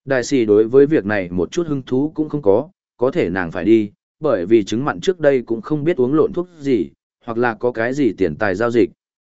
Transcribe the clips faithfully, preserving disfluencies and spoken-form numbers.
Đại sĩ đối với việc này một chút hứng thú cũng không có, có thể nàng phải đi, bởi vì chứng mặn trước đây cũng không biết uống lộn thuốc gì, hoặc là có cái gì tiền tài giao dịch.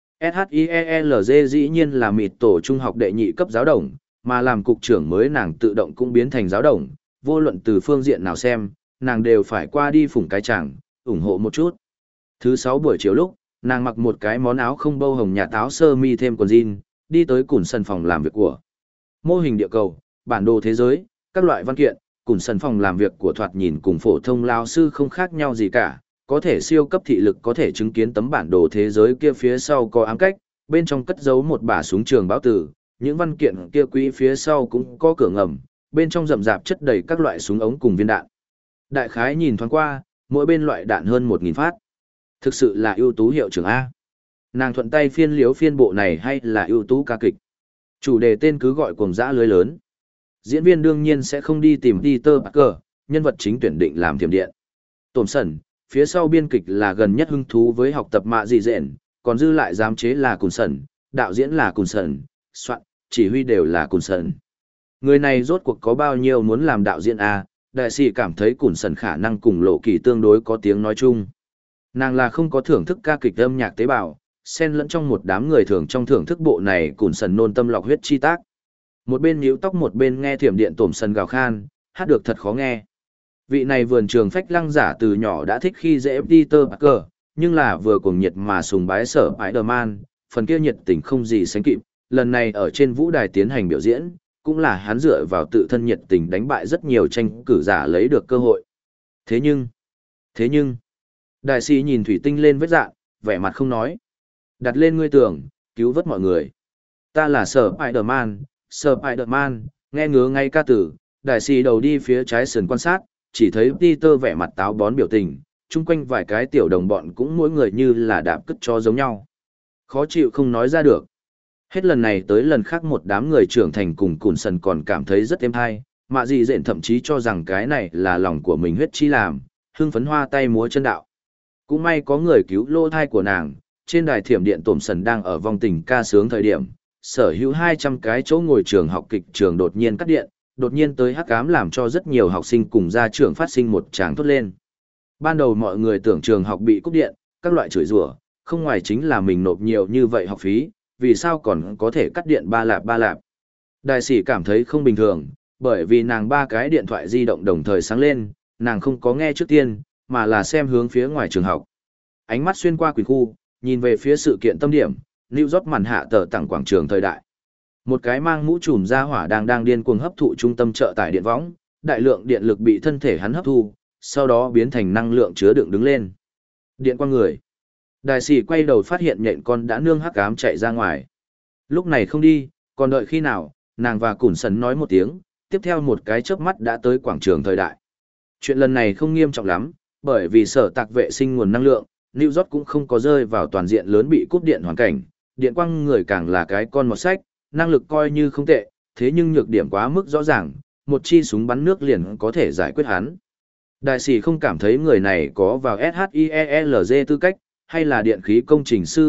SHIELZ dĩ nhiên là mịt tổ trung học đệ nhị cấp giáo đồng, mà làm cục trưởng mới nàng tự động cũng biến thành giáo đồng, vô luận từ phương diện nào xem, nàng đều phải qua đi phủng cái chẳng, ủng hộ một chút. Thứ sáu buổi chiều lúc, nàng mặc một cái món áo không bâu hồng nhạt áo sơ mi thêm quần jean, đi tới củn sân phòng làm việc của. Mô hình địa cầu, bản đồ thế giới, các loại văn kiện, củn sân phòng làm việc của thoạt nhìn cùng phổ thông lao sư không khác nhau gì cả, có thể siêu cấp thị lực có thể chứng kiến tấm bản đồ thế giới kia phía sau có ám cách, bên trong cất giấu một bả súng trường báo tử, những văn kiện kia quý phía sau cũng có cửa ngầm, bên trong rậm rạp chất đầy các loại súng ống cùng viên đạn. Đại khái nhìn thoáng qua, mỗi bên loại đạn hơn một nghìn phát. Thực sự là ưu tú hiệu trưởng A. Nàng thuận tay phiên liếu phiên bộ này hay là ưu tú ca kịch. Chủ đề tên cứ gọi cuồng dã lưới lớn. Diễn viên đương nhiên sẽ không đi tìm Peter Parker, nhân vật chính tuyển định làm thiểm điện. Tổn sẩn, phía sau biên kịch là gần nhất hứng thú với học tập mạ dị dện, còn dư lại giám chế là Cùn Sẩn, đạo diễn là Cùn Sẩn, soạn, chỉ huy đều là Cùn Sẩn. Người này rốt cuộc có bao nhiêu muốn làm đạo diễn A, đại sĩ cảm thấy Cùn Sẩn khả năng cùng Lộ Kỳ tương đối có tiếng nói chung. Nàng là không có thưởng thức ca kịch âm nhạc tế bào, xen lẫn trong một đám người thường trong thưởng thức bộ này Cùn Sẩn nôn tâm lọc huyết chi tác. Một bên nhíu tóc một bên nghe thiểm điện tổm sần gào khan, hát được thật khó nghe. Vị này vườn trường phách lăng giả từ nhỏ đã thích khi dễ Peter Parker, nhưng là vừa cuồng nhiệt mà sùng bái sở Spider-Man, phần kia nhiệt tình không gì sánh kịp, lần này ở trên vũ đài tiến hành biểu diễn, cũng là hắn dựa vào tự thân nhiệt tình đánh bại rất nhiều tranh cử giả lấy được cơ hội. Thế nhưng, thế nhưng, đại sĩ nhìn thủy tinh lên vết dạng, vẻ mặt không nói. Đặt lên ngươi tường, cứu vớt mọi người. Ta là sở Spider-Man, sở Spider-Man, nghe ngứa ngay ca tử, đại sĩ đầu đi phía trái sườn quan sát, chỉ thấy Peter vẻ mặt táo bón biểu tình, chung quanh vài cái tiểu đồng bọn cũng mỗi người như là đạp cất cho giống nhau. Khó chịu không nói ra được. Hết lần này tới lần khác một đám người trưởng thành cùng Cùn Sần còn cảm thấy rất êm hay, mạ dị dện thậm chí cho rằng cái này là lòng của mình huyết chi làm, hưng phấn hoa tay múa chân đạo. Cũng may có người cứu lô thai của nàng, trên đài thiểm điện tổm sần đang ở vòng tình ca sướng thời điểm, sở hữu hai trăm cái chỗ ngồi trường học kịch trường đột nhiên cắt điện, đột nhiên tới hắc ám làm cho rất nhiều học sinh cùng gia trưởng phát sinh một tràng thốt lên. Ban đầu mọi người tưởng trường học bị cúp điện, các loại chửi rủa, không ngoài chính là mình nộp nhiều như vậy học phí, vì sao còn có thể cắt điện ba lạp ba lạp. Đại sĩ cảm thấy không bình thường, bởi vì nàng ba cái điện thoại di động đồng thời sáng lên, nàng không có nghe trước tiên, mà là xem hướng phía ngoài trường học. Ánh mắt xuyên qua quyền khu, nhìn về phía sự kiện tâm điểm, New York màn hạ tờ tặng quảng trường thời đại. Một cái mang mũ trùm ra hỏa đang đang điên cuồng hấp thụ trung tâm trợ tải điện võng, đại lượng điện lực bị thân thể hắn hấp thu, sau đó biến thành năng lượng chứa đựng đứng lên. Điện qua người. Đại sĩ quay đầu phát hiện nhện con đã nương hắc ám chạy ra ngoài. Lúc này không đi, còn đợi khi nào, nàng và Cùn Sần nói một tiếng, tiếp theo một cái chớp mắt đã tới quảng trường thời đại. Chuyện lần này không nghiêm trọng lắm, bởi vì sở tạc vệ sinh nguồn năng lượng, New York cũng không có rơi vào toàn diện lớn bị cúp điện hoàn cảnh, điện quang người càng là cái con mọt sách, năng lực coi như không tệ, thế nhưng nhược điểm quá mức rõ ràng, một chi súng bắn nước liền có thể giải quyết hắn. Đại sĩ không cảm thấy người này có vào SHIELZ tư cách, hay là điện khí công trình sư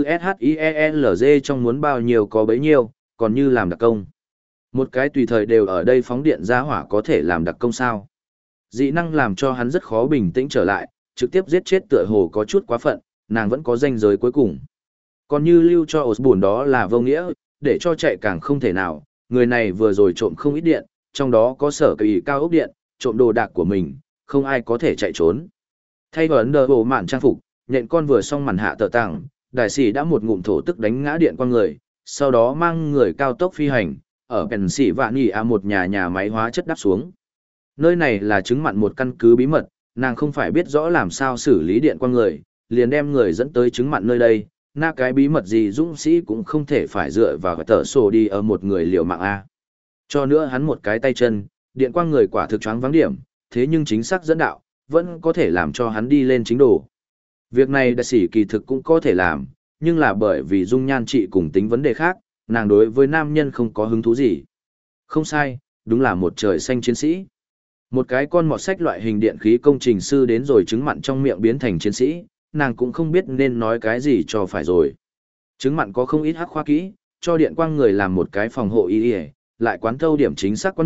SHIELZ trong muốn bao nhiêu có bấy nhiêu, còn như làm đặc công. Một cái tùy thời đều ở đây phóng điện ra hỏa có thể làm đặc công sao. Dị năng làm cho hắn rất khó bình tĩnh trở lại, trực tiếp giết chết tựa hồ có chút quá phận, nàng vẫn có ranh giới cuối cùng. Còn như lưu cho Osborn đó là vô nghĩa, để cho chạy càng không thể nào, người này vừa rồi trộm không ít điện, trong đó có sở kỳ cao ốc điện, trộm đồ đạc của mình, không ai có thể chạy trốn. Thay vào ấn đờ bộ mạn trang phục, nhện con vừa xong màn hạ tờ tặng, đại sĩ đã một ngụm thổ tức đánh ngã điện qua người, sau đó mang người cao tốc phi hành, ở Pennsylvania một nhà nhà máy hóa chất đắp xuống. Nơi này là chứng mặn một căn cứ bí mật, nàng không phải biết rõ làm sao xử lý điện qua người, liền đem người dẫn tới chứng mặn nơi đây, na cái bí mật gì dũng sĩ cũng không thể phải dựa vào tờ sổ đi ở một người liều mạng A. Cho nữa hắn một cái tay chân, điện qua người quả thực choáng vắng điểm, thế nhưng chính xác dẫn đạo, vẫn có thể làm cho hắn đi lên chính đồ. Việc này đại sĩ kỳ thực cũng có thể làm, nhưng là bởi vì dung nhan trị cùng tính vấn đề khác, nàng đối với nam nhân không có hứng thú gì. Không sai, đúng là một trời xanh chiến sĩ. Một cái con mọt sách loại hình điện khí công trình sư đến rồi trứng mặn trong miệng biến thành chiến sĩ, nàng cũng không biết nên nói cái gì cho phải rồi. Trứng mặn có không ít hắc khoa kỹ, cho điện quang người làm một cái phòng hộ y y, lại quán thâu điểm chính xác quan niệm,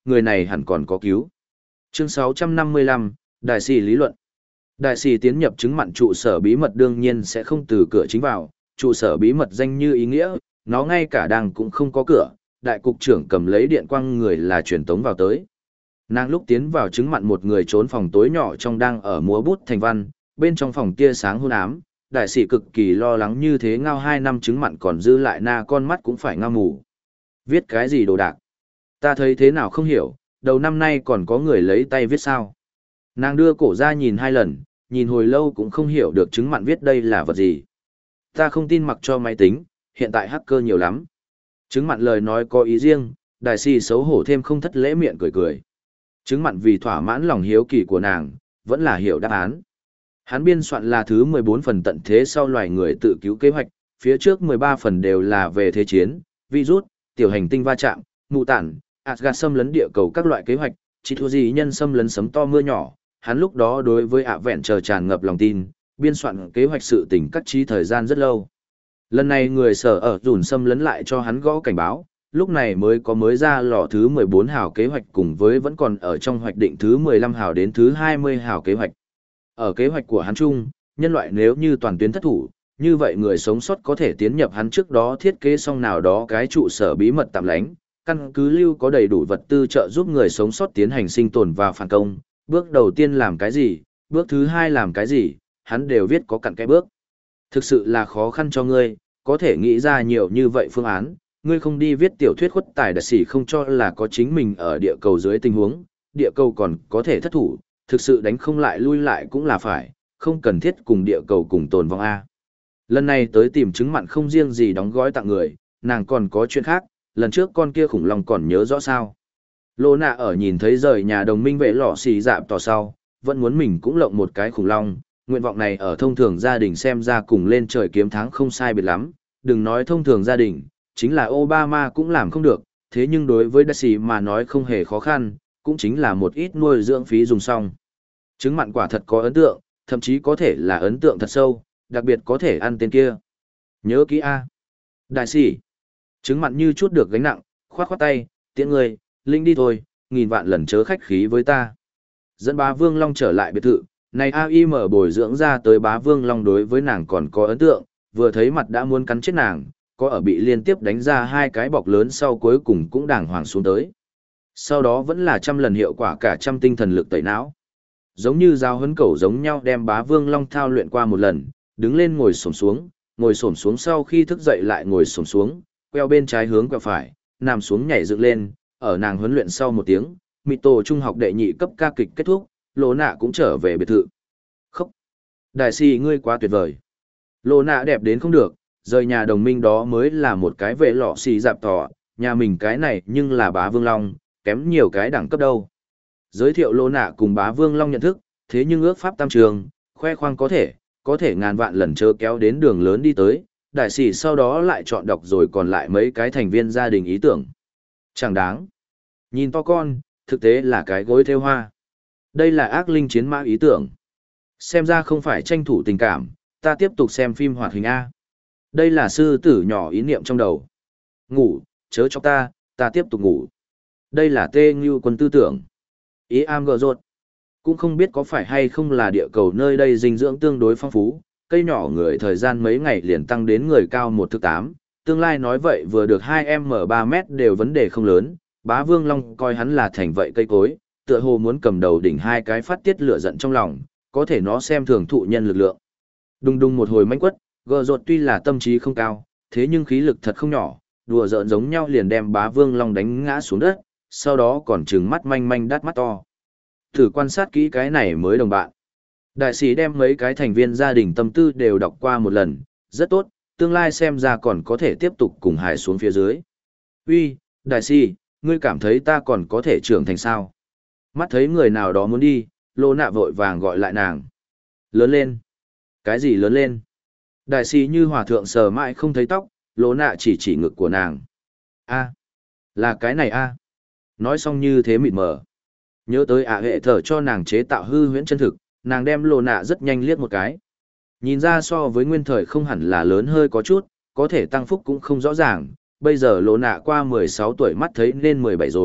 người này hẳn còn có cứu. Chương sáu trăm năm mươi lăm, Đại sĩ lý luận. Đại sĩ tiến nhập chứng mặn trụ sở bí mật đương nhiên sẽ không từ cửa chính vào, trụ sở bí mật danh như ý nghĩa, nó ngay cả đằng cũng không có cửa, đại cục trưởng cầm lấy điện quang người là truyền tống vào tới. Nàng lúc tiến vào chứng mặn một người trốn phòng tối nhỏ trong đang ở múa bút thành văn, bên trong phòng tia sáng hôn ám, đại sĩ cực kỳ lo lắng như thế ngao hai năm chứng mặn còn dư lại na con mắt cũng phải ngao mù. Viết cái gì đồ đạc? Ta thấy thế nào không hiểu, đầu năm nay còn có người lấy tay viết sao? Nàng đưa cổ ra nhìn hai lần, nhìn hồi lâu cũng không hiểu được chứng mặn viết đây là vật gì. Ta không tin mặc cho máy tính, hiện tại hacker nhiều lắm. Chứng mặn lời nói có ý riêng, đại sĩ xấu hổ thêm không thất lễ miệng cười cười. Chứng mặn vì thỏa mãn lòng hiếu kỳ của nàng, vẫn là hiểu đáp án. Hắn biên soạn là thứ mười bốn phần tận thế sau loài người tự cứu kế hoạch, phía trước mười ba phần đều là về thế chiến, virus, tiểu hành tinh va chạm, mụ tản, Asgard xâm lấn địa cầu các loại kế hoạch, chỉ thua gì nhân xâm lấn sấm to mưa nhỏ. Hắn lúc đó đối với ạ vẹn chờ tràn ngập lòng tin, biên soạn kế hoạch sự tình cắt trí thời gian rất lâu. Lần này người sở ở dùn xâm lấn lại cho hắn gõ cảnh báo, lúc này mới có mới ra lò thứ mười bốn hào kế hoạch cùng với vẫn còn ở trong hoạch định thứ mười lăm hào đến thứ hai mươi hào kế hoạch. Ở kế hoạch của hắn chung, nhân loại nếu như toàn tuyến thất thủ, như vậy người sống sót có thể tiến nhập hắn trước đó thiết kế xong nào đó cái trụ sở bí mật tạm lánh, căn cứ lưu có đầy đủ vật tư trợ giúp người sống sót tiến hành sinh tồn và phản công. Bước đầu tiên làm cái gì, bước thứ hai làm cái gì, hắn đều viết có cặn cái bước. Thực sự là khó khăn cho ngươi, có thể nghĩ ra nhiều như vậy phương án, ngươi không đi viết tiểu thuyết khuất tài đặc sĩ không cho là có chính mình ở địa cầu dưới tình huống, địa cầu còn có thể thất thủ, thực sự đánh không lại lui lại cũng là phải, không cần thiết cùng địa cầu cùng tồn vong A. Lần này tới tìm chứng mặn không riêng gì đóng gói tặng người, nàng còn có chuyện khác, lần trước con kia khủng long còn nhớ rõ sao. Lô nạ ở nhìn thấy rời nhà đồng minh vệ lọ xì dạp tỏ sau, vẫn muốn mình cũng lộng một cái khủng long, nguyện vọng này ở thông thường gia đình xem ra cùng lên trời kiếm tháng không sai biệt lắm, đừng nói thông thường gia đình, chính là Obama cũng làm không được, thế nhưng đối với Daisy mà nói không hề khó khăn, cũng chính là một ít nuôi dưỡng phí dùng xong. Trứng mặn quả thật có ấn tượng, thậm chí có thể là ấn tượng thật sâu, đặc biệt có thể ăn tên kia. Nhớ kỹ A. Đại sĩ. Trứng mặn như chút được gánh nặng, khoát khoát tay, tiễn người, linh đi thôi, nghìn vạn lần chớ khách khí với ta. Dẫn bá Vương Long trở lại biệt thự, này a i em bồi dưỡng ra tới bá Vương Long đối với nàng còn có ấn tượng, vừa thấy mặt đã muốn cắn chết nàng, có ở bị liên tiếp đánh ra hai cái bọc lớn sau cuối cùng cũng đàng hoàng xuống tới. Sau đó vẫn là trăm lần hiệu quả cả trăm tinh thần lực tẩy não. Giống như dao hấn cẩu giống nhau đem bá Vương Long thao luyện qua một lần, đứng lên ngồi xổm xuống, ngồi xổm xuống sau khi thức dậy lại ngồi xổm xuống, queo bên trái hướng queo phải, nằm xuống nhảy dựng lên, ở nàng huấn luyện sau một tiếng, mị tổ trung học đệ nhị cấp ca kịch kết thúc, Lô nạ cũng trở về biệt thự. Khóc! Đại sĩ ngươi quá tuyệt vời. Lô nạ đẹp đến không được, rời nhà đồng minh đó mới là một cái vệ lọ xì dạp tỏ, nhà mình cái này nhưng là bá Vương Long, kém nhiều cái đẳng cấp đâu. Giới thiệu Lô nạ cùng bá Vương Long nhận thức, thế nhưng ước pháp tam trường, khoe khoang có thể, có thể ngàn vạn lần chớ kéo đến đường lớn đi tới, đại sĩ sau đó lại chọn đọc rồi còn lại mấy cái thành viên gia đình ý tưởng. Chẳng đáng. Nhìn to con, thực tế là cái gối theo hoa. Đây là ác linh chiến mã ý tưởng. Xem ra không phải tranh thủ tình cảm, ta tiếp tục xem phim hoạt hình A. Đây là sư tử nhỏ ý niệm trong đầu. Ngủ, chớ cho ta, ta tiếp tục ngủ. Đây là tê như quân tư tưởng. Ý am gờ rột. Cũng không biết có phải hay không là địa cầu nơi đây dinh dưỡng tương đối phong phú, cây nhỏ người thời gian mấy ngày liền tăng đến người cao một thước tám, tương lai nói vậy vừa được hai m ba mét đều vấn đề không lớn, bá Vương Long coi hắn là thành vậy cây cối, tựa hồ muốn cầm đầu đỉnh hai cái phát tiết lửa giận trong lòng, có thể nó xem thường thụ nhân lực lượng. Đùng đùng một hồi manh quất, gờ rột tuy là tâm trí không cao, thế nhưng khí lực thật không nhỏ, đùa giỡn giống nhau liền đem bá Vương Long đánh ngã xuống đất, sau đó còn trừng mắt manh manh đắt mắt to. Thử quan sát kỹ cái này mới đồng bạn. Đại sĩ đem mấy cái thành viên gia đình tâm tư đều đọc qua một lần, rất tốt, tương lai xem ra còn có thể tiếp tục cùng hải xuống phía dưới. Uy, đại sĩ, ngươi cảm thấy ta còn có thể trưởng thành sao? Mắt thấy người nào đó muốn đi, Lô nạ vội vàng gọi lại nàng. Lớn lên. Cái gì lớn lên? Đại sĩ như hòa thượng sờ mãi không thấy tóc, Lô nạ chỉ chỉ ngực của nàng. A, là cái này a. Nói xong như thế mịt mờ. Nhớ tới ả hệ thở cho nàng chế tạo hư huyễn chân thực, nàng đem Lô nạ rất nhanh liếc một cái. Nhìn ra so với nguyên thời không hẳn là lớn hơi có chút, có thể tăng phúc cũng không rõ ràng. Bây giờ Lô nạ qua mười sáu tuổi mắt thấy nên mười bảy rồi,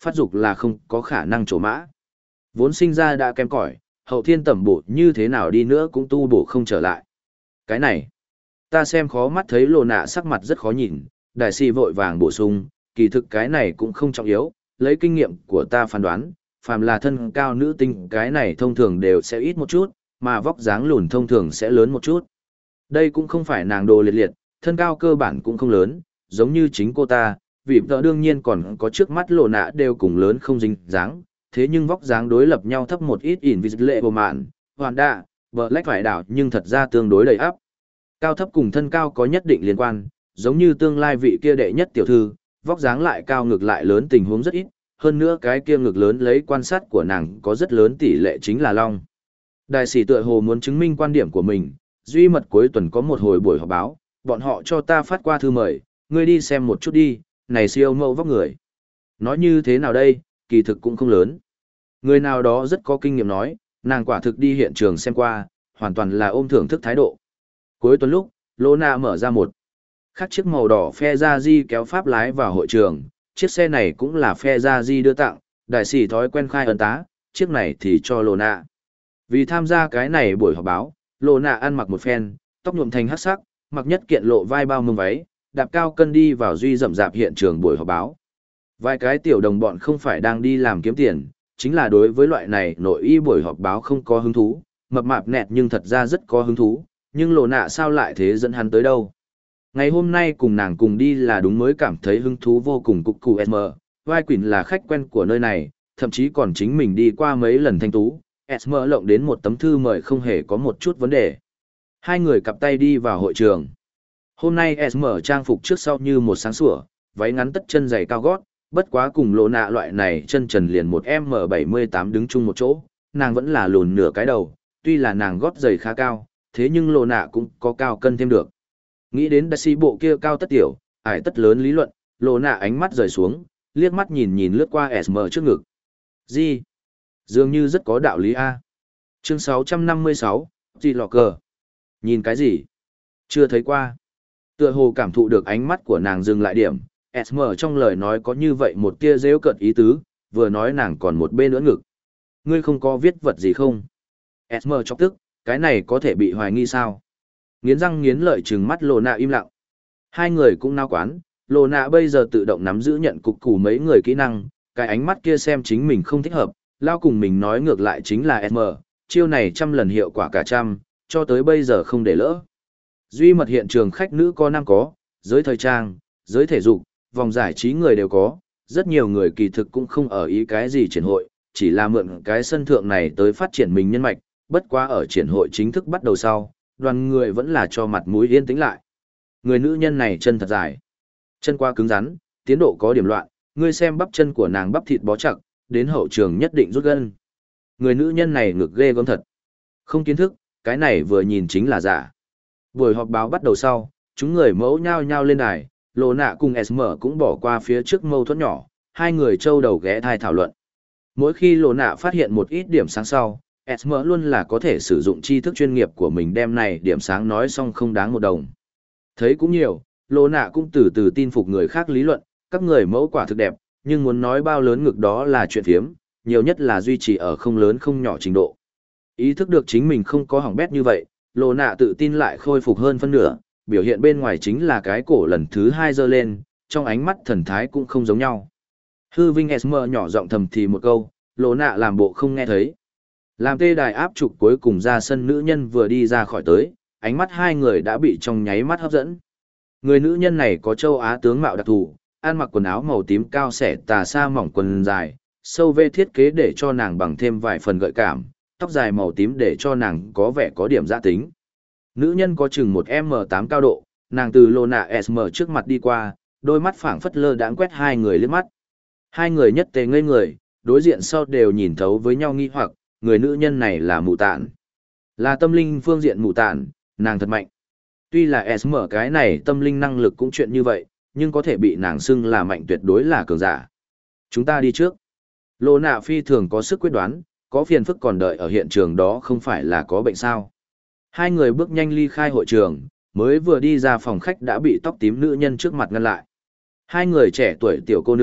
phát dục là không có khả năng trổ mã. Vốn sinh ra đã kém cỏi, hậu thiên tẩm bổ như thế nào đi nữa cũng tu bổ không trở lại. Cái này, ta xem khó mắt thấy Lô Nạ sắc mặt rất khó nhìn, đại sĩ vội vàng bổ sung, kỳ thực cái này cũng không trọng yếu, lấy kinh nghiệm của ta phán đoán, phàm là thân cao nữ tinh cái này thông thường đều sẽ ít một chút, mà vóc dáng lùn thông thường sẽ lớn một chút. Đây cũng không phải nàng đồ liệt liệt, thân cao cơ bản cũng không lớn, giống như chính cô ta, vì vợ đương nhiên còn có trước mắt Lô Nạ đều cùng lớn không dính dáng, thế nhưng vóc dáng đối lập nhau thấp một ít ỉn vì lệ bộ mạn, hoàn đạ, bờ lách phải đảo nhưng thật ra tương đối đầy áp. Cao thấp cùng thân cao có nhất định liên quan, giống như tương lai vị kia đệ nhất tiểu thư, vóc dáng lại cao ngực lại lớn tình huống rất ít, hơn nữa cái kia ngực lớn lấy quan sát của nàng có rất lớn tỷ lệ chính là long. Đại sĩ tựa hồ muốn chứng minh quan điểm của mình, duy mật cuối tuần có một hồi buổi họp báo, bọn họ cho ta phát qua thư mời, ngươi đi xem một chút đi, này siêu mẫu vóc người. Nói như thế nào đây, kỳ thực cũng không lớn. Người nào đó rất có kinh nghiệm nói, nàng quả thực đi hiện trường xem qua, hoàn toàn là ôm thưởng thức thái độ. Cuối tuần lúc, Lô Nạ mở ra một khắc chiếc màu đỏ phe ra di kéo pháp lái vào hội trường, chiếc xe này cũng là phe ra di đưa tặng, đại sĩ thói quen khai ấn tá, chiếc này thì cho Lô Nạ. Vì tham gia cái này buổi họp báo, Lô Nạ ăn mặc một phen, tóc nhuộm thành hắc sắc, mặc nhất kiện lộ vai bao mông váy, đạp cao cân đi vào duy rậm rạp hiện trường buổi họp báo. Vài cái tiểu đồng bọn không phải đang đi làm kiếm tiền, chính là đối với loại này nội y buổi họp báo không có hứng thú, mập mạp nẹt nhưng thật ra rất có hứng thú, nhưng Lô Nạ sao lại thế dẫn hắn tới đâu. Ngày hôm nay cùng nàng cùng đi là đúng mới cảm thấy hứng thú vô cùng cục cụ ét em, vai quỷ là khách quen của nơi này, thậm chí còn chính mình đi qua mấy lần thanh tú, ét em lộng đến một tấm thư mời không hề có một chút vấn đề. Hai người cặp tay đi vào hội trường. Hôm nay ét em trang phục trước sau như một sáng sủa, váy ngắn tất chân dày cao gót, bất quá cùng Lô Nạ loại này chân trần liền một em bảy mươi tám đứng chung một chỗ, nàng vẫn là lùn nửa cái đầu, tuy là nàng gót giày khá cao, thế nhưng Lô Nạ cũng có cao cân thêm được. Nghĩ đến đại sĩ bộ kia cao tất tiểu, ải tất lớn lý luận, Lô Nạ ánh mắt rời xuống, liếc mắt nhìn nhìn lướt qua ét em trước ngực. Gì? Dường như rất có đạo lý A. Chương sáu trăm năm mươi sáu, Gì lọ cờ? Nhìn cái gì? Chưa thấy qua. Tựa hồ cảm thụ được ánh mắt của nàng dừng lại điểm, ét em trong lời nói có như vậy một tia rêu cợt ý tứ, vừa nói nàng còn một bên nữa ngực. Ngươi không có viết vật gì không? ét em chọc tức, cái này có thể bị hoài nghi sao? Nghiến răng nghiến lợi trừng mắt Lô Nạ im lặng. Hai người cũng nao quán, Lô Nạ bây giờ tự động nắm giữ nhận cục củ mấy người kỹ năng, cái ánh mắt kia xem chính mình không thích hợp, lao cùng mình nói ngược lại chính là ét em, chiêu này trăm lần hiệu quả cả trăm, cho tới bây giờ không để lỡ. Duy mật hiện trường khách nữ có nam có, giới thời trang, giới thể dục, vòng giải trí người đều có, rất nhiều người kỳ thực cũng không ở ý cái gì triển hội, chỉ là mượn cái sân thượng này tới phát triển mình nhân mạch, bất quá ở triển hội chính thức bắt đầu sau, đoàn người vẫn là cho mặt mũi yên tĩnh lại. Người nữ nhân này chân thật dài, chân qua cứng rắn, tiến độ có điểm loạn, ngươi xem bắp chân của nàng bắp thịt bó chặt, đến hậu trường nhất định rút gân. Người nữ nhân này ngực ghê gớm thật. Không kiến thức, cái này vừa nhìn chính là giả. Buổi họp báo bắt đầu sau, chúng người mẫu nhao nhao lên đài, Lô Nạ cùng ét em cũng bỏ qua phía trước mâu thuẫn nhỏ, hai người trâu đầu ghé thai thảo luận. Mỗi khi Lô Nạ phát hiện một ít điểm sáng sau, ét em luôn là có thể sử dụng tri thức chuyên nghiệp của mình đem này điểm sáng nói xong không đáng một đồng. Thấy cũng nhiều, Lô Nạ cũng từ từ tin phục người khác lý luận, các người mẫu quả thực đẹp, nhưng muốn nói bao lớn ngực đó là chuyện phiếm, nhiều nhất là duy trì ở không lớn không nhỏ trình độ. Ý thức được chính mình không có hỏng bét như vậy, Lô Nạ tự tin lại khôi phục hơn phân nửa, biểu hiện bên ngoài chính là cái cổ lần thứ hai giơ lên, trong ánh mắt thần thái cũng không giống nhau. Hư Vinh ét em nhỏ giọng thầm thì một câu, Lô Nạ làm bộ không nghe thấy. Làm tê đài áp trục cuối cùng ra sân nữ nhân vừa đi ra khỏi tới, ánh mắt hai người đã bị trong nháy mắt hấp dẫn. Người nữ nhân này có châu Á tướng mạo đặc thù, ăn mặc quần áo màu tím cao xẻ tà sa mỏng quần dài, sâu vê thiết kế để cho nàng bằng thêm vài phần gợi cảm, tóc dài màu tím để cho nàng có vẻ có điểm gia tính. Nữ nhân có chừng một em tám cao độ, nàng từ Lô Nạ ét em trước mặt đi qua, đôi mắt phảng phất lơ đãng quét hai người liếc mắt. Hai người nhất tề ngây người, đối diện sau đều nhìn thấu với nhau nghi hoặc, người nữ nhân này là mù tạn. Là tâm linh phương diện mù tạn, nàng thật mạnh. Tuy là ét em cái này tâm linh năng lực cũng chuyện như vậy, nhưng có thể bị nàng xưng là mạnh tuyệt đối là cường giả. Chúng ta đi trước. Lô Nạ phi thường có sức quyết đoán, có phiền phức còn đợi ở hiện trường đó không phải là có bệnh sao. Hai người bước nhanh ly khai hội trường, mới vừa đi ra phòng khách đã bị tóc tím nữ nhân trước mặt ngăn lại. Hai người trẻ tuổi tiểu cô nương,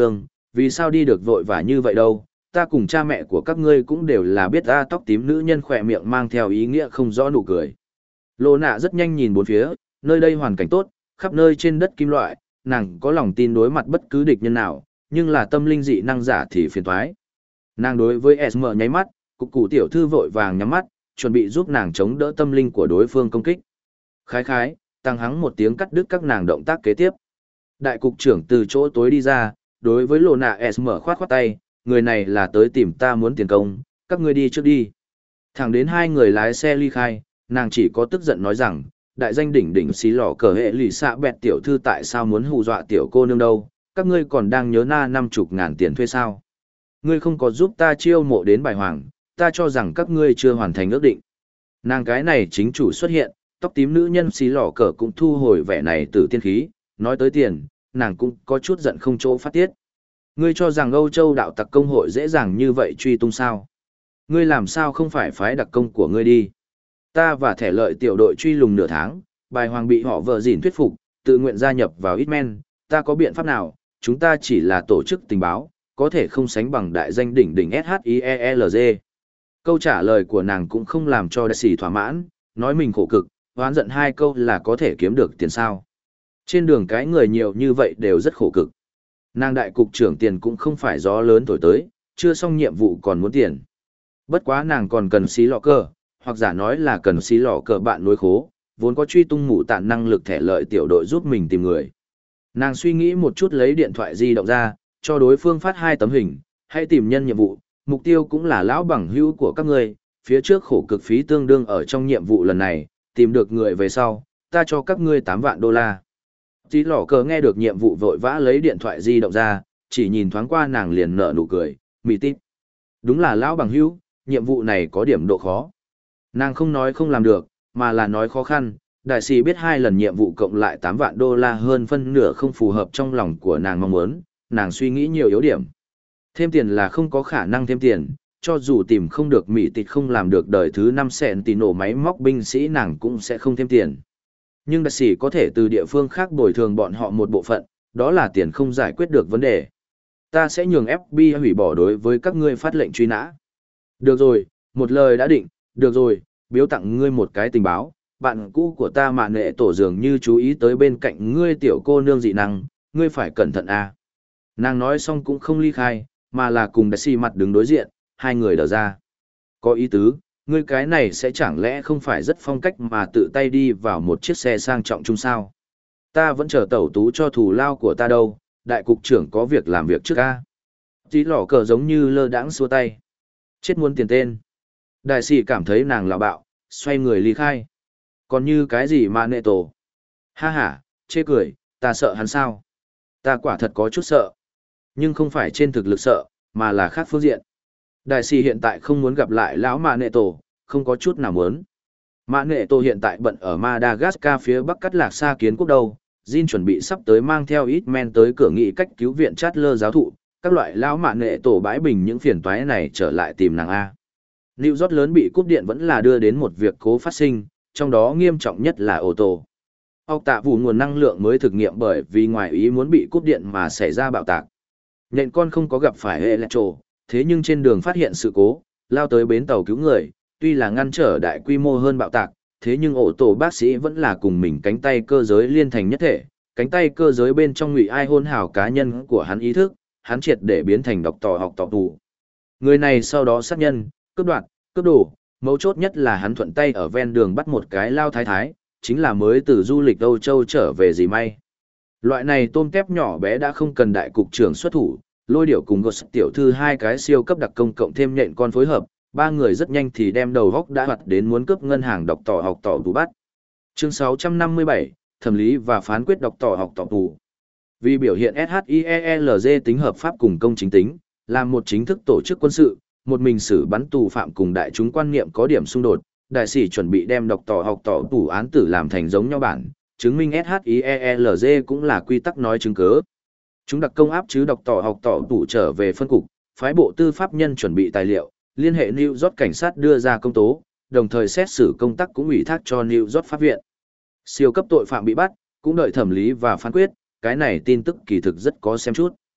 Vì sao đi được vội vã như vậy đâu, ta cùng cha mẹ của các ngươi cũng đều là biết ta. Tóc tím nữ nhân khỏe miệng mang theo ý nghĩa không rõ nụ cười. Lô nạ rất nhanh nhìn bốn phía, nơi đây hoàn cảnh tốt, khắp nơi trên đất kim loại, nàng có lòng tin đối mặt bất cứ địch nhân nào, nhưng là tâm linh dị năng giả thì phiền toái. Nàng đối với Esm nháy mắt, cục cụ tiểu thư vội vàng nhắm mắt, chuẩn bị giúp nàng chống đỡ tâm linh của đối phương công kích. Khái khái, tăng hắng một tiếng cắt đứt các nàng động tác kế tiếp. Đại cục trưởng từ chỗ tối đi ra, đối với Lô nạ Esm khoát khoát tay, người này là tới tìm ta muốn tiền công, các ngươi đi trước đi. Thẳng đến hai người lái xe ly khai, nàng chỉ có tức giận nói rằng, đại danh đỉnh đỉnh xí lò cờ hệ lì xạ bẹt tiểu thư tại sao muốn hù dọa tiểu cô nương đâu, các ngươi còn đang nhớ na năm chục ngàn tiền thuê sao. Ngươi không có giúp ta chiêu mộ đến bài hoàng, ta cho rằng các ngươi chưa hoàn thành ước định. Nàng cái này chính chủ xuất hiện, tóc tím nữ nhân xí lò cờ cũng thu hồi vẻ này từ tiên khí, nói tới tiền, nàng cũng có chút giận không chỗ phát tiết. Ngươi cho rằng Âu Châu đạo tặc công hội dễ dàng như vậy truy tung sao? Ngươi làm sao không phải phái đặc công của ngươi đi? Ta và thẻ lợi tiểu đội truy lùng nửa tháng, bài hoàng bị họ vợ dỉn thuyết phục, tự nguyện gia nhập vào Hitman, ta có biện pháp nào? Chúng ta chỉ là tổ chức tình báo, có thể không sánh bằng đại danh đỉnh đỉnh ét hát i e lờ giê. Câu trả lời của nàng cũng không làm cho đại sĩ thỏa mãn, nói mình khổ cực, hoán giận hai câu là có thể kiếm được tiền sao. Trên đường cái người nhiều như vậy đều rất khổ cực. Nàng đại cục trưởng tiền cũng không phải gió lớn thổi tới, chưa xong nhiệm vụ còn muốn tiền. Bất quá nàng còn cần xí lọ cờ, hoặc giả nói là cần xí lọ cờ bạn nối khố, vốn có truy tung mụ tạn năng lực thẻ lợi tiểu đội giúp mình tìm người. Nàng suy nghĩ một chút lấy điện thoại di động ra, cho đối phương phát hai tấm hình, hãy tìm nhân nhiệm vụ, mục tiêu cũng là lão bằng hữu của các ngươi, phía trước khổ cực phí tương đương ở trong nhiệm vụ lần này, tìm được người về sau, ta cho các ngươi tám vạn đô la. Tí lỏ cờ nghe được nhiệm vụ vội vã lấy điện thoại di động ra, chỉ nhìn thoáng qua nàng liền nở nụ cười, mị tít. Đúng là lão bằng hữu, nhiệm vụ này có điểm độ khó. Nàng không nói không làm được, mà là nói khó khăn, đại sĩ biết hai lần nhiệm vụ cộng lại tám vạn đô la hơn phân nửa không phù hợp trong lòng của nàng mong muốn, nàng suy nghĩ nhiều yếu điểm. Thêm tiền là không có khả năng thêm tiền, cho dù tìm không được mị tít không làm được đời thứ năm sẹn tỷ nổ máy móc binh sĩ nàng cũng sẽ không thêm tiền. Nhưng đại sĩ có thể từ địa phương khác bồi thường bọn họ một bộ phận, đó là tiền không giải quyết được vấn đề. Ta sẽ nhường ép bê i hủy bỏ đối với các ngươi phát lệnh truy nã. Được rồi, một lời đã định, được rồi, biếu tặng ngươi một cái tình báo. Bạn cũ của ta mạ nệ tổ dường như chú ý tới bên cạnh ngươi tiểu cô nương dị năng, ngươi phải cẩn thận à. Nàng nói xong cũng không ly khai, mà là cùng đại sĩ mặt đứng đối diện, hai người đờ ra. Có ý tứ. Ngươi cái này sẽ chẳng lẽ không phải rất phong cách mà tự tay đi vào một chiếc xe sang trọng chung sao? Ta vẫn chờ tẩu tú cho thù lao của ta đâu, đại cục trưởng có việc làm việc trước ca. Tí lỏ cờ giống như lơ đãng xua tay. Chết muốn tiền tên. Đại sĩ cảm thấy nàng lạ bạo, xoay người ly khai. Còn như cái gì mà nệ tổ? Ha ha, chê cười, ta sợ hắn sao? Ta quả thật có chút sợ. Nhưng không phải trên thực lực sợ, mà là khác phương diện. Đại sĩ hiện tại không muốn gặp lại lão mạ nệ tổ, không có chút nào muốn. Mạ nệ tổ hiện tại bận ở Madagascar phía bắc cắt lạc xa kiến quốc đâu, Jin chuẩn bị sắp tới mang theo ít men tới cửa nghị cách cứu viện Chatler giáo thụ, các loại lão mạ nệ tổ bãi bình những phiền toái này trở lại tìm nàng A. New York lớn bị cúp điện vẫn là đưa đến một việc cố phát sinh, trong đó nghiêm trọng nhất là ô tô. Học tạ vụ nguồn năng lượng mới thực nghiệm bởi vì ngoài ý muốn bị cúp điện mà xảy ra bạo tạc. Nhện con không có gặp phải Electro, thế nhưng trên đường phát hiện sự cố, lao tới bến tàu cứu người, tuy là ngăn trở đại quy mô hơn bạo tạc, thế nhưng ổ tổ bác sĩ vẫn là cùng mình cánh tay cơ giới liên thành nhất thể, cánh tay cơ giới bên trong ngụy ai hôn hào cá nhân của hắn ý thức, hắn triệt để biến thành độc tò học tò tù. Người này sau đó sát nhân, cướp đoạt, cướp đồ, mấu chốt nhất là hắn thuận tay ở ven đường bắt một cái lao thái thái, chính là mới từ du lịch Âu Châu trở về gì may. Loại này tôm tép nhỏ bé đã không cần đại cục trưởng xuất thủ, lôi điểu cùng gột tiểu thư hai cái siêu cấp đặc công cộng thêm nhện con phối hợp, ba người rất nhanh thì đem đầu góc đã hoạt đến muốn cướp ngân hàng độc tỏ học tỏ tù bắt. Chương sáu trăm năm mươi bảy, thẩm lý và phán quyết độc tỏ học tỏ tù. Vì biểu hiện ét hát i e lờ giê tính hợp pháp cùng công chính tính, làm một chính thức tổ chức quân sự, một mình xử bắn tù phạm cùng đại chúng quan niệm có điểm xung đột, đại sĩ chuẩn bị đem độc tỏ học tỏ tù án tử làm thành giống nhau bản, chứng minh ét hát i e lờ giê cũng là quy tắc nói chứng cớ. Chúng đặc công áp chứ độc tỏ học tỏ tù trở về phân cục, phái bộ tư pháp nhân chuẩn bị tài liệu, liên hệ New York cảnh sát đưa ra công tố, đồng thời xét xử công tác cũng ủy thác cho New York pháp viện. Siêu cấp tội phạm bị bắt, cũng đợi thẩm lý và phán quyết, cái này tin tức kỳ thực rất có xem chút.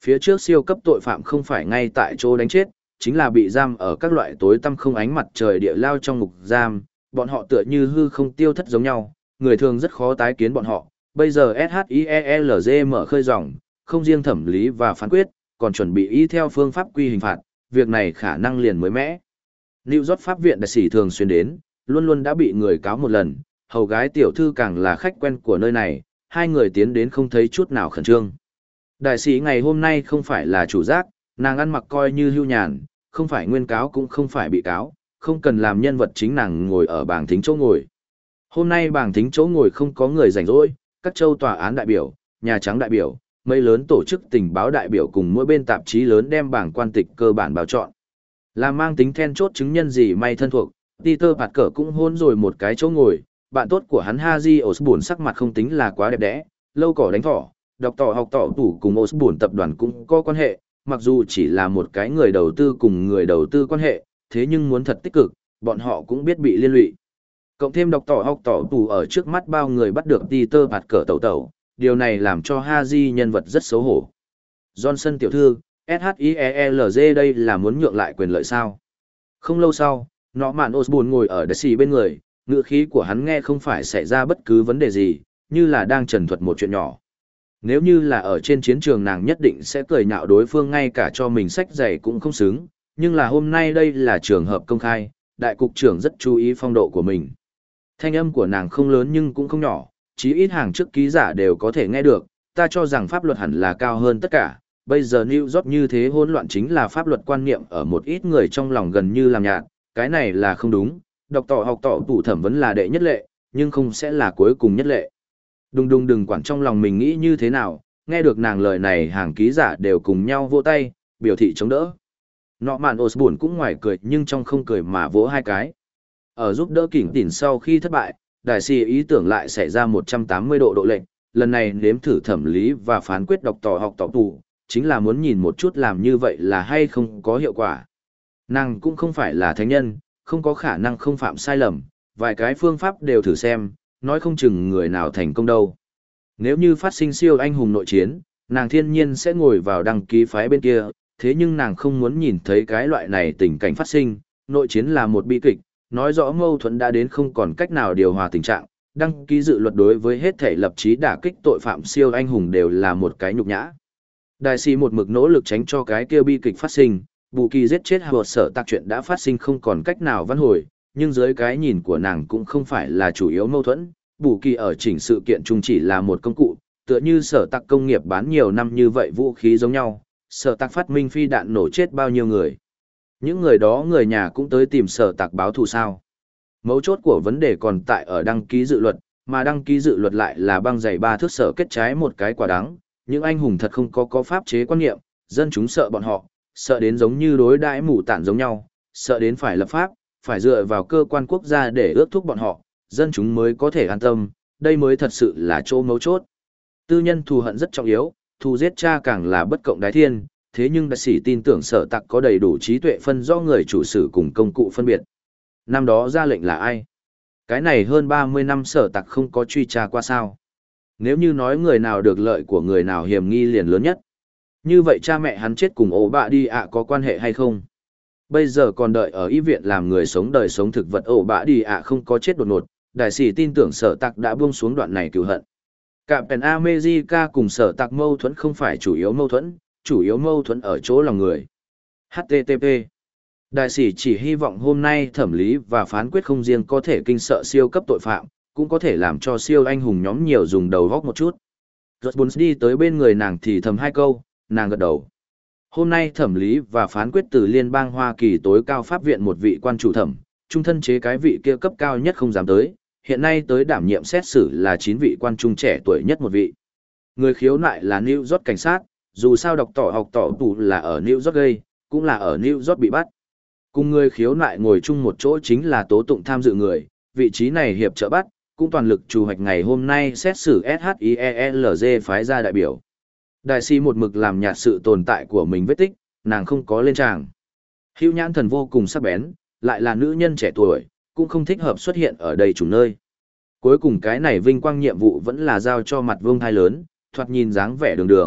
Phía trước siêu cấp tội phạm không phải ngay tại chỗ đánh chết, chính là bị giam ở các loại tối tăm không ánh mặt trời địa lao trong ngục giam, bọn họ tựa như hư không tiêu thất giống nhau, người thường rất khó tái kiến bọn họ. Bây giờ ét hát i e lờ giê mở khơi ròng, không riêng thẩm lý và phán quyết, còn chuẩn bị y theo phương pháp quy hình phạt, việc này khả năng liền mới mẽ. New York pháp viện đại sĩ thường xuyên đến, luôn luôn đã bị người cáo một lần, hầu gái tiểu thư càng là khách quen của nơi này, hai người tiến đến không thấy chút nào khẩn trương. Đại sĩ ngày hôm nay không phải là chủ giác, nàng ăn mặc coi như hưu nhàn, không phải nguyên cáo cũng không phải bị cáo, không cần làm nhân vật chính nàng ngồi ở bảng thính chỗ ngồi. Hôm nay bảng thính chỗ ngồi không có người rảnh rỗi, các châu tòa án đại biểu, Nhà Trắng đại biểu, mấy lớn tổ chức tình báo đại biểu cùng mỗi bên tạp chí lớn đem bảng quan tịch cơ bản báo chọn. Là mang tính then chốt chứng nhân gì may thân thuộc, Peter Parker cũng hôn rồi một cái chỗ ngồi, bạn tốt của hắn Haji Osborn sắc mặt không tính là quá đẹp đẽ, lâu cỏ đánh thỏ, đọc tỏ học tỏ tủ cùng Osborn tập đoàn cũng có quan hệ, mặc dù chỉ là một cái người đầu tư cùng người đầu tư quan hệ, thế nhưng muốn thật tích cực, bọn họ cũng biết bị liên lụy. Cộng thêm đọc tỏ học tỏ tủ ở trước mắt bao người bắt được Peter Parker tẩu tẩu, điều này làm cho Haji nhân vật rất xấu hổ. Johnson tiểu thư, ét hát i e lờ giê đây là muốn nhượng lại quyền lợi sao? Không lâu sau, Norman Osborn ngồi ở Daisy bên người, ngữ khí của hắn nghe không phải xảy ra bất cứ vấn đề gì, như là đang trần thuật một chuyện nhỏ. Nếu như là ở trên chiến trường nàng nhất định sẽ cười nhạo đối phương ngay cả cho mình sách giày cũng không xứng, nhưng là hôm nay đây là trường hợp công khai, đại cục trưởng rất chú ý phong độ của mình. Thanh âm của nàng không lớn nhưng cũng không nhỏ, chí ít hàng trước ký giả đều có thể nghe được, ta cho rằng pháp luật hẳn là cao hơn tất cả, bây giờ New York như thế hỗn loạn chính là pháp luật quan niệm ở một ít người trong lòng gần như làm nhạt, cái này là không đúng, đọc tỏ học tỏ tủ thẩm vấn là đệ nhất lệ, nhưng không sẽ là cuối cùng nhất lệ. Đùng đùng đừng quản trong lòng mình nghĩ như thế nào, nghe được nàng lời này hàng ký giả đều cùng nhau vỗ tay, biểu thị chống đỡ. Norman Osborn cũng ngoài cười nhưng trong không cười mà vỗ hai cái. Ở giúp đỡ kỉnh tỉn sau khi thất bại, đại sĩ ý tưởng lại xảy ra một trăm tám mươi độ độ lệnh, lần này nếm thử thẩm lý và phán quyết đọc tỏ học tỏ tủ, chính là muốn nhìn một chút làm như vậy là hay không có hiệu quả. Nàng cũng không phải là thánh nhân, không có khả năng không phạm sai lầm, vài cái phương pháp đều thử xem, nói không chừng người nào thành công đâu. Nếu như phát sinh siêu anh hùng nội chiến, nàng thiên nhiên sẽ ngồi vào đăng ký phái bên kia, thế nhưng nàng không muốn nhìn thấy cái loại này tình cảnh phát sinh, nội chiến là một bi kịch, nói rõ mâu thuẫn đã đến không còn cách nào điều hòa tình trạng, đăng ký dự luật đối với hết thể lập chí đả kích tội phạm siêu anh hùng đều là một cái nhục nhã. Đại sĩ một mực nỗ lực tránh cho cái kia bi kịch phát sinh, Bù Kỳ giết chết Howard Sở Tạc chuyện đã phát sinh không còn cách nào vãn hồi, nhưng dưới cái nhìn của nàng cũng không phải là chủ yếu mâu thuẫn, Bù Kỳ ở chỉnh sự kiện chung chỉ là một công cụ, tựa như Sở Tạc công nghiệp bán nhiều năm như vậy vũ khí giống nhau, Sở Tạc phát minh phi đạn nổ chết bao nhiêu người. Những người đó người nhà cũng tới tìm Sở Tạc báo thù sao. Mấu chốt của vấn đề còn tại ở đăng ký dự luật, mà đăng ký dự luật lại là băng dày ba thước sở kết trái một cái quả đắng, những anh hùng thật không có có pháp chế quan niệm, dân chúng sợ bọn họ, sợ đến giống như đối đãi mù tản giống nhau, sợ đến phải lập pháp, phải dựa vào cơ quan quốc gia để ước thúc bọn họ, dân chúng mới có thể an tâm, đây mới thật sự là chỗ mấu chốt. Tư nhân thù hận rất trọng yếu, thù giết cha càng là bất cộng đái thiên, thế nhưng đại sĩ tin tưởng Sở Tạc có đầy đủ trí tuệ phân rõ người chủ sử cùng công cụ phân biệt. Năm đó ra lệnh là ai? Cái này hơn ba mươi năm Sở Tạc không có truy tra qua sao? Nếu như nói người nào được lợi của người nào hiểm nghi liền lớn nhất. Như vậy cha mẹ hắn chết cùng ổ bạ đi ạ có quan hệ hay không? Bây giờ còn đợi ở y viện làm người sống đời sống thực vật ổ bạ đi ạ không có chết đột ngột, đại sĩ tin tưởng Sở Tạc đã buông xuống đoạn này cừu hận. Captain America cùng Sở Tạc mâu thuẫn không phải chủ yếu mâu thuẫn, chủ yếu mâu thuẫn ở chỗ lòng người. hát tê tê pê Đại sĩ chỉ hy vọng hôm nay thẩm lý và phán quyết không riêng có thể kinh sợ siêu cấp tội phạm, cũng có thể làm cho siêu anh hùng nhóm nhiều dùng đầu góc một chút. Rosbons đi tới bên người nàng thì thầm hai câu, nàng gật đầu. Hôm nay thẩm lý và phán quyết từ Liên bang Hoa Kỳ tối cao pháp viện một vị quan chủ thẩm, trung thân chế cái vị kia cấp cao nhất không dám tới, hiện nay tới đảm nhiệm xét xử là chín vị quan trung trẻ tuổi nhất một vị. Người khiếu nại là New York cảnh sát, dù sao đọc tỏ học tỏ tù là ở New York gây, cũng là ở New York bị bắt. Cùng người khiếu nại ngồi chung một chỗ chính là tố tụng tham dự người, vị trí này hiệp trợ bắt, cũng toàn lực chủ hoạch ngày hôm nay xét xử ét hát i e lờ giê phái ra đại biểu. Đại sĩ một mực làm nhạt sự tồn tại của mình vết tích, nàng không có lên tràng. Hữu nhãn thần vô cùng sắc bén, lại là nữ nhân trẻ tuổi, cũng không thích hợp xuất hiện ở đây chủ nơi. Cuối cùng cái này vinh quang nhiệm vụ vẫn là giao cho mặt vương thai lớn, thoạt nhìn dáng vẻ đường đường,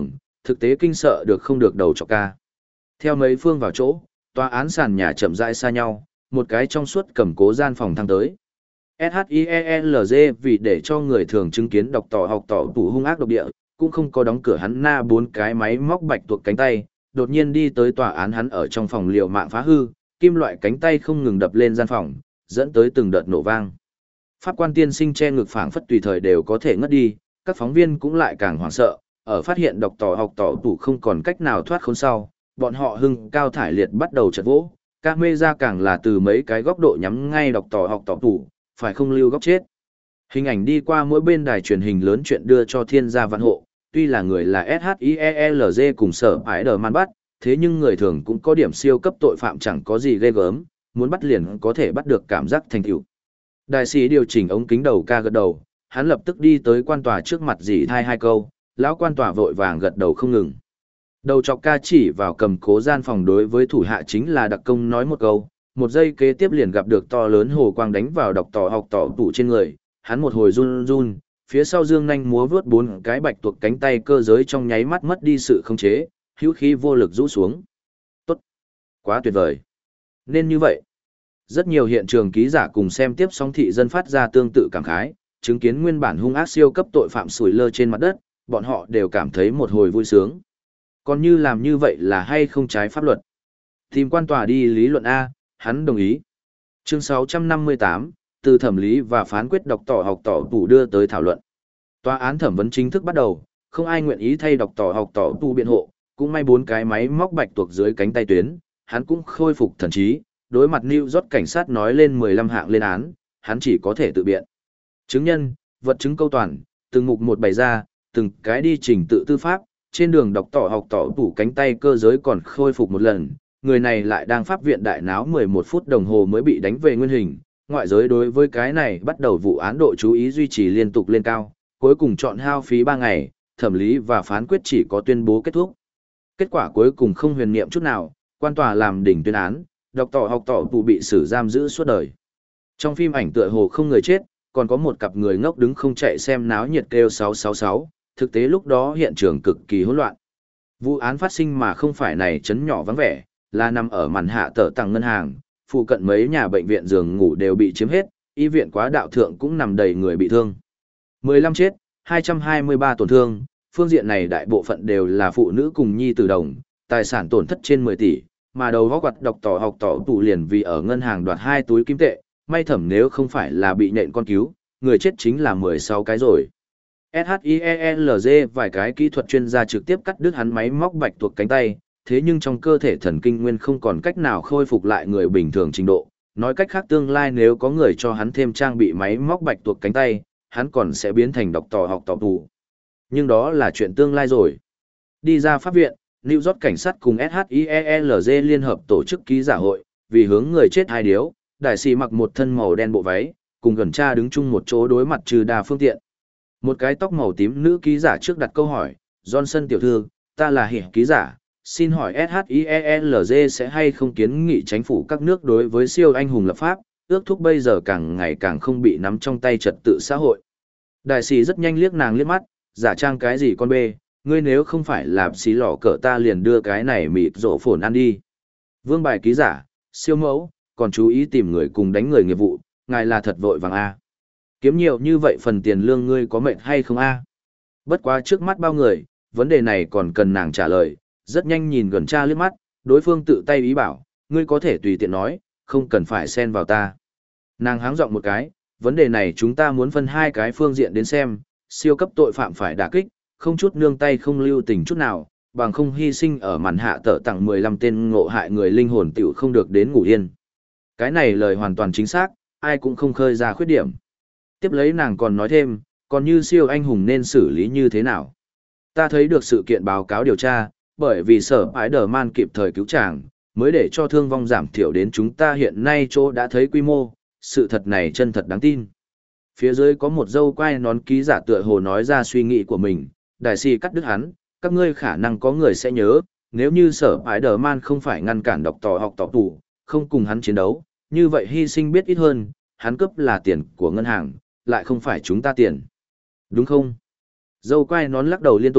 thực tế kinh sợ được không được đầu chọc ca. Theo mấy phương vào chỗ, tòa án sàn nhà chậm rãi xa nhau, một cái trong suốt cầm cố gian phòng thăng tới. SHIELZ vì để cho người thường chứng kiến đọc tỏ học tỏ tủ hung ác độc địa, cũng không có đóng cửa hắn na bốn cái máy móc bạch tuộc cánh tay, đột nhiên đi tới tòa án hắn ở trong phòng liều mạng phá hư, kim loại cánh tay không ngừng đập lên gian phòng, dẫn tới từng đợt nổ vang. Pháp quan tiên sinh che ngực phảng phất tùy thời đều có thể ngất đi, các phóng viên cũng lại càng hoảng sợ, ở phát hiện đọc tỏ học tỏ tủ không còn cách nào thoát khốn sau, bọn họ hưng cao thải liệt bắt đầu chật vỗ, camera càng là từ mấy cái góc độ nhắm ngay đọc tỏ học tỏ tủ, phải không lưu góc chết. Hình ảnh đi qua mỗi bên đài truyền hình lớn chuyện đưa cho thiên gia vạn hộ, tuy là người là SHIELZ cùng sở ái đờ man bắt, thế nhưng người thường cũng có điểm siêu cấp tội phạm chẳng có gì ghê gớm, muốn bắt liền có thể bắt được cảm giác thành tựu. Đại sĩ điều chỉnh ống kính đầu ca gật đầu, hắn lập tức đi tới quan tòa trước mặt dì thai hai câu, lão quan tòa vội vàng gật đầu không ngừng. Đầu chọc ca chỉ vào cầm cố gian phòng đối với thủ hạ chính là đặc công nói một câu, một giây kế tiếp liền gặp được to lớn hồ quang đánh vào đọc tỏ học tỏ tủ trên người, hắn một hồi run run, phía sau dương nhanh múa vướt bốn cái bạch tuộc cánh tay cơ giới trong nháy mắt mất đi sự khống chế, hữu khí vô lực rũ xuống. Tốt! Quá tuyệt vời! Nên như vậy! Rất nhiều hiện trường ký giả cùng xem tiếp sóng thị dân phát ra tương tự cảm khái, chứng kiến nguyên bản hung ác siêu cấp tội phạm sủi lơ trên mặt đất, bọn họ đều cảm thấy một hồi vui sướng. Còn như làm như vậy là hay không trái pháp luật? Tìm quan tòa đi lý luận A, hắn đồng ý. Chương sáu trăm năm mươi tám, từ thẩm lý và phán quyết đọc tỏ học tỏ tủ đưa tới thảo luận. Tòa án thẩm vấn chính thức bắt đầu, không ai nguyện ý thay đọc tỏ học tỏ tủ biện hộ, cũng may bốn cái máy móc bạch tuộc dưới cánh tay tuyến, hắn cũng khôi phục thần trí, đối mặt New York cảnh sát nói lên mười lăm hạng lên án, hắn chỉ có thể tự biện. Chứng nhân, vật chứng câu toàn, từng mục một bày ra, từng cái đi trình tự tư pháp, trên đường đọc tỏ học tỏ tủ cánh tay cơ giới còn khôi phục một lần, người này lại đang pháp viện đại náo mười một phút đồng hồ mới bị đánh về nguyên hình. Ngoại giới đối với cái này bắt đầu vụ án độ chú ý duy trì liên tục lên cao, cuối cùng chọn hao phí ba ngày, thẩm lý và phán quyết chỉ có tuyên bố kết thúc. Kết quả cuối cùng không huyền niệm chút nào, quan tòa làm đỉnh tuyên án, đọc tỏ học tỏ tù bị xử giam giữ suốt đời. Trong phim ảnh tựa hồ không người chết, còn có một cặp người ngốc đứng không chạy xem náo nhiệt kêu sáu sáu sáu, thực tế lúc đó hiện trường cực kỳ hỗn loạn. Vụ án phát sinh mà không phải này chấn nhỏ vắng vẻ, là nằm ở màn hạ tờ tặng ngân hàng, phụ cận mấy nhà bệnh viện giường ngủ đều bị chiếm hết, y viện quá đạo thượng cũng nằm đầy người bị thương. mười lăm chết, hai trăm hai mươi ba tổn thương, phương diện này đại bộ phận đều là phụ nữ cùng nhi tử đồng, tài sản tổn thất trên mười tỷ, mà đầu góc quặt đọc tỏ học tỏ tủ liền vì ở ngân hàng đoạt hai túi kim tệ, may thẩm nếu không phải là bị nện con cứu, người chết chính là mười sáu cái rồi. SHIELZ vài cái kỹ thuật chuyên gia trực tiếp cắt đứt hắn máy móc bạch tuộc cánh tay, thế nhưng trong cơ thể thần kinh nguyên không còn cách nào khôi phục lại người bình thường trình độ. Nói cách khác tương lai nếu có người cho hắn thêm trang bị máy móc bạch tuộc cánh tay, hắn còn sẽ biến thành độc tỏ học tỏ tù. Nhưng đó là chuyện tương lai rồi. Đi ra pháp viện, New York cảnh sát cùng SHIELZ liên hợp tổ chức ký giả hội, vì hướng người chết hai điếu, đại sĩ mặc một thân màu đen bộ váy, cùng gần cha đứng chung một chỗ đối mặt trừ đa phương tiện. Một cái tóc màu tím nữ ký giả trước đặt câu hỏi, Johnson tiểu thư, ta là hiệp ký giả, xin hỏi SHIELZ sẽ hay không kiến nghị chính phủ các nước đối với siêu anh hùng lập pháp, ước thúc bây giờ càng ngày càng không bị nắm trong tay trật tự xã hội. Đại sĩ rất nhanh liếc nàng liếc mắt, giả trang cái gì con bê, ngươi nếu không phải là xí lỏ cỡ ta liền đưa cái này mịt rổ phồn ăn đi. Vương bài ký giả, siêu mẫu, còn chú ý tìm người cùng đánh người nghiệp vụ, ngài là thật vội vàng a. Kiếm nhiều như vậy phần tiền lương ngươi có mệt hay không a? Bất quá trước mắt bao người, vấn đề này còn cần nàng trả lời, rất nhanh nhìn gần cha liếc mắt, đối phương tự tay ý bảo, ngươi có thể tùy tiện nói, không cần phải xen vào ta. Nàng háng giọng một cái, vấn đề này chúng ta muốn phân hai cái phương diện đến xem, siêu cấp tội phạm phải đả kích, không chút nương tay không lưu tình chút nào, bằng không hy sinh ở màn hạ tở tặng mười lăm tên ngộ hại người linh hồn tiểu không được đến ngủ yên. Cái này lời hoàn toàn chính xác, ai cũng không khơi ra khuyết điểm. Tiếp lấy nàng còn nói thêm, còn như siêu anh hùng nên xử lý như thế nào. Ta thấy được sự kiện báo cáo điều tra, bởi vì sở Spider-Man kịp thời cứu chàng, mới để cho thương vong giảm thiểu đến chúng ta hiện nay chỗ đã thấy quy mô, sự thật này chân thật đáng tin. Phía dưới có một dâu quai nón ký giả tựa hồ nói ra suy nghĩ của mình, đại sĩ cắt đứt hắn, các ngươi khả năng có người sẽ nhớ, nếu như sở Spider-Man không phải ngăn cản độc tỏ học tỏ tủ, không cùng hắn chiến đấu, như vậy hy sinh biết ít hơn, hắn cướp là tiền của ngân hàng, lại không phải chúng ta tiền. Đúng không? Dâu quai nón lắc đầu liên tục,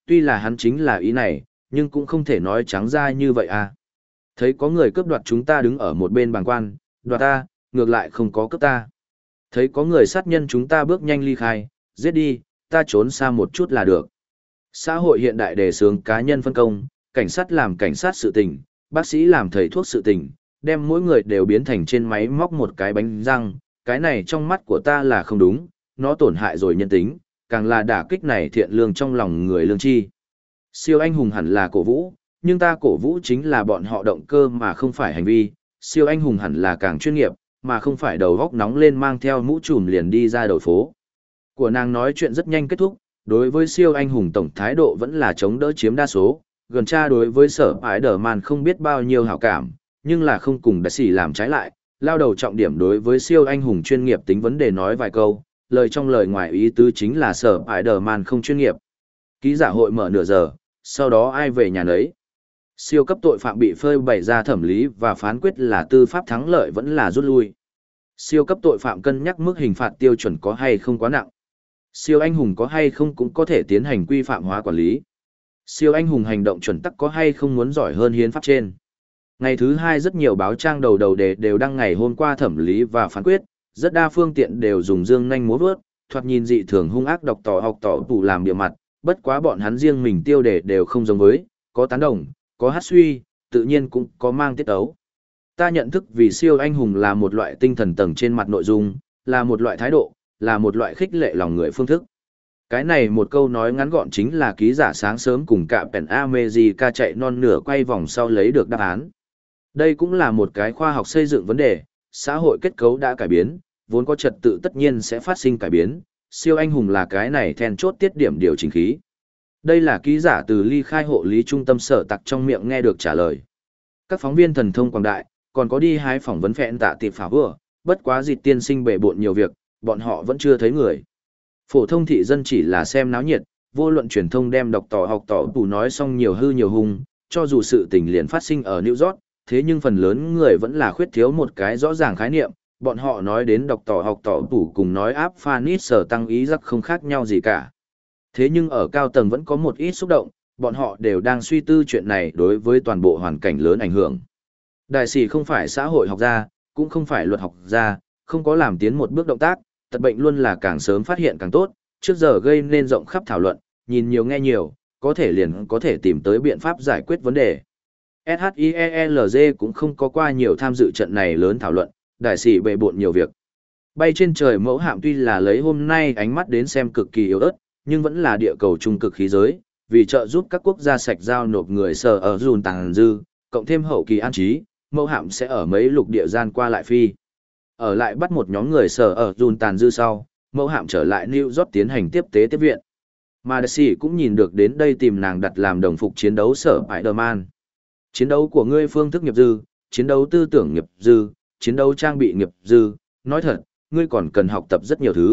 tuy là hắn chính là ý này, nhưng cũng không thể nói trắng ra như vậy à. Thấy có người cướp đoạt chúng ta đứng ở một bên bàng quan, đoạt ta, ngược lại không có cướp ta. Thấy có người sát nhân chúng ta bước nhanh ly khai, giết đi, ta trốn xa một chút là được. Xã hội hiện đại đề xướng cá nhân phân công, cảnh sát làm cảnh sát sự tình, bác sĩ làm thầy thuốc sự tình, đem mỗi người đều biến thành trên máy móc một cái bánh răng, cái này trong mắt của ta là không đúng, nó tổn hại rồi nhân tính, càng là đả kích này thiện lương trong lòng người lương tri. Siêu anh hùng hẳn là cổ vũ, nhưng ta cổ vũ chính là bọn họ động cơ mà không phải hành vi, siêu anh hùng hẳn là càng chuyên nghiệp, mà không phải đầu góc nóng lên mang theo mũ trùm liền đi ra đầu phố. Của nàng nói chuyện rất nhanh kết thúc, đối với siêu anh hùng tổng thái độ vẫn là chống đỡ chiếm đa số, gần cha đối với sở ái đờ màn không biết bao nhiêu hảo cảm, nhưng là không cùng đại sĩ làm trái lại, lao đầu trọng điểm đối với siêu anh hùng chuyên nghiệp tính vấn đề nói vài câu, lời trong lời ngoài ý tứ chính là sở ái đờ màn không chuyên nghiệp. Ký giả hội mở nửa giờ, sau đó ai về nhà nấy. Siêu cấp tội phạm bị phơi bày ra thẩm lý và phán quyết là tư pháp thắng lợi vẫn là rút lui. Siêu cấp tội phạm cân nhắc mức hình phạt tiêu chuẩn có hay không quá nặng. Siêu anh hùng có hay không cũng có thể tiến hành quy phạm hóa quản lý. Siêu anh hùng hành động chuẩn tắc có hay không muốn giỏi hơn hiến pháp trên. Ngày thứ hai rất nhiều báo trang đầu đầu đề đều đăng ngày hôm qua thẩm lý và phán quyết, rất đa phương tiện đều dùng dương nhanh múa vớt, thoạt nhìn dị thường hung ác độc tỏ học tỏ tủ làm địa mặt, bất quá bọn hắn riêng mình tiêu đề đều không giống với, có tán đồng, có hát suy, tự nhiên cũng có mang tiết ấu. Ta nhận thức vì siêu anh hùng là một loại tinh thần tầng trên mặt nội dung, là một loại thái độ, là một loại khích lệ lòng người phương thức. Cái này một câu nói ngắn gọn chính là ký giả sáng sớm cùng cả Pen America chạy non nửa quay vòng sau lấy được đáp án. Đây cũng là một cái khoa học xây dựng vấn đề, xã hội kết cấu đã cải biến, vốn có trật tự tất nhiên sẽ phát sinh cải biến, siêu anh hùng là cái này then chốt tiết điểm điều chỉnh khí. Đây là ký giả từ ly khai hộ lý trung tâm sở tặc trong miệng nghe được trả lời. Các phóng viên thần thông quảng đại, còn có đi hái phỏng vấn phẹn tạ tiệp phá vừa, bất quá dịt tiên sinh bể bộn nhiều việc, bọn họ vẫn chưa thấy người. Phổ thông thị dân chỉ là xem náo nhiệt, vô luận truyền thông đem đọc tỏ học tỏ tủ nói xong nhiều hư nhiều hung, cho dù sự tình liền phát sinh ở New York, thế nhưng phần lớn người vẫn là khuyết thiếu một cái rõ ràng khái niệm, bọn họ nói đến đọc tỏ học tỏ tủ cùng nói áp phanit sở tăng ý giặc không khác nhau gì cả. Thế nhưng ở cao tầng vẫn có một ít xúc động, bọn họ đều đang suy tư chuyện này đối với toàn bộ hoàn cảnh lớn ảnh hưởng. Đại sĩ không phải xã hội học gia, cũng không phải luật học gia, không có làm tiến một bước động tác, tật bệnh luôn là càng sớm phát hiện càng tốt, trước giờ gây nên rộng khắp thảo luận, nhìn nhiều nghe nhiều, có thể liền có thể tìm tới biện pháp giải quyết vấn đề. ét hát i e lờ giê cũng không có qua nhiều tham dự trận này lớn thảo luận, đại sĩ bề bộn nhiều việc. Bay trên trời mẫu hạm tuy là lấy hôm nay ánh mắt đến xem cực kỳ yếu ớt, nhưng vẫn là địa cầu trung cực khí giới, vì trợ giúp các quốc gia sạch giao nộp người sở ở dùn tàng dư, cộng thêm hậu kỳ an trí, mẫu hạm sẽ ở mấy lục địa gian qua lại phi. Ở lại bắt một nhóm người sở ở dùn tàn dư sau, mẫu hạm trở lại New York tiến hành tiếp tế tiếp viện. Mà Daisy cũng nhìn được đến đây tìm nàng đặt làm đồng phục chiến đấu sở Spider-Man. Chiến đấu của ngươi phương thức nghiệp dư, chiến đấu tư tưởng nghiệp dư, chiến đấu trang bị nghiệp dư, nói thật, ngươi còn cần học tập rất nhiều thứ.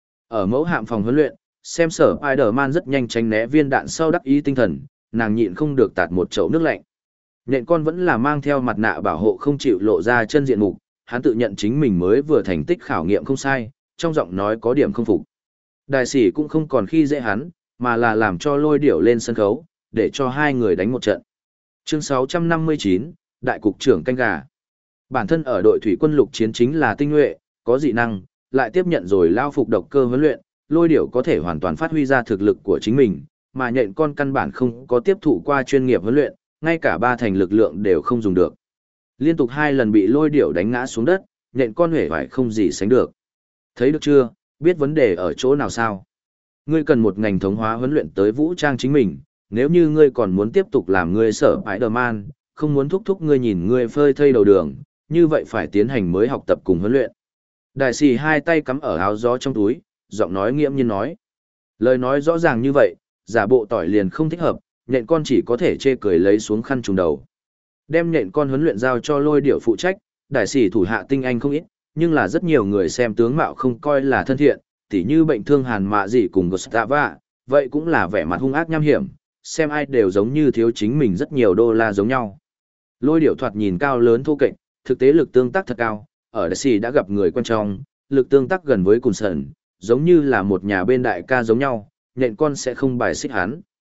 Ở mẫu hạm phòng huấn luyện, xem sở Spider-Man rất nhanh tránh né viên đạn sau đắc ý tinh thần, nàng nhịn không được tạt một chậu nước lạnh. Nhện con vẫn là mang theo mặt nạ bảo hộ không chịu lộ ra chân diện mục, hắn tự nhận chính mình mới vừa thành tích khảo nghiệm không sai, trong giọng nói có điểm không phục. Đại sĩ cũng không còn khi dễ hắn, mà là làm cho lôi điểu lên sân khấu, để cho hai người đánh một trận. Chương sáu trăm năm mươi chín, Đại cục trưởng canh gà. Bản thân ở đội thủy quân lục chiến chính là tinh nhuệ, có dị năng, lại tiếp nhận rồi lao phục độc cơ huấn luyện, lôi điểu có thể hoàn toàn phát huy ra thực lực của chính mình, mà nhện con căn bản không có tiếp thụ qua chuyên nghiệp huấn luyện, ngay cả ba thành lực lượng đều không dùng được. Liên tục hai lần bị lôi điểu đánh ngã xuống đất, nhện con huệ vải không gì sánh được. Thấy được chưa, biết vấn đề ở chỗ nào sao? Ngươi cần một ngành thống hóa huấn luyện tới vũ trang chính mình, nếu như ngươi còn muốn tiếp tục làm ngươi sở Spider-Man, không muốn thúc thúc ngươi nhìn ngươi phơi thây đầu đường, như vậy phải tiến hành mới học tập cùng huấn luyện. Đại sĩ hai tay cắm ở áo gió trong túi, giọng nói nghiễm nhiên nói. Lời nói rõ ràng như vậy, giả bộ tỏi liền không thích hợp, nhện con chỉ có thể chê cười lấy xuống khăn trùng đầu. Đem nhện con huấn luyện giao cho lôi điểu phụ trách, đại sĩ thủ hạ tinh anh không ít, nhưng là rất nhiều người xem tướng mạo không coi là thân thiện, tỉ như bệnh thương hàn mạ gì cùng Gustava, vậy cũng là vẻ mặt hung ác nham hiểm, xem ai đều giống như thiếu chính mình rất nhiều đô la giống nhau. Lôi điểu thoạt nhìn cao lớn thô kệch, thực tế lực tương tác thật cao, ở đại sĩ đã gặp người quen trong, lực tương tác gần với Cùn Sần, giống như là một nhà bên đại ca giống nhau, nhện con sẽ không bài xích hắn.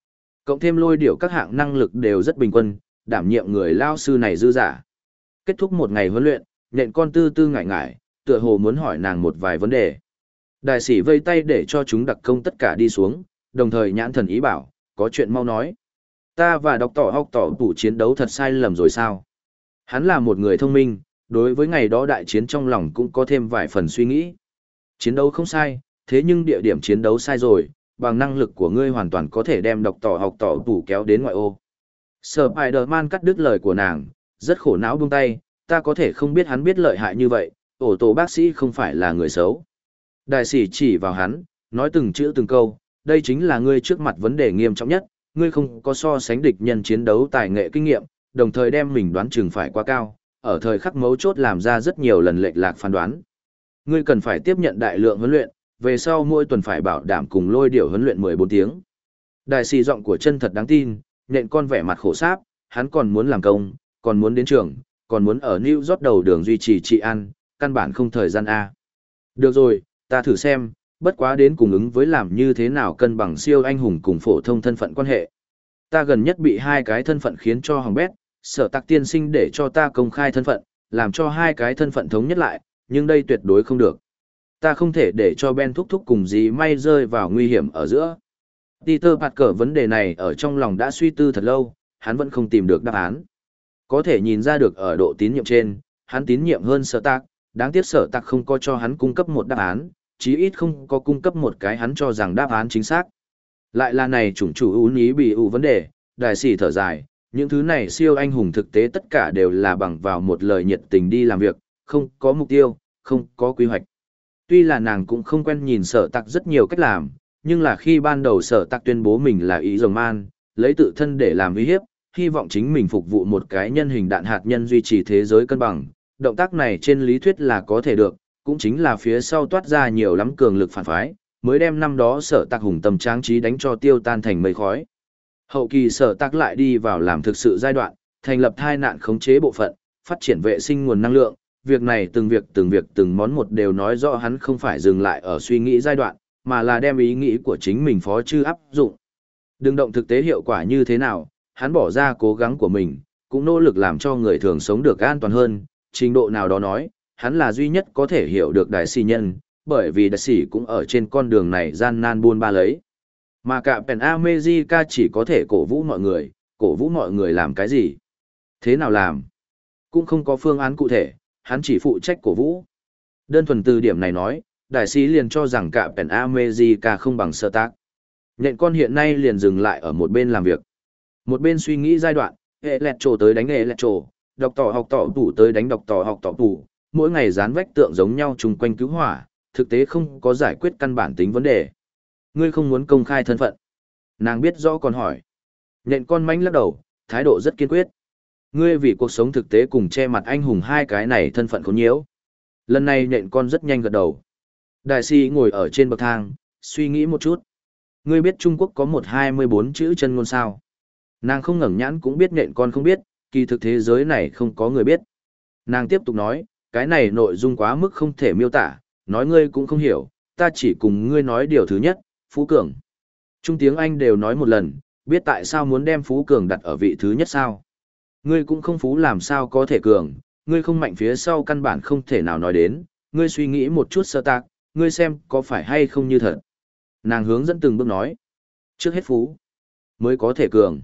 Cộng thêm lôi điểu các hạng năng lực đều rất bình quân, đảm nhiệm người lao sư này dư giả. Kết thúc một ngày huấn luyện, nện con tư tư ngại ngại, tựa hồ muốn hỏi nàng một vài vấn đề. Đại sĩ vây tay để cho chúng đặc công tất cả đi xuống, đồng thời nhãn thần ý bảo, có chuyện mau nói. Ta và đọc tỏ học tỏ tủ chiến đấu thật sai lầm rồi sao? Hắn là một người thông minh, đối với ngày đó đại chiến trong lòng cũng có thêm vài phần suy nghĩ. Chiến đấu không sai, thế nhưng địa điểm chiến đấu sai rồi, bằng năng lực của ngươi hoàn toàn có thể đem đọc tỏ học tỏ tủ kéo đến ngoại ô. Spider-Man cắt đứt lời của nàng, rất khổ não buông tay, ta có thể không biết hắn biết lợi hại như vậy, ổ tổ bác sĩ không phải là người xấu. Đại sĩ chỉ vào hắn, nói từng chữ từng câu, đây chính là ngươi trước mặt vấn đề nghiêm trọng nhất, ngươi không có so sánh địch nhân chiến đấu tài nghệ kinh nghiệm, đồng thời đem mình đoán chừng phải quá cao, ở thời khắc mấu chốt làm ra rất nhiều lần lệch lạc phán đoán. Ngươi cần phải tiếp nhận đại lượng huấn luyện, về sau mỗi tuần phải bảo đảm cùng lôi điểu huấn luyện mười bốn tiếng. Đại sĩ giọng của chân thật đáng tin, nện con vẻ mặt khổ sáp, hắn còn muốn làm công, còn muốn đến trường, còn muốn ở New York đầu đường duy trì trị an, căn bản không thời gian A. Được rồi, ta thử xem, bất quá đến cùng ứng với làm như thế nào cân bằng siêu anh hùng cùng phổ thông thân phận quan hệ. Ta gần nhất bị hai cái thân phận khiến cho hỏng bét, sở tạc tiên sinh để cho ta công khai thân phận, làm cho hai cái thân phận thống nhất lại, nhưng đây tuyệt đối không được. Ta không thể để cho Ben thúc thúc cùng dì may rơi vào nguy hiểm ở giữa. Peter Parker vấn đề này ở trong lòng đã suy tư thật lâu, hắn vẫn không tìm được đáp án. Có thể nhìn ra được ở độ tín nhiệm trên, hắn tín nhiệm hơn sở tạc, đáng tiếc sở tạc không có cho hắn cung cấp một đáp án, chí ít không có cung cấp một cái hắn cho rằng đáp án chính xác. Lại là này chủng chủ ún ý bị ủ vấn đề, đại sĩ thở dài, những thứ này siêu anh hùng thực tế tất cả đều là bằng vào một lời nhiệt tình đi làm việc, không có mục tiêu, không có quy hoạch. Tuy là nàng cũng không quen nhìn sở tạc rất nhiều cách làm, nhưng là khi ban đầu sở tạc tuyên bố mình là ý rồng man, lấy tự thân để làm uy hiếp, hy vọng chính mình phục vụ một cái nhân hình đạn hạt nhân duy trì thế giới cân bằng, động tác này trên lý thuyết là có thể được, cũng chính là phía sau toát ra nhiều lắm cường lực phản phái, mới đem năm đó sở tạc hùng tầm tráng trí đánh cho tiêu tan thành mây khói. Hậu kỳ sở tạc lại đi vào làm thực sự giai đoạn, thành lập thai nạn khống chế bộ phận, phát triển vệ sinh nguồn năng lượng, việc này từng việc từng việc từng món một đều nói rõ hắn không phải dừng lại ở suy nghĩ giai đoạn, mà là đem ý nghĩ của chính mình phó chư áp dụng. Đừng động thực tế hiệu quả như thế nào, hắn bỏ ra cố gắng của mình, cũng nỗ lực làm cho người thường sống được an toàn hơn, trình độ nào đó nói, hắn là duy nhất có thể hiểu được đại sĩ nhân, bởi vì đại sĩ cũng ở trên con đường này gian nan buôn ba lấy. Mà cả Pen America chỉ có thể cổ vũ mọi người, cổ vũ mọi người làm cái gì? Thế nào làm? Cũng không có phương án cụ thể, hắn chỉ phụ trách cổ vũ. Đơn thuần từ điểm này nói, đại sĩ liền cho rằng cả Pen America không bằng sơ tác. Nhện con hiện nay liền dừng lại ở một bên làm việc. Một bên suy nghĩ giai đoạn, hệ lẹt trổ tới đánh hệ lẹt trổ, đọc tỏ học tỏ tủ tới đánh đọc tỏ học tỏ tủ, mỗi ngày dán vách tượng giống nhau chung quanh cứu hỏa, thực tế không có giải quyết căn bản tính vấn đề. Ngươi không muốn công khai thân phận. Nàng biết rõ còn hỏi. Nhện con mánh lắc đầu, thái độ rất kiên quyết. Ngươi vì cuộc sống thực tế cùng che mặt anh hùng hai cái này thân phận khốn nhiễu. Lần này nhện con rất nhanh gật đầu. Đại sĩ ngồi ở trên bậc thang, suy nghĩ một chút. Ngươi biết Trung Quốc có một hai mươi bốn chữ chân ngôn sao? Nàng không ngẩng nhãn cũng biết nhện con không biết, kỳ thực thế giới này không có người biết. Nàng tiếp tục nói, cái này nội dung quá mức không thể miêu tả, nói ngươi cũng không hiểu, ta chỉ cùng ngươi nói điều thứ nhất, Phú Cường. Trung tiếng Anh đều nói một lần, biết tại sao muốn đem Phú Cường đặt ở vị thứ nhất sao? Ngươi cũng không phú làm sao có thể cường, ngươi không mạnh phía sau căn bản không thể nào nói đến, ngươi suy nghĩ một chút sơ tạc, ngươi xem có phải hay không như thật. Nàng hướng dẫn từng bước nói, trước hết phú, mới có thể cường.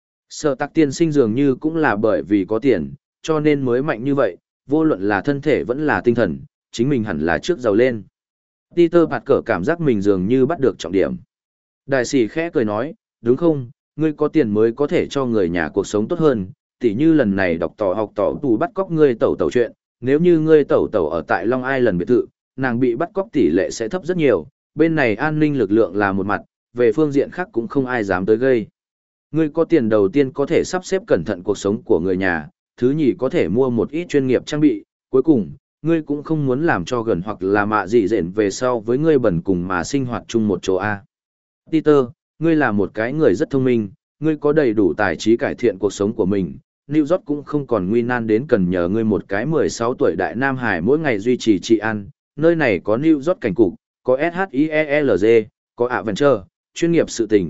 Sở tạc tiên sinh dường như cũng là bởi vì có tiền, cho nên mới mạnh như vậy, vô luận là thân thể vẫn là tinh thần, chính mình hẳn là trước giàu lên. Peter Parker cảm giác mình dường như bắt được trọng điểm. Đại sĩ khẽ cười nói, đúng không, ngươi có tiền mới có thể cho người nhà cuộc sống tốt hơn, tỉ như lần này đọc tỏ học tỏ tù bắt cóc ngươi tẩu tẩu chuyện, nếu như ngươi tẩu tẩu ở tại Long Island biệt thự, nàng bị bắt cóc tỷ lệ sẽ thấp rất nhiều, bên này an ninh lực lượng là một mặt, về phương diện khác cũng không ai dám tới gây. Ngươi có tiền đầu tiên có thể sắp xếp cẩn thận cuộc sống của người nhà, thứ nhì có thể mua một ít chuyên nghiệp trang bị, cuối cùng, ngươi cũng không muốn làm cho gần hoặc là mạ dị dện về sau với ngươi bẩn cùng mà sinh hoạt chung một chỗ A. Peter, ngươi là một cái người rất thông minh, ngươi có đầy đủ tài trí cải thiện cuộc sống của mình, New York cũng không còn nguy nan đến cần nhờ ngươi một cái mười sáu tuổi đại Nam Hải mỗi ngày duy trì trị an, nơi này có New York cảnh cục, có ét hát i e lờ giê, có Adventure, chuyên nghiệp sự tình,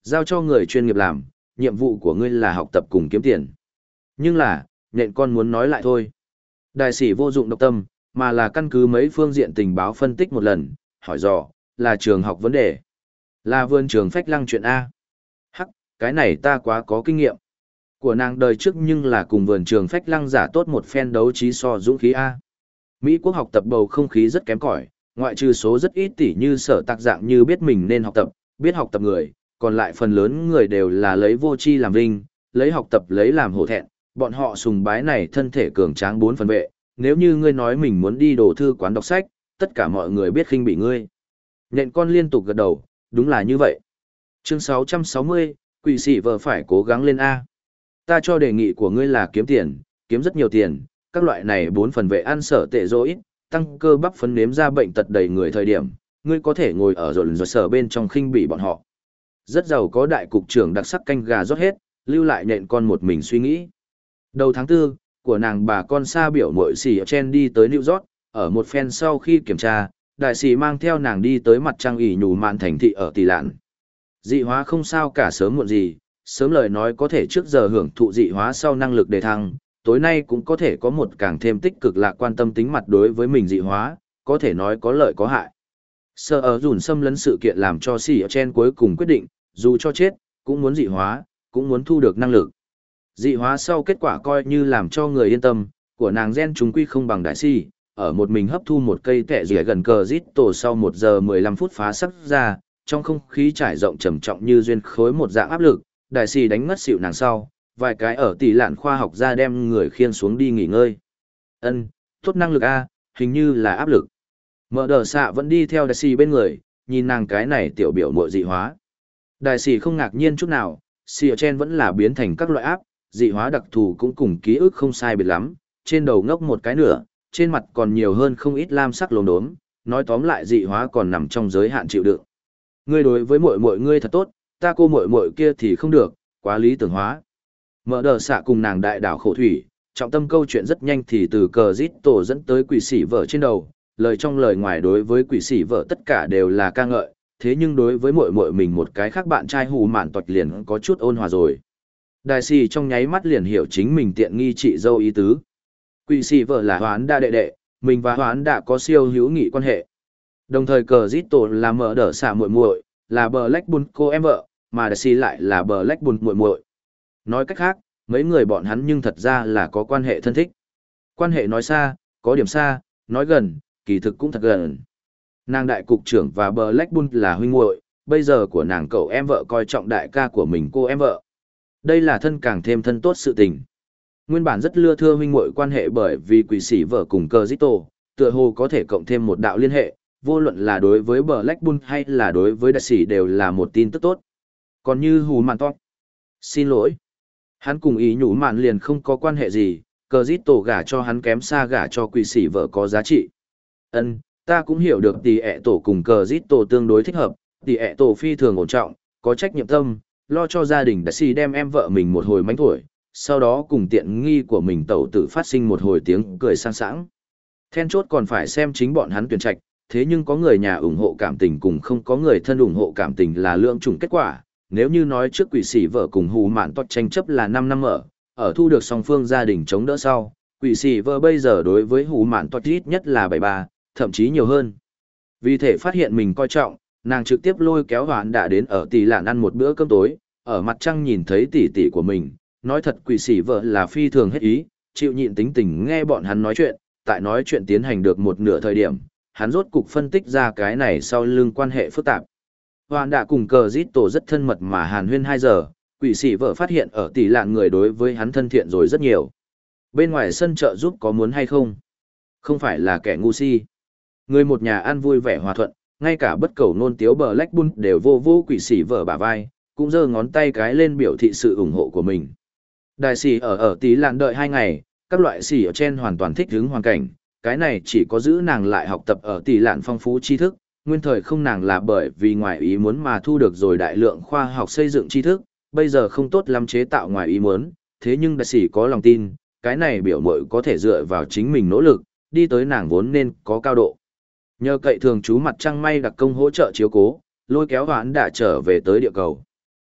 Giao cho người chuyên nghiệp làm, nhiệm vụ của ngươi là học tập cùng kiếm tiền. Nhưng là, nhện con muốn nói lại thôi. Đại sĩ vô dụng độc tâm, mà là căn cứ mấy phương diện tình báo phân tích một lần, hỏi dò, là trường học vấn đề. Là vườn trường phách lăng chuyện A. Hắc, cái này ta quá có kinh nghiệm. Của nàng đời trước nhưng là cùng vườn trường phách lăng giả tốt một phen đấu trí so dũng khí A. Mỹ quốc học tập bầu không khí rất kém cỏi, ngoại trừ số rất ít tỷ như sở tạc dạng như biết mình nên học tập, biết học tập người, còn lại phần lớn người đều là lấy vô tri làm vinh, lấy học tập lấy làm hổ thẹn, bọn họ sùng bái này thân thể cường tráng bốn phần vệ, nếu như ngươi nói mình muốn đi đồ thư quán đọc sách, tất cả mọi người biết khinh bị ngươi. Nhện con liên tục gật đầu, đúng là như vậy. Chương sáu trăm sáu mươi, quỷ sĩ vợ phải cố gắng lên A. Ta cho đề nghị của ngươi là kiếm tiền, kiếm rất nhiều tiền, các loại này bốn phần vệ ăn sở tệ dỗi, tăng cơ bắp phấn nếm ra bệnh tật đầy người thời điểm, ngươi có thể ngồi ở rộn rộn sở bên trong khinh bị bọn họ. Rất giàu có đại cục trưởng đặc sắc canh gà rót hết, lưu lại nện con một mình suy nghĩ. Đầu tháng tư, của nàng bà con xa biểu mội xỉ chen đi tới New York, ở một phen sau khi kiểm tra, đại sĩ mang theo nàng đi tới mặt trăng ỉ nhù mạn thành thị ở Tỷ Lạn. Dị hóa không sao cả sớm muộn gì, sớm lời nói có thể trước giờ hưởng thụ dị hóa sau năng lực đề thăng, tối nay cũng có thể có một càng thêm tích cực lạc quan tâm tính mặt đối với mình dị hóa, có thể nói có lợi có hại. Sợ ở dùn xâm lấn sự kiện làm cho xỉ chen cuối cùng quyết định, dù cho chết, cũng muốn dị hóa, cũng muốn thu được năng lực. Dị hóa sau kết quả coi như làm cho người yên tâm, của nàng gen chúng quy không bằng đại si, ở một mình hấp thu một cây tẹ rỉa gần cờ rít tổ sau một giờ mười lăm phút phá sắc ra, trong không khí trải rộng trầm trọng như duyên khối một dạng áp lực, đại si đánh ngất xỉu nàng sau, vài cái ở Tỷ Lạn khoa học ra đem người khiêng xuống đi nghỉ ngơi. Ân, tốt năng lực A, hình như là áp lực. Mở đờ xạ vẫn đi theo đại si bên người, nhìn nàng cái này tiểu biểu mội dị hóa. Đại si không ngạc nhiên chút nào, xỉa chen vẫn là biến thành các loại áp, dị hóa đặc thù cũng cùng ký ức không sai biệt lắm, trên đầu ngốc một cái nửa, trên mặt còn nhiều hơn không ít lam sắc lốm đốm, nói tóm lại dị hóa còn nằm trong giới hạn chịu đựng. Ngươi đối với muội muội ngươi thật tốt, ta cô muội muội kia thì không được, quá lý tưởng hóa. Mở đờ xạ cùng nàng đại đảo khổ thủy, trọng tâm câu chuyện rất nhanh thì từ cờ rít tổ dẫn tới quỷ sĩ vợ trên đầu, lời trong lời ngoài đối với quỷ sĩ vợ tất cả đều là ca ngợi, thế nhưng đối với muội muội mình một cái khác bạn trai hù mạn toạch liền có chút ôn hòa rồi. Đại sĩ trong nháy mắt liền hiểu chính mình tiện nghi chị dâu ý tứ. Quỷ sĩ vợ là hoán đa đệ đệ, mình và hoán đã có siêu hữu nghị quan hệ. Đồng thời cờ rít tổ là mở đờ xạ muội muội, là Black Bull cô em vợ, mà đại sĩ lại là Black Bull muội muội. Nói cách khác, mấy người bọn hắn nhưng thật ra là có quan hệ thân thích. Quan hệ nói xa, có điểm xa, nói gần, kỳ thực cũng thật gần. Nàng đại cục trưởng và Black Bull là huynh muội, bây giờ của nàng cậu em vợ coi trọng đại ca của mình cô em vợ. Đây là thân càng thêm thân tốt sự tình. Nguyên bản rất lưa thưa huynh muội quan hệ bởi vì quỷ sĩ vợ cùng cờ dít tổ, tựa hồ có thể cộng thêm một đạo liên hệ, vô luận là đối với Black Bull hay là đối với đại sĩ đều là một tin tức tốt. Còn như hù mạn toát, xin lỗi. Hắn cùng ý nhủ mạn liền không có quan hệ gì, cờ dít tổ gả cho hắn kém xa gả cho quỷ sĩ vợ có giá trị. Ân, ta cũng hiểu được tỷ ẹ tổ cùng cờ dít tổ tương đối thích hợp, tỷ ẹ tổ phi thường ổn trọng, có trách nhiệm tâm, lo cho gia đình đại sĩ đem em vợ mình một hồi mánh thổi, sau đó cùng tiện nghi của mình tẩu tử phát sinh một hồi tiếng cười sang sảng. Then chốt còn phải xem chính bọn hắn tuyển trạch, thế nhưng có người nhà ủng hộ cảm tình cùng không có người thân ủng hộ cảm tình là lượng chủng kết quả. Nếu như nói trước quỷ sĩ vợ cùng hù mạn toát tranh chấp là năm năm ở, ở thu được song phương gia đình chống đỡ sau, quỷ sĩ vợ bây giờ đối với hù mạn toát ít nhất là bảy ba, thậm chí nhiều hơn. Vì thể phát hiện mình coi trọng, nàng trực tiếp lôi kéo hoán đã đến ở Tỷ Lạn ăn một bữa cơm tối, ở mặt trăng nhìn thấy tỷ tỷ của mình, nói thật quỷ sĩ vợ là phi thường hết ý, chịu nhịn tính tình nghe bọn hắn nói chuyện, tại nói chuyện tiến hành được một nửa thời điểm, hắn rốt cục phân tích ra cái này sau lưng quan hệ phức tạp. Hoạn đã cùng cờ rít tổ rất thân mật mà hàn huyên hai giờ, quỷ sĩ vợ phát hiện ở Tỷ Lạn người đối với hắn thân thiện rồi rất nhiều. Bên ngoài sân chợ giúp có muốn hay không? Không phải là kẻ ngu si. Người một nhà ăn vui vẻ hòa thuận, ngay cả bất cầu nôn tiếu bờ Black Bull đều vô vô quỷ sĩ vợ bả vai, cũng giơ ngón tay cái lên biểu thị sự ủng hộ của mình. Đại sĩ ở ở Tỷ Lạn đợi hai ngày, các loại sĩ ở trên hoàn toàn thích ứng hoàn cảnh, cái này chỉ có giữ nàng lại học tập ở Tỷ Lạn phong phú tri thức. Nguyên thời không nàng là bởi vì ngoài ý muốn mà thu được rồi đại lượng khoa học xây dựng tri thức, bây giờ không tốt lắm chế tạo ngoài ý muốn, thế nhưng đại sĩ có lòng tin, cái này biểu mội có thể dựa vào chính mình nỗ lực, đi tới nàng vốn nên có cao độ. Nhờ cậy thường chú mặt trăng may đặc công hỗ trợ chiếu cố, lôi kéo hoán đã trở về tới địa cầu.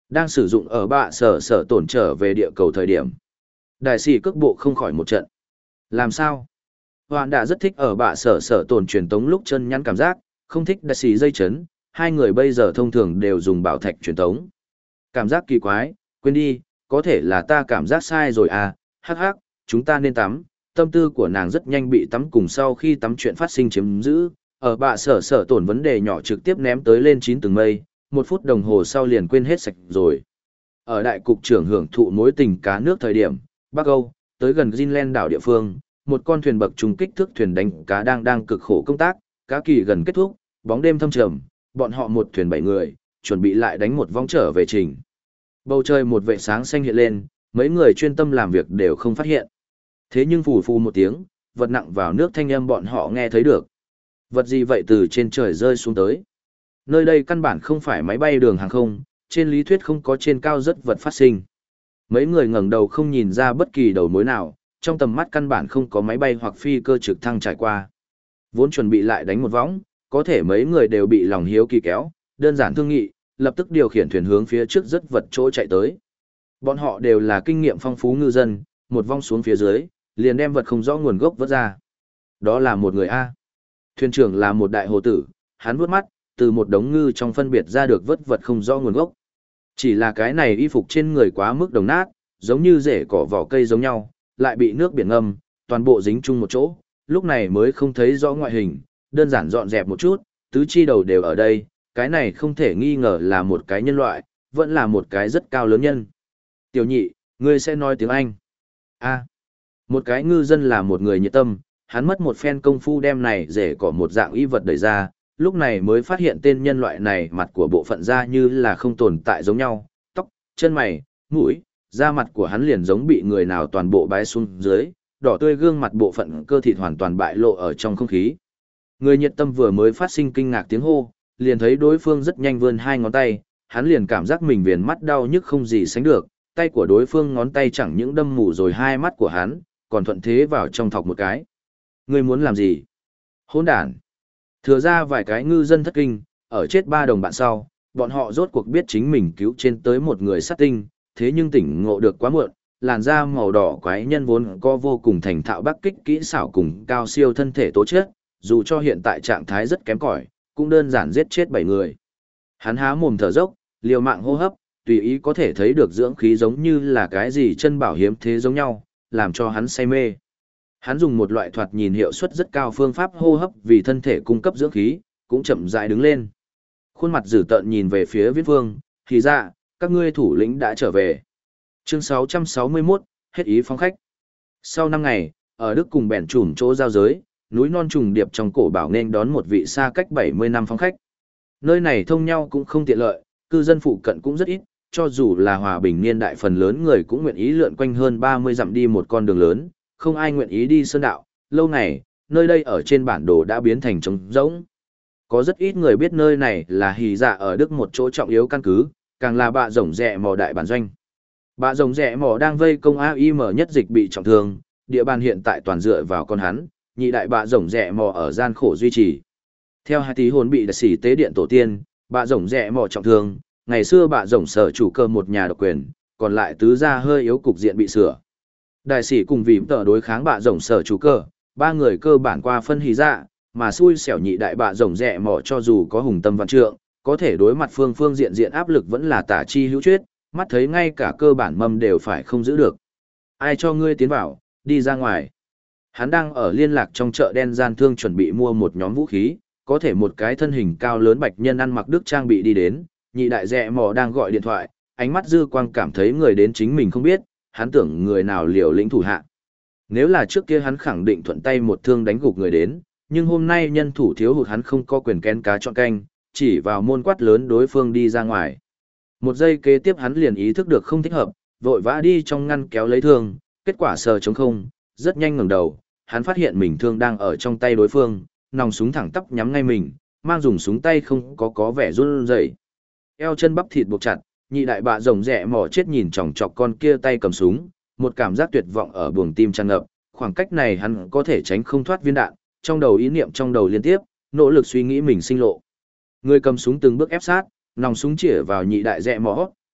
Đang sử dụng ở bạ sở sở tổn trở về địa cầu thời điểm. Đại sĩ cước bộ không khỏi một trận. Làm sao? Hoạn đã rất thích ở bạ sở sở tổn truyền tống lúc chân nhắn cảm giác, không thích đại sĩ dây chấn, hai người bây giờ thông thường đều dùng bảo thạch truyền tống. Cảm giác kỳ quái, quên đi, có thể là ta cảm giác sai rồi à, hắc hắc, chúng ta nên tắm. Tâm tư của nàng rất nhanh bị tắm cùng sau khi tắm chuyện phát sinh chiếm giữ, ở bạ sở sở tổn vấn đề nhỏ trực tiếp ném tới lên chín tầng mây, một phút đồng hồ sau liền quên hết sạch rồi. Ở đại cục trưởng hưởng thụ mối tình cá nước thời điểm, Bắc Âu, tới gần Greenland đảo địa phương, một con thuyền bậc trung kích thước thuyền đánh cá đang đang cực khổ công tác, cá kỳ gần kết thúc, bóng đêm thâm trầm, bọn họ một thuyền bảy người, chuẩn bị lại đánh một vòng trở về trình. Bầu trời một vệt sáng xanh hiện lên, mấy người chuyên tâm làm việc đều không phát hiện. Thế nhưng phù phù một tiếng, vật nặng vào nước thanh âm bọn họ nghe thấy được. Vật gì vậy từ trên trời rơi xuống tới? Nơi đây căn bản không phải máy bay đường hàng không, trên lý thuyết không có trên cao rất vật phát sinh. Mấy người ngẩng đầu không nhìn ra bất kỳ đầu mối nào, trong tầm mắt căn bản không có máy bay hoặc phi cơ trực thăng trải qua. Vốn chuẩn bị lại đánh một võng, có thể mấy người đều bị lòng hiếu kỳ kéo, đơn giản thương nghị, lập tức điều khiển thuyền hướng phía trước rất vật chỗ chạy tới. Bọn họ đều là kinh nghiệm phong phú ngư dân, một vong xuống phía dưới, liền đem vật không rõ nguồn gốc vớt ra. Đó là một người A. Thuyền trưởng là một đại hồ tử, hắn vuốt mắt, từ một đống ngư trong phân biệt ra được vớt vật không rõ nguồn gốc. Chỉ là cái này y phục trên người quá mức đồng nát, giống như rễ cỏ vỏ cây giống nhau, lại bị nước biển ngâm, toàn bộ dính chung một chỗ, lúc này mới không thấy rõ ngoại hình, đơn giản dọn dẹp một chút, tứ chi đầu đều ở đây, cái này không thể nghi ngờ là một cái nhân loại, vẫn là một cái rất cao lớn nhân. Tiểu nhị, ngươi sẽ nói tiếng Anh. A. Một cái ngư dân là một người nhiệt tâm, hắn mất một phen công phu đem này rễ cỏ một dạng y vật đẩy ra, lúc này mới phát hiện tên nhân loại này mặt của bộ phận da như là không tồn tại giống nhau, tóc, chân mày, mũi, da mặt của hắn liền giống bị người nào toàn bộ bái xuống dưới, đỏ tươi gương mặt bộ phận cơ thịt hoàn toàn bại lộ ở trong không khí. Người nhiệt tâm vừa mới phát sinh kinh ngạc tiếng hô, liền thấy đối phương rất nhanh vươn hai ngón tay, hắn liền cảm giác mình viền mắt đau nhức không gì sánh được, tay của đối phương ngón tay chẳng những đâm mù rồi hai mắt của hắn, còn thuận thế vào trong thọc một cái. Ngươi muốn làm gì? Hỗn đản. Thừa ra vài cái ngư dân thất kinh, ở chết ba đồng bạn sau, bọn họ rốt cuộc biết chính mình cứu trên tới một người sát tinh, thế nhưng tỉnh ngộ được quá muộn, làn da màu đỏ quái nhân vốn có vô cùng thành thạo bắc kích kỹ xảo cùng cao siêu thân thể tố chất, dù cho hiện tại trạng thái rất kém cỏi, cũng đơn giản giết chết bảy người. Hắn há mồm thở dốc, liều mạng hô hấp, tùy ý có thể thấy được dưỡng khí giống như là cái gì chân bảo hiếm thế giống nhau, làm cho hắn say mê. Hắn dùng một loại thoạt nhìn hiệu suất rất cao phương pháp hô hấp vì thân thể cung cấp dưỡng khí, cũng chậm rãi đứng lên. Khuôn mặt dữ tợn nhìn về phía Viễn Vương, thì ra, các ngươi thủ lĩnh đã trở về. Chương sáu trăm sáu mươi mốt, hết ý phóng khách. Sau năm ngày, ở Đức cùng bèn trùm chỗ giao giới, núi non trùng điệp trong cổ bảo nên đón một vị xa cách bảy mươi năm phóng khách. Nơi này thông nhau cũng không tiện lợi, cư dân phụ cận cũng rất ít, cho dù là hòa bình niên đại phần lớn người cũng nguyện ý lượn quanh hơn ba mươi dặm đi một con đường lớn, không ai nguyện ý đi sơn đạo, lâu ngày, nơi đây ở trên bản đồ đã biến thành trống rỗng. Có rất ít người biết nơi này là hì dạ ở Đức một chỗ trọng yếu căn cứ, càng là bạ rồng rẹ mò đại bản doanh. Bạ rồng rẹ mò đang vây công a i em nhất dịch bị trọng thương, địa bàn hiện tại toàn dựa vào con hắn, nhị đại bạ rồng rẹ mò ở gian khổ duy trì. Theo hai tí hồn bị đặc sĩ tế điện tổ tiên, bạ rồng rẹ mò trọng thương, ngày xưa bạ rồng sở chủ cơ một nhà độc quyền, còn lại tứ gia hơi yếu cục diện bị sửa. Đại sĩ cùng vì tờ đối kháng bạ rồng sở chủ cơ, ba người cơ bản qua phân hí dạ, mà xui xẻo nhị đại bạ rồng rẹ mò cho dù có hùng tâm văn trượng, có thể đối mặt phương phương diện diện áp lực vẫn là tả chi hữu chuyết, mắt thấy ngay cả cơ bản mâm đều phải không giữ được. Ai cho ngươi tiến vào, đi ra ngoài. Hắn đang ở liên lạc trong chợ đen gian thương chuẩn bị mua một nhóm vũ khí, có thể một cái thân hình cao lớn bạch nhân ăn mặc đức trang bị đi đến, nhị đại rẹ mò đang gọi điện thoại, ánh mắt dư quang cảm thấy người đến chính mình không biết, hắn tưởng người nào liều lĩnh thủ hạ. Nếu là trước kia hắn khẳng định thuận tay một thương đánh gục người đến, nhưng hôm nay nhân thủ thiếu hụt hắn không có quyền kén cá chọn canh, chỉ vào môn quát lớn đối phương đi ra ngoài. Một giây kế tiếp hắn liền ý thức được không thích hợp, vội vã đi trong ngăn kéo lấy thương, kết quả sờ trống không, rất nhanh ngẩng đầu, hắn phát hiện mình thương đang ở trong tay đối phương, nòng súng thẳng tắp nhắm ngay mình, mang dùng súng tay không có có vẻ run rẩy. Eo chân bắp thịt buộc chặt, nhị đại bạ rồng rẹ mò chết nhìn chòng chọc con kia tay cầm súng, một cảm giác tuyệt vọng ở buồng tim tràn ngập, khoảng cách này hắn có thể tránh không thoát viên đạn, trong đầu ý niệm trong đầu liên tiếp, nỗ lực suy nghĩ mình sinh lộ. Người cầm súng từng bước ép sát, nòng súng chĩa vào nhị đại rẹ mò,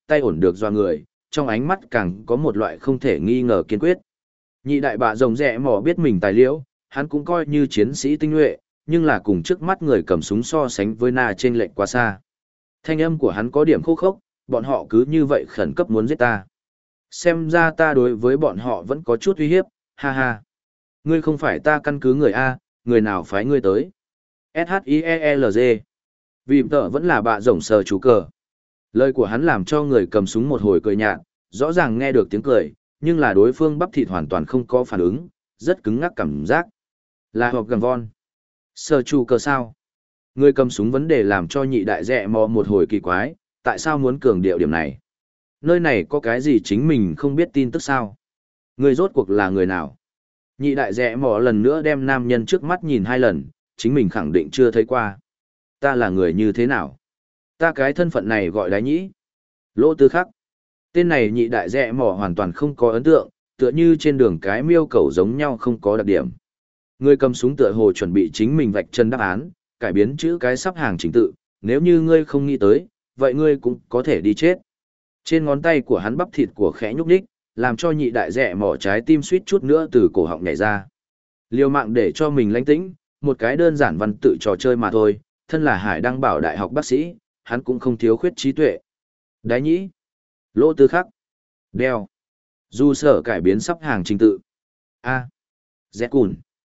tay ổn được doa người, trong ánh mắt càng có một loại không thể nghi ngờ kiên quyết. Nhị đại bạ rồng rẽ mò biết mình tài liễu, hắn cũng coi như chiến sĩ tinh nhuệ, nhưng là cùng trước mắt người cầm súng so sánh với na trên lệnh quá xa. Thanh âm của hắn có điểm khô khốc, bọn họ cứ như vậy khẩn cấp muốn giết ta. Xem ra ta đối với bọn họ vẫn có chút uy hiếp, ha ha. Ngươi không phải ta căn cứ người A, người nào phái ngươi tới. ét hát i e lờ giê. Vì tợ vẫn là bạ rồng sờ chú cờ. Lời của hắn làm cho người cầm súng một hồi cười nhạt, rõ ràng nghe được tiếng cười, nhưng là đối phương bắp thịt hoàn toàn không có phản ứng, rất cứng ngắc cảm giác. Là hộp gần von. Sờ chú cờ sao? Người cầm súng vấn đề làm cho nhị đại rẹ mò một hồi kỳ quái, tại sao muốn cường điệu điểm này? Nơi này có cái gì chính mình không biết tin tức sao? Người rốt cuộc là người nào? Nhị đại rẽ mò lần nữa đem nam nhân trước mắt nhìn hai lần, chính mình khẳng định chưa thấy qua. Ta là người như thế nào? Ta cái thân phận này gọi đái nhĩ. Lỗ tư khắc. Tên này nhị đại rẽ mò hoàn toàn không có ấn tượng, tựa như trên đường cái miêu cầu giống nhau không có đặc điểm. Người cầm súng tựa hồ chuẩn bị chính mình vạch chân đáp án, cải biến chữ cái sắp hàng chính tự, nếu như ngươi không nghĩ tới, vậy ngươi cũng có thể đi chết. Trên ngón tay của hắn bắp thịt của khẽ nhúc nhích, làm cho nhị đại rẽ mỏ trái tim suýt chút nữa từ cổ họng nhảy ra. Liều mạng để cho mình lánh tĩnh, một cái đơn giản văn tự trò chơi mà thôi, thân là Hải Đăng Bảo đại học bác sĩ, hắn cũng không thiếu khuyết trí tuệ. Đái nhĩ, lỗ tư khắc, đeo, du sở cải biến sắp hàng trình tự. A, Z cùn,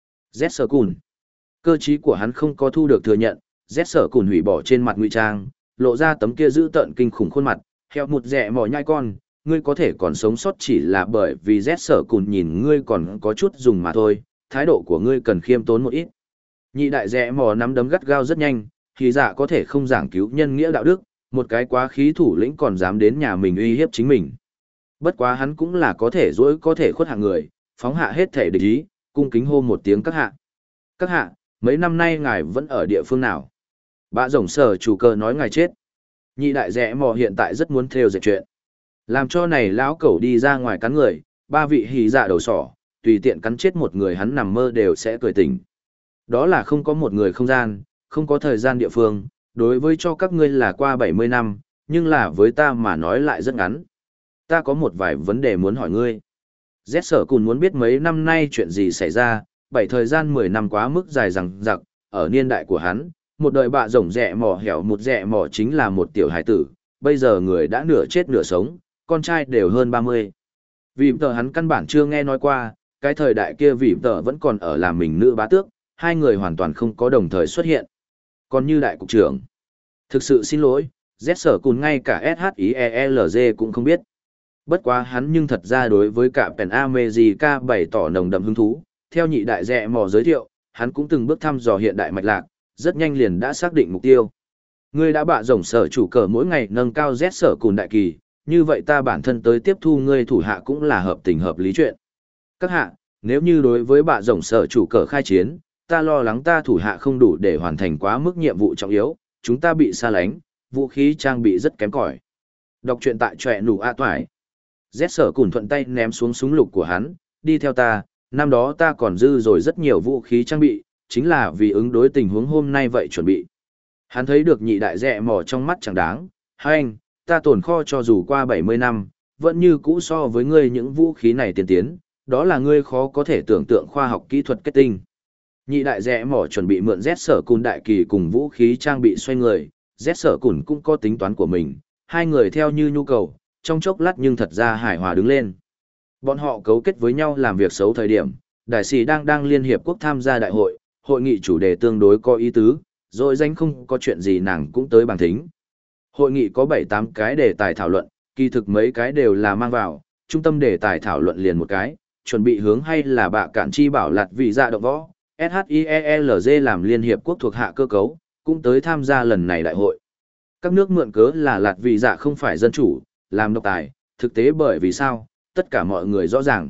Z sở cùn. Cơ trí của hắn không có thu được thừa nhận, Z sở cùn hủy bỏ trên mặt ngụy trang, lộ ra tấm kia giữ tợn kinh khủng khuôn mặt, heo một rẻ mỏ nhai con, ngươi có thể còn sống sót chỉ là bởi vì Z sở cùn nhìn ngươi còn có chút dùng mà thôi, thái độ của ngươi cần khiêm tốn một ít. Nhị đại rẻ mỏ nắm đấm gắt gao rất nhanh, thì dạ có thể không giảng cứu nhân nghĩa đạo đức, một cái quá khí thủ lĩnh còn dám đến nhà mình uy hiếp chính mình. Bất quá hắn cũng là có thể dỗi có thể khuất hạng người, phóng hạ hết thể địch ý, cung kính hô một tiếng các hạ. Các hạ, mấy năm nay ngài vẫn ở địa phương nào? Bạ rồng sở chủ cơ nói ngài chết. Nhị đại rẽ mò hiện tại rất muốn theo dệt chuyện. Làm cho này lão cẩu đi ra ngoài cắn người, ba vị hì dạ đầu sỏ, tùy tiện cắn chết một người hắn nằm mơ đều sẽ cười tỉnh. Đó là không có một người không gian, không có thời gian địa phương, đối với cho các ngươi là qua bảy mươi năm, nhưng là với ta mà nói lại rất ngắn. Ta có một vài vấn đề muốn hỏi ngươi. Z sở cùn muốn biết mấy năm nay chuyện gì xảy ra, bảy thời gian mười năm quá mức dài rằng giặc, ở niên đại của hắn, một đời bạ rồng rẹ mỏ hẻo một rẹ mỏ chính là một tiểu hải tử, bây giờ người đã nửa chết nửa sống, con trai đều hơn ba mươi. Vì tờ hắn căn bản chưa nghe nói qua, cái thời đại kia vì tờ vẫn còn ở làm mình nữ bá tước, hai người hoàn toàn không có đồng thời xuất hiện. Còn như đại cục trưởng, thực sự xin lỗi, Z sở cùn ngay cả ét hát i e lờ giê cũng không biết. Bất quá hắn nhưng thật ra đối với cả Pen America bày tỏ nồng đậm hứng thú, theo nhị đại rẹ mỏ giới thiệu, hắn cũng từng bước thăm dò hiện đại mạch lạc, rất nhanh liền đã xác định mục tiêu. Ngươi đã bạ rồng sở chủ cờ mỗi ngày nâng cao Z sở cùn đại kỳ, như vậy ta bản thân tới tiếp thu ngươi thủ hạ cũng là hợp tình hợp lý chuyện. Các hạ, nếu như đối với bạ rồng sở chủ cờ khai chiến, ta lo lắng ta thủ hạ không đủ để hoàn thành quá mức nhiệm vụ trọng yếu, chúng ta bị xa lánh, vũ khí trang bị rất kém cỏi. Đọc truyện tại trọe nủ a toải. Z sở cùn thuận tay ném xuống súng lục của hắn, đi theo ta, năm đó ta còn dư rồi rất nhiều vũ khí trang bị, chính là vì ứng đối tình huống hôm nay vậy chuẩn bị. Hắn thấy được nhị đại rẹ mò trong mắt chẳng đáng, hai anh, ta tồn kho cho dù qua bảy mươi năm, vẫn như cũ so với ngươi những vũ khí này tiên tiến, đó là ngươi khó có thể tưởng tượng khoa học kỹ thuật kết tinh. Nhị đại rẽ mỏ chuẩn bị mượn Z sở cùn đại kỳ cùng vũ khí trang bị xoay người, Z sở cùn cũng có tính toán của mình, hai người theo như nhu cầu, trong chốc lát nhưng thật ra hài hòa đứng lên. Bọn họ cấu kết với nhau làm việc xấu thời điểm, đại sĩ đang đang Liên Hiệp Quốc tham gia đại hội, hội nghị chủ đề tương đối có ý tứ, rồi danh không có chuyện gì nàng cũng tới bàn thính. Hội nghị có bảy tám cái đề tài thảo luận, kỳ thực mấy cái đều là mang vào, trung tâm đề tài thảo luận liền một cái, chuẩn bị hướng hay là bạ cản chi bảo lạt vì dạ động võ, ét hát i e lờ giê làm Liên Hiệp Quốc thuộc hạ cơ cấu, cũng tới tham gia lần này đại hội. Các nước mượn cớ là lạt vì dạ không phải dân chủ, làm độc tài, thực tế bởi vì sao, tất cả mọi người rõ ràng.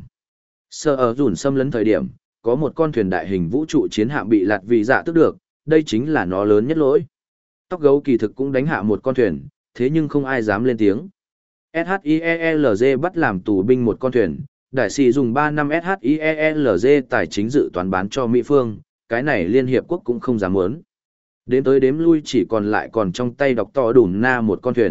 Sơ ở dùn xâm lấn thời điểm, có một con thuyền đại hình vũ trụ chiến hạm bị lạt vì dạ tức được, đây chính là nó lớn nhất lỗi. Tóc gấu kỳ thực cũng đánh hạ một con thuyền, thế nhưng không ai dám lên tiếng. ét hát i e lờ giê bắt làm tù binh một con thuyền, đại sĩ dùng ba năm ét hát i e lờ giê tài chính dự toán bán cho Mỹ phương, cái này Liên Hiệp Quốc cũng không dám muốn. Đếm tới đếm lui chỉ còn lại còn trong tay đọc to đùn na một con thuyền,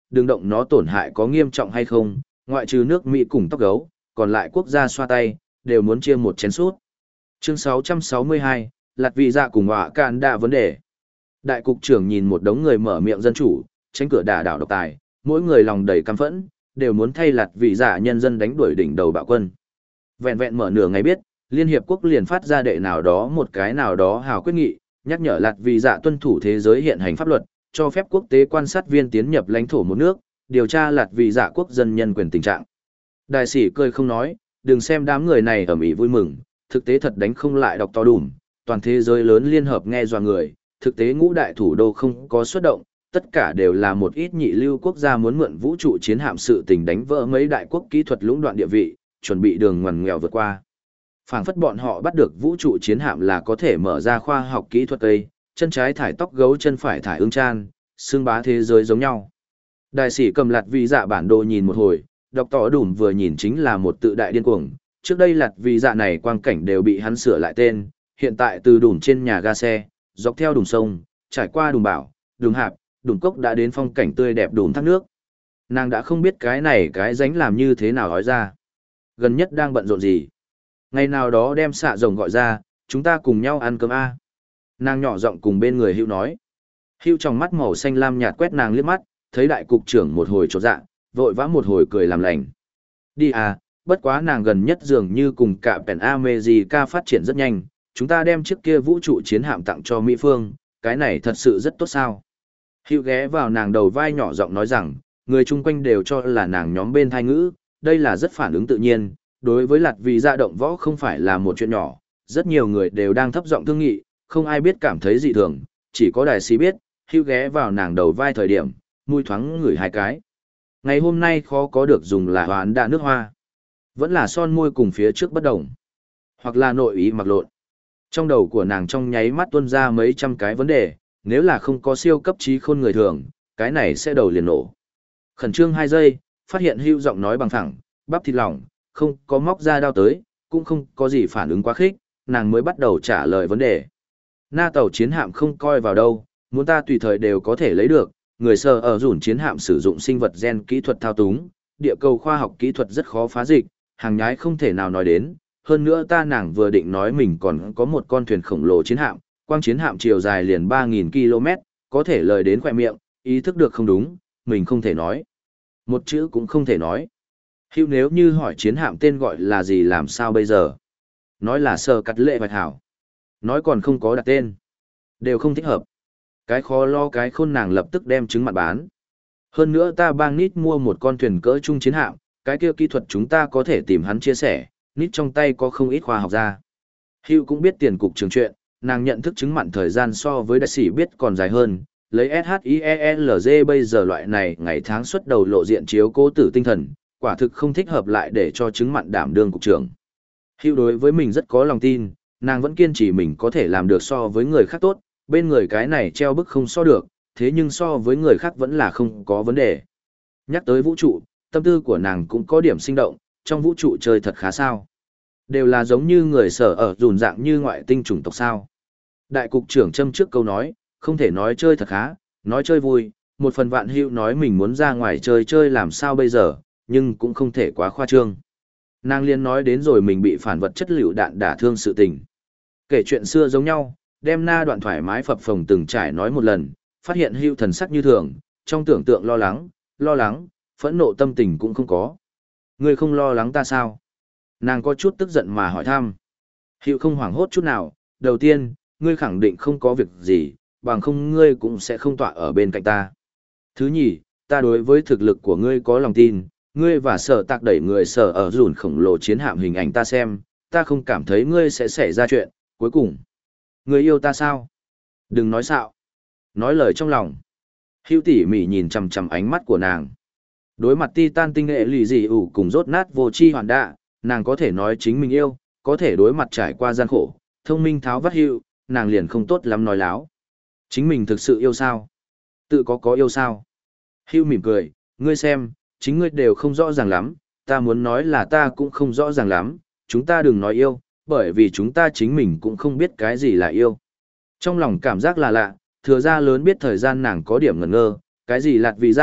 đừng động nó tổn hại có nghiêm trọng hay không, ngoại trừ nước Mỹ cùng tóc gấu, còn lại quốc gia xoa tay, đều muốn chia một chén sút. Chương sáu trăm sáu mươi hai, Lạt Vị Dạ cùng họa can đạ vấn đề. Đại cục trưởng nhìn một đống người mở miệng dân chủ, tránh cửa đả đảo độc tài, mỗi người lòng đầy căm phẫn, đều muốn thay Lạt Vị Dạ nhân dân đánh đuổi đỉnh đầu bạo quân. Vẹn vẹn mở nửa ngày biết, Liên Hiệp Quốc liền phát ra đệ nào đó một cái nào đó hào quyết nghị, nhắc nhở Lạt Vị Dạ tuân thủ thế giới hiện hành pháp luật, cho phép quốc tế quan sát viên tiến nhập lãnh thổ một nước, điều tra Lạt Vị Dạ quốc dân nhân quyền tình trạng. Đại sĩ cười không nói, đừng xem đám người này ầm ĩ vui mừng, thực tế thật đánh không lại đọc to đùm, toàn thế giới lớn liên hợp nghe dọa người, thực tế ngũ đại thủ đô không có xuất động, tất cả đều là một ít nhị lưu quốc gia muốn mượn vũ trụ chiến hạm sự tình đánh vỡ mấy đại quốc kỹ thuật lũng đoạn địa vị, chuẩn bị đường ngoằn nghèo vượt qua. Phảng phất bọn họ bắt được vũ trụ chiến hạm là có thể mở ra khoa học kỹ thuật tây, chân trái thải tóc gấu chân phải thải ương chan, xương bá thế giới giống nhau. Đại sĩ cầm Lạt Vị Dạ bản đồ nhìn một hồi, đọc tỏ đủm vừa nhìn chính là một tự đại điên cuồng. Trước đây Lạt Vị Dạ này quang cảnh đều bị hắn sửa lại tên, hiện tại từ đủm trên nhà ga xe, dọc theo đủm sông, trải qua đủm bảo, đủm hạp, đủm cốc đã đến phong cảnh tươi đẹp đủm thác nước. Nàng đã không biết cái này cái dánh làm như thế nào nói ra. Gần nhất đang bận rộn gì? Ngày nào đó đem xạ rồng gọi ra, chúng ta cùng nhau ăn cơm A. Nàng nhỏ giọng cùng bên người Hữu nói. Hữu trong mắt màu xanh lam nhạt quét nàng liếc mắt, thấy đại cục trưởng một hồi chột dạ, vội vã một hồi cười làm lành. Đi à, bất quá nàng gần nhất dường như cùng cả Pen America phát triển rất nhanh, chúng ta đem chiếc kia vũ trụ chiến hạm tặng cho Mỹ Phương, cái này thật sự rất tốt sao. Hữu ghé vào nàng đầu vai nhỏ giọng nói rằng, người chung quanh đều cho là nàng nhóm bên thai ngữ, đây là rất phản ứng tự nhiên, đối với Lạt Vị Dạ động võ không phải là một chuyện nhỏ, rất nhiều người đều đang thấp giọng thương nghị, không ai biết cảm thấy dị thường, chỉ có đại sĩ biết, Hữu ghé vào nàng đầu vai thời điểm, mũi thoáng ngửi hai cái. Ngày hôm nay khó có được dùng là hoán đạ nước hoa, vẫn là son môi cùng phía trước bất đồng, hoặc là nội ý mặc lộn. Trong đầu của nàng trong nháy mắt tuôn ra mấy trăm cái vấn đề, nếu là không có siêu cấp trí khôn người thường, cái này sẽ đầu liền nổ. Khẩn trương hai giây, phát hiện Hữu giọng nói bằng thẳng, bắp thịt lỏng, không có móc ra đao tới, cũng không có gì phản ứng quá khích, nàng mới bắt đầu trả lời vấn đề. Na tàu chiến hạm không coi vào đâu, muốn ta tùy thời đều có thể lấy được, người sờ ở dùn chiến hạm sử dụng sinh vật gen kỹ thuật thao túng, địa cầu khoa học kỹ thuật rất khó phá dịch, hàng nhái không thể nào nói đến, hơn nữa ta nàng vừa định nói mình còn có một con thuyền khổng lồ chiến hạm, quang chiến hạm chiều dài liền ba nghìn ki lô mét, có thể lời đến khỏe miệng, ý thức được không đúng, mình không thể nói. Một chữ cũng không thể nói. Hữu nếu như hỏi chiến hạm tên gọi là gì làm sao bây giờ? Nói là sơ cắt lệ bạch hảo. Nói còn không có đặt tên. Đều không thích hợp. Cái khó lo cái khôn nàng lập tức đem trứng mặt bán. Hơn nữa ta bang Nít mua một con thuyền cỡ trung chiến hạm, cái kia kỹ thuật chúng ta có thể tìm hắn chia sẻ, Nít trong tay có không ít khoa học ra. Hữu cũng biết tiền cục trường chuyện, nàng nhận thức chứng mặn thời gian so với đại sĩ biết còn dài hơn, lấy ét hát i e lờ giê bây giờ loại này ngày tháng xuất đầu lộ diện chiếu cố tử tinh thần, quả thực không thích hợp lại để cho chứng mặn đảm đương cục trưởng. Hữu đối với mình rất có lòng tin, nàng vẫn kiên trì mình có thể làm được so với người khác tốt, bên người cái này treo bức không so được, thế nhưng so với người khác vẫn là không có vấn đề. Nhắc tới vũ trụ, tâm tư của nàng cũng có điểm sinh động, trong vũ trụ chơi thật khá sao. Đều là giống như người sở ở dùn dạng như ngoại tinh chủng tộc sao. Đại cục trưởng châm trước câu nói, không thể nói chơi thật khá, nói chơi vui, một phần vạn Hữu nói mình muốn ra ngoài chơi chơi làm sao bây giờ, nhưng cũng không thể quá khoa trương. Nàng liên nói đến rồi mình bị phản vật chất liệu đạn đả thương sự tình. Kể chuyện xưa giống nhau, đem na đoạn thoải mái phập phồng từng trải nói một lần, phát hiện Hữu thần sắc như thường, trong tưởng tượng lo lắng, lo lắng, phẫn nộ tâm tình cũng không có. Ngươi không lo lắng ta sao? Nàng có chút tức giận mà hỏi thăm. Hữu không hoảng hốt chút nào, đầu tiên, ngươi khẳng định không có việc gì, bằng không ngươi cũng sẽ không tọa ở bên cạnh ta. Thứ nhì, ta đối với thực lực của ngươi có lòng tin, ngươi và sở tạc đẩy người sở ở dùn khổng lồ chiến hạm hình ảnh ta xem, ta không cảm thấy ngươi sẽ xảy ra chuyện, cuối cùng. Ngươi yêu ta sao? Đừng nói xạo. Nói lời trong lòng. Hữu tỉ mỉ nhìn chằm chằm ánh mắt của nàng. Đối mặt Titan tinh nghệ lì dị ủ cùng rốt nát vô chi hoàn đạ, nàng có thể nói chính mình yêu, có thể đối mặt trải qua gian khổ, thông minh tháo vắt Hữu, nàng liền không tốt lắm nói láo. Chính mình thực sự yêu sao? Tự có có yêu sao? Hữu mỉm cười, ngươi xem, chính ngươi đều không rõ ràng lắm, ta muốn nói là ta cũng không rõ ràng lắm, chúng ta đừng nói yêu, bởi vì chúng ta chính mình cũng không biết cái gì là yêu. Trong lòng cảm giác là lạ, thừa ra lớn biết thời gian nàng có điểm ngẩn ngơ, cái gì Lạt Vị Dạ,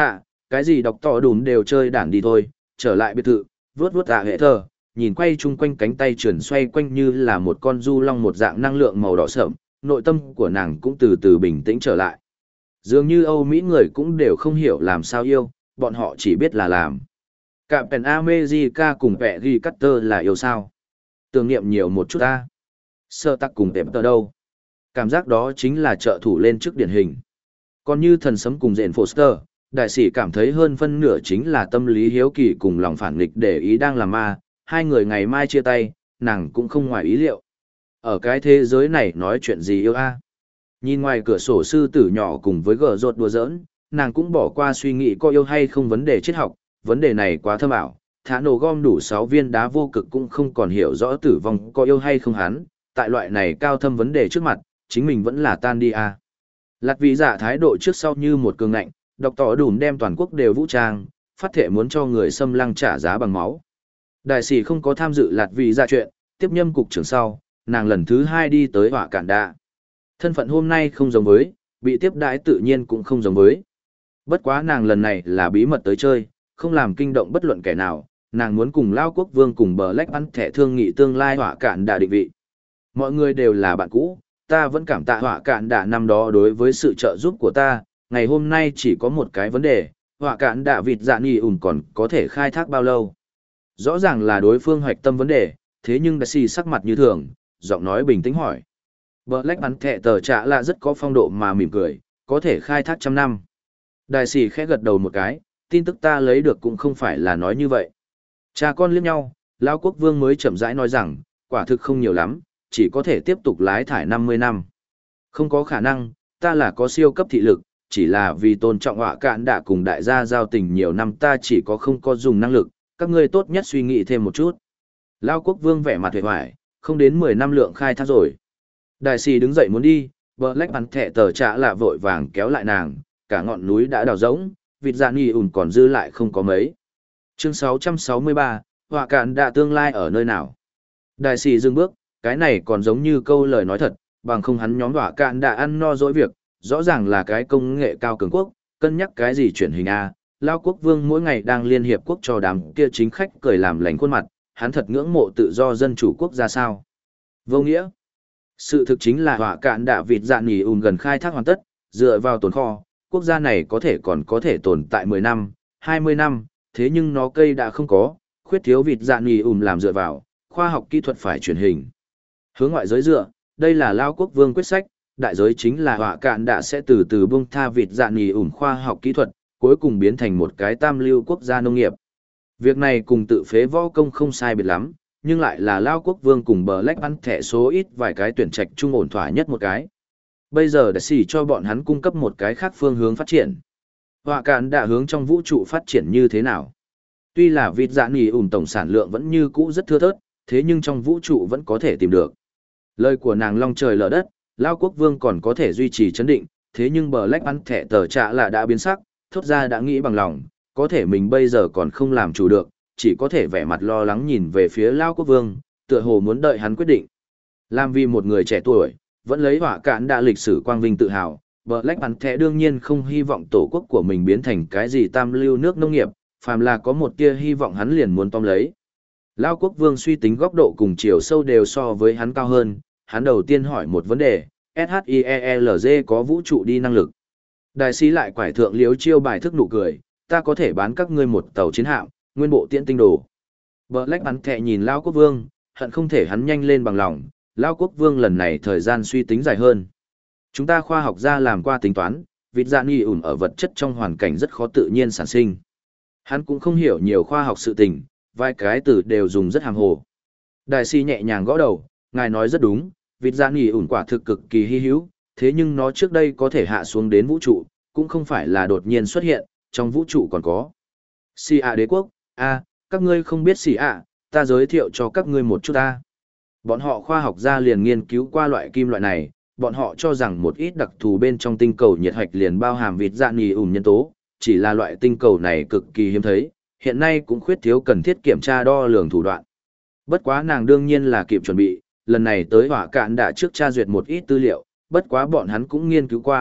cái gì đọc tỏ đùm đều chơi đản đi thôi, trở lại biệt thự, vuốt vuốt ạ hệ thờ, nhìn quay chung quanh cánh tay trườn xoay quanh như là một con du long một dạng năng lượng màu đỏ sợm, nội tâm của nàng cũng từ từ bình tĩnh trở lại. Dường như Âu Mỹ người cũng đều không hiểu làm sao yêu, bọn họ chỉ biết là làm. Cả Pen America cùng vẹ ghi Cutter là yêu sao. Tưởng niệm nhiều một chút ta. Sơ tắc cùng tệp tờ đâu. Cảm giác đó chính là trợ thủ lên trước điển hình. Còn như thần sấm cùng Jane Foster, đại sĩ cảm thấy hơn phân nửa chính là tâm lý hiếu kỳ cùng lòng phản nghịch để ý đang làm ma, hai người ngày mai chia tay, nàng cũng không ngoài ý liệu. Ở cái thế giới này nói chuyện gì yêu a? Nhìn ngoài cửa sổ sư tử nhỏ cùng với gờ rột đùa giỡn, nàng cũng bỏ qua suy nghĩ có yêu hay không vấn đề triết học, vấn đề này quá thâm ảo, thả nổ gom đủ sáu viên đá vô cực cũng không còn hiểu rõ tử vong có yêu hay không hắn, tại loại này cao thâm vấn đề trước mặt, chính mình vẫn là tan đi a. Lạt vị giả thái độ trước sau như một cường ngạnh, đọc tỏ đùm đem toàn quốc đều vũ trang, phát thể muốn cho người xâm lăng trả giá bằng máu. Đại sĩ không có tham dự lạt vị giả chuyện, tiếp nhâm cục trưởng sau, nàng lần thứ hai đi tới họa cản đạ. Thân phận hôm nay không giống với, bị tiếp đãi tự nhiên cũng không giống với. Bất quá nàng lần này là bí mật tới chơi, không làm kinh động bất luận kẻ nào, nàng muốn cùng Lao Quốc Vương cùng bờ lách ăn thẻ thương nghị tương lai họa cản đạ định vị. Mọi người đều là bạn cũ, ta vẫn cảm tạ họa cản đạ năm đó đối với sự trợ giúp của ta, ngày hôm nay chỉ có một cái vấn đề, họa cản đạ vịt dạ nghỉ ủn còn có thể khai thác bao lâu. Rõ ràng là đối phương hoạch tâm vấn đề, thế nhưng đại sĩ sắc mặt như thường, giọng nói bình tĩnh hỏi. Black bắn thẻ tờ trả là rất có phong độ mà mỉm cười, có thể khai thác trăm năm. Đại sĩ khẽ gật đầu một cái, tin tức ta lấy được cũng không phải là nói như vậy. Cha con liếc nhau, Lao Quốc Vương mới chậm rãi nói rằng, quả thực không nhiều lắm, chỉ có thể tiếp tục lái thải năm mươi năm. Không có khả năng, ta là có siêu cấp thị lực, chỉ là vì tôn trọng họa cạn đã cùng đại gia giao tình nhiều năm ta chỉ có không có dùng năng lực, các ngươi tốt nhất suy nghĩ thêm một chút. Lao Quốc Vương vẻ mặt hề hoài, không đến mười năm lượng khai thác rồi. Đại sĩ đứng dậy muốn đi, Black bắn thẻ tờ trả lạ vội vàng kéo lại nàng, cả ngọn núi đã đào rỗng, vịt dạ nghỉ ủn còn dư lại không có mấy. Chương sáu trăm sáu mươi ba, họa cạn đã tương lai ở nơi nào? Đại sĩ dừng bước, cái này còn giống như câu lời nói thật, bằng không hắn nhóm họa cạn đã ăn no dỗi việc, rõ ràng là cái công nghệ cao cường quốc, cân nhắc cái gì chuyển hình A. Lao Quốc Vương mỗi ngày đang liên hiệp quốc cho đám kia chính khách cười làm lành khuôn mặt, hắn thật ngưỡng mộ tự do dân chủ quốc gia sao. Vô nghĩa. Sự thực chính là họa cạn đạ vịt dạ nghỉ ùn gần khai thác hoàn tất, dựa vào tồn kho, quốc gia này có thể còn có thể tồn tại mười năm, hai mươi năm, thế nhưng nó cây đã không có, khuyết thiếu vịt dạ nghỉ ùn làm dựa vào, khoa học kỹ thuật phải chuyển hình. Hướng ngoại giới dựa, đây là Lao Quốc Vương quyết sách, đại giới chính là họa cạn đạ sẽ từ từ buông tha vịt dạ nghỉ ùn khoa học kỹ thuật, cuối cùng biến thành một cái tam lưu quốc gia nông nghiệp. Việc này cùng tự phế võ công không sai biệt lắm, nhưng lại là Lao Quốc Vương cùng bờ lách bắn thẻ số ít vài cái tuyển trạch trung ổn thỏa nhất một cái. Bây giờ đã xỉ cho bọn hắn cung cấp một cái khác phương hướng phát triển. Họa cạn đã hướng trong vũ trụ phát triển như thế nào? Tuy là vịt dạ nghỉ ủn tổng sản lượng vẫn như cũ rất thưa thớt, thế nhưng trong vũ trụ vẫn có thể tìm được. Lời của nàng long trời lở đất, Lao Quốc Vương còn có thể duy trì chấn định, thế nhưng bờ lách bắn thẻ tờ trả là đã biến sắc, thốt ra đã nghĩ bằng lòng, có thể mình bây giờ còn không làm chủ được, chỉ có thể vẻ mặt lo lắng nhìn về phía Lao Quốc Vương, tựa hồ muốn đợi hắn quyết định. Làm vì một người trẻ tuổi, vẫn lấy họa cạn đã lịch sử quang vinh tự hào, Black Panther đương nhiên không hy vọng tổ quốc của mình biến thành cái gì tam lưu nước nông nghiệp, phàm là có một tia hy vọng hắn liền muốn tóm lấy. Lao Quốc Vương suy tính góc độ cùng chiều sâu đều so với hắn cao hơn, hắn đầu tiên hỏi một vấn đề, ét hát i e lờ giê có vũ trụ đi năng lực. Đại sĩ lại quải thượng liếu chiêu bài thức nụ cười, ta có thể bán các ngươi một tàu chiến hạm, nguyên bộ tiễn tinh đồ. Black Panther nhìn Lao Quốc Vương, hận không thể hắn nhanh lên bằng lòng, Lao Quốc Vương lần này thời gian suy tính dài hơn. Chúng ta khoa học gia làm qua tính toán, vịt dạ nghỉ ủn ở vật chất trong hoàn cảnh rất khó tự nhiên sản sinh. Hắn cũng không hiểu nhiều khoa học sự tình, vài cái từ đều dùng rất hàm hồ. Đại sĩ nhẹ nhàng gõ đầu, ngài nói rất đúng, vịt dạ nghỉ ủn quả thực cực kỳ hy hữu, thế nhưng nó trước đây có thể hạ xuống đến vũ trụ, cũng không phải là đột nhiên xuất hiện, trong vũ trụ còn có. Xì ạ đế quốc, a, các ngươi không biết xì ạ, ta giới thiệu cho các ngươi một chút ta. Bọn họ khoa học gia liền nghiên cứu qua loại kim loại này, bọn họ cho rằng một ít đặc thù bên trong tinh cầu nhiệt hạch liền bao hàm vịt dạ nghỉ ủn nhân tố, chỉ là loại tinh cầu này cực kỳ hiếm thấy, hiện nay cũng khuyết thiếu cần thiết kiểm tra đo lường thủ đoạn. Bất quá nàng đương nhiên là kịp chuẩn bị, lần này tới hỏa cạn đã trước tra duyệt một ít tư liệu, bất quá bọn hắn cũng nghiên cứu qua,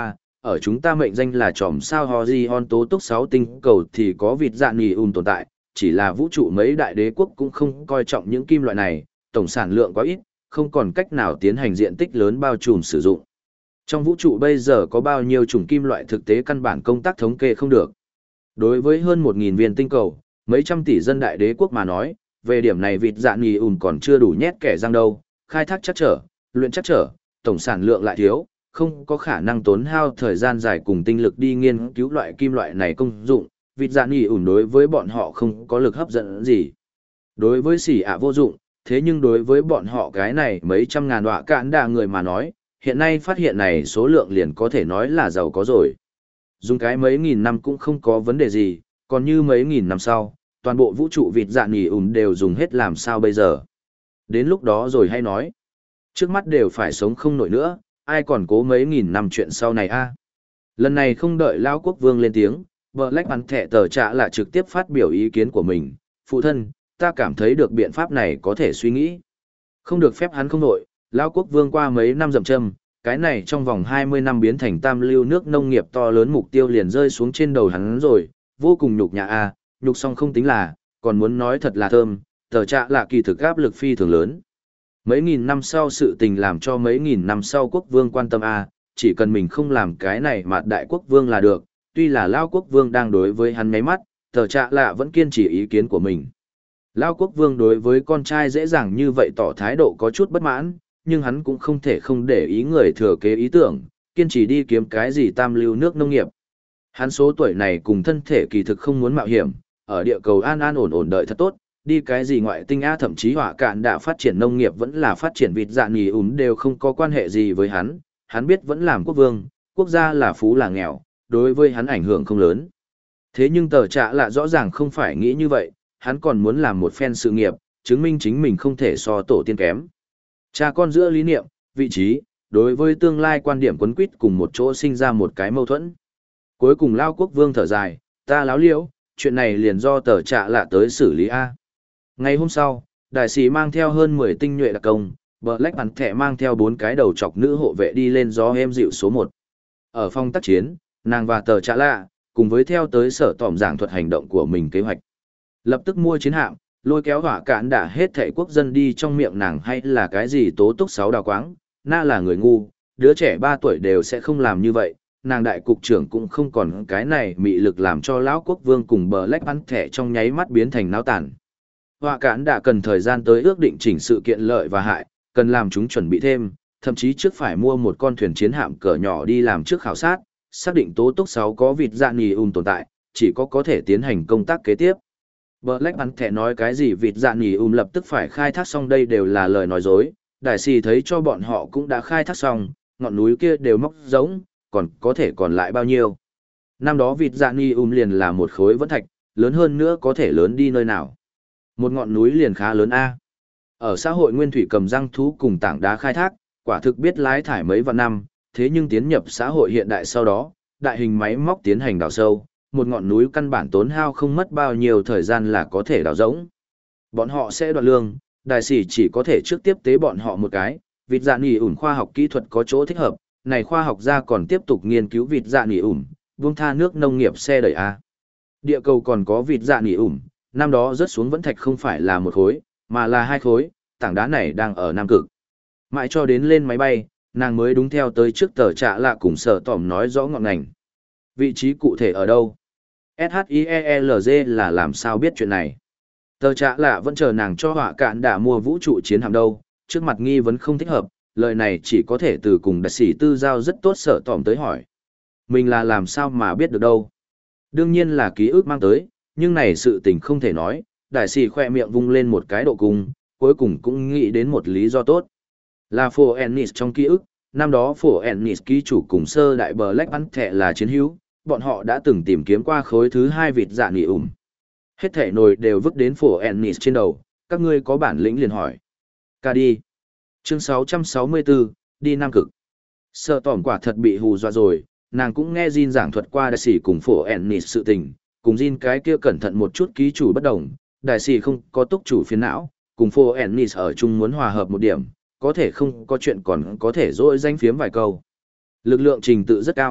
ở chúng ta mệnh danh là chòm sao Orion tố túc sáu tinh cầu thì có vịt dạn nhì ùn tồn tại, chỉ là vũ trụ mấy đại đế quốc cũng không coi trọng những kim loại này, tổng sản lượng quá ít, không còn cách nào tiến hành diện tích lớn bao trùm sử dụng. Trong vũ trụ bây giờ có bao nhiêu chủng kim loại thực tế căn bản công tác thống kê không được. Đối với hơn một nghìn viên tinh cầu, mấy trăm tỷ dân đại đế quốc mà nói, về điểm này vịt dạn nhì ùn còn chưa đủ nhét kẻ răng đâu, khai thác chắc trở, luyện chắc trở, tổng sản lượng lại thiếu, không có khả năng tốn hao thời gian dài cùng tinh lực đi nghiên cứu loại kim loại này công dụng, vịt dạn nhì ùn đối với bọn họ không có lực hấp dẫn gì. Đối với xỉ ạ vô dụng, thế nhưng đối với bọn họ cái này mấy trăm ngàn đọa cạn đà người mà nói, hiện nay phát hiện này số lượng liền có thể nói là giàu có rồi. Dùng cái mấy nghìn năm cũng không có vấn đề gì, còn như mấy nghìn năm sau, toàn bộ vũ trụ vịt dạn nhì ùn đều dùng hết làm sao bây giờ. Đến lúc đó rồi hay nói. Trước mắt đều phải sống không nổi nữa, ai còn cố mấy nghìn năm chuyện sau này a? Lần này không đợi Lão Quốc Vương lên tiếng, Black bắn thẻ tờ trạ là trực tiếp phát biểu ý kiến của mình. Phụ thân, ta cảm thấy được biện pháp này có thể suy nghĩ. Không được phép hắn không nổi, Lão Quốc Vương qua mấy năm dậm châm, cái này trong vòng hai mươi năm biến thành tam lưu nước nông nghiệp to lớn mục tiêu liền rơi xuống trên đầu hắn rồi, vô cùng nhục nhã a, nhục xong không tính là, còn muốn nói thật là thơm, tờ trạ là kỳ thực áp lực phi thường lớn. Mấy nghìn năm sau sự tình làm cho mấy nghìn năm sau quốc vương quan tâm a, chỉ cần mình không làm cái này mà đại quốc vương là được, tuy là Lao quốc vương đang đối với hắn nháy mắt, tờ trạ lạ vẫn kiên trì ý kiến của mình. Lao quốc vương đối với con trai dễ dàng như vậy tỏ thái độ có chút bất mãn, nhưng hắn cũng không thể không để ý người thừa kế ý tưởng, kiên trì đi kiếm cái gì tam lưu nước nông nghiệp. Hắn số tuổi này cùng thân thể kỳ thực không muốn mạo hiểm, ở địa cầu an an ổn ổn đợi thật tốt, đi cái gì ngoại tinh a thậm chí hỏa cạn đã phát triển nông nghiệp vẫn là phát triển vịt dạn nhì ùn đều không có quan hệ gì với hắn, hắn biết vẫn làm quốc vương, quốc gia là phú là nghèo, đối với hắn ảnh hưởng không lớn. Thế nhưng tờ trạ lạ rõ ràng không phải nghĩ như vậy, hắn còn muốn làm một phen sự nghiệp, chứng minh chính mình không thể so tổ tiên kém. Cha con giữa lý niệm, vị trí, đối với tương lai quan điểm quấn quýt cùng một chỗ sinh ra một cái mâu thuẫn. Cuối cùng Lao quốc vương thở dài, ta láo liễu, chuyện này liền do tờ trạ lạ tới xử lý A. Ngày hôm sau, đại sĩ mang theo hơn mười tinh nhuệ đặc công, Black bắn thẻ mang theo bốn cái đầu chọc nữ hộ vệ đi lên gió êm dịu số một. Ở phòng tác chiến, nàng và tờ trạ lạ, cùng với theo tới sở tỏm giảng thuật hành động của mình kế hoạch. Lập tức mua chiến hạm, lôi kéo hỏa cạn đã hết thảy quốc dân đi trong miệng nàng hay là cái gì tố túc sáu đào quáng, na là người ngu, đứa trẻ ba tuổi đều sẽ không làm như vậy, nàng đại cục trưởng cũng không còn cái này mị lực làm cho lão quốc vương cùng Black bắn thẻ trong nháy mắt biến thành náo tàn. Hỏa cạn đã cần thời gian tới ước định chỉnh sự kiện lợi và hại, cần làm chúng chuẩn bị thêm, thậm chí trước phải mua một con thuyền chiến hạm cỡ nhỏ đi làm trước khảo sát, xác định tố túc sáu có vịt dạn nhì ùn tồn tại, chỉ có có thể tiến hành công tác kế tiếp. Black bắn thẻ nói cái gì vịt dạn nhì ùn lập tức phải khai thác xong đây đều là lời nói dối, đại sĩ thấy cho bọn họ cũng đã khai thác xong, ngọn núi kia đều móc giống, còn có thể còn lại bao nhiêu. Năm đó vịt dạn nhì ùn liền là một khối vẫn thạch, lớn hơn nữa có thể lớn đi nơi nào. Một ngọn núi liền khá lớn A. Ở xã hội nguyên thủy cầm răng thú cùng tảng đá khai thác, quả thực biết lái thải mấy vạn năm, thế nhưng tiến nhập xã hội hiện đại sau đó, đại hình máy móc tiến hành đào sâu, một ngọn núi căn bản tốn hao không mất bao nhiêu thời gian là có thể đào rỗng. Bọn họ sẽ đoạt lương, đại sĩ chỉ có thể trước tiếp tế bọn họ một cái, vịt dạ nỉ ủn khoa học kỹ thuật có chỗ thích hợp, này khoa học gia còn tiếp tục nghiên cứu vịt dạ nỉ ủn, buông tha nước nông nghiệp xe đẩy A. Địa cầu còn có vịt dạ nỉ ủn, năm đó rớt xuống vẫn thạch không phải là một khối, mà là hai khối, tảng đá này đang ở Nam Cực. Mãi cho đến lên máy bay, nàng mới đúng theo tới trước tờ trạ lạ cùng sở tỏm nói rõ ngọn ngành. Vị trí cụ thể ở đâu? ét hát i e lờ giê là làm sao biết chuyện này? Tờ trạ lạ vẫn chờ nàng cho họa cạn đã mua vũ trụ chiến hạm đâu, trước mặt nghi vấn không thích hợp, lời này chỉ có thể từ cùng đặc sĩ tư giao rất tốt sở tỏm tới hỏi. Mình là làm sao mà biết được đâu? Đương nhiên là ký ức mang tới, nhưng này sự tình không thể nói, đại sĩ khoe miệng vung lên một cái độ cung, cuối cùng cũng nghĩ đến một lý do tốt. Là Phổ Ennis trong ký ức, năm đó Phổ Ennis ký chủ cùng sơ đại Black bắn thẻ là chiến hữu, bọn họ đã từng tìm kiếm qua khối thứ hai vịt dạ nỉ ủm. Hết thể nồi đều vứt đến Phổ Ennis trên đầu, các ngươi có bản lĩnh liền hỏi. Ca đi. Chương sáu trăm sáu mươi tư, đi Nam Cực. Sợ tỏm quả thật bị hù dọa rồi, nàng cũng nghe Jin giảng thuật qua đại sĩ cùng Phổ Ennis sự tình, cùng Jin cái kia cẩn thận một chút ký chủ bất đồng, đại sĩ không có túc chủ phiền não, cùng Phổ Ennis ở chung muốn hòa hợp một điểm, có thể không có chuyện còn có thể dỗi danh phiếm vài câu. Lực lượng trình tự rất cao,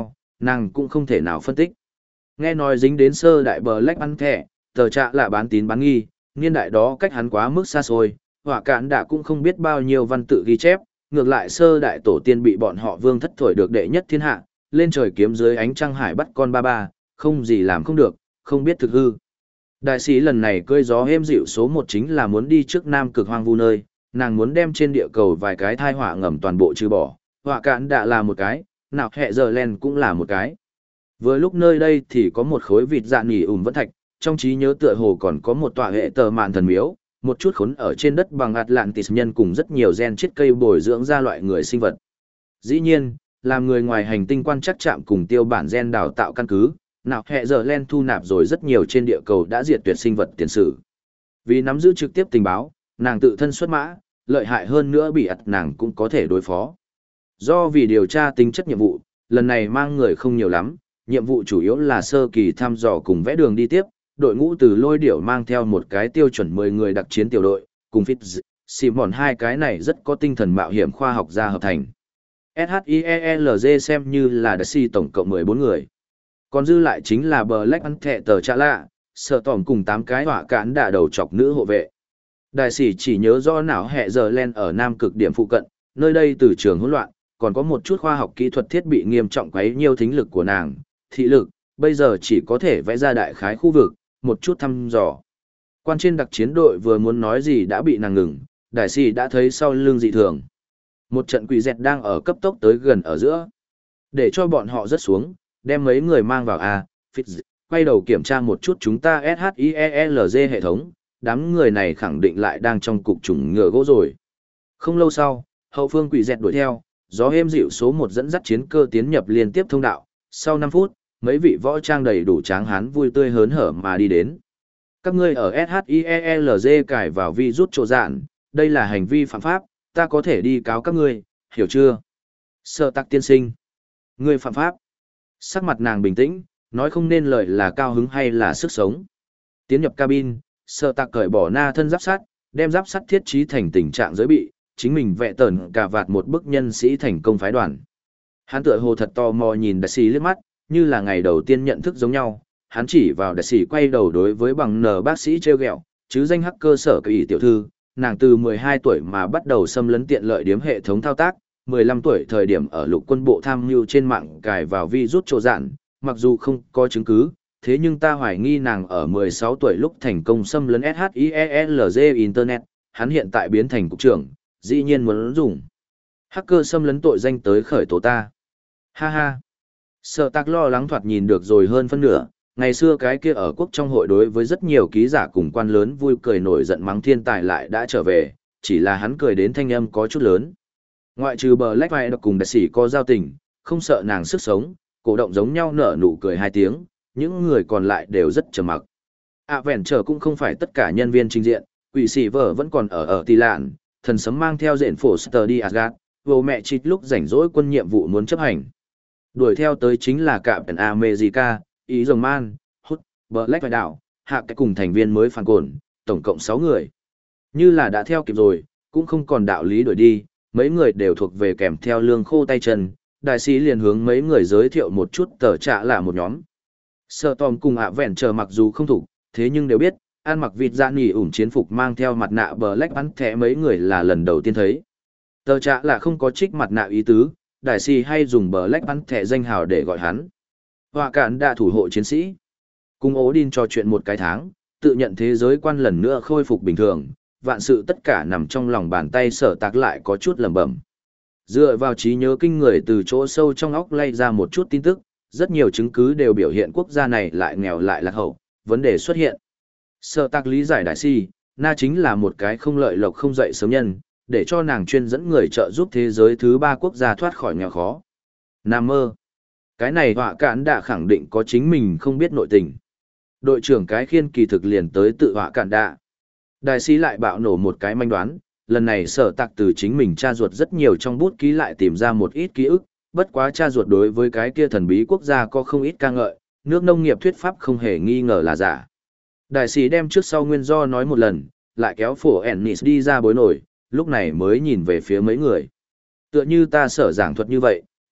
nàng cũng không thể nào phân tích. Nghe nói dính đến sơ đại bờ lách ăn thẻ, tờ trạ là bán tín bán nghi, niên đại đó cách hắn quá mức xa xôi, họa cạn đã cũng không biết bao nhiêu văn tự ghi chép, ngược lại sơ đại tổ tiên bị bọn họ vương thất thổi được đệ nhất thiên hạ, lên trời kiếm dưới ánh trăng hải bắt con ba ba, không gì làm không được, không biết thực hư. Đại sĩ lần này cơi gió êm dịu số một chính là muốn đi trước nam cực hoang vu nơi, nàng muốn đem trên địa cầu vài cái thai họa ngầm toàn bộ trừ bỏ, họa cạn đã là một cái, nào hẹ giờ len cũng là một cái. Vừa lúc nơi đây thì có một khối vịt dạ nỉ ủm vẫn thạch, trong trí nhớ tựa hồ còn có một tòa hệ tờ mạn thần miếu, một chút khốn ở trên đất bằng Atlantis nhân cùng rất nhiều gen chết cây bồi dưỡng ra loại người sinh vật. Dĩ nhiên, làm người ngoài hành tinh quan chắc chạm cùng tiêu bản gen đào tạo căn cứ, nào hệ giờ len thu nạp rồi rất nhiều trên địa cầu đã diệt tuyệt sinh vật tiền sử. Vì nắm giữ trực tiếp tình báo, nàng tự thân xuất mã, lợi hại hơn nữa bị ặt nàng cũng có thể đối phó. Do vì điều tra tính chất nhiệm vụ, lần này mang người không nhiều lắm, nhiệm vụ chủ yếu là sơ kỳ thăm dò cùng vẽ đường đi tiếp, đội ngũ từ lôi điểu mang theo một cái tiêu chuẩn mười người đặc chiến tiểu đội, cùng Fitz, Simon hai cái này rất có tinh thần mạo hiểm khoa học gia hợp thành. ét hát i e lờ giê xem như là đặc si tổng cộng mười bốn người. Còn dư lại chính là Black Panther tờ trạ lạ, sợ tỏm cùng tám cái họa cán đả đầu chọc nữ hộ vệ. Đại sĩ chỉ nhớ rõ não hệ giờ len ở nam cực điểm phụ cận, nơi đây từ trường hỗn loạn, còn có một chút khoa học kỹ thuật thiết bị nghiêm trọng quấy nhiều thính lực của nàng, thị lực, bây giờ chỉ có thể vẽ ra đại khái khu vực, một chút thăm dò. Quan trên đặc chiến đội vừa muốn nói gì đã bị nàng ngừng, đại sĩ đã thấy sau lưng dị thường. Một trận quỷ dẹt đang ở cấp tốc tới gần ở giữa. Để cho bọn họ rớt xuống, đem mấy người mang vào A, Fitz, quay đầu kiểm tra một chút chúng ta ét hát i e lờ giê hệ thống, đám người này khẳng định lại đang trong cục chủng ngựa gỗ rồi. Không lâu sau, hậu phương quỷ dẹt đuổi theo, gió êm dịu số một dẫn dắt chiến cơ tiến nhập liên tiếp thông đạo, sau năm phút, mấy vị võ trang đầy đủ tráng hán vui tươi hớn hở mà đi đến. Các ngươi ở ét hát i e lờ giê cài vào vi rút trộ dạn, đây là hành vi phạm pháp, ta có thể đi cáo các ngươi, hiểu chưa? Sợ tắc tiên sinh. Ngươi phạm pháp. Sắc mặt nàng bình tĩnh, nói không nên lời là cao hứng hay là sức sống. Tiến nhập cabin, sợ tạc cởi bỏ na thân giáp sắt, đem giáp sắt thiết trí thành tình trạng giới bị, chính mình vẽ tờn cả vạt một bức nhân sĩ thành công phái đoàn. Hắn tựa hồ thật tò mò nhìn đại sĩ liếc mắt, như là ngày đầu tiên nhận thức giống nhau, hắn chỉ vào đại sĩ quay đầu đối với bằng nờ bác sĩ treo gẹo, chứ danh hacker sở kỳ tiểu thư, nàng từ mười hai tuổi mà bắt đầu xâm lấn tiện lợi điếm hệ thống thao tác, mười lăm tuổi thời điểm ở lục quân bộ tham mưu trên mạng cài vào virus trộ dạn, mặc dù không có chứng cứ, thế nhưng ta hoài nghi nàng ở mười sáu tuổi lúc thành công xâm lấn ét hát i e lờ giê Internet, hắn hiện tại biến thành cục trưởng, dĩ nhiên muốn dùng hacker xâm lấn tội danh tới khởi tố ta. Ha ha. Sợ tạc lo lắng thoạt nhìn được rồi hơn phân nửa, ngày xưa cái kia ở quốc trong hội đối với rất nhiều ký giả cùng quan lớn vui cười nổi giận mắng thiên tài lại đã trở về, chỉ là hắn cười đến thanh âm có chút lớn. Ngoại trừ bờ lách vai đọc cùng đại sĩ có giao tình, không sợ nàng sức sống, cổ động giống nhau nở nụ cười hai tiếng, những người còn lại đều rất trầm mặc. À vẹn trở cũng không phải tất cả nhân viên trình diện, quỷ sĩ vợ vẫn còn ở ở tì lạn, thần sấm mang theo diện phổ sờ đi Asgard, vô mẹ chít lúc rảnh rỗi quân nhiệm vụ muốn chấp hành. Đuổi theo tới chính là cả Pen America, Ý Rồng Man, Hút, Black Vai Đảo, hạ cái cùng thành viên mới phản cồn, tổng cộng sáu người. Như là đã theo kịp rồi, cũng không còn đạo lý đuổi đi, mấy người đều thuộc về kèm theo lương khô tay chân, đại sĩ liền hướng mấy người giới thiệu một chút tờ trạ là một nhóm. Sợ tòm cùng ạ vẹn chờ mặc dù không thủ, thế nhưng đều biết, ăn mặc vịt dạ nỉ ủng chiến phục mang theo mặt nạ Black Panther mấy người là lần đầu tiên thấy. Tờ trạ là không có trích mặt nạ ý tứ, đại sĩ hay dùng Black Panther danh hào để gọi hắn. Họa cản đã thủ hộ chiến sĩ. Cùng Odin trò chuyện một cái tháng, tự nhận thế giới quan lần nữa khôi phục bình thường, vạn sự tất cả nằm trong lòng bàn tay sở tạc lại có chút lẩm bẩm. Dựa vào trí nhớ kinh người từ chỗ sâu trong óc lay ra một chút tin tức, rất nhiều chứng cứ đều biểu hiện quốc gia này lại nghèo lại lạc hậu, vấn đề xuất hiện. Sở tạc lý giải đại si, na chính là một cái không lợi lộc không dậy sớm nhân, để cho nàng chuyên dẫn người trợ giúp thế giới thứ ba quốc gia thoát khỏi nghèo khó. Nam mơ. Cái này họa cản đã khẳng định có chính mình không biết nội tình. Đội trưởng cái khiên kỳ thực liền tới tự họa cản đã. Đại sĩ lại bạo nổ một cái manh đoán, lần này sở tạc từ chính mình tra ruột rất nhiều trong bút ký lại tìm ra một ít ký ức, bất quá tra ruột đối với cái kia thần bí quốc gia có không ít ca ngợi, nước nông nghiệp thuyết pháp không hề nghi ngờ là giả. Đại sĩ đem trước sau nguyên do nói một lần, lại kéo phổ Ennis đi ra bối nổi, lúc này mới nhìn về phía mấy người. Tựa như ta sở giảng thuật như vậy,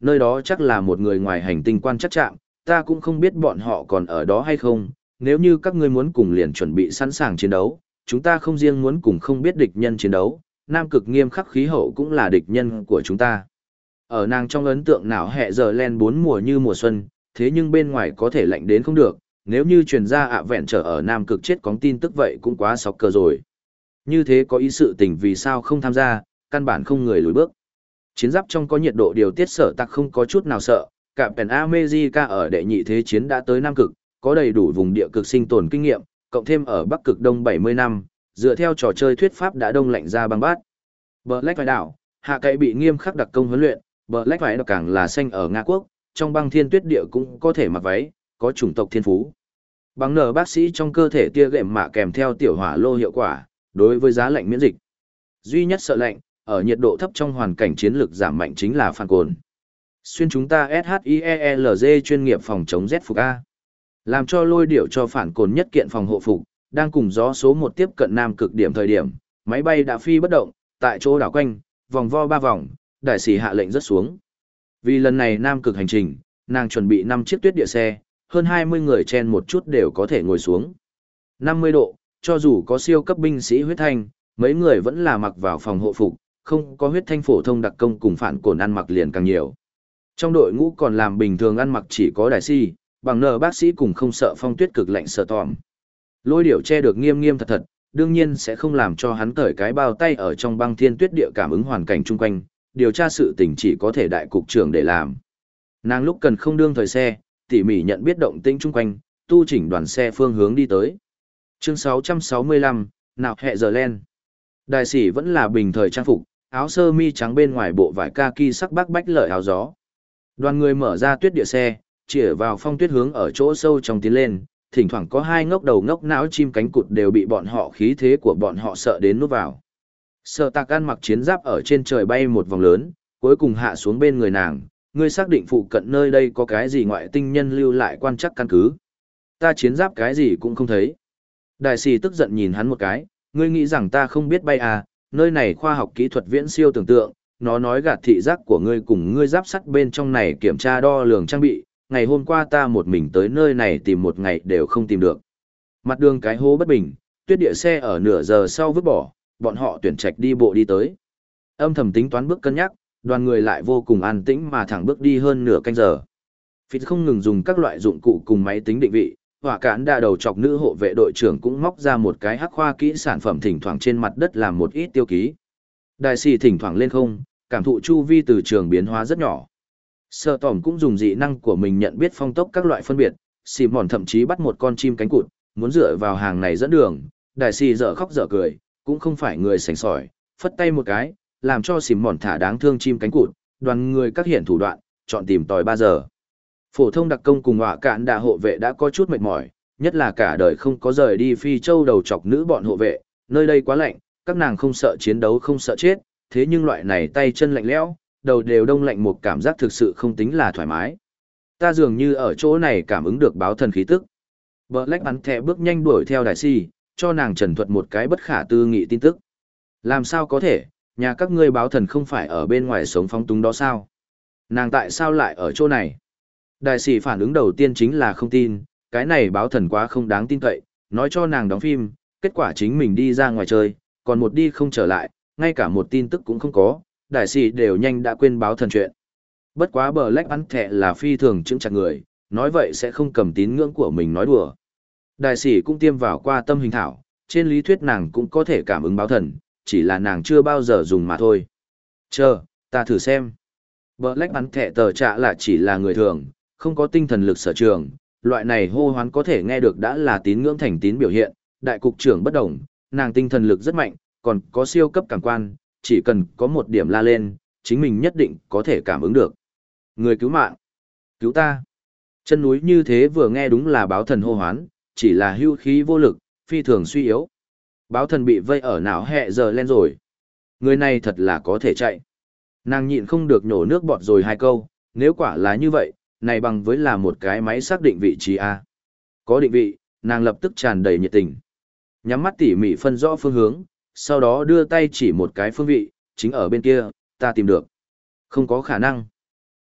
nơi đó chắc là một người ngoài hành tinh quan chắc chạm, ta cũng không biết bọn họ còn ở đó hay không, nếu như các ngươi muốn cùng liền chuẩn bị sẵn sàng chiến đấu, chúng ta không riêng muốn cùng không biết địch nhân chiến đấu, Nam Cực nghiêm khắc khí hậu cũng là địch nhân của chúng ta. Ở nàng trong ấn tượng nào hệ giờ len bốn mùa như mùa xuân, thế nhưng bên ngoài có thể lạnh đến không được, nếu như truyền ra ạ vẹn trở ở Nam Cực chết có tin tức vậy cũng quá sọc cờ rồi. Như thế có ý sự tình vì sao không tham gia, căn bản không người lùi bước. Chiến giáp trong có nhiệt độ điều tiết sở tặc không có chút nào sợ, cả Pen America ở đệ nhị thế chiến đã tới Nam Cực, có đầy đủ vùng địa cực sinh tồn kinh nghiệm, cộng thêm ở Bắc Cực Đông bảy mươi năm, dựa theo trò chơi thuyết pháp đã đông lạnh ra băng bát. Black Vải đảo, hạ cậy bị nghiêm khắc đặc công huấn luyện, Black Vải đảo càng là xanh ở Nga Quốc, trong băng thiên tuyết địa cũng có thể mặc váy, có chủng tộc thiên phú. Bằng nở bác sĩ trong cơ thể tia gệm mạ kèm theo tiểu hỏa lô hiệu quả, đối với giá lạnh miễn dịch. Duy nhất sợ lạnh, ở nhiệt độ thấp trong hoàn cảnh chiến lược giảm mạnh chính là phản cồn. Xuyên chúng ta ét hát i e lờ giê chuyên nghiệp phòng chống Z phục A. Làm cho lôi điệu cho phản cồn nhất kiện phòng hộ phục, đang cùng gió số một tiếp cận Nam Cực điểm thời điểm, máy bay đã phi bất động, tại chỗ đảo quanh, vòng vo ba vòng, đại sĩ hạ lệnh rất xuống. Vì lần này Nam Cực hành trình, nàng chuẩn bị năm chiếc tuyết địa xe, hơn hai mươi người chen một chút đều có thể ngồi xuống. năm mươi độ, cho dù có siêu cấp binh sĩ huyết thanh, mấy người vẫn là mặc vào phòng hộ phục, không có huyết thanh phổ thông đặc công cùng phản cồn ăn mặc liền càng nhiều. Trong đội ngũ còn làm bình thường ăn mặc chỉ có đại si, bằng nờ bác sĩ cùng không sợ phong tuyết cực lạnh sợ tòm. Lôi điểu che được nghiêm nghiêm thật thật, đương nhiên sẽ không làm cho hắn cởi cái bao tay ở trong băng thiên tuyết địa cảm ứng hoàn cảnh chung quanh, điều tra sự tình chỉ có thể đại cục trưởng để làm. Nàng lúc cần không đương thời xe, tỉ mỉ nhận biết động tĩnh chung quanh, tu chỉnh đoàn xe phương hướng đi tới. Chương sáu trăm sáu mươi lăm, nào hẹ giờ len. Đại sĩ vẫn là bình thời trang phục, áo sơ mi trắng bên ngoài bộ vải kaki sắc bắc bách lợi áo gió. Đoàn người mở ra tuyết địa xe, chĩa vào phong tuyết hướng ở chỗ sâu trong tiến lên, thỉnh thoảng có hai ngốc đầu ngốc não chim cánh cụt đều bị bọn họ khí thế của bọn họ sợ đến nút vào. Sợ tạc ăn mặc chiến giáp ở trên trời bay một vòng lớn, cuối cùng hạ xuống bên người nàng, ngươi xác định phụ cận nơi đây có cái gì ngoại tinh nhân lưu lại quan chắc căn cứ. Ta chiến giáp cái gì cũng không thấy. Đại sĩ tức giận nhìn hắn một cái, ngươi nghĩ rằng ta không biết bay à, nơi này khoa học kỹ thuật viễn siêu tưởng tượng, nó nói gạt thị giác của ngươi cùng ngươi giáp sắt bên trong này kiểm tra đo lường trang bị, ngày hôm qua ta một mình tới nơi này tìm một ngày đều không tìm được. Mặt đường cái hố bất bình, tuyết địa xe ở nửa giờ sau vứt bỏ, bọn họ tuyển trạch đi bộ đi tới. Âm thầm tính toán bước cân nhắc, đoàn người lại vô cùng an tĩnh mà thẳng bước đi hơn nửa canh giờ. Phít không ngừng dùng các loại dụng cụ cùng máy tính định vị, hỏa cản đa đầu chọc nữ hộ vệ đội trưởng cũng móc ra một cái hắc khoa kỹ sản phẩm thỉnh thoảng trên mặt đất làm một ít tiêu ký. Đại sĩ thỉnh thoảng lên không, cảm thụ chu vi từ trường biến hóa rất nhỏ. Sợ tỏm cũng dùng dị năng của mình nhận biết phong tốc các loại phân biệt, xì mòn thậm chí bắt một con chim cánh cụt, muốn dựa vào hàng này dẫn đường. Đại sĩ dở khóc dở cười, cũng không phải người sành sỏi, phất tay một cái, làm cho xì mòn thả đáng thương chim cánh cụt, đoàn người các hiện thủ đoạn, chọn tìm tòi ba giờ. Phổ thông đặc công cùng họa cạn đạ hộ vệ đã có chút mệt mỏi, nhất là cả đời không có rời đi phi châu đầu chọc nữ bọn hộ vệ, nơi đây quá lạnh, các nàng không sợ chiến đấu không sợ chết, thế nhưng loại này tay chân lạnh lẽo, đầu đều đông lạnh một cảm giác thực sự không tính là thoải mái. Ta dường như ở chỗ này cảm ứng được báo thần khí tức. Black bắn thẻ bước nhanh đuổi theo đại si, cho nàng trần thuật một cái bất khả tư nghị tin tức. Làm sao có thể, nhà các ngươi báo thần không phải ở bên ngoài sống phóng túng đó sao? Nàng tại sao lại ở chỗ này? Đại sĩ phản ứng đầu tiên chính là không tin, cái này báo thần quá không đáng tin cậy, nói cho nàng đóng phim, kết quả chính mình đi ra ngoài chơi, còn một đi không trở lại, ngay cả một tin tức cũng không có, đại sĩ đều nhanh đã quên báo thần chuyện. Bất quá bờ lách bắn thẻ là phi thường chứng chặt người, nói vậy sẽ không cầm tín ngưỡng của mình nói đùa. Đại sĩ cũng tiêm vào qua tâm hình thảo, trên lý thuyết nàng cũng có thể cảm ứng báo thần, chỉ là nàng chưa bao giờ dùng mà thôi. Chờ, ta thử xem. Bờ lách bắn thẻ tờ trạ là chỉ là người thường, không có tinh thần lực sở trường, loại này hô hoán có thể nghe được đã là tín ngưỡng thành tín biểu hiện, đại cục trưởng bất đồng, nàng tinh thần lực rất mạnh, còn có siêu cấp cảm quan, chỉ cần có một điểm la lên, chính mình nhất định có thể cảm ứng được. Người cứu mạng, cứu ta. Chân núi như thế vừa nghe đúng là báo thần hô hoán, chỉ là hưu khí vô lực, phi thường suy yếu. Báo thần bị vây ở não hẹ giờ lên rồi. Người này thật là có thể chạy. Nàng nhịn không được nhổ nước bọt rồi hai câu, nếu quả là như vậy, này bằng với là một cái máy xác định vị trí A. Có định vị, nàng lập tức tràn đầy nhiệt tình. Nhắm mắt tỉ mỉ phân rõ phương hướng, sau đó đưa tay chỉ một cái phương vị, chính ở bên kia, ta tìm được. Không có khả năng.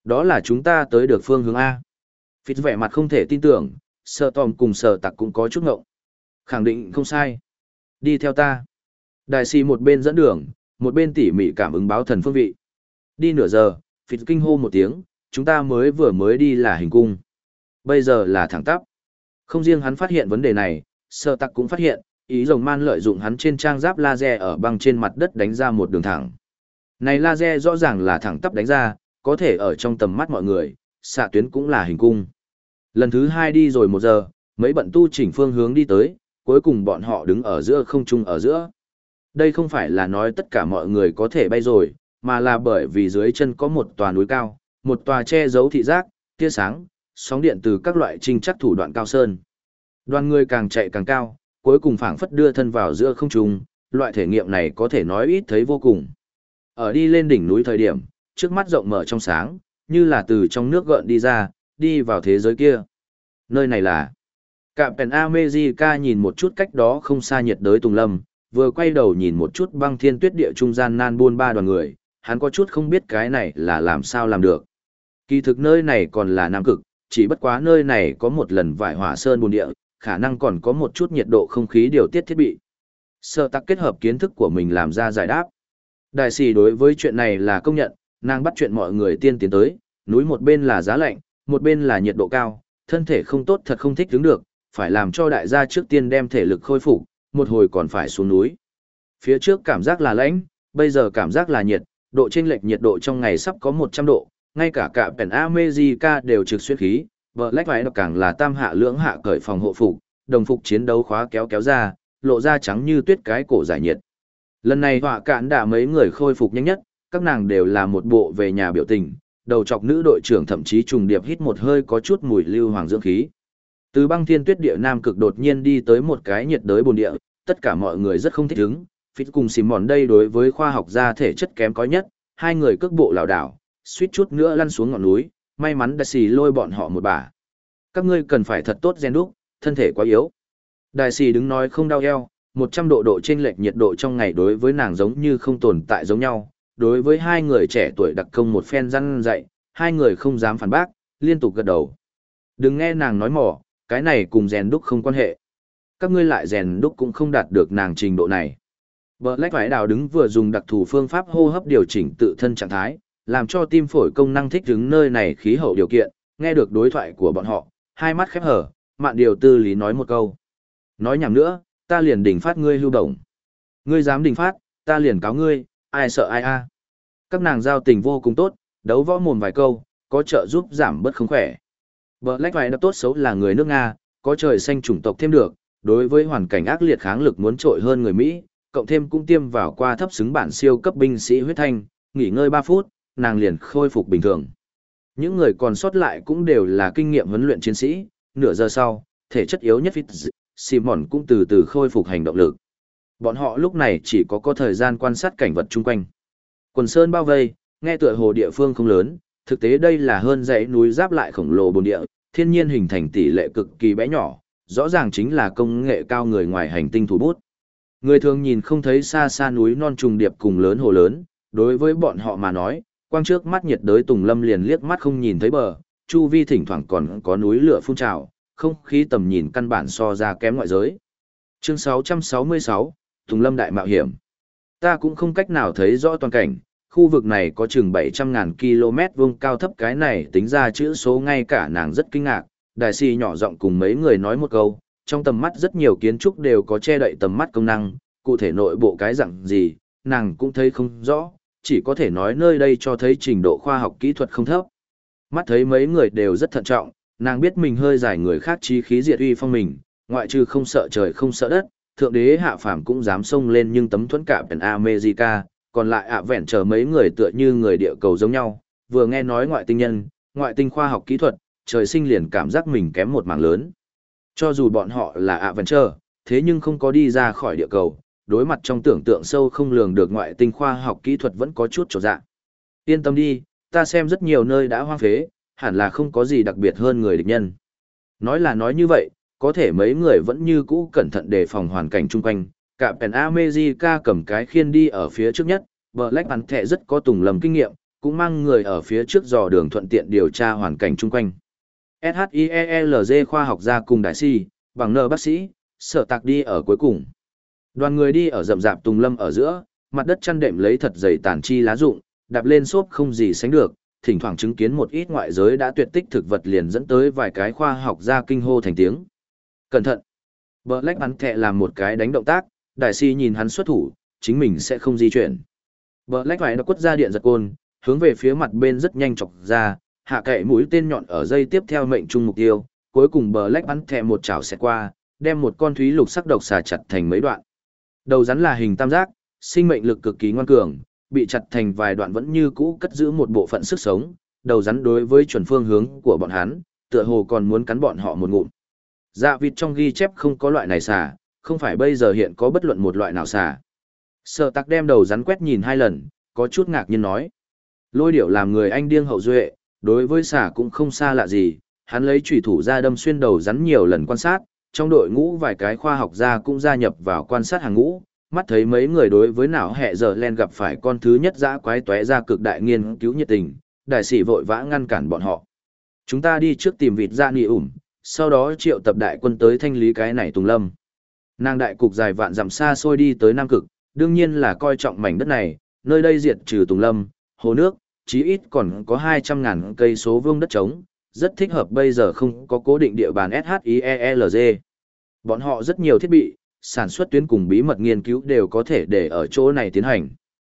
Đó là chúng ta tới được phương hướng A. Phít vẻ mặt không thể tin tưởng, sợ tòm cùng sợ tặc cũng có chút ngộng. Khẳng định không sai. Đi theo ta. Đại sĩ một bên dẫn đường, một bên tỉ mỉ cảm ứng báo thần phương vị. Đi nửa giờ, Phít kinh hô một tiếng, chúng ta mới vừa mới đi là hình cung. Bây giờ là thẳng tắp. Không riêng hắn phát hiện vấn đề này, sợ tặc cũng phát hiện, ý rồng man lợi dụng hắn trên trang giáp laser ở băng trên mặt đất đánh ra một đường thẳng. Này laser rõ ràng là thẳng tắp đánh ra, có thể ở trong tầm mắt mọi người, xạ tuyến cũng là hình cung. Lần thứ hai đi rồi một giờ, mấy bận tu chỉnh phương hướng đi tới, cuối cùng bọn họ đứng ở giữa không trung ở giữa. Đây không phải là nói tất cả mọi người có thể bay rồi, mà là bởi vì dưới chân có một tòa núi cao, một tòa che giấu thị giác, tia sáng, sóng điện từ các loại trinh chắc thủ đoạn cao sơn. Đoàn người càng chạy càng cao, cuối cùng phảng phất đưa thân vào giữa không trung, loại thể nghiệm này có thể nói ít thấy vô cùng. Ở đi lên đỉnh núi thời điểm, trước mắt rộng mở trong sáng, như là từ trong nước gợn đi ra, đi vào thế giới kia. Nơi này là... Captain America nhìn một chút cách đó không xa nhiệt đới Tùng Lâm, vừa quay đầu nhìn một chút băng thiên tuyết địa trung gian nan buôn ba đoàn người, hắn có chút không biết cái này là làm sao làm được. Kỳ thực nơi này còn là Nam Cực, chỉ bất quá nơi này có một lần vải hỏa sơn bùn địa, khả năng còn có một chút nhiệt độ không khí điều tiết thiết bị. Sở tắc kết hợp kiến thức của mình làm ra giải đáp. Đại sĩ đối với chuyện này là công nhận, nàng bắt chuyện mọi người tiên tiến tới, núi một bên là giá lạnh, một bên là nhiệt độ cao, thân thể không tốt thật không thích đứng được, phải làm cho đại gia trước tiên đem thể lực khôi phục, một hồi còn phải xuống núi. Phía trước cảm giác là lạnh, bây giờ cảm giác là nhiệt, độ chênh lệch nhiệt độ trong ngày sắp có một trăm độ, ngay cả cả Pen America đều trực xuyên khí, Black White càng là tam hạ lưỡng hạ cởi phòng hộ phục, đồng phục chiến đấu khóa kéo kéo ra, lộ ra trắng như tuyết cái cổ giải nhiệt. Lần này họa cạn đã mấy người khôi phục nhanh nhất, các nàng đều là một bộ về nhà biểu tình, đầu chọc nữ đội trưởng thậm chí trùng điệp hít một hơi có chút mùi lưu hoàng dưỡng khí. Từ băng thiên tuyết địa Nam Cực đột nhiên đi tới một cái nhiệt đới bồn địa, tất cả mọi người rất không thích ứng. Phít cùng Simon đây đối với khoa học gia thể chất kém có nhất, hai người cước bộ lảo đảo, suýt chút nữa lăn xuống ngọn núi, may mắn Đại sĩ lôi bọn họ một bà. Các ngươi cần phải thật tốt rèn đúc, thân thể quá yếu. Đại sĩ đứng nói không đau eo, một trăm độ độ chênh lệch nhiệt độ trong ngày đối với nàng giống như không tồn tại giống nhau. Đối với hai người trẻ tuổi đặc công một phen răn dạy, hai người không dám phản bác, liên tục gật đầu. Đừng nghe nàng nói mỏ, cái này cùng rèn đúc không quan hệ. Các ngươi lại rèn đúc cũng không đạt được nàng trình độ này. Black Vải Đào đứng vừa dùng đặc thù phương pháp hô hấp điều chỉnh tự thân trạng thái, làm cho tim phổi công năng thích ứng nơi này khí hậu điều kiện, nghe được đối thoại của bọn họ, hai mắt khép hở, Mạn Điều Tư Lý nói một câu. Nói nhảm nữa, ta liền đỉnh phát ngươi lưu động. Ngươi dám đỉnh phát, ta liền cáo ngươi, ai sợ ai a. Các nàng giao tình vô cùng tốt, đấu võ mồm vài câu, có trợ giúp giảm bớt không khỏe. Black Vải Đào tốt xấu là người nước Nga, có trời xanh chủng tộc thêm được, đối với hoàn cảnh ác liệt kháng lực muốn trội hơn người Mỹ, cộng thêm cũng tiêm vào qua thấp xứng bản siêu cấp binh sĩ huyết thanh, nghỉ ngơi ba phút, nàng liền khôi phục bình thường. Những người còn sót lại cũng đều là kinh nghiệm huấn luyện chiến sĩ, nửa giờ sau, thể chất yếu nhất Fitz, Simon cũng từ từ khôi phục hành động lực. Bọn họ lúc này chỉ có có thời gian quan sát cảnh vật chung quanh. Quần sơn bao vây, nghe tựa hồ địa phương không lớn, thực tế đây là hơn dãy núi giáp lại khổng lồ bồn địa, thiên nhiên hình thành tỷ lệ cực kỳ bé nhỏ, rõ ràng chính là công nghệ cao người ngoài hành tinh thủ bút. Người thường nhìn không thấy xa xa núi non trùng điệp cùng lớn hồ lớn, đối với bọn họ mà nói, quang trước mắt nhiệt đới Tùng Lâm liền liếc mắt không nhìn thấy bờ, chu vi thỉnh thoảng còn có núi lửa phun trào, không khí tầm nhìn căn bản so ra kém ngoại giới. Chương sáu trăm sáu mươi sáu, Tùng Lâm đại mạo hiểm. Ta cũng không cách nào thấy rõ toàn cảnh, khu vực này có chừng bảy trăm ngàn km vuông cao thấp, cái này tính ra chữ số ngay cả nàng rất kinh ngạc. Đại sĩ nhỏ giọng cùng mấy người nói một câu, trong tầm mắt rất nhiều kiến trúc đều có che đậy tầm mắt công năng, cụ thể nội bộ cái dạng gì, nàng cũng thấy không rõ, chỉ có thể nói nơi đây cho thấy trình độ khoa học kỹ thuật không thấp. Mắt thấy mấy người đều rất thận trọng, nàng biết mình hơi giải người khác chí khí diệt uy phong mình, ngoại trừ không sợ trời không sợ đất, thượng đế hạ phàm cũng dám xông lên, nhưng tấm thuẫn cạm Pen America, còn lại ạ vẹn chờ mấy người tựa như người địa cầu giống nhau, vừa nghe nói ngoại tinh nhân, ngoại tinh khoa học kỹ thuật, trời sinh liền cảm giác mình kém một mảng lớn. Cho dù bọn họ là ạ vẹn chờ, thế nhưng không có đi ra khỏi địa cầu, đối mặt trong tưởng tượng sâu không lường được ngoại tinh khoa học kỹ thuật vẫn có chút trở dạng. Yên tâm đi, ta xem rất nhiều nơi đã hoang phế, hẳn là không có gì đặc biệt hơn người địch nhân. Nói là nói như vậy, có thể mấy người vẫn như cũ cẩn thận đề phòng hoàn cảnh chung quanh. Cả Pen America cầm cái khiên đi ở phía trước nhất, Black Panther rất có Tùng Lâm kinh nghiệm, cũng mang người ở phía trước dò đường thuận tiện điều tra hoàn cảnh chung quanh. SHIELZ khoa học gia cùng đại sĩ, bằng nơ bác sĩ, Sở Tạc đi ở cuối cùng. Đoàn người đi ở rậm rạp tùng lâm ở giữa, mặt đất chăn đệm lấy thật dày tàn chi lá rụng, đạp lên xốp không gì sánh được, thỉnh thoảng chứng kiến một ít ngoại giới đã tuyệt tích thực vật liền dẫn tới vài cái khoa học gia kinh hô thành tiếng. Cẩn thận! Black bắn thẹ làm một cái đánh động tác, đại sĩ nhìn hắn xuất thủ, chính mình sẽ không di chuyển. Black phải nó quất ra điện giật côn, hướng về phía mặt bên rất nhanh chọc ra, hạ kệ mũi tên nhọn ở dây tiếp theo mệnh trung mục tiêu, cuối cùng Black bắn thẹ một chảo xẹt qua, đem một con thúy lục sắc độc xà chặt thành mấy đoạn. Đầu rắn là hình tam giác, sinh mệnh lực cực kỳ ngoan cường, bị chặt thành vài đoạn vẫn như cũ cất giữ một bộ phận sức sống, đầu rắn đối với chuẩn phương hướng của bọn hắn, tựa hồ còn muốn cắn bọn họ một ngụm. Dạ vịt trong ghi chép không có loại này xà, không phải bây giờ hiện có bất luận một loại nào xà. Sở Tạc đem đầu rắn quét nhìn hai lần, có chút ngạc nhiên nói. Lôi điểu làm người anh điên hậu duệ, đối với xà cũng không xa lạ gì, hắn lấy chủy thủ ra đâm xuyên đầu rắn nhiều lần quan sát, trong đội ngũ vài cái khoa học gia cũng gia nhập vào quan sát hàng ngũ, mắt thấy mấy người đối với não hẹ giờ len gặp phải con thứ nhất dã quái tóe ra cực đại nghiên cứu nhiệt tình, đại sĩ vội vã ngăn cản bọn họ. Chúng ta đi trước tìm vịt ra nị ủm, sau đó triệu tập đại quân tới thanh lý cái này tùng lâm. Nàng đại cục dài vạn dặm xa xôi đi tới Nam Cực, đương nhiên là coi trọng mảnh đất này, nơi đây diệt trừ tùng lâm, hồ nước, chí ít còn có hai trăm ngàn cây số vuông đất trống, rất thích hợp bây giờ không có cố định địa bàn SHIELZ. Bọn họ rất nhiều thiết bị, sản xuất tuyến cùng bí mật nghiên cứu đều có thể để ở chỗ này tiến hành.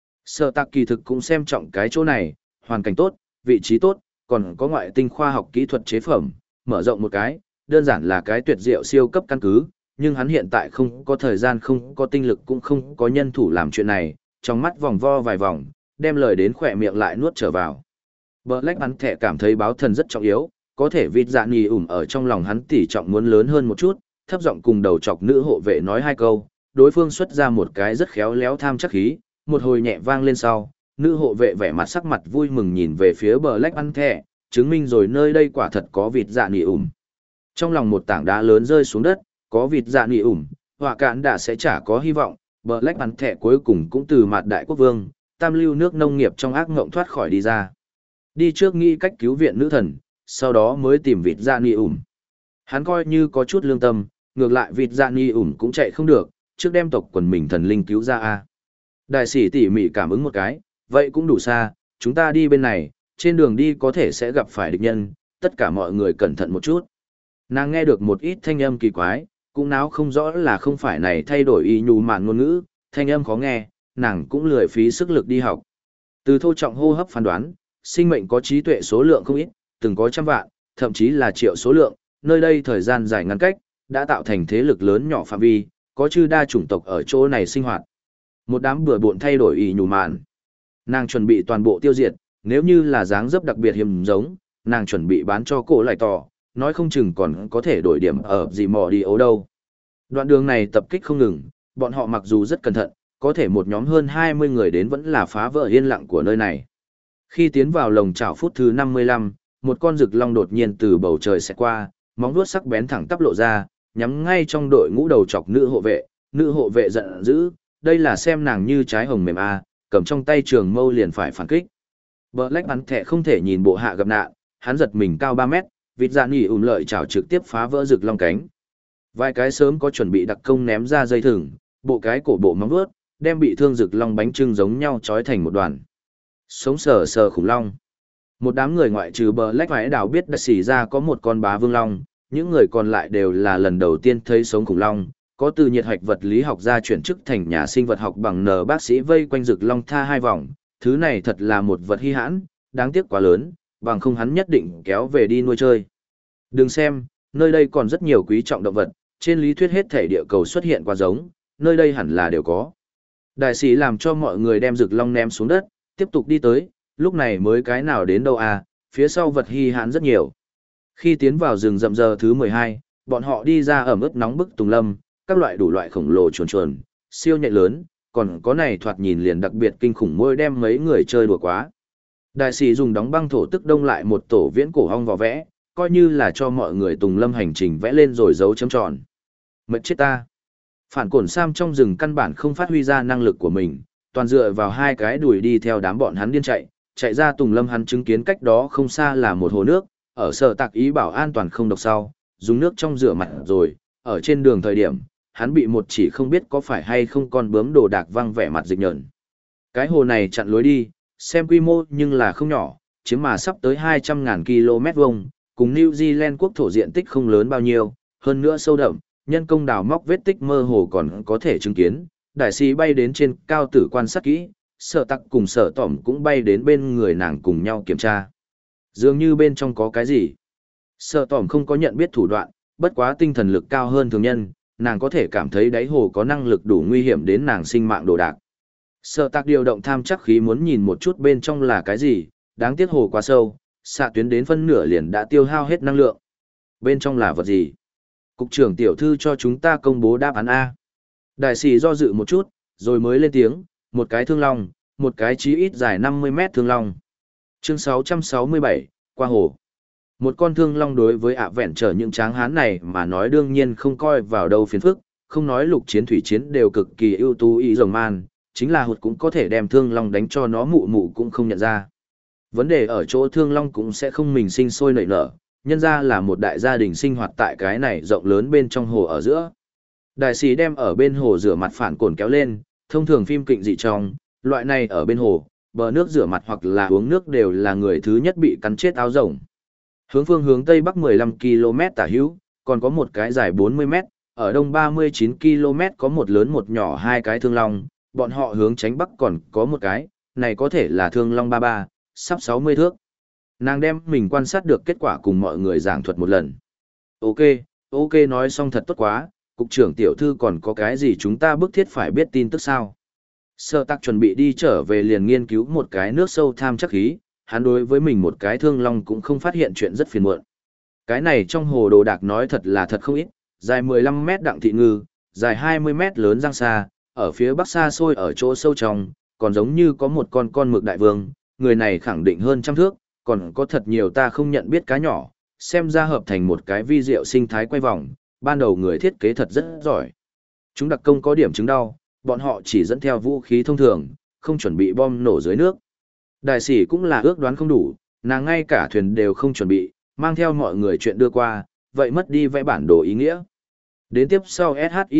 Sở Tạc kỳ thực cũng xem trọng cái chỗ này, hoàn cảnh tốt, vị trí tốt, còn có ngoại tinh khoa học kỹ thuật chế phẩm, mở rộng một cái, đơn giản là cái tuyệt diệu siêu cấp căn cứ, nhưng hắn hiện tại không có thời gian, không có tinh lực, cũng không có nhân thủ làm chuyện này, trong mắt vòng vo vài vòng, đem lời đến khỏe miệng lại nuốt trở vào. Black bắn thẻ cảm thấy báo thần rất trọng yếu, có thể vịt dạ nhì ủm ở trong lòng hắn tỉ trọng muốn lớn hơn một chút, thấp giọng cùng đầu chọc nữ hộ vệ nói hai câu, đối phương xuất ra một cái rất khéo léo tham chắc khí, một hồi nhẹ vang lên sau, nữ hộ vệ vẻ mặt sắc mặt vui mừng nhìn về phía Black bắn thẻ, chứng minh rồi nơi đây quả thật có vịt dạ nhì ủm. Trong lòng một tảng đá lớn rơi xuống đất, có vịt dạ nhì ủm, họa cạn đã sẽ chả có hy vọng, Black bắn thẻ cuối cùng cũng từ mặt đại quốc vương, tam lưu nước nông nghiệp trong ác ngộng thoát khỏi đi ra. Đi trước nghĩ cách cứu viện nữ thần, sau đó mới tìm vịt dạ nhì ủm. Hắn coi như có chút lương tâm, ngược lại vịt dạ nhì ủm cũng chạy không được, trước đem tộc quần mình thần linh cứu ra a. Đại sĩ tỉ mỉ cảm ứng một cái, vậy cũng đủ xa, chúng ta đi bên này, trên đường đi có thể sẽ gặp phải địch nhân, tất cả mọi người cẩn thận một chút. Nàng nghe được một ít thanh âm kỳ quái, cũng náo không rõ là không phải này thay đổi y nhu mạn ngôn ngữ, thanh âm khó nghe, nàng cũng lười phí sức lực đi học. Từ thô trọng hô hấp phán đoán, sinh mệnh có trí tuệ số lượng không ít, từng có trăm vạn, thậm chí là triệu số lượng, nơi đây thời gian dài ngắn cách, đã tạo thành thế lực lớn nhỏ phạm vi, có chư đa chủng tộc ở chỗ này sinh hoạt. Một đám bừa bộn thay đổi y nhù mạn. Nàng chuẩn bị toàn bộ tiêu diệt, nếu như là dáng dấp đặc biệt hiếm giống, nàng chuẩn bị bán cho cổ lại tỏ, nói không chừng còn có thể đổi điểm ở gì mò đi ấu đâu. Đoạn đường này tập kích không ngừng, bọn họ mặc dù rất cẩn thận, có thể một nhóm hơn hai mươi người đến vẫn là phá vỡ yên lặng của nơi này. Khi tiến vào lồng chảo phút thứ năm mươi lăm, một con rực long đột nhiên từ bầu trời xẹt qua, móng vuốt sắc bén thẳng tắp lộ ra, nhắm ngay trong đội ngũ đầu chọc nữ hộ vệ, nữ hộ vệ giận dữ, đây là xem nàng như trái hồng mềm a, cầm trong tay trường mâu liền phải phản kích. Black bắn thẻ không thể nhìn bộ hạ gặp nạn, hắn giật mình cao ba mét, vịt dạ nhì ủm lợi chảo trực tiếp phá vỡ rực long cánh. Vài cái sớm có chuẩn bị đặc công ném ra dây thừng, bộ cái cổ bộ móng vuốt, đem bị thương rực long bánh trưng giống nhau trói thành một đoàn. Sống sờ sờ khủng long. Một đám người ngoại trừ Black Vãi đảo biết đã xỉ ra có một con bá vương long, những người còn lại đều là lần đầu tiên thấy sống khủng long, có từ nhiệt hạch vật lý học ra chuyển chức thành nhà sinh vật học bằng nờ bác sĩ vây quanh rực long tha hai vòng, thứ này thật là một vật hy hãn, đáng tiếc quá lớn, bằng không hắn nhất định kéo về đi nuôi chơi. Đừng xem, nơi đây còn rất nhiều quý trọng động vật, trên lý thuyết hết thể địa cầu xuất hiện qua giống, nơi đây hẳn là đều có. Đại sĩ làm cho mọi người đem rực long ném xuống đất, tiếp tục đi tới, lúc này mới cái nào đến đâu à, phía sau vật hy hãn rất nhiều. Khi tiến vào rừng rậm giờ thứ mười hai, bọn họ đi ra ẩm ướt nóng bức tùng lâm, các loại đủ loại khổng lồ chuồn chuồn, siêu nhạy lớn, còn có này thoạt nhìn liền đặc biệt kinh khủng môi đem mấy người chơi đùa quá. Đại sĩ dùng đóng băng thổ tức đông lại một tổ viễn cổ hong vỏ vẽ, coi như là cho mọi người tùng lâm hành trình vẽ lên rồi dấu chấm tròn. Mệt chết ta. Phản cổn Sam trong rừng căn bản không phát huy ra năng lực của mình, toàn dựa vào hai cái đùi đi theo đám bọn hắn điên chạy, chạy ra Tùng Lâm hắn chứng kiến cách đó không xa là một hồ nước, ở sở tạc ý bảo an toàn không độc sau, dùng nước trong rửa mặt rồi, ở trên đường thời điểm, hắn bị một chỉ không biết có phải hay không con bướm đồ đạc văng vẻ mặt dịch nhợn. Cái hồ này chặn lối đi, xem quy mô nhưng là không nhỏ, chiếm mà sắp tới hai trăm ngàn ki lô mét vuông, cùng New Zealand quốc thổ diện tích không lớn bao nhiêu, hơn nữa sâu đậm, nhân công đào móc vết tích mơ hồ còn có thể chứng kiến. Đại sĩ bay đến trên cao tử quan sát kỹ, sở tặc cùng sở tỏm cũng bay đến bên người nàng cùng nhau kiểm tra. Dường như bên trong có cái gì. Sở tỏm không có nhận biết thủ đoạn, bất quá tinh thần lực cao hơn thường nhân, nàng có thể cảm thấy đáy hồ có năng lực đủ nguy hiểm đến nàng sinh mạng đồ đạc. Sở tặc điều động tham chắc khí muốn nhìn một chút bên trong là cái gì, đáng tiếc hồ quá sâu, xạ tuyến đến phân nửa liền đã tiêu hao hết năng lượng. Bên trong là vật gì? Cục trưởng tiểu thư cho chúng ta công bố đáp án A. Đại sĩ do dự một chút, rồi mới lên tiếng, một cái thương long, một cái chí ít dài năm mươi mét thương long. Chương sáu trăm sáu mươi bảy, qua hồ. Một con thương long đối với ạ vẹn trở những tráng hán này mà nói đương nhiên không coi vào đâu phiền phức, không nói lục chiến thủy chiến đều cực kỳ ưu tú ý rồng man, chính là hụt cũng có thể đem thương long đánh cho nó mụ mụ cũng không nhận ra. Vấn đề ở chỗ thương long cũng sẽ không mình sinh sôi nảy nở, nhân ra là một đại gia đình sinh hoạt tại cái này rộng lớn bên trong hồ ở giữa. Đại sĩ đem ở bên hồ rửa mặt phản cồn kéo lên, thông thường phim kịch dị trong, loại này ở bên hồ, bờ nước rửa mặt hoặc là uống nước đều là người thứ nhất bị cắn chết áo rồng. Hướng phương hướng tây bắc mười lăm ki lô mét tả hữu, còn có một cái dài bốn mươi mét, ở đông ba mươi chín ki lô mét có một lớn một nhỏ hai cái thương long, bọn họ hướng tránh bắc còn có một cái, này có thể là thương long ba ba, sắp sáu mươi thước. Nàng đem mình quan sát được kết quả cùng mọi người giảng thuật một lần. Ok, ok nói xong thật tốt quá, cục trưởng tiểu thư còn có cái gì chúng ta bức thiết phải biết tin tức sao? Sở tạc chuẩn bị đi trở về liền nghiên cứu một cái nước sâu tham chắc khí, hắn đối với mình một cái thương long cũng không phát hiện chuyện rất phiền muộn. Cái này trong hồ đồ đạc nói thật là thật không ít, dài mười lăm mét đặng thị ngư, dài hai mươi mét lớn giang xa, ở phía bắc xa xôi ở chỗ sâu trong, còn giống như có một con con mực đại vương, người này khẳng định hơn trăm thước, còn có thật nhiều ta không nhận biết cá nhỏ, xem ra hợp thành một cái vi diệu sinh thái quay vòng, ban đầu người thiết kế thật rất giỏi. Chúng đặc công có điểm chứng đau, bọn họ chỉ dẫn theo vũ khí thông thường, không chuẩn bị bom nổ dưới nước. Đại sĩ cũng là ước đoán không đủ, nàng ngay cả thuyền đều không chuẩn bị, mang theo mọi người chuyện đưa qua, vậy mất đi vẽ bản đồ ý nghĩa. Đến tiếp sau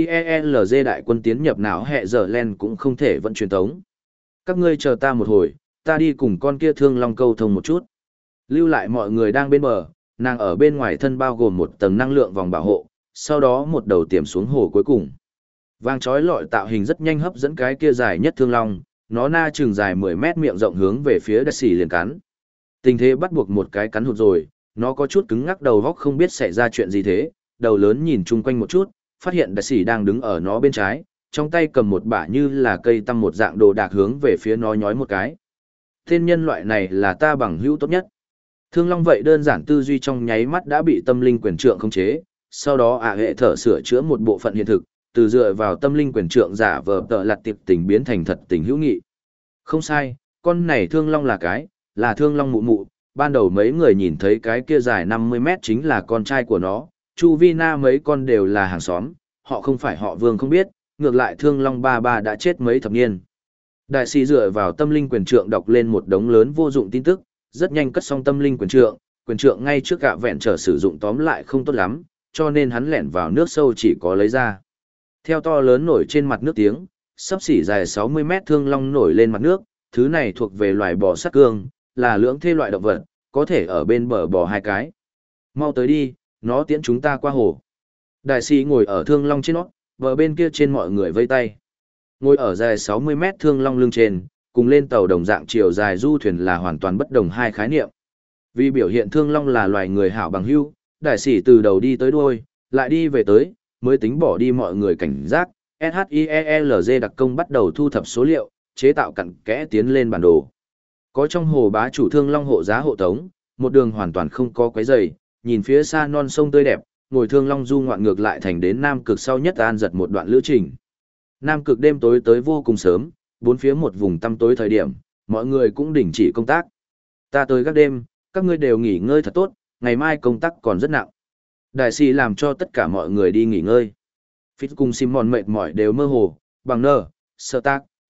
SHIELZ đại quân tiến nhập não hệ giờ len cũng không thể vận truyền tống. Các ngươi chờ ta một hồi, ta đi cùng con kia thương long câu thông một chút. Lưu lại mọi người đang bên bờ, nàng ở bên ngoài thân bao gồm một tầng năng lượng vòng bảo hộ, sau đó một đầu tiềm xuống hồ cuối cùng. Vàng chói lọi tạo hình rất nhanh hấp dẫn cái kia dài nhất thương long, nó na chừng dài mười mét miệng rộng hướng về phía đất xỉ liền cắn. Tình thế bắt buộc một cái cắn hụt rồi, nó có chút cứng ngắc đầu góc không biết xảy ra chuyện gì thế, đầu lớn nhìn chung quanh một chút, phát hiện đất xỉ đang đứng ở nó bên trái, trong tay cầm một bả như là cây tăm một dạng đồ đạc hướng về phía nó nhói một cái. Tên nhân loại này là ta bằng hữu tốt nhất. Thương long vậy đơn giản tư duy trong nháy mắt đã bị tâm linh quyền trượng khống chế, sau đó ạ hệ thở sửa chữa một bộ phận hiện thực, từ dựa vào tâm linh quyền trượng giả vờ tợ lặt tiệp tình biến thành thật tình hữu nghị. Không sai, con này thương long là cái, là thương long mụ mụ, ban đầu mấy người nhìn thấy cái kia dài năm mươi mét chính là con trai của nó, Chu Vi Na mấy con đều là hàng xóm, họ không phải họ Vương không biết, ngược lại thương long ba ba đã chết mấy thập niên. Đại sĩ dựa vào tâm linh quyền trượng đọc lên một đống lớn vô dụng tin tức, rất nhanh cất xong tâm linh quyền trượng, quyền trượng ngay trước gạ vẹn trở sử dụng tóm lại không tốt lắm, cho nên hắn lẻn vào nước sâu chỉ có lấy ra. Theo to lớn nổi trên mặt nước tiếng, sắp xỉ dài sáu mươi mét thương long nổi lên mặt nước, thứ này thuộc về loài bò sát cương, là lưỡng thê loại động vật, có thể ở bên bờ bò hai cái. Mau tới đi, nó tiễn chúng ta qua hồ. Đại sĩ ngồi ở thương long trên nó, bờ bên kia trên mọi người vây tay. Ngồi ở dài sáu mươi mét thương long lưng trên, cùng lên tàu đồng dạng chiều dài du thuyền là hoàn toàn bất đồng hai khái niệm. Vì biểu hiện thương long là loài người hảo bằng hữu, đại sĩ từ đầu đi tới đuôi, lại đi về tới, mới tính bỏ đi mọi người cảnh giác. SHIELZ đặc công bắt đầu thu thập số liệu, chế tạo cặn kẽ tiến lên bản đồ. Có trong hồ bá chủ thương long hộ giá hộ tống, một đường hoàn toàn không có quấy rầy, nhìn phía xa non sông tươi đẹp, ngồi thương long du ngoạn ngược lại thành đến Nam Cực sau nhất an giật một đoạn lữ trình. Nam Cực đêm tối tới vô cùng sớm, bốn phía một vùng tăm tối thời điểm, mọi người cũng đình chỉ công tác. Ta tới các đêm, các ngươi đều nghỉ ngơi thật tốt, ngày mai công tác còn rất nặng. Đại sĩ làm cho tất cả mọi người đi nghỉ ngơi. Fitz cùng Simon mệt mỏi đều mơ hồ, bằng nơ, sơ tác,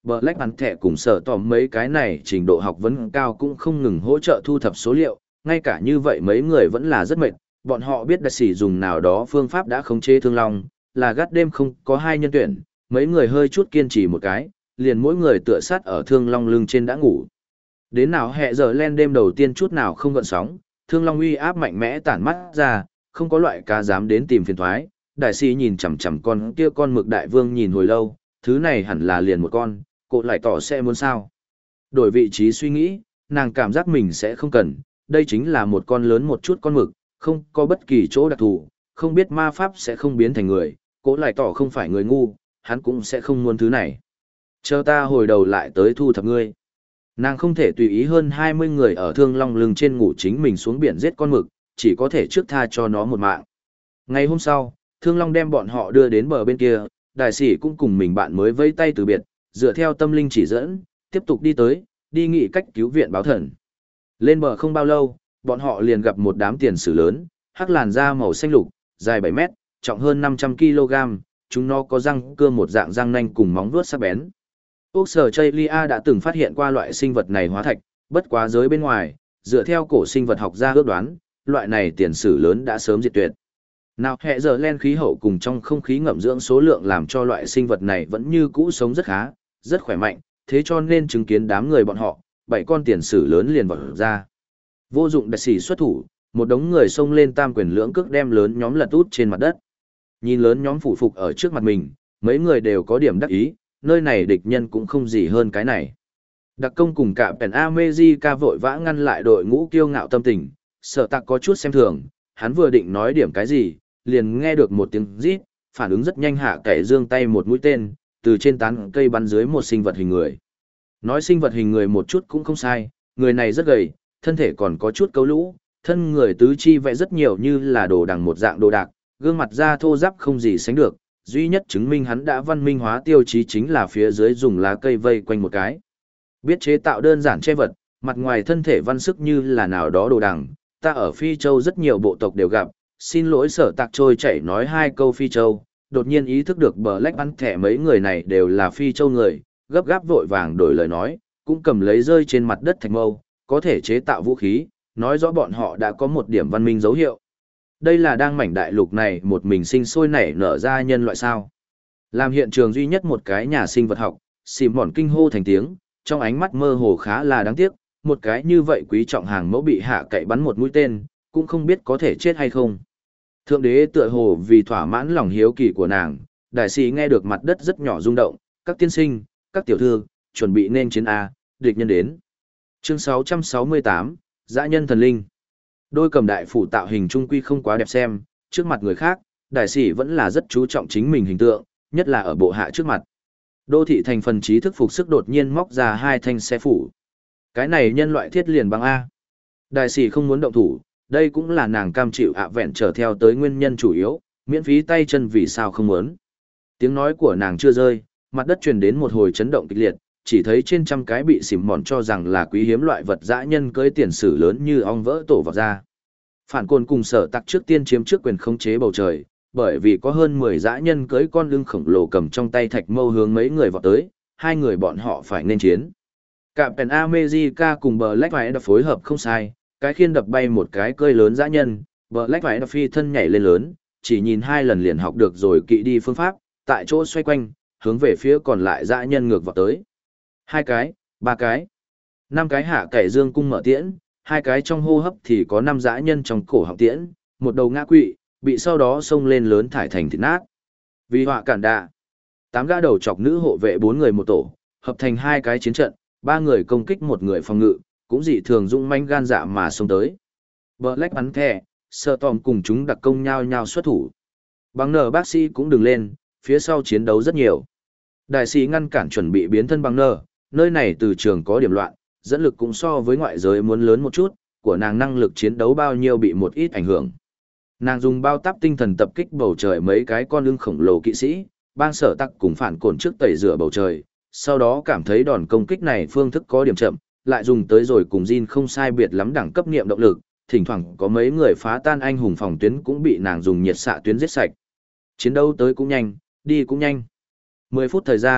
Black Panther cùng sở tòm mấy cái này trình độ học vấn cao cũng không ngừng hỗ trợ thu thập số liệu, ngay cả như vậy mấy người vẫn là rất mệt, bọn họ biết đặc sĩ dùng nào đó phương pháp đã khống chế thương long, là gắt đêm không có hai nhân tuyển, mấy người hơi chút kiên trì một cái, liền mỗi người tựa sát ở thương long lưng trên đã ngủ. Đến nào hẹ giờ len đêm đầu tiên chút nào không gợn sóng, thương long uy áp mạnh mẽ tản mắt ra, không có loại cá dám đến tìm phiền thoái, đại sĩ nhìn chằm chằm con kia con mực đại vương nhìn hồi lâu, thứ này hẳn là liền một con, cô lại tỏ sẽ muốn sao. Đổi vị trí suy nghĩ, nàng cảm giác mình sẽ không cần, đây chính là một con lớn một chút con mực, không có bất kỳ chỗ đặc thù, không biết ma pháp sẽ không biến thành người, cô lại tỏ không phải người ngu, hắn cũng sẽ không muốn thứ này. Chờ ta hồi đầu lại tới thu thập ngươi. Nàng không thể tùy ý hơn hai mươi người ở thương long lưng trên ngủ chính mình xuống biển giết con mực, chỉ có thể trước tha cho nó một mạng. Ngày hôm sau, thương long đem bọn họ đưa đến bờ bên kia, đại sĩ cũng cùng mình bạn mới vẫy tay từ biệt, dựa theo tâm linh chỉ dẫn, tiếp tục đi tới, đi nghị cách cứu viện báo thần. Lên bờ không bao lâu, bọn họ liền gặp một đám tiền sử lớn, hắc làn da màu xanh lục, dài bảy mét, trọng hơn năm trăm ki lô gam, chúng nó có răng cưa một dạng răng nanh cùng móng vuốt sắc bén. Úc Sở Chaylia đã từng phát hiện qua loại sinh vật này hóa thạch, bất quá giới bên ngoài, dựa theo cổ sinh vật học gia ước đoán, loại này tiền sử lớn đã sớm diệt tuyệt. Nào hệ giờ len khí hậu cùng trong không khí ngậm dưỡng số lượng làm cho loại sinh vật này vẫn như cũ sống rất khá, rất khỏe mạnh, thế cho nên chứng kiến đám người bọn họ, bảy con tiền sử lớn liền vọt ra. Vô dụng đại sĩ xuất thủ, một đống người xông lên tam quyền lưỡng cước đem lớn nhóm lật út trên mặt đất. Nhìn lớn nhóm phủ phục ở trước mặt mình, mấy người đều có điểm đắc ý, nơi này địch nhân cũng không gì hơn cái này. Đặc công cùng cả Pen America vội vã ngăn lại đội ngũ kiêu ngạo tâm tình, sợ tạc có chút xem thường, hắn vừa định nói điểm cái gì, liền nghe được một tiếng rít, phản ứng rất nhanh hạ kẻ giương tay một mũi tên, từ trên tán cây bắn dưới một sinh vật hình người. Nói sinh vật hình người một chút cũng không sai, người này rất gầy, thân thể còn có chút cấu lũ, thân người tứ chi vẽ rất nhiều như là đồ đằng một dạng đồ đạc, gương mặt da thô ráp không gì sánh được, duy nhất chứng minh hắn đã văn minh hóa tiêu chí chính là phía dưới dùng lá cây vây quanh một cái. Biết chế tạo đơn giản che vật, mặt ngoài thân thể văn sức như là nào đó đồ đằng, ta ở Phi Châu rất nhiều bộ tộc đều gặp, xin lỗi sở tạc trôi chảy nói hai câu Phi Châu, đột nhiên ý thức được bờ lách bắn thẻ mấy người này đều là Phi Châu người, gấp gáp vội vàng đổi lời nói, cũng cầm lấy rơi trên mặt đất thạch mâu, có thể chế tạo vũ khí, nói rõ bọn họ đã có một điểm văn minh dấu hiệu. Đây là đang mảnh đại lục này một mình sinh sôi nảy nở ra nhân loại sao. Làm hiện trường duy nhất một cái nhà sinh vật học, xìm mòn kinh hô thành tiếng, trong ánh mắt mơ hồ khá là đáng tiếc, một cái như vậy quý trọng hàng mẫu bị hạ cậy bắn một mũi tên, cũng không biết có thể chết hay không. Thượng đế tựa hồ vì thỏa mãn lòng hiếu kỳ của nàng, đại sĩ nghe được mặt đất rất nhỏ rung động, các tiên sinh, các tiểu thư, chuẩn bị nên chiến A, địch nhân đến. Chương sáu trăm sáu mươi tám, Dã nhân thần linh. Đôi cầm đại phủ tạo hình trung quy không quá đẹp xem, trước mặt người khác, đại sĩ vẫn là rất chú trọng chính mình hình tượng, nhất là ở bộ hạ trước mặt. Đô thị thành phần trí thức phục sức đột nhiên móc ra hai thanh xe phủ. Cái này nhân loại thiết liền bằng A. Đại sĩ không muốn động thủ, đây cũng là nàng cam chịu ạ vẹn trở theo tới nguyên nhân chủ yếu, miễn phí tay chân vì sao không muốn. Tiếng nói của nàng chưa rơi, mặt đất truyền đến một hồi chấn động kịch liệt, chỉ thấy trên trăm cái bị xỉm mòn cho rằng là quý hiếm loại vật dã nhân cưới tiền sử lớn như ong vỡ tổ vào ra. Phản côn cùng sở tặc trước tiên chiếm trước quyền khống chế bầu trời, bởi vì có hơn mười dã nhân cưới con lưng khổng lồ cầm trong tay thạch mâu hướng mấy người vọt tới, hai người bọn họ phải nên chiến. Cả Pen America cùng Black White đã phối hợp không sai, cái khiên đập bay một cái cơi lớn dã nhân, Black White phi thân nhảy lên lớn, chỉ nhìn hai lần liền học được rồi kỵ đi phương pháp, tại chỗ xoay quanh, hướng về phía còn lại dã nhân ngược vào tới. Hai cái, ba cái, năm cái hạ cậy dương cung mở tiễn, hai cái trong hô hấp thì có năm dã nhân trong cổ họng tiễn, một đầu ngã quỵ, bị sau đó xông lên lớn thải thành thịt nát. Vì họa cản đạ, tám gã đầu chọc nữ hộ vệ bốn người một tổ, hợp thành hai cái chiến trận, ba người công kích một người phòng ngự, cũng dị thường dũng manh gan dạ mà xông tới. Black bắn thẻ, sợ tòm cùng chúng đặc công nhau nhau xuất thủ. Bằng nở bác sĩ cũng đừng lên, phía sau chiến đấu rất nhiều. Đại sĩ ngăn cản chuẩn bị biến thân bằng nở, nơi này từ trường có điểm loạn, dẫn lực cũng so với ngoại giới muốn lớn một chút, của nàng năng lực chiến đấu bao nhiêu bị một ít ảnh hưởng. Nàng dùng bao táp tinh thần tập kích bầu trời mấy cái con lưng khổng lồ kỵ sĩ, bang sở tắc cùng phản cồn trước tẩy rửa bầu trời, sau đó cảm thấy đòn công kích này phương thức có điểm chậm, lại dùng tới rồi cùng Jin không sai biệt lắm đẳng cấp niệm động lực, thỉnh thoảng có mấy người phá tan anh hùng phòng tuyến cũng bị nàng dùng nhiệt xạ tuyến giết sạch. Chiến đấu tới cũng nhanh, đi cũng nhanh. mười phút thời gian,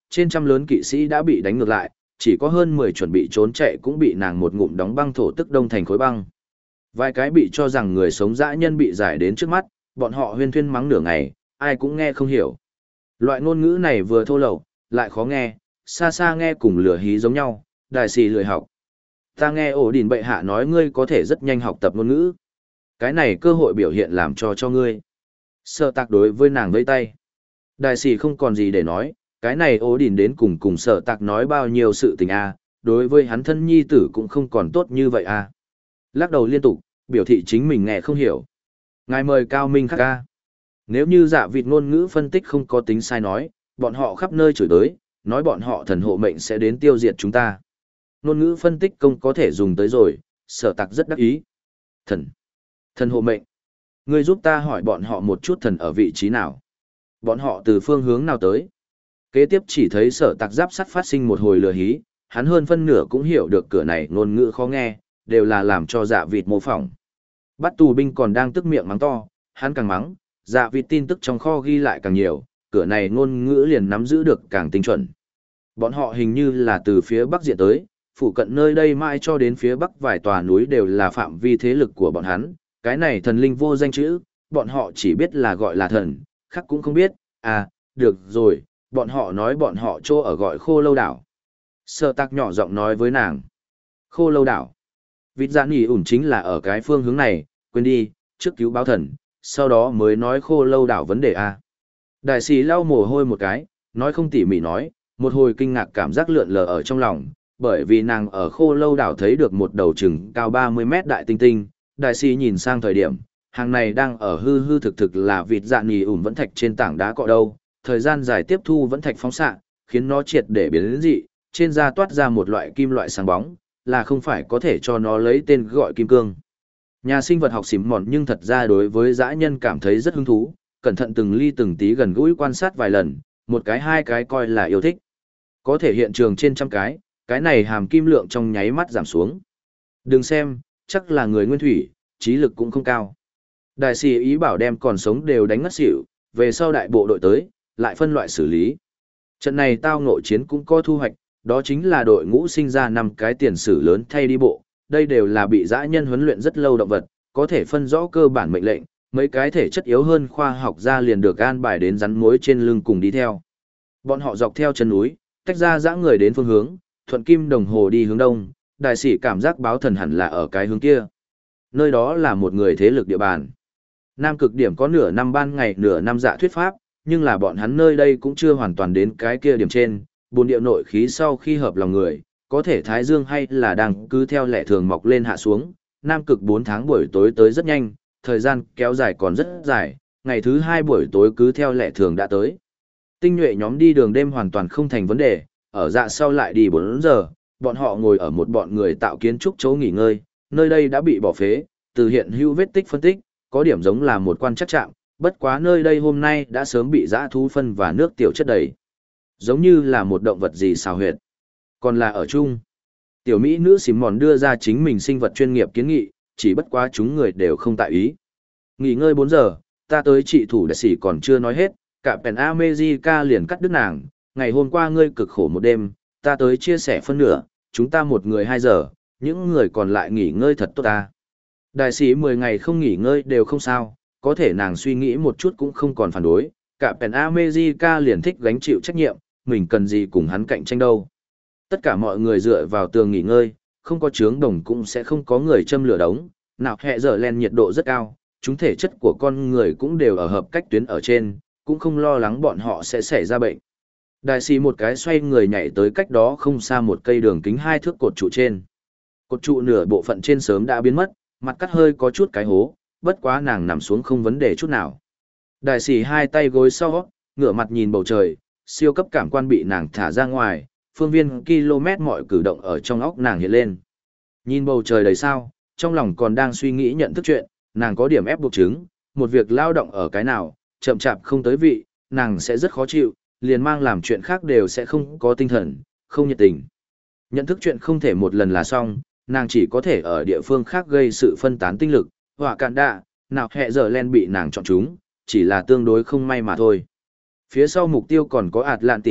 trên trăm lớn kỵ sĩ đã bị đánh ngược lại, chỉ có hơn mười chuẩn bị trốn chạy cũng bị nàng một ngụm đóng băng thổ tức đông thành khối băng. Vài cái bị cho rằng người sống dã nhân bị giải đến trước mắt, bọn họ huyên thuyên mắng nửa ngày, ai cũng nghe không hiểu. Loại ngôn ngữ này vừa thô lậu, lại khó nghe, xa xa nghe cùng lửa hí giống nhau, đại sĩ lười học. Ta nghe ổ đỉnh bệ hạ nói ngươi có thể rất nhanh học tập ngôn ngữ. Cái này cơ hội biểu hiện làm cho cho ngươi. Sở tạc đối với nàng vẫy tay. Đại sĩ không còn gì để nói, cái này ổ đỉnh đến cùng cùng sở tạc nói bao nhiêu sự tình a, đối với hắn thân nhi tử cũng không còn tốt như vậy a. Lắc đầu liên tục, biểu thị chính mình nghe không hiểu. Ngài mời Cao Minh khắc ca. Nếu như dạ vịt ngôn ngữ phân tích không có tính sai nói, bọn họ khắp nơi chửi tới, nói bọn họ thần hộ mệnh sẽ đến tiêu diệt chúng ta. Ngôn ngữ phân tích công có thể dùng tới rồi, sở tạc rất đắc ý. Thần. Thần hộ mệnh. Ngươi giúp ta hỏi bọn họ một chút thần ở vị trí nào. Bọn họ từ phương hướng nào tới. Kế tiếp chỉ thấy sở tạc giáp sắt phát sinh một hồi lừa hí, hắn hơn phân nửa cũng hiểu được cửa này ngôn ngữ khó nghe, đều là làm cho dạ vịt mô phỏng. Bắt tù binh còn đang tức miệng mắng to, hắn càng mắng, dạ vịt tin tức trong kho ghi lại càng nhiều, cửa này ngôn ngữ liền nắm giữ được càng tinh chuẩn. Bọn họ hình như là từ phía bắc diện tới, phụ cận nơi đây mãi cho đến phía bắc vài tòa núi đều là phạm vi thế lực của bọn hắn, cái này thần linh vô danh chữ, bọn họ chỉ biết là gọi là thần, khác cũng không biết, à, được rồi, bọn họ nói bọn họ chỗ ở gọi khô lâu đảo. Sở tạc nhỏ giọng nói với nàng, khô lâu đảo. Vịt dạ nỉ ủn chính là ở cái phương hướng này, quên đi, trước cứu báo thần, sau đó mới nói khô lâu đảo vấn đề a. Đại sĩ lau mồ hôi một cái, nói không tỉ mỉ nói, một hồi kinh ngạc cảm giác lượn lờ ở trong lòng, bởi vì nàng ở khô lâu đảo thấy được một đầu chừng cao ba mươi mét đại tinh tinh, đại sĩ nhìn sang thời điểm, hàng này đang ở hư hư thực thực là vịt dạ nỉ ủn vẫn thạch trên tảng đá cọ đâu, thời gian dài tiếp thu vẫn thạch phóng xạ, khiến nó triệt để biến đến dị, trên da toát ra một loại kim loại sáng bóng, là không phải có thể cho nó lấy tên gọi kim cương. Nhà sinh vật học xỉm mòn nhưng thật ra đối với dã nhân cảm thấy rất hứng thú, cẩn thận từng ly từng tí gần gũi quan sát vài lần, một cái hai cái coi là yêu thích. Có thể hiện trường trên trăm cái, cái này hàm kim lượng trong nháy mắt giảm xuống. Đừng xem, chắc là người nguyên thủy, trí lực cũng không cao. Đại sĩ ý bảo đem còn sống đều đánh ngất xỉu, về sau đại bộ đội tới, lại phân loại xử lý. Trận này tao ngộ chiến cũng có thu hoạch, đó chính là đội ngũ sinh ra năm cái tiền sử lớn thay đi bộ, đây đều là bị dã nhân huấn luyện rất lâu động vật, có thể phân rõ cơ bản mệnh lệnh, mấy cái thể chất yếu hơn khoa học gia liền được an bài đến rắn mối trên lưng cùng đi theo. Bọn họ dọc theo chân núi, tách ra dã người đến phương hướng, thuận kim đồng hồ đi hướng đông, đại sĩ cảm giác báo thần hẳn là ở cái hướng kia. Nơi đó là một người thế lực địa bàn. Nam cực điểm có nửa năm ban ngày nửa năm dạ thuyết pháp, nhưng là bọn hắn nơi đây cũng chưa hoàn toàn đến cái kia điểm trên, bốn điệu nội khí sau khi hợp lòng người, có thể thái dương hay là đang cứ theo lệ thường mọc lên hạ xuống, nam cực bốn tháng buổi tối tới rất nhanh, thời gian kéo dài còn rất dài, ngày thứ hai buổi tối cứ theo lệ thường đã tới. Tinh nhuệ nhóm đi đường đêm hoàn toàn không thành vấn đề, ở dạ sau lại đi bốn giờ, bọn họ ngồi ở một bọn người tạo kiến trúc chỗ nghỉ ngơi, nơi đây đã bị bỏ phế, từ hiện hữu vết tích phân tích, có điểm giống là một quan chắc trạm, bất quá nơi đây hôm nay đã sớm bị dã thú phân và nước tiểu chất đầy. Giống như là một động vật gì xào huyệt. Còn là ở chung. Tiểu Mỹ nữ xím mòn đưa ra chính mình sinh vật chuyên nghiệp kiến nghị, chỉ bất quá chúng người đều không tại ý. Nghỉ ngơi bốn giờ, ta tới trị thủ đại sĩ còn chưa nói hết, cả Pen America liền cắt đứt nàng. Ngày hôm qua ngươi cực khổ một đêm, ta tới chia sẻ phân nửa, chúng ta một người hai giờ, những người còn lại nghỉ ngơi thật tốt ta. Đại sĩ mười ngày không nghỉ ngơi đều không sao, có thể nàng suy nghĩ một chút cũng không còn phản đối, cả Pen America liền thích gánh chịu trách nhiệm, mình cần gì cùng hắn cạnh tranh đâu. Tất cả mọi người dựa vào tường nghỉ ngơi, không có trướng đồng cũng sẽ không có người châm lửa đống, nào hẹ giờ len nhiệt độ rất cao, chúng thể chất của con người cũng đều ở hợp cách tuyến ở trên, cũng không lo lắng bọn họ sẽ xảy ra bệnh. Đại sĩ một cái xoay người nhảy tới cách đó không xa một cây đường kính hai thước cột trụ trên. Cột trụ nửa bộ phận trên sớm đã biến mất, mặt cắt hơi có chút cái hố, bất quá nàng nằm xuống không vấn đề chút nào. Đại sĩ hai tay gối sau, ngửa mặt nhìn bầu trời, siêu cấp cảm quan bị nàng thả ra ngoài, phương viên km mọi cử động ở trong óc nàng hiện lên. Nhìn bầu trời đầy sao, trong lòng còn đang suy nghĩ nhận thức chuyện, nàng có điểm ép buộc chứng, một việc lao động ở cái nào, chậm chạp không tới vị, nàng sẽ rất khó chịu, liền mang làm chuyện khác đều sẽ không có tinh thần, không nhiệt tình. Nhận thức chuyện không thể một lần là xong, nàng chỉ có thể ở địa phương khác gây sự phân tán tinh lực, họa cạn đạ, nào hẹ giờ len bị nàng chọn chúng, chỉ là tương đối không may mà thôi. Phía sau mục tiêu còn có Atlantis,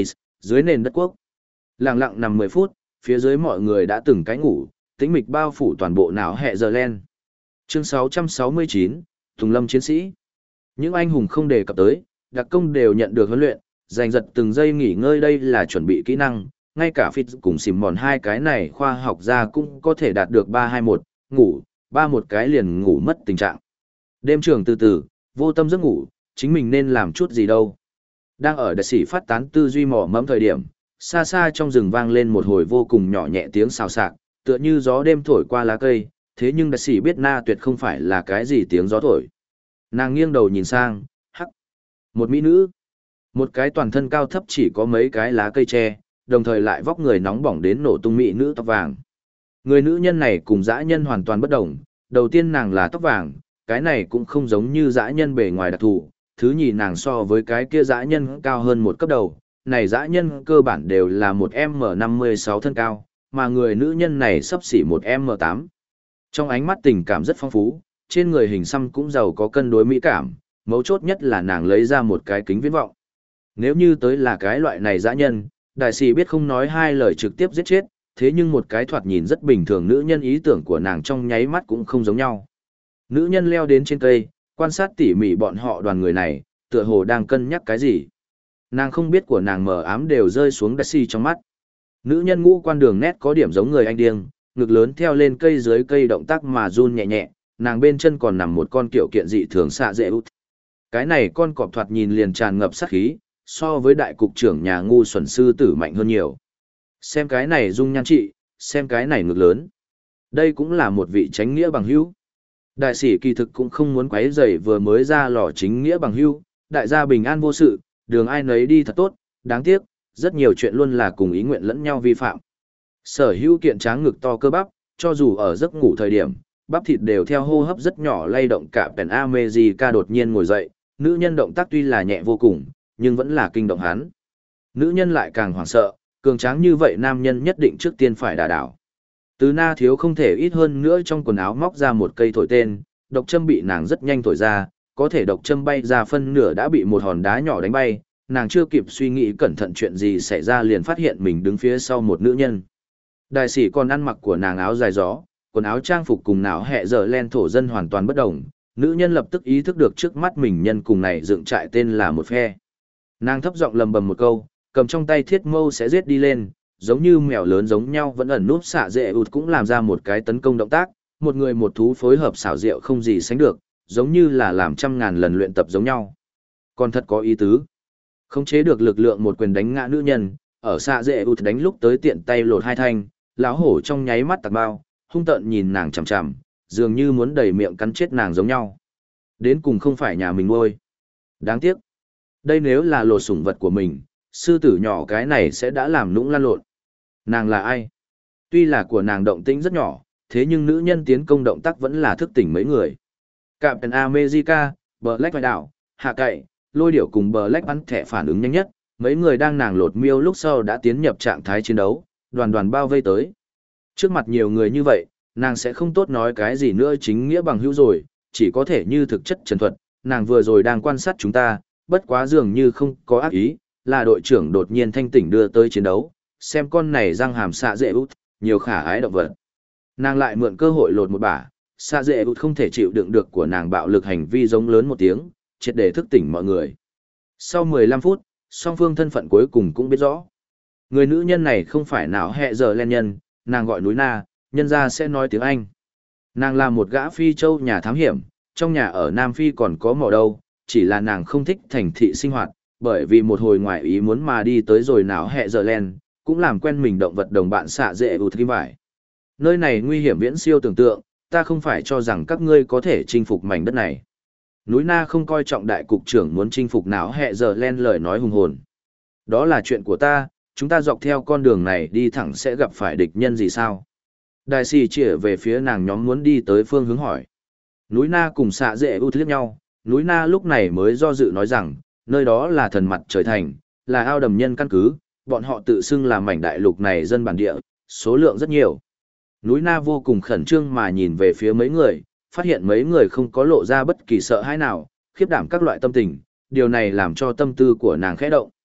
Dưới nền đất quốc, lặng lặng nằm mười phút, phía dưới mọi người đã từng cái ngủ, tĩnh mịch bao phủ toàn bộ não hệ giờ len. Chương sáu trăm sáu mươi chín, Tùng Lâm chiến sĩ. Những anh hùng không đề cập tới, đặc công đều nhận được huấn luyện, giành giật từng giây nghỉ ngơi đây là chuẩn bị kỹ năng, ngay cả Fitz cùng xìm mòn hai cái này khoa học gia cũng có thể đạt được ba hai một, ngủ, ba một cái liền ngủ mất tình trạng. Đêm trường từ từ, vô tâm giấc ngủ, chính mình nên làm chút gì đâu. Đang ở đại sĩ phát tán tư duy mò mẫm thời điểm, xa xa trong rừng vang lên một hồi vô cùng nhỏ nhẹ tiếng xào xạc, tựa như gió đêm thổi qua lá cây, thế nhưng đại sĩ biết na tuyệt không phải là cái gì tiếng gió thổi. Nàng nghiêng đầu nhìn sang, hắc, một mỹ nữ, một cái toàn thân cao thấp chỉ có mấy cái lá cây tre, đồng thời lại vóc người nóng bỏng đến nổ tung mỹ nữ tóc vàng. Người nữ nhân này cùng dã nhân hoàn toàn bất đồng, đầu tiên nàng là tóc vàng, cái này cũng không giống như dã nhân bề ngoài đặc thù, thứ nhì nàng so với cái kia dã nhân cao hơn một cấp đầu, này dã nhân cơ bản đều là một M năm mươi sáu thân cao, mà người nữ nhân này sắp xỉ một M tám. Trong ánh mắt tình cảm rất phong phú, trên người hình xăm cũng giàu có cân đối mỹ cảm, mấu chốt nhất là nàng lấy ra một cái kính viễn vọng. Nếu như tới là cái loại này dã nhân, đại sĩ biết không nói hai lời trực tiếp giết chết, thế nhưng một cái thoạt nhìn rất bình thường nữ nhân ý tưởng của nàng trong nháy mắt cũng không giống nhau. Nữ nhân leo đến trên cây, quan sát tỉ mỉ bọn họ đoàn người này, tựa hồ đang cân nhắc cái gì. Nàng không biết của nàng mờ ám đều rơi xuống đại sĩ trong mắt. Nữ nhân ngũ quan đường nét có điểm giống người anh điên, ngực lớn theo lên cây dưới cây động tác mà run nhẹ nhẹ, nàng bên chân còn nằm một con kiểu kiện dị thường xạ dễ út. Cái này con cọp thoạt nhìn liền tràn ngập sát khí, so với đại cục trưởng nhà ngu xuẩn sư tử mạnh hơn nhiều. Xem cái này dung nhan trị, xem cái này ngực lớn. Đây cũng là một vị chánh nghĩa bằng hữu. Đại sĩ kỳ thực cũng không muốn quấy rầy vừa mới ra lò chính nghĩa bằng hữu, đại gia bình an vô sự, đường ai nấy đi thật tốt, đáng tiếc, rất nhiều chuyện luôn là cùng ý nguyện lẫn nhau vi phạm. Sở hữu kiện tráng ngực to cơ bắp, cho dù ở giấc ngủ thời điểm, bắp thịt đều theo hô hấp rất nhỏ lay động cả Pen America đột nhiên ngồi dậy, nữ nhân động tác tuy là nhẹ vô cùng, nhưng vẫn là kinh động hắn. Nữ nhân lại càng hoảng sợ, cường tráng như vậy nam nhân nhất định trước tiên phải đả đảo. Từ na thiếu không thể ít hơn nữa trong quần áo móc ra một cây thổi tên, độc châm bị nàng rất nhanh thổi ra, có thể độc châm bay ra phân nửa đã bị một hòn đá nhỏ đánh bay, nàng chưa kịp suy nghĩ cẩn thận chuyện gì xảy ra liền phát hiện mình đứng phía sau một nữ nhân. Đại sĩ còn ăn mặc của nàng áo dài gió, quần áo trang phục cùng não hệ giờ len thổ dân hoàn toàn bất đồng, nữ nhân lập tức ý thức được trước mắt mình nhân cùng này dựng trại tên là một phe. Nàng thấp giọng lầm bầm một câu, cầm trong tay thiết mâu sẽ giết đi lên, giống như mèo lớn giống nhau vẫn ẩn núp xạ dễ ụt cũng làm ra một cái tấn công động tác, một người một thú phối hợp xảo diệu không gì sánh được, giống như là làm trăm ngàn lần luyện tập giống nhau. Còn thật có ý tứ. Khống chế được lực lượng một quyền đánh ngã nữ nhân, ở xạ dễ ụt đánh lúc tới tiện tay lột hai thanh, lão hổ trong nháy mắt tạc bao, hung tợn nhìn nàng chằm chằm, dường như muốn đẩy miệng cắn chết nàng giống nhau. Đến cùng không phải nhà mình nuôi. Đáng tiếc. Đây nếu là lột sủng vật của mình, sư tử nhỏ cái này sẽ đã làm nũng lan lộn. Nàng là ai? Tuy là của nàng động tĩnh rất nhỏ, thế nhưng nữ nhân tiến công động tác vẫn là thức tỉnh mấy người. Captain America, Black White đảo, hạ cậy, lôi điểu cùng Black bắn thẻ phản ứng nhanh nhất, mấy người đang nàng lột miêu lúc sau đã tiến nhập trạng thái chiến đấu, đoàn đoàn bao vây tới. Trước mặt nhiều người như vậy, nàng sẽ không tốt nói cái gì nữa chính nghĩa bằng hữu rồi, chỉ có thể như thực chất trần thuật, nàng vừa rồi đang quan sát chúng ta, bất quá dường như không có ác ý, là đội trưởng đột nhiên thanh tỉnh đưa tới chiến đấu, xem con này răng hàm xạ dễ út, nhiều khả ái động vật. Nàng lại mượn cơ hội lột một bả, xạ dễ út không thể chịu đựng được của nàng bạo lực hành vi giống lớn một tiếng, triệt để thức tỉnh mọi người. Sau mười lăm phút, song phương thân phận cuối cùng cũng biết rõ. Người nữ nhân này không phải nào hẹ giờ len nhân, nàng gọi núi na, nhân ra sẽ nói tiếng Anh. Nàng là một gã phi châu nhà thám hiểm, trong nhà ở Nam Phi còn có mỏ đâu, chỉ là nàng không thích thành thị sinh hoạt, bởi vì một hồi ngoại ý muốn mà đi tới rồi nào hẹ giờ len, cũng làm quen mình động vật đồng bạn xạ dễ ưu thím vải. Nơi này nguy hiểm viễn siêu tưởng tượng, ta không phải cho rằng các ngươi có thể chinh phục mảnh đất này. Núi na không coi trọng đại cục trưởng muốn chinh phục nào hẹ giờ len lời nói hùng hồn. Đó là chuyện của ta, chúng ta dọc theo con đường này đi thẳng sẽ gặp phải địch nhân gì sao? Đại sĩ chỉ về phía nàng nhóm muốn đi tới phương hướng hỏi. Núi na cùng xạ dễ ưu liếc nhau, núi na lúc này mới do dự nói rằng, nơi đó là thần mặt trời thành, là ao đầm nhân căn cứ, bọn họ tự xưng là mảnh đại lục này dân bản địa, số lượng rất nhiều. Núi na vô cùng khẩn trương mà nhìn về phía mấy người, phát hiện mấy người không có lộ ra bất kỳ sợ hãi nào, khiếp đảm các loại tâm tình, điều này làm cho tâm tư của nàng khẽ động.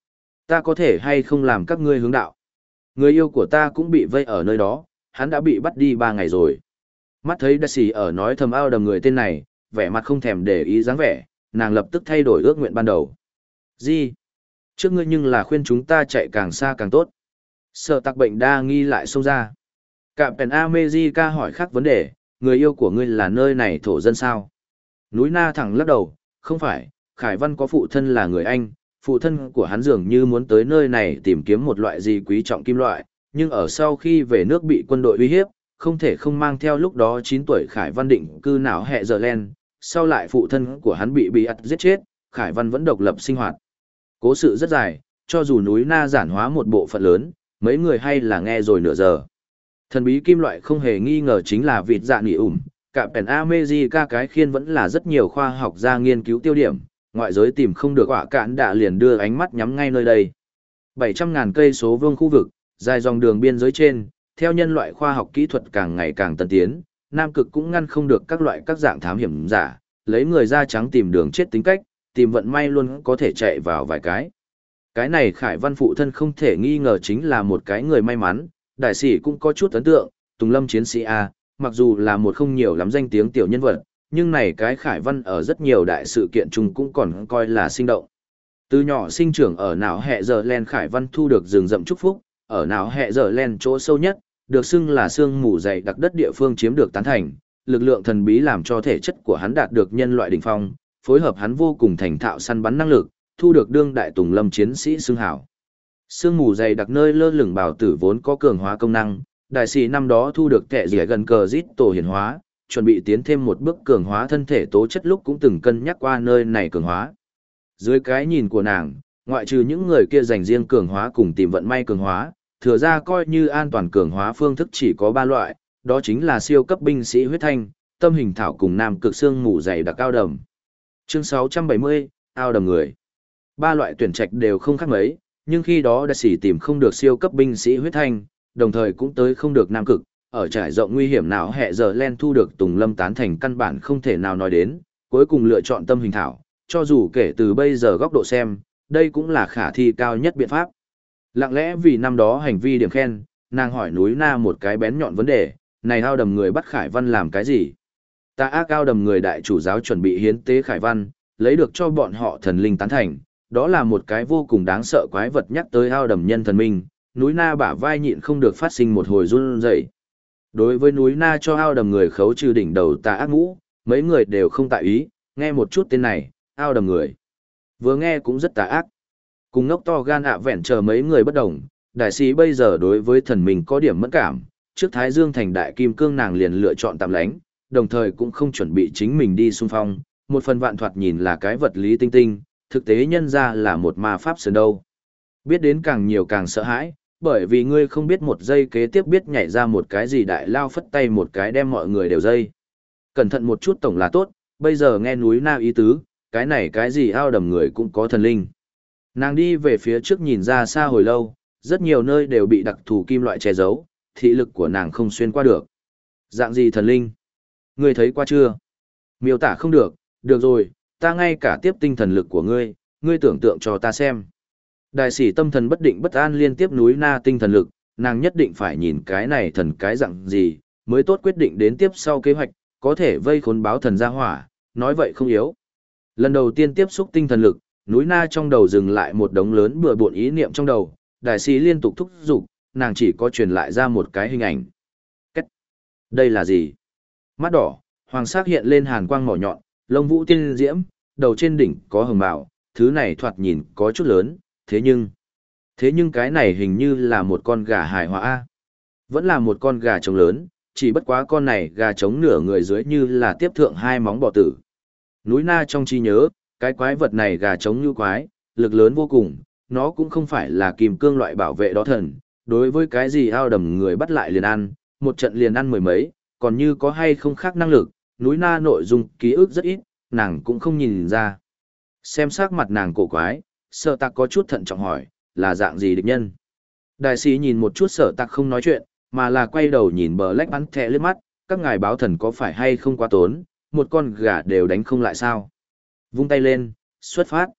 Ta có thể hay không làm các ngươi hướng đạo? Người yêu của ta cũng bị vây ở nơi đó, hắn đã bị bắt đi ba ngày rồi. Mắt thấy Đại sĩ ở nói thầm ao đầm người tên này, vẻ mặt không thèm để ý dáng vẻ, nàng lập tức thay đổi ước nguyện ban đầu. Gì? Trước ngươi nhưng là khuyên chúng ta chạy càng xa càng tốt. Sợ tặc bệnh đa nghi lại xông ra. Cạm Pèn America hỏi khác vấn đề, người yêu của ngươi là nơi này thổ dân sao? Núi Na thẳng lắc đầu, không phải, Khải Văn có phụ thân là người Anh, phụ thân của hắn dường như muốn tới nơi này tìm kiếm một loại gì quý trọng kim loại, nhưng ở sau khi về nước bị quân đội uy hiếp, không thể không mang theo lúc đó chín tuổi Khải Văn định cư nào hệ giờ len, sau lại phụ thân của hắn bị bị ắt giết chết, Khải Văn vẫn độc lập sinh hoạt. Cố sự rất dài, cho dù núi Na giản hóa một bộ phận lớn, mấy người hay là nghe rồi nửa giờ. Thần bí kim loại không hề nghi ngờ chính là vịt dạ nỉ ủm, cả Pèn America cái khiên vẫn là rất nhiều khoa học gia nghiên cứu tiêu điểm, ngoại giới tìm không được quả cạn đã liền đưa ánh mắt nhắm ngay nơi đây. bảy trăm ngàn cây số vuông khu vực, dài dòng đường biên giới trên, theo nhân loại khoa học kỹ thuật càng ngày càng tân tiến, Nam Cực cũng ngăn không được các loại các dạng thám hiểm giả, lấy người da trắng tìm đường chết tính cách, tìm vận may luôn có thể chạy vào vài cái. Cái này Khải Văn phụ thân không thể nghi ngờ chính là một cái người may mắn, đại sĩ cũng có chút ấn tượng, Tùng Lâm chiến sĩ A, mặc dù là một không nhiều lắm danh tiếng tiểu nhân vật, nhưng này cái Khải Văn ở rất nhiều đại sự kiện chung cũng còn coi là sinh động. Từ nhỏ sinh trưởng ở nào hệ giờ len Khải Văn thu được rừng rậm chúc phúc, ở nào hệ giờ len chỗ sâu nhất, được xưng là sương mù dày đặc đất địa phương chiếm được tán thành, lực lượng thần bí làm cho thể chất của hắn đạt được nhân loại đỉnh phong, phối hợp hắn vô cùng thành thạo săn bắn năng lực, thu được đương đại Tùng Lâm chiến sĩ xưng hảo. Sương mù dày đặc nơi lơ lửng bào tử vốn có cường hóa công năng, đại sĩ năm đó thu được kẻ rỉa gần cờ rít tổ hiển hóa, chuẩn bị tiến thêm một bước cường hóa thân thể tố chất lúc cũng từng cân nhắc qua nơi này cường hóa. Dưới cái nhìn của nàng, ngoại trừ những người kia dành riêng cường hóa cùng tìm vận may cường hóa, thừa ra coi như an toàn cường hóa phương thức chỉ có ba loại, đó chính là siêu cấp binh sĩ huyết thanh, tâm hình thảo cùng nam cực xương mù dày đặc ao đầm. Chương sáu trăm bảy mươi, ao đầm người. Ba loại tuyển trạch đều không khác mấy, nhưng khi đó đại sĩ tìm không được siêu cấp binh sĩ huyết thanh, đồng thời cũng tới không được nam cực, ở trải rộng nguy hiểm nào hệ giờ len thu được Tùng Lâm tán thành căn bản không thể nào nói đến, cuối cùng lựa chọn tâm hình thảo, cho dù kể từ bây giờ góc độ xem, đây cũng là khả thi cao nhất biện pháp. Lặng lẽ vì năm đó hành vi điểm khen, nàng hỏi núi Na một cái bén nhọn vấn đề, này ao đầm người bắt Khải Văn làm cái gì? Ta ác ao đầm người đại chủ giáo chuẩn bị hiến tế Khải Văn, lấy được cho bọn họ thần linh tán thành, đó là một cái vô cùng đáng sợ quái vật nhắc tới ao đầm nhân thần minh, núi Na bả vai nhịn không được phát sinh một hồi run rẩy. Đối với núi Na cho ao đầm người khấu trừ đỉnh đầu tà ác ngũ, mấy người đều không tại ý, nghe một chút tên này, ao đầm người. Vừa nghe cũng rất tà ác. Cùng ngốc to gan ạ vẹn chờ mấy người bất đồng, đại sĩ bây giờ đối với thần mình có điểm mẫn cảm, trước Thái Dương thành đại kim cương nàng liền lựa chọn tạm lánh, đồng thời cũng không chuẩn bị chính mình đi xung phong, một phần vạn thoạt nhìn là cái vật lý tinh tinh, thực tế nhân ra là một ma pháp sơn đâu. Biết đến càng nhiều càng sợ hãi, bởi vì ngươi không biết một giây kế tiếp biết nhảy ra một cái gì đại lao phất tay một cái đem mọi người đều dây. Cẩn thận một chút tổng là tốt, bây giờ nghe núi Na ý tứ, cái này cái gì ao đầm người cũng có thần linh. Nàng đi về phía trước nhìn ra xa hồi lâu, rất nhiều nơi đều bị đặc thù kim loại che giấu, thị lực của nàng không xuyên qua được. Dạng gì thần linh? Ngươi thấy qua chưa? Miêu tả không được, được rồi, ta ngay cả tiếp tinh thần lực của ngươi, ngươi tưởng tượng cho ta xem. Đại sĩ tâm thần bất định bất an liên tiếp núi Na tinh thần lực, nàng nhất định phải nhìn cái này thần cái dạng gì, mới tốt quyết định đến tiếp sau kế hoạch, có thể vây khốn báo thần ra hỏa, nói vậy không yếu. Lần đầu tiên tiếp xúc tinh thần lực, núi Na trong đầu dừng lại một đống lớn bừa bộn ý niệm trong đầu, đại sĩ liên tục thúc giục, nàng chỉ có truyền lại ra một cái hình ảnh. Cách. Đây là gì? Mắt đỏ, hoàng sắc hiện lên hàn quang mỏ nhọn, lông vũ tiên diễm, đầu trên đỉnh có hồng bào, thứ này thoạt nhìn có chút lớn, thế nhưng... Thế nhưng cái này hình như là một con gà hài hòa A. Vẫn là một con gà trống lớn, chỉ bất quá con này gà trống nửa người dưới như là tiếp thượng hai móng bò tử. Núi Na trong trí nhớ, cái quái vật này gà trống như quái, lực lớn vô cùng, nó cũng không phải là kim cương loại bảo vệ đó thần, đối với cái gì ao đầm người bắt lại liền ăn, một trận liền ăn mười mấy, còn như có hay không khác năng lực, núi Na nội dung ký ức rất ít, nàng cũng không nhìn ra. Xem sắc mặt nàng cổ quái, Sở Tạc có chút thận trọng hỏi, là dạng gì địch nhân? Đại sĩ nhìn một chút Sở Tạc không nói chuyện, mà là quay đầu nhìn bờ lách bắn thẻ lướt mắt, các ngài báo thần có phải hay không quá tốn, một con gà đều đánh không lại sao? Vung tay lên, xuất phát.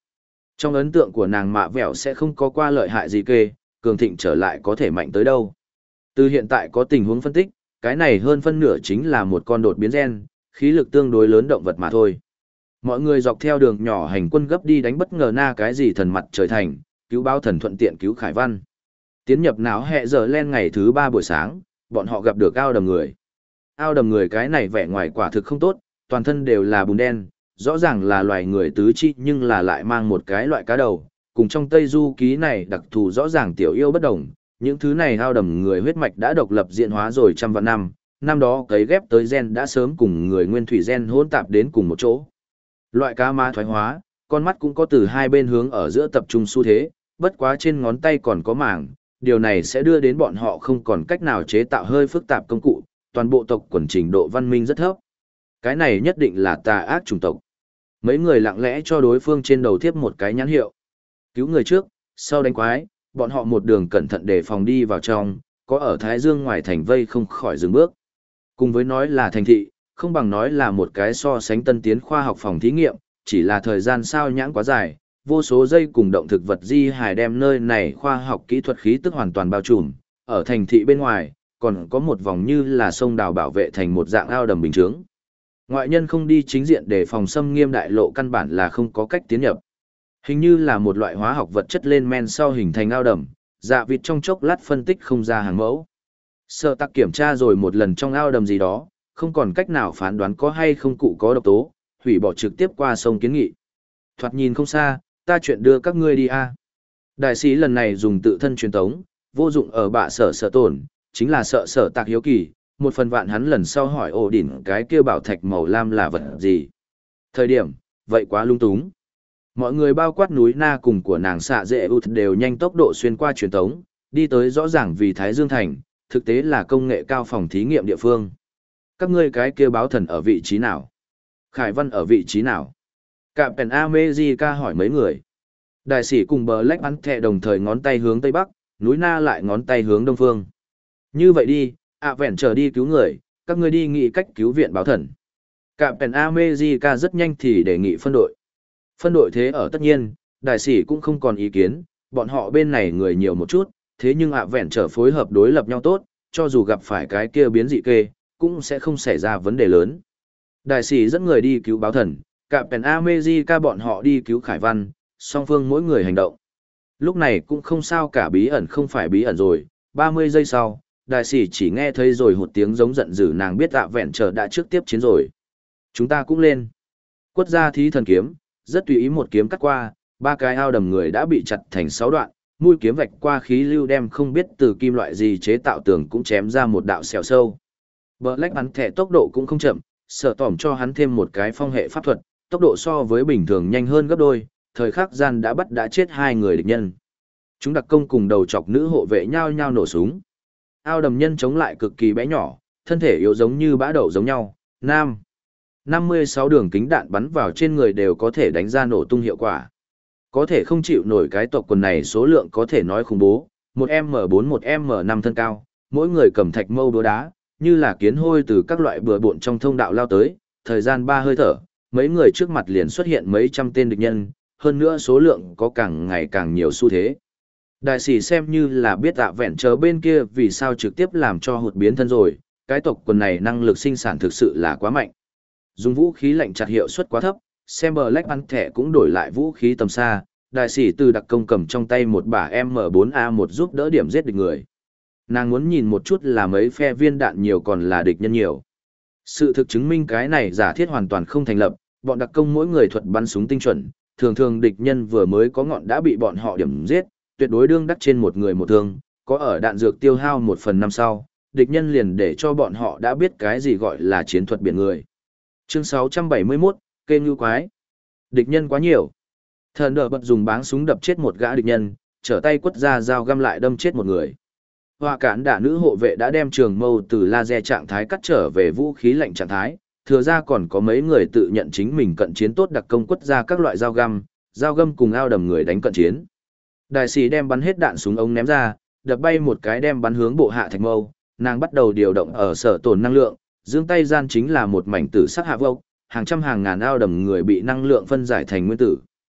Trong ấn tượng của nàng mạ vẹo sẽ không có qua lợi hại gì kê, cường thịnh trở lại có thể mạnh tới đâu. Từ hiện tại có tình huống phân tích, cái này hơn phân nửa chính là một con đột biến gen, khí lực tương đối lớn động vật mà thôi. Mọi người dọc theo đường nhỏ hành quân gấp đi đánh bất ngờ na cái gì thần mặt trời thành, cứu báo thần thuận tiện cứu Khải Văn. Tiến nhập náo hẹ giờ lên ngày thứ ba buổi sáng, bọn họ gặp được ao đầm người. Ao đầm người cái này vẻ ngoài quả thực không tốt, toàn thân đều là bùn đen, rõ ràng là loài người tứ chi nhưng là lại mang một cái loại cá đầu, cùng trong Tây Du ký này đặc thù rõ ràng tiểu yêu bất đồng. Những thứ này ao đầm người huyết mạch đã độc lập diễn hóa rồi trăm vạn năm, năm đó cấy ghép tới gen đã sớm cùng người nguyên thủy gen hỗn tạp đến cùng một chỗ. Loại cá ma thoái hóa, con mắt cũng có từ hai bên hướng ở giữa tập trung xu thế, bất quá trên ngón tay còn có màng, điều này sẽ đưa đến bọn họ không còn cách nào chế tạo hơi phức tạp công cụ, toàn bộ tộc quần trình độ văn minh rất thấp. Cái này nhất định là tà ác chủng tộc. Mấy người lặng lẽ cho đối phương trên đầu tiếp một cái nhãn hiệu. Cứu người trước, sau đánh quái, bọn họ một đường cẩn thận để phòng đi vào trong, có ở Thái Dương ngoài thành vây không khỏi dừng bước. Cùng với nói là thành thị, không bằng nói là một cái so sánh tân tiến khoa học phòng thí nghiệm, chỉ là thời gian sao nhãng quá dài, vô số dây cùng động thực vật di hài đem nơi này khoa học kỹ thuật khí tức hoàn toàn bao trùm, ở thành thị bên ngoài, còn có một vòng như là sông đào bảo vệ thành một dạng ao đầm bình chướng. Ngoại nhân không đi chính diện để phòng xâm nghiêm đại lộ căn bản là không có cách tiến nhập. Hình như là một loại hóa học vật chất lên men sau hình thành ao đầm, dạ vịt trong chốc lát phân tích không ra hàng mẫu. Sở tắc kiểm tra rồi một lần trong ao đầm gì đó, không còn cách nào phán đoán có hay không cụ có độc tố, hủy bỏ trực tiếp qua sông kiến nghị. Thoạt nhìn không xa, ta chuyện đưa các ngươi đi a. Đại sĩ lần này dùng tự thân truyền tống, vô dụng ở bạ sở sở tổn, chính là sợ sở tạc hiếu kỳ, một phần vạn hắn lần sau hỏi ổ đỉnh cái kia bảo thạch màu lam là vật gì. Thời điểm, vậy quá lung túng. Mọi người bao quát núi na cùng của nàng xạ dễ út đều nhanh tốc độ xuyên qua truyền tống, đi tới rõ ràng vì Thái Dương Thành, thực tế là công nghệ cao phòng thí nghiệm địa phương. Các ngươi cái kia báo thần ở vị trí nào? Khải Văn ở vị trí nào? Cạm Pèn America hỏi mấy người. Đại sĩ cùng bờ lách bắn thẹ đồng thời ngón tay hướng Tây Bắc, núi na lại ngón tay hướng Đông Phương. Như vậy đi, ạ vẹn trở đi cứu người, các ngươi đi nghĩ cách cứu viện báo thần. Cạm Pèn America rất nhanh thì đề nghị phân đội. Phân đội thế ở tất nhiên, đại sĩ cũng không còn ý kiến, bọn họ bên này người nhiều một chút, thế nhưng ạ vẹn trở phối hợp đối lập nhau tốt, cho dù gặp phải cái kia biến dị kê, cũng sẽ không xảy ra vấn đề lớn. Đại sĩ dẫn người đi cứu báo thần, cả Pen America bọn họ đi cứu Khải Văn, song phương mỗi người hành động. Lúc này cũng không sao cả bí ẩn không phải bí ẩn rồi, ba mươi giây sau, đại sĩ chỉ nghe thấy rồi một tiếng giống giận dữ nàng biết ạ vẹn trở đã trước tiếp chiến rồi. Chúng ta cũng lên. Quất ra thí thần kiếm, rất tùy ý một kiếm cắt qua, ba cái ao đầm người đã bị chặt thành sáu đoạn, mũi kiếm vạch qua khí lưu đem không biết từ kim loại gì chế tạo tường cũng chém ra một đạo xẻo sâu. Black bắn thẻ tốc độ cũng không chậm, sợ tỏm cho hắn thêm một cái phong hệ pháp thuật, tốc độ so với bình thường nhanh hơn gấp đôi, thời khắc gian đã bắt đã chết hai người địch nhân. Chúng đặc công cùng đầu chọc nữ hộ vệ nhau nhau nổ súng. Ao đầm nhân chống lại cực kỳ bé nhỏ, thân thể yếu giống như bã đậu giống nhau, nam. năm mươi sáu đường kính đạn bắn vào trên người đều có thể đánh ra nổ tung hiệu quả. Có thể không chịu nổi cái tộc quần này số lượng có thể nói khủng bố, một M bốn một M năm thân cao, mỗi người cầm thạch mâu đúa đá, như là kiến hôi từ các loại bừa bộn trong thông đạo lao tới, thời gian ba hơi thở, mấy người trước mặt liền xuất hiện mấy trăm tên địch nhân, hơn nữa số lượng có càng ngày càng nhiều xu thế. Đại sĩ xem như là biết ạ vẹn chờ bên kia vì sao trực tiếp làm cho hụt biến thân rồi, cái tộc quần này năng lực sinh sản thực sự là quá mạnh. Dùng vũ khí lạnh chặt hiệu suất quá thấp, xem bờ lách bắn thẻ cũng đổi lại vũ khí tầm xa, đại sĩ từ đặc công cầm trong tay một bả M bốn A một giúp đỡ điểm giết địch người. Nàng muốn nhìn một chút là mấy phe viên đạn nhiều còn là địch nhân nhiều. Sự thực chứng minh cái này giả thiết hoàn toàn không thành lập, bọn đặc công mỗi người thuật bắn súng tinh chuẩn, thường thường địch nhân vừa mới có ngọn đã bị bọn họ điểm giết, tuyệt đối đương đắc trên một người một thương, có ở đạn dược tiêu hao một phần năm sau, địch nhân liền để cho bọn họ đã biết cái gì gọi là chiến thuật biển người. Chương sáu trăm bảy mươi mốt, kê ngưu quái. Địch nhân quá nhiều. Thần đỡ bật dùng báng súng đập chết một gã địch nhân, trở tay quất ra dao găm lại đâm chết một người. Hoa cản đả nữ hộ vệ đã đem trường mâu từ laser trạng thái cắt trở về vũ khí lạnh trạng thái, thừa ra còn có mấy người tự nhận chính mình cận chiến tốt đặc công quất ra các loại dao găm, dao găm cùng ao đầm người đánh cận chiến. Đại sĩ đem bắn hết đạn súng ống ném ra, đập bay một cái đem bắn hướng bộ hạ thạch mâu, nàng bắt đầu điều động ở sở tổn năng lượng, giương tay gian chính là một mảnh tử sắc hạ vốc, hàng trăm hàng ngàn ao đầm người bị năng lượng phân giải thành nguyên tử.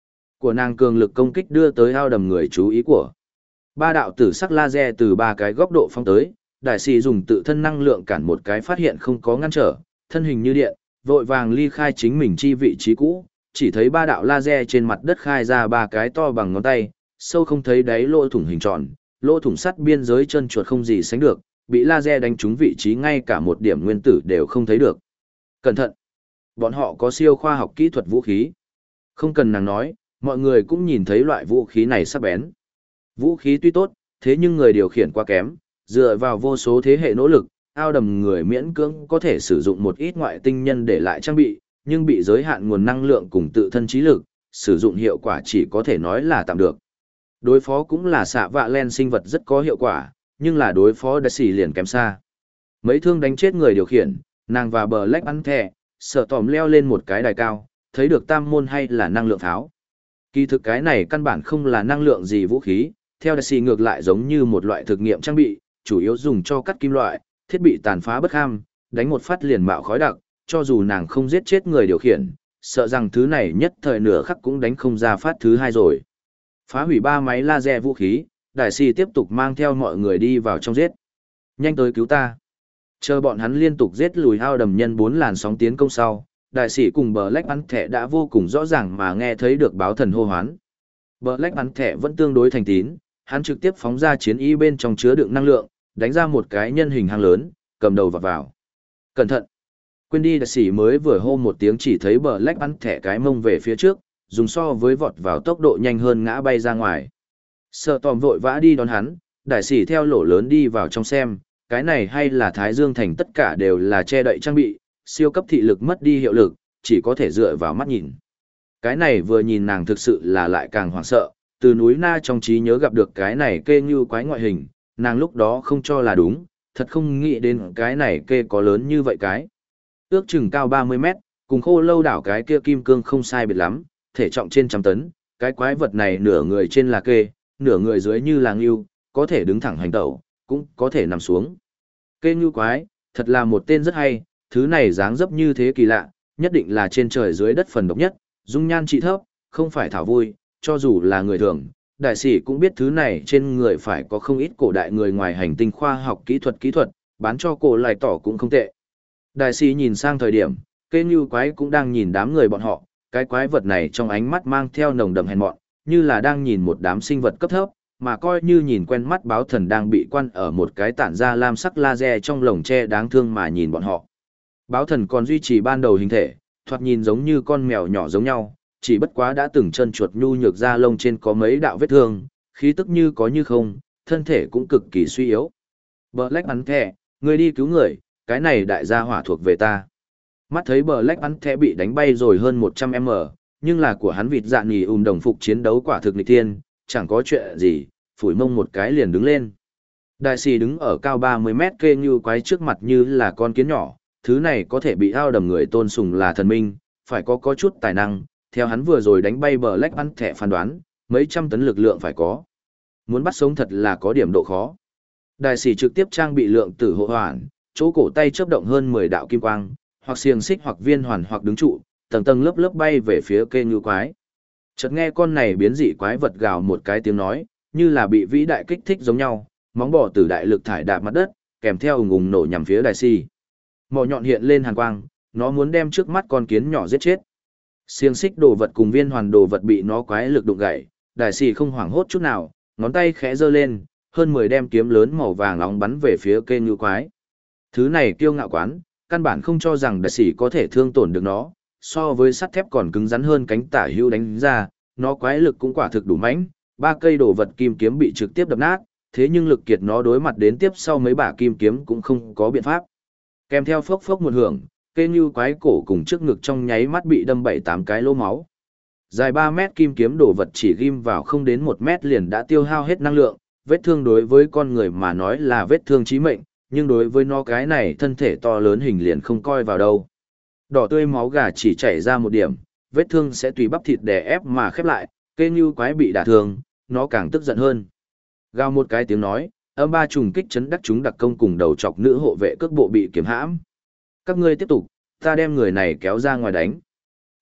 của nàng cường lực công kích đưa tới ao đầm người chú ý của. Ba đạo tử sắc laser từ ba cái góc độ phóng tới, đại sĩ dùng tự thân năng lượng cản một cái phát hiện không có ngăn trở, thân hình như điện, vội vàng ly khai chính mình chi vị trí cũ, chỉ thấy ba đạo laser trên mặt đất khai ra ba cái to bằng ngón tay, sâu không thấy đáy lỗ thủng hình tròn, lỗ thủng sắt biên giới chân chuột không gì sánh được, bị laser đánh trúng vị trí ngay cả một điểm nguyên tử đều không thấy được. Cẩn thận! Bọn họ có siêu khoa học kỹ thuật vũ khí. Không cần nàng nói, mọi người cũng nhìn thấy loại vũ khí này sắc bén. Vũ khí tuy tốt, thế nhưng người điều khiển quá kém, dựa vào vô số thế hệ nỗ lực, ao đầm người miễn cưỡng có thể sử dụng một ít ngoại tinh nhân để lại trang bị, nhưng bị giới hạn nguồn năng lượng cùng tự thân trí lực, sử dụng hiệu quả chỉ có thể nói là tạm được. Đối phó cũng là xạ vạ len sinh vật rất có hiệu quả, nhưng là đối phó đã xỉ liền kém xa. Mấy thương đánh chết người điều khiển, nàng và bờ lách bắn thẻ, sợ tòm leo lên một cái đài cao, thấy được tam môn hay là năng lượng tháo. Kỳ thực cái này căn bản không là năng lượng gì vũ khí, theo đại sĩ ngược lại giống như một loại thực nghiệm trang bị, chủ yếu dùng cho cắt kim loại, thiết bị tàn phá bất ham, đánh một phát liền mạo khói đặc, cho dù nàng không giết chết người điều khiển, sợ rằng thứ này nhất thời nửa khắc cũng đánh không ra phát thứ hai rồi. Phá hủy ba máy laser vũ khí, đại sĩ tiếp tục mang theo mọi người đi vào trong giết. Nhanh tới cứu ta. Chờ bọn hắn liên tục giết lùi ao đầm nhân bốn làn sóng tiến công sau, đại sĩ cùng bờ lách bắn thẻ đã vô cùng rõ ràng mà nghe thấy được báo thần hô hoán. Bờ lách bắn thẻ vẫn tương đối thành tín, hắn trực tiếp phóng ra chiến y bên trong chứa đựng năng lượng, đánh ra một cái nhân hình hang lớn, cầm đầu vào vào. Cẩn thận! Quên đi đại sĩ mới vừa hô một tiếng chỉ thấy bờ lách bắn thẻ cái mông về phía trước, dùng so với vọt vào tốc độ nhanh hơn ngã bay ra ngoài. Sợ tòm vội vã đi đón hắn, đại sĩ theo lỗ lớn đi vào trong xem, cái này hay là Thái Dương Thành tất cả đều là che đậy trang bị, siêu cấp thị lực mất đi hiệu lực, chỉ có thể dựa vào mắt nhìn. Cái này vừa nhìn nàng thực sự là lại càng hoảng sợ, từ núi Na trong trí nhớ gặp được cái này kê như quái ngoại hình, nàng lúc đó không cho là đúng, thật không nghĩ đến cái này kê có lớn như vậy cái. Ước chừng cao ba mươi mét, cùng khô lâu đảo cái kia kim cương không sai biệt lắm, thể trọng trên trăm tấn, cái quái vật này nửa người trên là kê, nửa người dưới như là ngưu, có thể đứng thẳng hành tẩu, cũng có thể nằm xuống. Kê ngưu quái, thật là một tên rất hay, thứ này dáng dấp như thế kỳ lạ, nhất định là trên trời dưới đất phần độc nhất, dung nhan trị thấp, không phải thảo vui, cho dù là người thường, đại sĩ cũng biết thứ này trên người phải có không ít cổ đại người ngoài hành tinh khoa học kỹ thuật kỹ thuật, bán cho cổ lại tỏ cũng không tệ. Đại sĩ nhìn sang thời điểm, kê ngưu quái cũng đang nhìn đám người bọn họ, cái quái vật này trong ánh mắt mang theo nồng đậm hèn mọn, như là đang nhìn một đám sinh vật cấp thấp, mà coi như nhìn quen mắt báo thần đang bị quan ở một cái tản ra lam sắc laser trong lồng tre đáng thương mà nhìn bọn họ. Báo thần còn duy trì ban đầu hình thể, thoạt nhìn giống như con mèo nhỏ giống nhau, chỉ bất quá đã từng chân chuột nhu nhược da lông trên có mấy đạo vết thương, khí tức như có như không, thân thể cũng cực kỳ suy yếu. Black bắn thẻ, người đi cứu người, cái này đại gia hỏa thuộc về ta. Mắt thấy Black bắn thẻ bị đánh bay rồi hơn một trăm mét, nhưng là của hắn vịt dạ nhì ùm đồng phục chiến đấu quả thực nghịch thiên, chẳng có chuyện gì, phủi mông một cái liền đứng lên. Đại sĩ đứng ở cao ba mươi mét kê như quái trước mặt như là con kiến nhỏ, thứ này có thể bị ao đầm người tôn sùng là thần minh, phải có có chút tài năng, theo hắn vừa rồi đánh bay bờ lách bắn thẻ phán đoán, mấy trăm tấn lực lượng phải có. Muốn bắt sống thật là có điểm độ khó. Đại sĩ trực tiếp trang bị lượng tử hộ hoàn, chỗ cổ tay chớp động hơn mười đạo kim quang, hoặc xiềng xích hoặc viên hoàn hoặc đứng trụ, tầng tầng lớp lớp bay về phía kê như quái. Chợt nghe con này biến dị quái vật gào một cái tiếng nói, như là bị vĩ đại kích thích giống nhau, móng bò tử đại lực thải đạp mặt đất, kèm theo ùng ùng nổ nhằm phía đại sĩ. Mỏ nhọn hiện lên hàn quang, nó muốn đem trước mắt con kiến nhỏ giết chết. Xiềng xích đồ vật cùng viên hoàn đồ vật bị nó quái lực đụng gãy, đại sĩ không hoảng hốt chút nào, ngón tay khẽ giơ lên, hơn mười đem kiếm lớn màu vàng nóng bắn về phía kê như quái. Thứ này kiêu ngạo quán, căn bản không cho rằng đại sĩ có thể thương tổn được nó, so với sắt thép còn cứng rắn hơn cánh tả hưu đánh ra, nó quái lực cũng quả thực đủ mãnh, ba cây đồ vật kim kiếm bị trực tiếp đập nát, thế nhưng lực kiệt nó đối mặt đến tiếp sau mấy bả kim kiếm cũng không có biện pháp. Kèm theo phốc phốc một hưởng, kê như quái cổ cùng trước ngực trong nháy mắt bị đâm bảy tám cái lỗ máu. Dài ba mét kim kiếm đồ vật chỉ ghim vào không đến một mét liền đã tiêu hao hết năng lượng, vết thương đối với con người mà nói là vết thương chí mệnh, nhưng đối với nó cái này thân thể to lớn hình liền không coi vào đâu. Đỏ tươi máu gà chỉ chảy ra một điểm, vết thương sẽ tùy bắp thịt đè ép mà khép lại, kê như quái bị đả thương, nó càng tức giận hơn. Gào một cái tiếng nói, âm ba trùng kích chấn đắc chúng đặc công cùng đầu chọc nữ hộ vệ cước bộ bị kiếm hãm. Các ngươi tiếp tục, ta đem người này kéo ra ngoài đánh.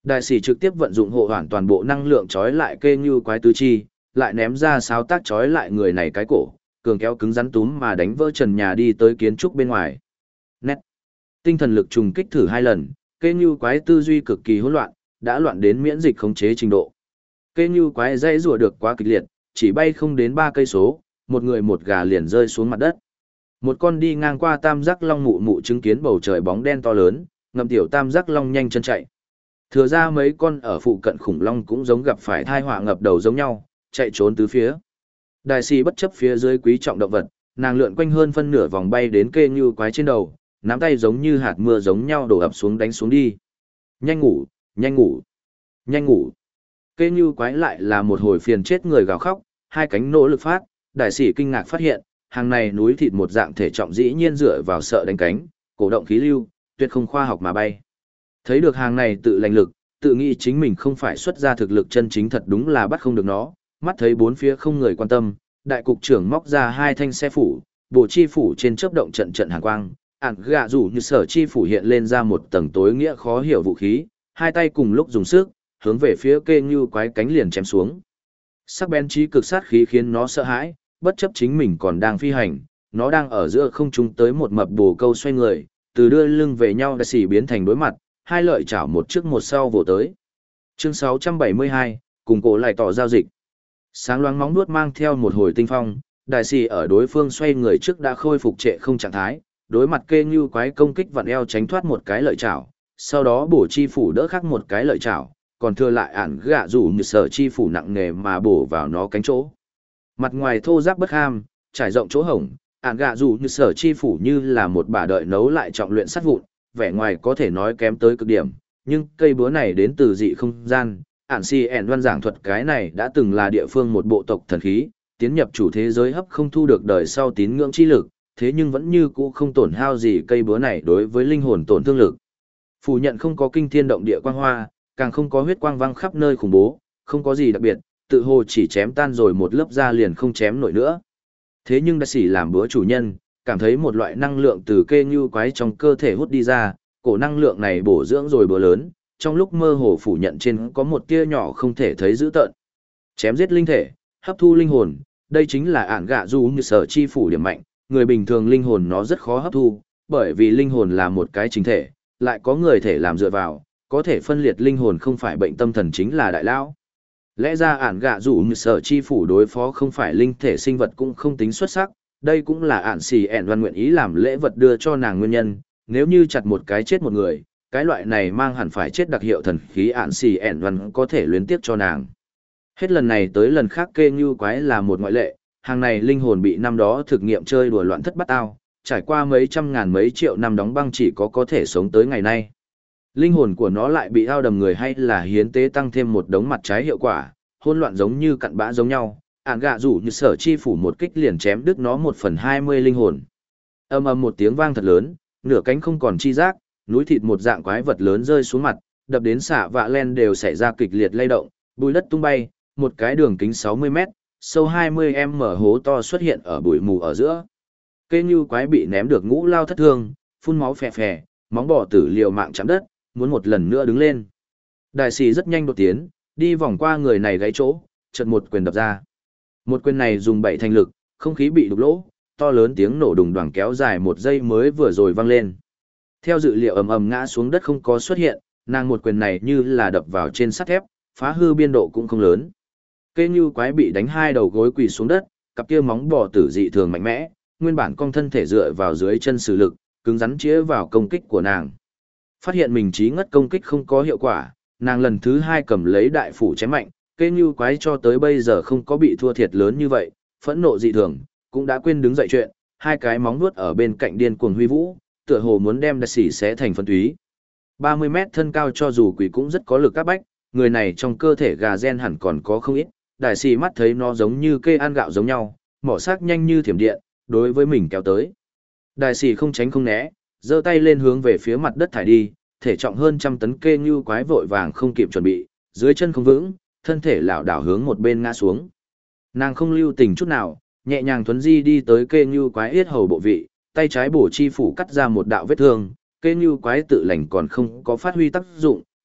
Đại sĩ trực tiếp vận dụng hộ hoàn toàn bộ năng lượng trói lại kê như quái tứ chi, lại ném ra sáo tác trói lại người này cái cổ, cường kéo cứng rắn túm mà đánh vỡ trần nhà đi tới kiến trúc bên ngoài. Nét. Tinh thần lực trùng kích thử hai lần, kê như quái tư duy cực kỳ hỗn loạn, đã loạn đến miễn dịch khống chế trình độ. Kê như quái dãy rùa được quá kịch liệt, chỉ bay không đến ba cây số, một người một gà liền rơi xuống mặt đất. Một con đi ngang qua tam giác long mụ mụ chứng kiến bầu trời bóng đen to lớn, ngậm tiểu tam giác long nhanh chân chạy. Thừa ra mấy con ở phụ cận khủng long cũng giống gặp phải thai họa ngập đầu giống nhau, chạy trốn tứ phía. Đại sĩ bất chấp phía dưới quý trọng động vật, nàng lượn quanh hơn phân nửa vòng bay đến kê như quái trên đầu, nắm tay giống như hạt mưa giống nhau đổ ập xuống đánh xuống đi. Nhanh ngủ, nhanh ngủ, nhanh ngủ. Kê như quái lại là một hồi phiền chết người gào khóc, hai cánh nỗ lực phát, đại sĩ kinh ngạc phát hiện, hàng này núi thịt một dạng thể trọng dĩ nhiên dựa vào sợ đánh cánh, cổ động khí lưu, tuyệt không khoa học mà bay. Thấy được hàng này tự lành lực, tự nghĩ chính mình không phải xuất ra thực lực chân chính thật đúng là bắt không được nó, mắt thấy bốn phía không người quan tâm, đại cục trưởng móc ra hai thanh xe phủ, bộ chi phủ trên chớp động trận trận hàn quang, ản gạ rủ như sở chi phủ hiện lên ra một tầng tối nghĩa khó hiểu vũ khí, hai tay cùng lúc dùng sức, hướng về phía kê như quái cánh liền chém xuống. Sắc bén trí cực sát khí khiến nó sợ hãi, bất chấp chính mình còn đang phi hành, nó đang ở giữa không trung tới một mập bồ câu xoay người, từ đưa lưng về nhau đã xỉ biến thành đối mặt, hai lợi chảo một trước một sau vồ tới. Chương sáu trăm bảy mươi hai, cùng cổ lại tỏ giao dịch. Sáng loáng móng nuốt mang theo một hồi tinh phong, đại sĩ ở đối phương xoay người trước đã khôi phục trệ không trạng thái, đối mặt kê như quái công kích vặn eo tránh thoát một cái lợi chảo, sau đó bổ chi phủ đỡ khắc một cái lợi chảo, còn thừa lại ản gạ rủ như sở chi phủ nặng nề mà bổ vào nó cánh chỗ. Mặt ngoài thô ráp bất ham, trải rộng chỗ hổng, ản gạ rủ như sở chi phủ như là một bả đợi nấu lại trọng luyện sắt vụn, vẻ ngoài có thể nói kém tới cực điểm, nhưng cây búa này đến từ dị không gian, ản si ẻn văn giảng thuật cái này đã từng là địa phương một bộ tộc thần khí, tiến nhập chủ thế giới hấp không thu được đời sau tín ngưỡng chi lực, thế nhưng vẫn như cũ không tổn hao gì cây búa này đối với linh hồn tổn thương lực. Phủ nhận không có kinh thiên động địa quang hoa, càng không có huyết quang văng khắp nơi khủng bố, không có gì đặc biệt, tự hồ chỉ chém tan rồi một lớp da liền không chém nổi nữa. Thế nhưng đại sĩ làm búa chủ nhân, cảm thấy một loại năng lượng từ kê như quái trong cơ thể hút đi ra, cổ năng lượng này bổ dưỡng rồi búa lớn, trong lúc mơ hồ phủ nhận trên có một tia nhỏ không thể thấy dữ tợn. Chém giết linh thể, hấp thu linh hồn, đây chính là ản gạ du như sở chi phủ điểm mạnh, người bình thường linh hồn nó rất khó hấp thu, bởi vì linh hồn là một cái chính thể, lại có người thể làm dựa vào, có thể phân liệt linh hồn không phải bệnh tâm thần chính là đại lão. Lẽ ra ản gạ rủ như sở chi phủ đối phó không phải linh thể sinh vật cũng không tính xuất sắc, đây cũng là ản xì ẻn văn nguyện ý làm lễ vật đưa cho nàng nguyên nhân, nếu như chặt một cái chết một người, cái loại này mang hẳn phải chết đặc hiệu thần khí ản xì ẻn văn có thể luyến tiếp cho nàng. Hết lần này tới lần khác kê như quái là một ngoại lệ, hàng này linh hồn bị năm đó thực nghiệm chơi đùa loạn thất bát ao, trải qua mấy trăm ngàn mấy triệu năm đóng băng chỉ có có thể sống tới ngày nay. Linh hồn của nó lại bị ao đầm người hay là hiến tế tăng thêm một đống mặt trái hiệu quả, hỗn loạn giống như cặn bã giống nhau, ản gạ rủ như sở chi phủ một kích liền chém đứt nó một phần hai mươi linh hồn. Âm ầm một tiếng vang thật lớn, nửa cánh không còn chi giác, núi thịt một dạng quái vật lớn rơi xuống mặt, đập đến xạ vạ len đều xảy ra kịch liệt lay động, bùi đất tung bay, một cái đường kính sáu mươi mét, sâu hai mươi mét hố to xuất hiện ở bụi mù ở giữa. Kê như quái bị ném được ngũ lao thất thương, phun máu phè phè, móng bò tử liều mạng chạm đất, muốn một lần nữa đứng lên. Đại sĩ rất nhanh đột tiến, đi vòng qua người này gãy chỗ, chợt một quyền đập ra. Một quyền này dùng bảy thành lực, không khí bị đục lỗ, to lớn tiếng nổ đùng đoàng kéo dài một giây mới vừa rồi vang lên. Theo dự liệu ầm ầm ngã xuống đất không có xuất hiện, nàng một quyền này như là đập vào trên sắt thép, phá hư biên độ cũng không lớn. Kê như quái bị đánh hai đầu gối quỳ xuống đất, cặp kia móng bò tử dị thường mạnh mẽ, nguyên bản cong thân thể dựa vào dưới chân sử lực, cứng rắn chĩa vào công kích của nàng. Phát hiện mình trí ngất công kích không có hiệu quả, nàng lần thứ hai cầm lấy đại phủ chém mạnh, kê như quái cho tới bây giờ không có bị thua thiệt lớn như vậy, phẫn nộ dị thường, cũng đã quên đứng dậy chuyện, hai cái móng vuốt ở bên cạnh điên cuồng huy vũ, tựa hồ muốn đem đại sĩ xé thành phân túy. ba mươi mét thân cao cho dù quỷ cũng rất có lực các bách, người này trong cơ thể gà gen hẳn còn có không ít, đại sĩ mắt thấy nó giống như cây ăn gạo giống nhau, mỏ xác nhanh như thiểm điện, đối với mình kéo tới. Đại sĩ không tránh không né, giơ tay lên hướng về phía mặt đất thải đi, thể trọng hơn trăm tấn kê như quái vội vàng không kịp chuẩn bị, dưới chân không vững, thân thể lảo đảo hướng một bên ngã xuống. Nàng không lưu tình chút nào, nhẹ nhàng thuấn di đi tới kê như quái yết hầu bộ vị, tay trái bổ chi phủ cắt ra một đạo vết thương, kê như quái tự lành còn không có phát huy tác dụng,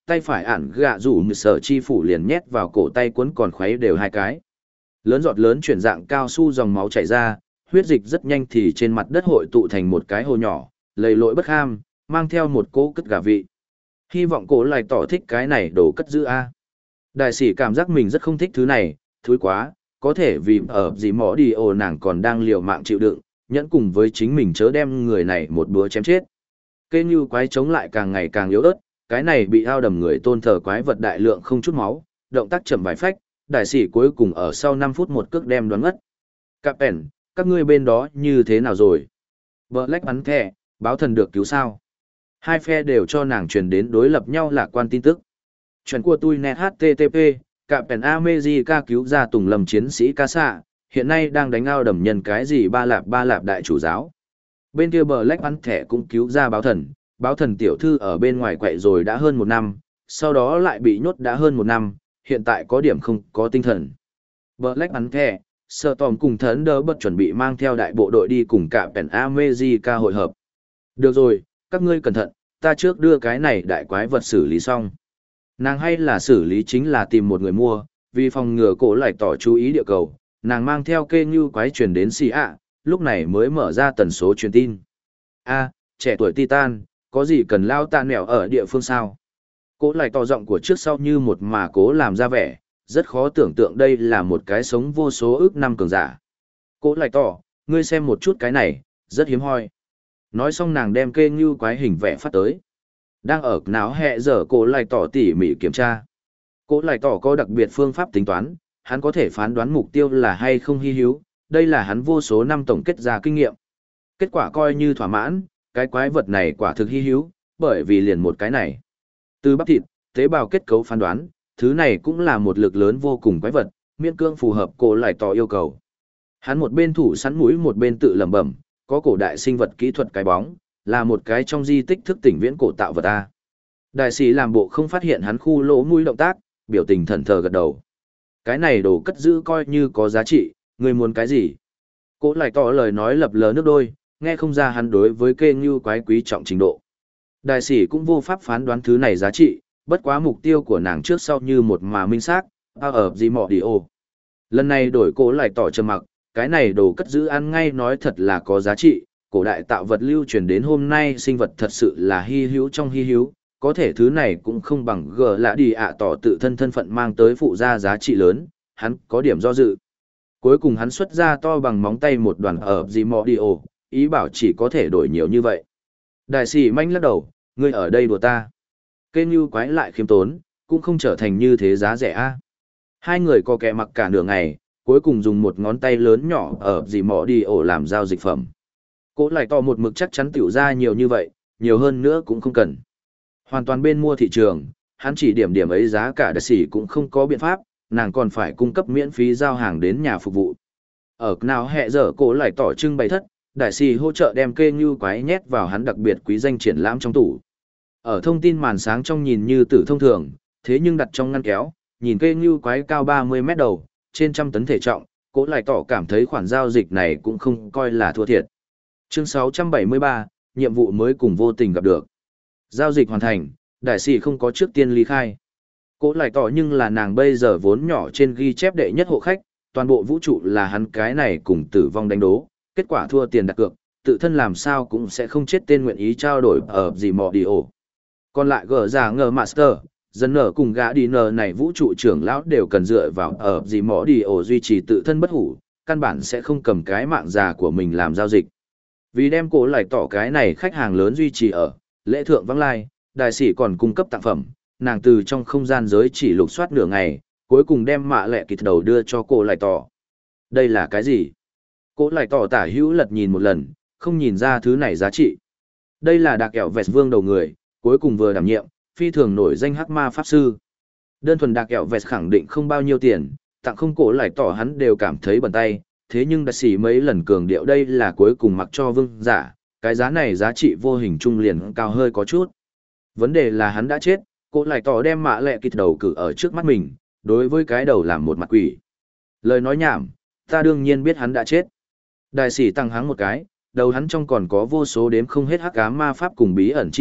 tay phải ản gạ rủ mười sở chi phủ liền nhét vào cổ tay cuốn còn khuấy đều hai cái. Lớn giọt lớn chuyển dạng cao su dòng máu chảy ra, huyết dịch rất nhanh thì trên mặt đất hội tụ thành một cái hồ nhỏ, lầy lội bất ham, mang theo một cỗ cất gà vị. Hy vọng cổ lại tỏ thích cái này đồ cất giữ a. Đại sĩ cảm giác mình rất không thích thứ này, thúi quá, có thể vì ở gì mỏ đi ồ nàng còn đang liều mạng chịu đựng, nhẫn cùng với chính mình chớ đem người này một búa chém chết. Cây như quái chống lại càng ngày càng yếu ớt, cái này bị ao đầm người tôn thờ quái vật đại lượng không chút máu, động tác chậm vài phách, đại sĩ cuối cùng ở sau năm phút một cước đem đoán ngất. Cạp ẻn, các ngươi bên đó như thế nào rồi? Black bắn thẻ, báo thần được cứu sao? Hai phe đều cho nàng truyền đến đối lập nhau lạc quan tin tức. Chuyện của tôi net hát tê tê pê, Cạp ẻn America cứu ra Tùng Lâm chiến sĩ ca xạ, hiện nay đang đánh ao đầm nhân cái gì ba lạp ba lạp đại chủ giáo. Bên kia Black bắn thẻ cũng cứu ra báo thần, báo thần tiểu thư ở bên ngoài quậy rồi đã hơn một năm, sau đó lại bị nhốt đã hơn một năm, hiện tại có điểm không có tinh thần. Black bắn thẻ, Sở Tòm cùng Thấn Đỡ Bật chuẩn bị mang theo đại bộ đội đi cùng Cạp ẻn America hội hợp. Được rồi, các ngươi cẩn thận, ta trước đưa cái này đại quái vật xử lý xong. Nàng hay là xử lý chính là tìm một người mua, vì phòng ngừa cổ lại tỏ chú ý địa cầu, nàng mang theo kê như quái truyền đến xì ạ, lúc này mới mở ra tần số truyền tin. A, trẻ tuổi Titan, có gì cần lao ta nẻo ở địa phương sao? Cổ lại tỏ giọng của trước sau như một mà cố làm ra vẻ, rất khó tưởng tượng đây là một cái sống vô số ước năm cường giả. Cổ lại tỏ, ngươi xem một chút cái này, rất hiếm hoi. Nói xong nàng đem kê như quái hình vẽ phát tới. Đang ở náo hẹ giờ cổ lại tỏ tỉ mỉ kiểm tra. Cổ lại tỏ có đặc biệt phương pháp tính toán, hắn có thể phán đoán mục tiêu là hay không hy hữu, đây là hắn vô số năm tổng kết ra kinh nghiệm. Kết quả coi như thỏa mãn, cái quái vật này quả thực hy hữu, bởi vì liền một cái này. Từ bắp thịt, tế bào kết cấu phán đoán, thứ này cũng là một lực lớn vô cùng quái vật, miễn cương phù hợp cổ lại tỏ yêu cầu. Hắn một bên thủ sẵn mũi một bên tự lẩm bẩm, có cổ đại sinh vật kỹ thuật cái bóng, là một cái trong di tích thức tỉnh viễn cổ tạo vật A. Đại sĩ làm bộ không phát hiện hắn khu lỗ mũi động tác, biểu tình thần thờ gật đầu. Cái này đồ cất giữ coi như có giá trị, người muốn cái gì? Cổ lại tỏ lời nói lập lờ nước đôi, nghe không ra hắn đối với kê như quái quý trọng trình độ. Đại sĩ cũng vô pháp phán đoán thứ này giá trị, bất quá mục tiêu của nàng trước sau như một mà minh xác, a ở gì mọ đi ô. Lần này đổi cổ lại tỏ trầm mặc, cái này đồ cất giữ ăn ngay nói thật là có giá trị, cổ đại tạo vật lưu truyền đến hôm nay sinh vật thật sự là hy hữu trong hy hữu, có thể thứ này cũng không bằng gờ lạ đi ạ tỏ tự thân thân phận mang tới phụ gia giá trị lớn, hắn có điểm do dự. Cuối cùng hắn xuất ra to bằng móng tay một đoàn ở gì mọ đi ô, ý bảo chỉ có thể đổi nhiều như vậy. Đại sĩ manh lắc đầu, ngươi ở đây đùa ta. Kê như quái lại khiêm tốn, cũng không trở thành như thế giá rẻ a. Hai người có kẻ mặc cả nửa ngày, cuối cùng dùng một ngón tay lớn nhỏ ở gì mỏ đi ổ làm giao dịch phẩm. Cổ lại to một mực chắc chắn tiểu ra nhiều như vậy, nhiều hơn nữa cũng không cần. Hoàn toàn bên mua thị trường, hắn chỉ điểm điểm ấy giá cả đại sĩ cũng không có biện pháp, nàng còn phải cung cấp miễn phí giao hàng đến nhà phục vụ. Ở nào hẹ giờ cổ lại tỏ trưng bày thất, đại sĩ hỗ trợ đem kê như quái nhét vào hắn đặc biệt quý danh triển lãm trong tủ. Ở thông tin màn sáng trong nhìn như tử thông thường, thế nhưng đặt trong ngăn kéo, nhìn kê như quái cao ba mươi mét đầu, trên trăm tấn thể trọng, Cố lại tỏ cảm thấy khoản giao dịch này cũng không coi là thua thiệt. Chương sáu trăm bảy mươi ba, nhiệm vụ mới cùng vô tình gặp được. Giao dịch hoàn thành, đại sĩ không có trước tiên ly khai. Cố lại tỏ nhưng là nàng bây giờ vốn nhỏ trên ghi chép đệ nhất hộ khách, toàn bộ vũ trụ là hắn cái này cùng tử vong đánh đố, kết quả thua tiền đặt cược, tự thân làm sao cũng sẽ không chết tên nguyện ý trao đổi ở gì mò đi ổ. Còn lại gỡ giả ngờ master, dân nở cùng gã đi nở này vũ trụ trưởng lão đều cần dựa vào ở gì mỏ đi ổ duy trì tự thân bất hủ, căn bản sẽ không cầm cái mạng già của mình làm giao dịch. Vì đem cổ lại tỏ cái này khách hàng lớn duy trì ở, lễ thượng vắng lai, đại sĩ còn cung cấp tặng phẩm, nàng từ trong không gian giới chỉ lục soát nửa ngày, cuối cùng đem mạ lẹ kịt đầu đưa cho cổ lại tỏ. Đây là cái gì? Cổ lại tỏ tả hữu lật nhìn một lần, không nhìn ra thứ này giá trị. Đây là đặc kẹo vẹt vương đầu người, cuối cùng vừa đảm nhiệm, phi thường nổi danh hắc ma pháp sư. Đơn thuần đặc kẹo vẹt khẳng định không bao nhiêu tiền, tặng không cổ lại tỏ hắn đều cảm thấy bẩn tay, thế nhưng đại sĩ mấy lần cường điệu đây là cuối cùng mặc cho vương giả, cái giá này giá trị vô hình trung liền cao hơi có chút. Vấn đề là hắn đã chết, cổ lại tỏ đem mạ lẹ kịt đầu cử ở trước mắt mình, đối với cái đầu làm một mặt quỷ. Lời nói nhảm, ta đương nhiên biết hắn đã chết. Đại sĩ tăng hắng một cái, đầu hắn trong còn có vô số đếm không hết hắc ám ma pháp cùng bí ẩn tri thức,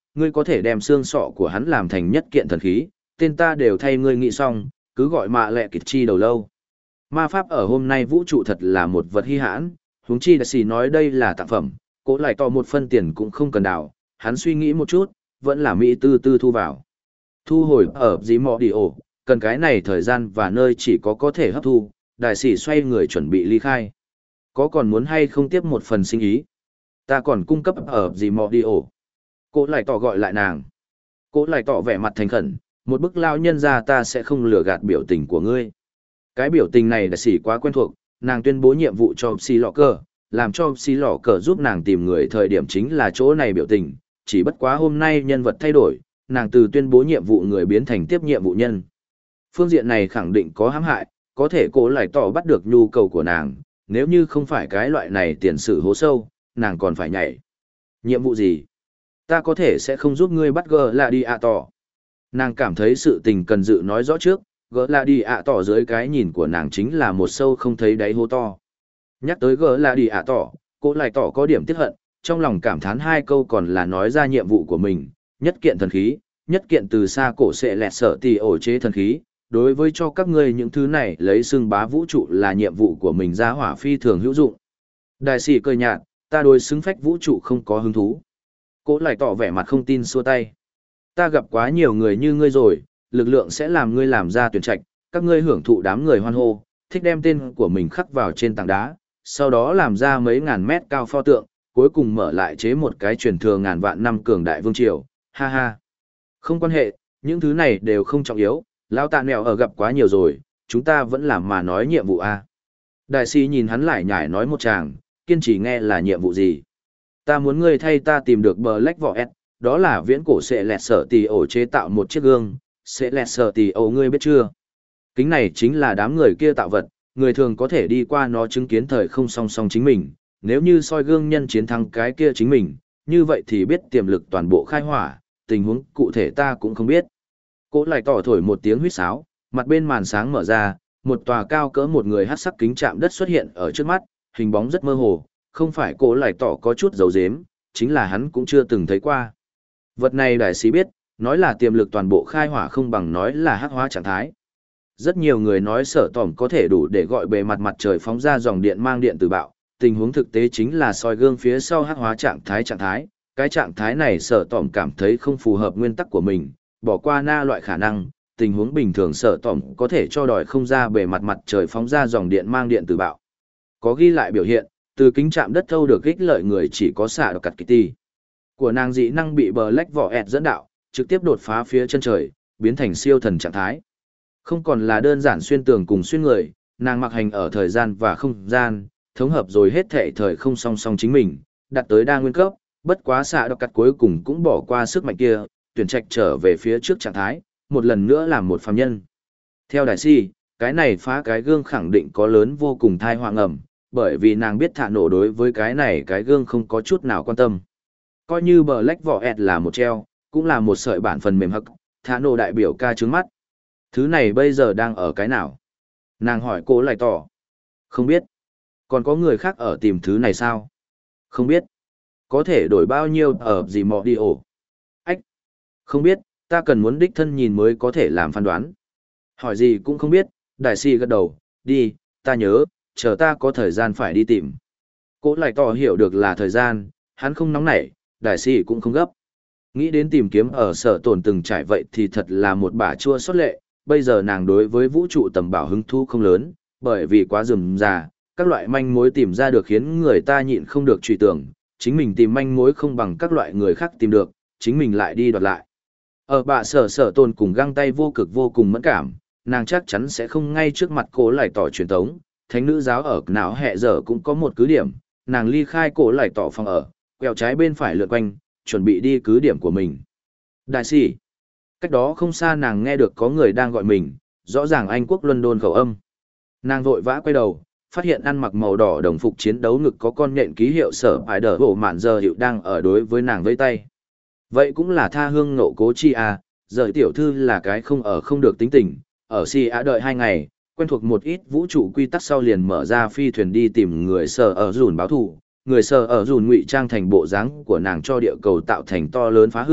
ngươi có thể đem xương sọ của hắn làm thành nhất kiện thần khí, tên ta đều thay ngươi nghĩ xong, cứ gọi mạ lẹ kịch chi đầu lâu. Ma pháp ở hôm nay vũ trụ thật là một vật hy hãn, huống chi đại sĩ nói đây là tặng phẩm, cố lại to một phân tiền cũng không cần đào, hắn suy nghĩ một chút, vẫn là Mỹ tư tư thu vào. Thu hồi ở dí mọ đi ổ, cần cái này thời gian và nơi chỉ có có thể hấp thu, đại sĩ xoay người chuẩn bị ly khai. Có còn muốn hay không tiếp một phần sinh ý? Ta còn cung cấp ở dí mọ đi ổ. Cô lại tỏ gọi lại nàng. Cô lại tỏ vẻ mặt thành khẩn, một bức lao nhân ra ta sẽ không lừa gạt biểu tình của ngươi. Cái biểu tình này đại sĩ quá quen thuộc, nàng tuyên bố nhiệm vụ cho Psi Lọ Cờ, làm cho Psi Lọ Cờ giúp nàng tìm người thời điểm chính là chỗ này biểu tình, chỉ bất quá hôm nay nhân vật thay đổi, nàng từ tuyên bố nhiệm vụ người biến thành tiếp nhiệm vụ nhân. Phương diện này khẳng định có hãm hại, có thể cô lại tỏ bắt được nhu cầu của nàng, nếu như không phải cái loại này tiền sử hố sâu, nàng còn phải nhảy. Nhiệm vụ gì? Ta có thể sẽ không giúp ngươi bắt gờ là đi ạ tỏ. Nàng cảm thấy sự tình cần dự nói rõ trước, gỡ là đi ạ tỏ dưới cái nhìn của nàng chính là một sâu không thấy đáy hố to. Nhắc tới gỡ là đi ạ tỏ, cô lại tỏ có điểm tiếc hận, trong lòng cảm thán hai câu còn là nói ra nhiệm vụ của mình, nhất kiện thần khí, nhất kiện từ xa cổ sẽ lẹt sở tỷ ổ chế thần khí, đối với cho các ngươi những thứ này lấy xưng bá vũ trụ là nhiệm vụ của mình ra hỏa phi thường hữu dụng. Đại sĩ cười nhạt, ta đối xứng phách vũ trụ không có hứng thú. Cô lại tỏ vẻ mặt không tin xua tay. Ta gặp quá nhiều người như ngươi rồi, lực lượng sẽ làm ngươi làm ra tuyển trạch, các ngươi hưởng thụ đám người hoan hô, thích đem tên của mình khắc vào trên tảng đá, sau đó làm ra mấy ngàn mét cao pho tượng, cuối cùng mở lại chế một cái truyền thừa ngàn vạn năm cường đại vương triều, ha ha. Không quan hệ, những thứ này đều không trọng yếu, lão tạ mèo ở gặp quá nhiều rồi, chúng ta vẫn làm mà nói nhiệm vụ a. Đại sĩ nhìn hắn lại nhải nói một tràng, kiên trì nghe là nhiệm vụ gì. Ta muốn ngươi thay ta tìm được Black Void, đó là viễn cổ sẽ lẹt sở tỷ ổ chế tạo một chiếc gương, sẽ lẹt sở tỷ ổ ngươi biết chưa? Kính này chính là đám người kia tạo vật, người thường có thể đi qua nó chứng kiến thời không song song chính mình, nếu như soi gương nhân chiến thắng cái kia chính mình, như vậy thì biết tiềm lực toàn bộ khai hỏa, tình huống cụ thể ta cũng không biết. Cô lại tỏ thổi một tiếng huýt sáo, mặt bên màn sáng mở ra, một tòa cao cỡ một người hắc sắc kính chạm đất xuất hiện ở trước mắt, hình bóng rất mơ hồ, không phải cô lại tỏ có chút dấu dếm, chính là hắn cũng chưa từng thấy qua. Vật này đại sĩ biết, nói là tiềm lực toàn bộ khai hỏa không bằng nói là hắc hóa trạng thái. Rất nhiều người nói sở tỏm có thể đủ để gọi bề mặt mặt trời phóng ra dòng điện mang điện từ bạo, tình huống thực tế chính là soi gương phía sau hắc hóa trạng thái trạng thái. Cái trạng thái này sở tỏm cảm thấy không phù hợp nguyên tắc của mình, bỏ qua na loại khả năng, tình huống bình thường sở tỏm có thể cho đòi không ra bề mặt mặt trời phóng ra dòng điện mang điện từ bạo. Có ghi lại biểu hiện, từ kính chạm đất thâu được ích lợi người chỉ có xạ độc cặt kitty. Của nàng dị năng bị Black Void dẫn đạo, trực tiếp đột phá phía chân trời, biến thành siêu thần trạng thái. Không còn là đơn giản xuyên tường cùng xuyên người, nàng mặc hành ở thời gian và không gian, thống hợp rồi hết thể thời không song song chính mình, đặt tới đa nguyên cấp, bất quá xạ độc cặt cuối cùng cũng bỏ qua sức mạnh kia, tuyển trạch trở về phía trước trạng thái, một lần nữa làm một phàm nhân. Theo đại si, cái này phá cái gương khẳng định có lớn vô cùng thai họa ngầm, bởi vì nàng biết thả nổ đối với cái này cái gương không có chút nào quan tâm. Coi như Black Void là một treo, cũng là một sợi bản phần mềm hắc, thả nổ đại biểu ca trứng mắt. Thứ này bây giờ đang ở cái nào? Nàng hỏi cô lại tỏ. Không biết. Còn có người khác ở tìm thứ này sao? Không biết. Có thể đổi bao nhiêu ở gì mọ đi ổ? Ách. Không biết, ta cần muốn đích thân nhìn mới có thể làm phán đoán. Hỏi gì cũng không biết, đại sĩ gật đầu, đi, ta nhớ, chờ ta có thời gian phải đi tìm. Cô lại tỏ hiểu được là thời gian, hắn không nóng nảy, đại sĩ cũng không gấp. Nghĩ đến tìm kiếm ở sở tồn từng trải vậy thì thật là một bả chua xót lệ, bây giờ nàng đối với vũ trụ tầm bảo hứng thú không lớn, bởi vì quá rườm rà, các loại manh mối tìm ra được khiến người ta nhịn không được truy tưởng, chính mình tìm manh mối không bằng các loại người khác tìm được, chính mình lại đi đoạt lại. Ở bạ sở sở tồn cùng găng tay vô cực vô cùng mẫn cảm, nàng chắc chắn sẽ không ngay trước mặt cô lại tỏ truyền tống, thánh nữ giáo ở não hẹ giờ cũng có một cứ điểm, nàng ly khai cô lại tỏ phòng ở, quẹo trái bên phải lượn quanh, chuẩn bị đi cứ điểm của mình. Đại sĩ, cách đó không xa nàng nghe được có người đang gọi mình, rõ ràng Anh quốc London khẩu âm. Nàng vội vã quay đầu, phát hiện ăn mặc màu đỏ đồng phục chiến đấu ngực có con nhện ký hiệu sở bài đờ bộ mạn giờ hiệu đang ở đối với nàng vây tay. Vậy cũng là tha hương nộ cố chi à, giờ tiểu thư là cái không ở không được tính tình, ở si á đợi hai ngày, quen thuộc một ít vũ trụ quy tắc sau liền mở ra phi thuyền đi tìm người sở ở dùn báo thù. Người sở ở dùn ngụy trang thành bộ dáng của nàng cho địa cầu tạo thành to lớn phá hư,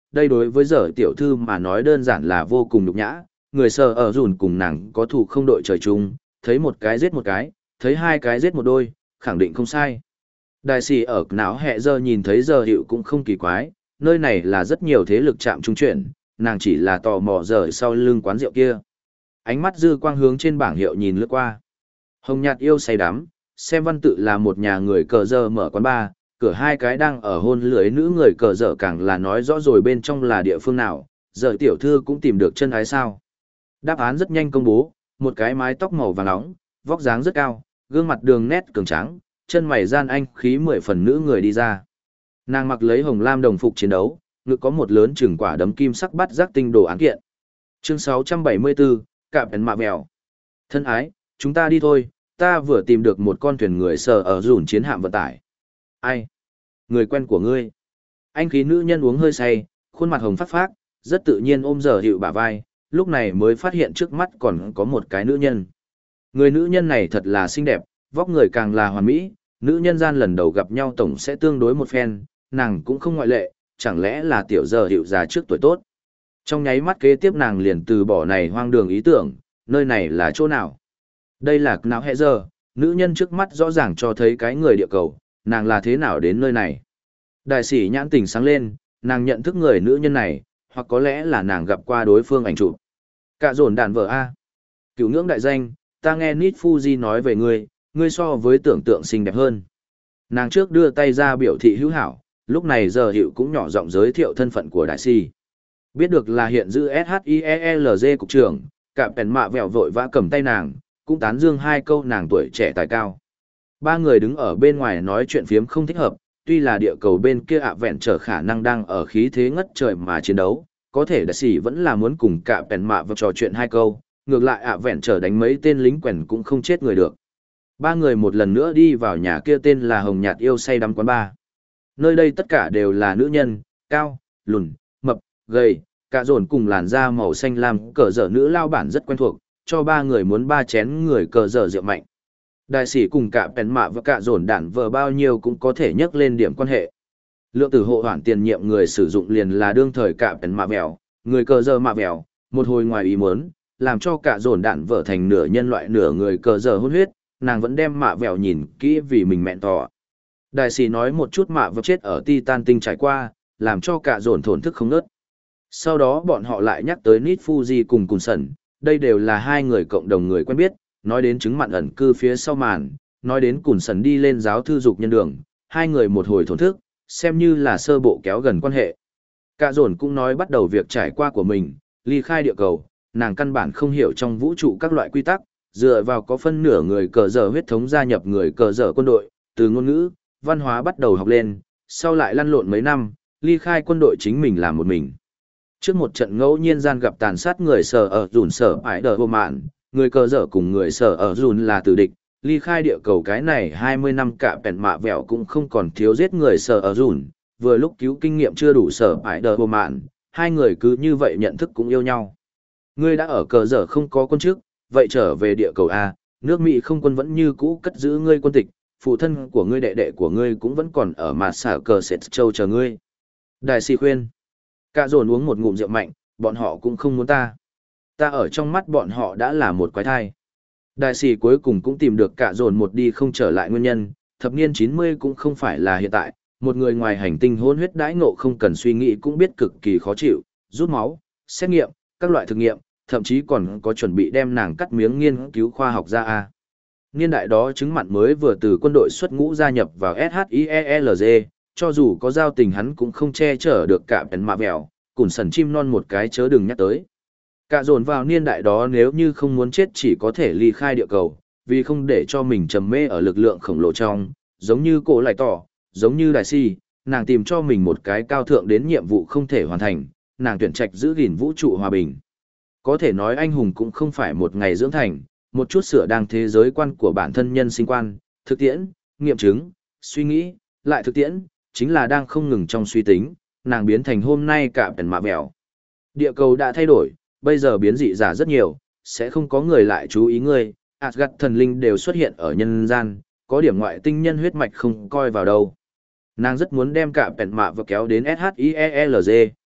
đây đối với giờ tiểu thư mà nói đơn giản là vô cùng nhục nhã, người sở ở dùn cùng nàng có thù không đội trời chung, thấy một cái giết một cái, thấy hai cái giết một đôi, khẳng định không sai. Đại sĩ ở não hẹ giờ nhìn thấy giờ hiệu cũng không kỳ quái, nơi này là rất nhiều thế lực chạm trung chuyển, nàng chỉ là tò mò giờ sau lưng quán rượu kia. Ánh mắt dư quang hướng trên bảng hiệu nhìn lướt qua. Hồng nhạt yêu say đắm, xem văn tự là một nhà người cờ giờ mở quán bar, cửa hai cái đang ở hôn lưới nữ người cờ giờ càng là nói rõ rồi bên trong là địa phương nào, giờ tiểu thư cũng tìm được chân ái sao. Đáp án rất nhanh công bố, một cái mái tóc màu vàng nóng, vóc dáng rất cao, gương mặt đường nét cường tráng, chân mày gian anh khí mười phần nữ người đi ra. Nàng mặc lấy hồng lam đồng phục chiến đấu, ngực có một lớn chừng quả đấm kim sắc bắt giác tinh đồ án kiện. Chương sáu trăm bảy mươi bốn, Cạm Bèn Mạ Mèo. Thân ái, chúng ta đi thôi, ta vừa tìm được một con thuyền người sờ ở dùn chiến hạm vận tải. Ai? Người quen của ngươi. Anh khí nữ nhân uống hơi say, khuôn mặt hồng phát phát, rất tự nhiên ôm giờ hiệu bả vai, lúc này mới phát hiện trước mắt còn có một cái nữ nhân. Người nữ nhân này thật là xinh đẹp, vóc người càng là hoàn mỹ, nữ nhân gian lần đầu gặp nhau tổng sẽ tương đối một phen, nàng cũng không ngoại lệ, chẳng lẽ là tiểu giờ hiệu già trước tuổi tốt. Trong nháy mắt kế tiếp nàng liền từ bỏ này hoang đường ý tưởng, nơi này là chỗ nào? Đây là não hẹ giờ, nữ nhân trước mắt rõ ràng cho thấy cái người địa cầu, nàng là thế nào đến nơi này? Đại sĩ nhãn tình sáng lên, nàng nhận thức người nữ nhân này, hoặc có lẽ là nàng gặp qua đối phương ảnh chụp. Cả dồn đàn vợ A. Cửu ngưỡng đại danh, ta nghe Nít Fuji nói về ngươi, ngươi so với tưởng tượng xinh đẹp hơn. Nàng trước đưa tay ra biểu thị hữu hảo, lúc này giờ hiệu cũng nhỏ giọng giới thiệu thân phận của đại sĩ. Biết được là hiện giữ ét hát i e lờ giê cục trưởng, Cạm Bèn Mạ Vẹo vội vã cầm tay nàng, cũng tán dương hai câu nàng tuổi trẻ tài cao. Ba người đứng ở bên ngoài nói chuyện phiếm không thích hợp, tuy là địa cầu bên kia ạ vẹn trở khả năng đang ở khí thế ngất trời mà chiến đấu, có thể đại sĩ vẫn là muốn cùng Cạm Bèn Mạ Vẹo trò chuyện hai câu, ngược lại ạ vẹn trở đánh mấy tên lính quèn cũng không chết người được. Ba người một lần nữa đi vào nhà kia tên là Hồng Nhạt Yêu Say Đắm quán bar. Nơi đây tất cả đều là nữ nhân, cao, lùn, mập, gầy, cả dồn cùng làn da màu xanh lam, cờ dở nữ lao bản rất quen thuộc, cho ba người muốn ba chén người cờ dở rượu mạnh. Đại sĩ cùng cả Bèn Mạ và cả dồn đạn vờ bao nhiêu cũng có thể nhắc lên điểm quan hệ. Lượng tử hộ hoản tiền nhiệm người sử dụng liền là đương thời cả Bèn Mạ Vèo, người cờ dở Mạ Vèo, một hồi ngoài ý muốn, làm cho cả dồn đạn vợ thành nửa nhân loại nửa người cờ dở hôn huyết, nàng vẫn đem Mạ Vèo nhìn kỹ vì mình mẹn tỏ. Đại sĩ nói một chút Mạ Vèo chết ở Titan tinh trải qua, làm cho cả dồn thổn thức không nớt. Sau đó bọn họ lại nhắc tới Nít Fuji cùng Cùn Sẩn, đây đều là hai người cộng đồng người quen biết, nói đến chứng mặn ẩn cư phía sau màn, nói đến Cùn Sẩn đi lên giáo thư dục nhân đường, hai người một hồi thổn thức, xem như là sơ bộ kéo gần quan hệ. Cả dồn cũng nói bắt đầu việc trải qua của mình, ly khai địa cầu, nàng căn bản không hiểu trong vũ trụ các loại quy tắc, dựa vào có phân nửa người cờ dở huyết thống gia nhập người cờ dở quân đội, từ ngôn ngữ, văn hóa bắt đầu học lên, sau lại lăn lộn mấy năm, ly khai quân đội chính mình làm một mình. Trước một trận ngẫu nhiên gian gặp tàn sát người sở ở dùn sở ải đờ vô mạn, người cờ dở cùng người sở ở dùn là tử địch, ly khai địa cầu cái này hai mươi năm cả Bèn Mạ Vẹo cũng không còn thiếu giết người sở ở dùn, vừa lúc cứu kinh nghiệm chưa đủ sở ải đờ vô mạn, hai người cứ như vậy nhận thức cũng yêu nhau. Ngươi đã ở cờ dở không có quân chức, vậy trở về địa cầu A, nước Mỹ không quân vẫn như cũ cất giữ ngươi quân tịch, phụ thân của ngươi đệ đệ của ngươi cũng vẫn còn ở mà xả cờ sệt châu chờ ngươi. Đại sĩ khuyên. Cả dồn uống một ngụm rượu mạnh, bọn họ cũng không muốn ta. Ta ở trong mắt bọn họ đã là một quái thai. Đại sĩ cuối cùng cũng tìm được cả dồn một đi không trở lại nguyên nhân, thập niên chín mươi cũng không phải là hiện tại, một người ngoài hành tinh hôn huyết đãi ngộ không cần suy nghĩ cũng biết cực kỳ khó chịu, rút máu, xét nghiệm, các loại thực nghiệm, thậm chí còn có chuẩn bị đem nàng cắt miếng nghiên cứu khoa học ra a. Niên đại đó chứng mặn mới vừa từ quân đội xuất ngũ gia nhập vào ét hát i e lờ giê, cho dù có giao tình hắn cũng không che chở được cả Bèn Mạ Vẹo, Cùn Sẩn chim non một cái chớ đừng nhắc tới. Cả dồn vào niên đại đó nếu như không muốn chết chỉ có thể ly khai địa cầu, vì không để cho mình trầm mê ở lực lượng khổng lồ trong, giống như cổ lại tỏ, giống như đại si, nàng tìm cho mình một cái cao thượng đến nhiệm vụ không thể hoàn thành, nàng tuyển trạch giữ gìn vũ trụ hòa bình. Có thể nói anh hùng cũng không phải một ngày dưỡng thành, một chút sửa đang thế giới quan của bản thân nhân sinh quan, thực tiễn, nghiệm chứng, suy nghĩ, lại thực tiễn, chính là đang không ngừng trong suy tính, nàng biến thành hôm nay cả Bèn Mạ Vẹo. Địa cầu đã thay đổi, bây giờ biến dị giả rất nhiều, sẽ không có người lại chú ý ngươi, Asgard thần linh đều xuất hiện ở nhân gian, có điểm ngoại tinh nhân huyết mạch không coi vào đâu. Nàng rất muốn đem cả Bèn Mạ Vẹo kéo đến ét hát i e lờ giê,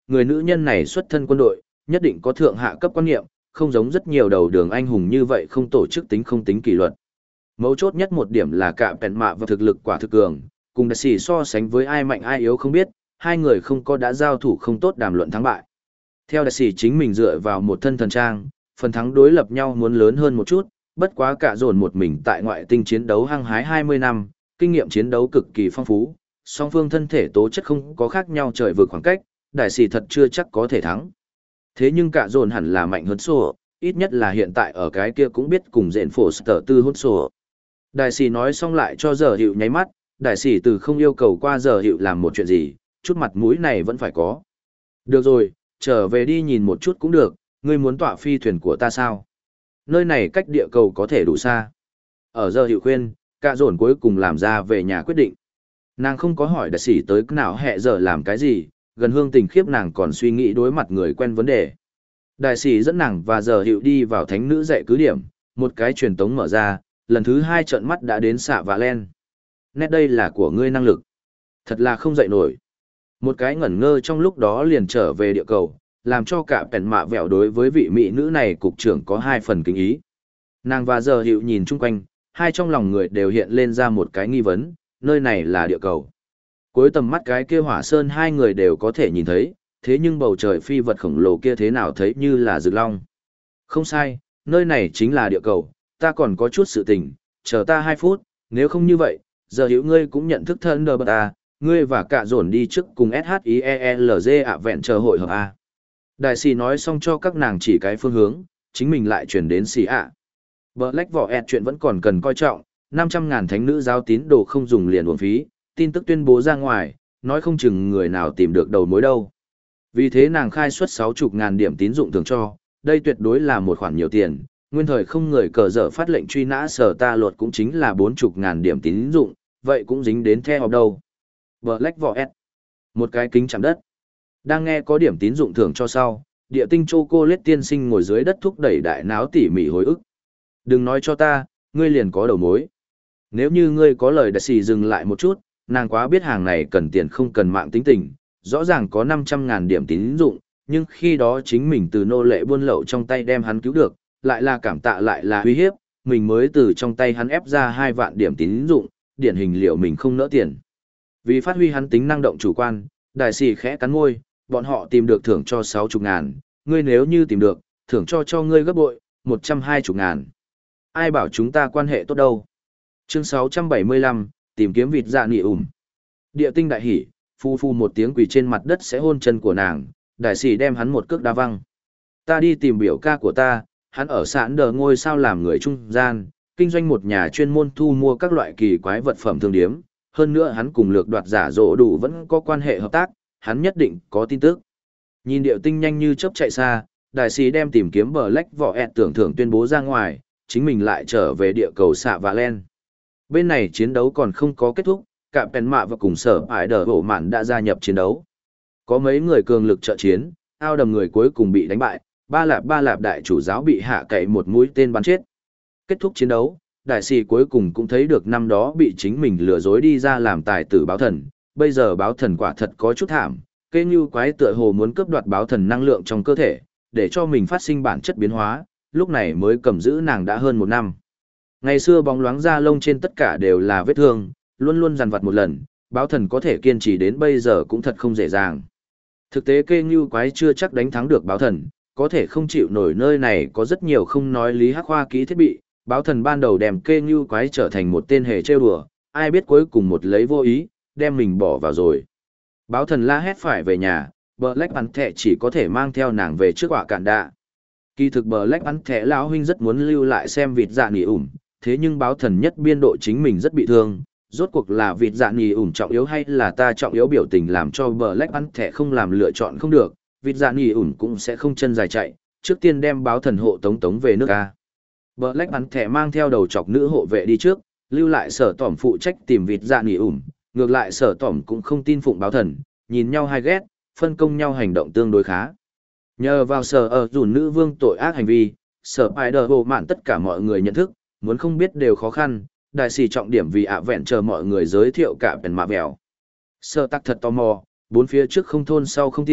người nữ nhân này xuất thân quân đội, nhất định có thượng hạ cấp quan niệm, không giống rất nhiều đầu đường anh hùng như vậy không tổ chức tính không tính kỷ luật. Mấu chốt nhất một điểm là cả bèn mạ và thực lực quả thực cường, cùng đại sĩ so sánh với ai mạnh ai yếu không biết, hai người không có đã giao thủ không tốt đàm luận thắng bại. Theo đại sĩ chính mình dựa vào một thân thần trang, phần thắng đối lập nhau muốn lớn hơn một chút, bất quá cả dồn một mình tại ngoại tinh chiến đấu hăng hái hai mươi năm, kinh nghiệm chiến đấu cực kỳ phong phú, song phương thân thể tố chất không có khác nhau trời vượt khoảng cách, đại sĩ thật chưa chắc có thể thắng. Thế nhưng cả dồn hẳn là mạnh hơn sổ, ít nhất là hiện tại ở cái kia cũng biết cùng dện phổ sở tư hút sổ. Đại sĩ nói xong lại cho giờ hiệu nháy mắt, đại sĩ từ không yêu cầu qua giờ hiệu làm một chuyện gì, chút mặt mũi này vẫn phải có. Được rồi, trở về đi nhìn một chút cũng được, ngươi muốn tọa phi thuyền của ta sao? Nơi này cách địa cầu có thể đủ xa. Ở giờ hiệu khuyên, cả dồn cuối cùng làm ra về nhà quyết định. Nàng không có hỏi đại sĩ tới nào hẹ giờ làm cái gì, gần hương tình khiếp nàng còn suy nghĩ đối mặt người quen vấn đề. Đại sĩ dẫn nàng và giờ hiệu đi vào thánh nữ dạy cứ điểm, một cái truyền tống mở ra, lần thứ hai trợn mắt đã đến xạ và len. Nét đây là của ngươi năng lực. Thật là không dậy nổi. Một cái ngẩn ngơ trong lúc đó liền trở về địa cầu, làm cho cả bèn mạ vẹo đối với vị mỹ nữ này cục trưởng có hai phần kính ý. Nàng và giờ hiệu nhìn chung quanh, hai trong lòng người đều hiện lên ra một cái nghi vấn, nơi này là địa cầu. Cuối tầm mắt cái kia hỏa sơn hai người đều có thể nhìn thấy, thế nhưng bầu trời phi vật khổng lồ kia thế nào thấy như là rực long. Không sai, nơi này chính là địa cầu, ta còn có chút sự tình, chờ ta hai phút, nếu không như vậy, giờ hiểu ngươi cũng nhận thức thân đờ bật à, ngươi và cả dồn đi trước cùng ét hát i e lờ giê ạ vẹn chờ hội hợp A. Đại sĩ nói xong cho các nàng chỉ cái phương hướng, chính mình lại chuyển đến xì ạ. Black vỏ ẹt chuyện vẫn còn cần coi trọng, năm trăm ngàn thánh nữ giáo tín đồ không dùng liền uổng phí, tin tức tuyên bố ra ngoài, nói không chừng người nào tìm được đầu mối đâu. Vì thế nàng khai suất sáu mươi ngàn điểm tín dụng thường cho, đây tuyệt đối là một khoản nhiều tiền, nguyên thời không người cờ dở phát lệnh truy nã sở ta luật cũng chính là bốn mươi ngàn điểm tín dụng, vậy cũng dính đến theo học đâu. Black vỏ ẹt, một cái kính chạm đất. Đang nghe có điểm tín dụng thưởng cho sau, địa tinh chocolate tiên sinh ngồi dưới đất thúc đẩy đại náo tỉ mỉ hồi ức. Đừng nói cho ta, ngươi liền có đầu mối. Nếu như ngươi có lời đại sĩ dừng lại một chút, nàng quá biết hàng này cần tiền không cần mạng tính tình, rõ ràng có năm trăm ngàn điểm tín dụng, nhưng khi đó chính mình từ nô lệ buôn lậu trong tay đem hắn cứu được, lại là cảm tạ lại là uy hiếp, mình mới từ trong tay hắn ép ra hai vạn điểm tín dụng, điển hình liệu mình không nỡ tiền. Vì phát huy hắn tính năng động chủ quan, đại sĩ khẽ cắn môi, bọn họ tìm được thưởng cho sáu mươi ngàn, ngươi nếu như tìm được, thưởng cho cho ngươi gấp bội, một trăm hai mươi ngàn. Ai bảo chúng ta quan hệ tốt đâu. Chương sáu trăm bảy mươi lăm, tìm kiếm vịt dạ nị ủm. Địa tinh đại hỉ, phu phu một tiếng quỳ trên mặt đất sẽ hôn chân của nàng, đại sĩ đem hắn một cước đá văng. Ta đi tìm biểu ca của ta, hắn ở sạn đờ ngôi sao làm người trung gian, kinh doanh một nhà chuyên môn thu mua các loại kỳ quái vật phẩm thương điếm, hơn nữa hắn cùng lược đoạt giả dỗ đủ vẫn có quan hệ hợp tác, hắn nhất định có tin tức. Nhìn điệu tinh nhanh như chớp chạy xa, đại sĩ đem tìm kiếm bờ lách vỏ ẹt tưởng thưởng tuyên bố ra ngoài, chính mình lại trở về địa cầu xạ và len. Bên này chiến đấu còn không có kết thúc, cả Pen Mạ và cùng sở ải đờ bộ mạn đã gia nhập chiến đấu. Có mấy người cường lực trợ chiến, ao đầm người cuối cùng bị đánh bại, ba lạp ba lạp đại chủ giáo bị hạ cậy một mũi tên bắn chết. Kết thúc chiến đấu, đại sĩ cuối cùng cũng thấy được năm đó bị chính mình lừa dối đi ra làm tài tử báo thần, bây giờ báo thần quả thật có chút thảm, cây như quái tựa hồ muốn cướp đoạt báo thần năng lượng trong cơ thể, để cho mình phát sinh bản chất biến hóa, lúc này mới cầm giữ nàng đã hơn một năm. Ngày xưa bóng loáng da lông trên tất cả đều là vết thương, luôn luôn dằn vặt một lần, báo thần có thể kiên trì đến bây giờ cũng thật không dễ dàng. Thực tế cây như quái chưa chắc đánh thắng được báo thần, có thể không chịu nổi nơi này có rất nhiều không nói lý hắc khoa kỹ thiết bị, báo thần ban đầu đem cây như quái trở thành một tên hề trêu đùa, ai biết cuối cùng một lấy vô ý, đem mình bỏ vào rồi. Báo thần la hét phải về nhà, Black Panther chỉ có thể mang theo nàng về trước quả cạn đạ. Kỳ thực Black Panther lão huynh rất muốn lưu lại xem vịt dạ nỉ ủm, thế nhưng báo thần nhất biên độ chính mình rất bị thương, rốt cuộc là vịt dạ nỉ ủm trọng yếu hay là ta trọng yếu biểu tình làm cho Black Panther không làm lựa chọn không được, vịt dạ nỉ ủm cũng sẽ không chân dài chạy, trước tiên đem báo thần hộ tống tống về nước A. Black Panther mang theo đầu chọc nữ hộ vệ đi trước, lưu lại sở tỏm phụ trách tìm vịt dạ nỉ ủm, ngược lại sở tỏm cũng không tin phụng báo thần, nhìn nhau hai ghét, phân công nhau hành động tương đối khá. Nhờ vào sở ở dùn nữ vương tội ác hành vi, sở Spider bộ mạn tất cả mọi người nhận thức, muốn không biết đều khó khăn, đại sĩ trọng điểm vì ạ vẹn chờ mọi người giới thiệu cả bèn mạ vèo. Sở tắc thật tò mò, bốn phía trước không thôn sau không tiệm,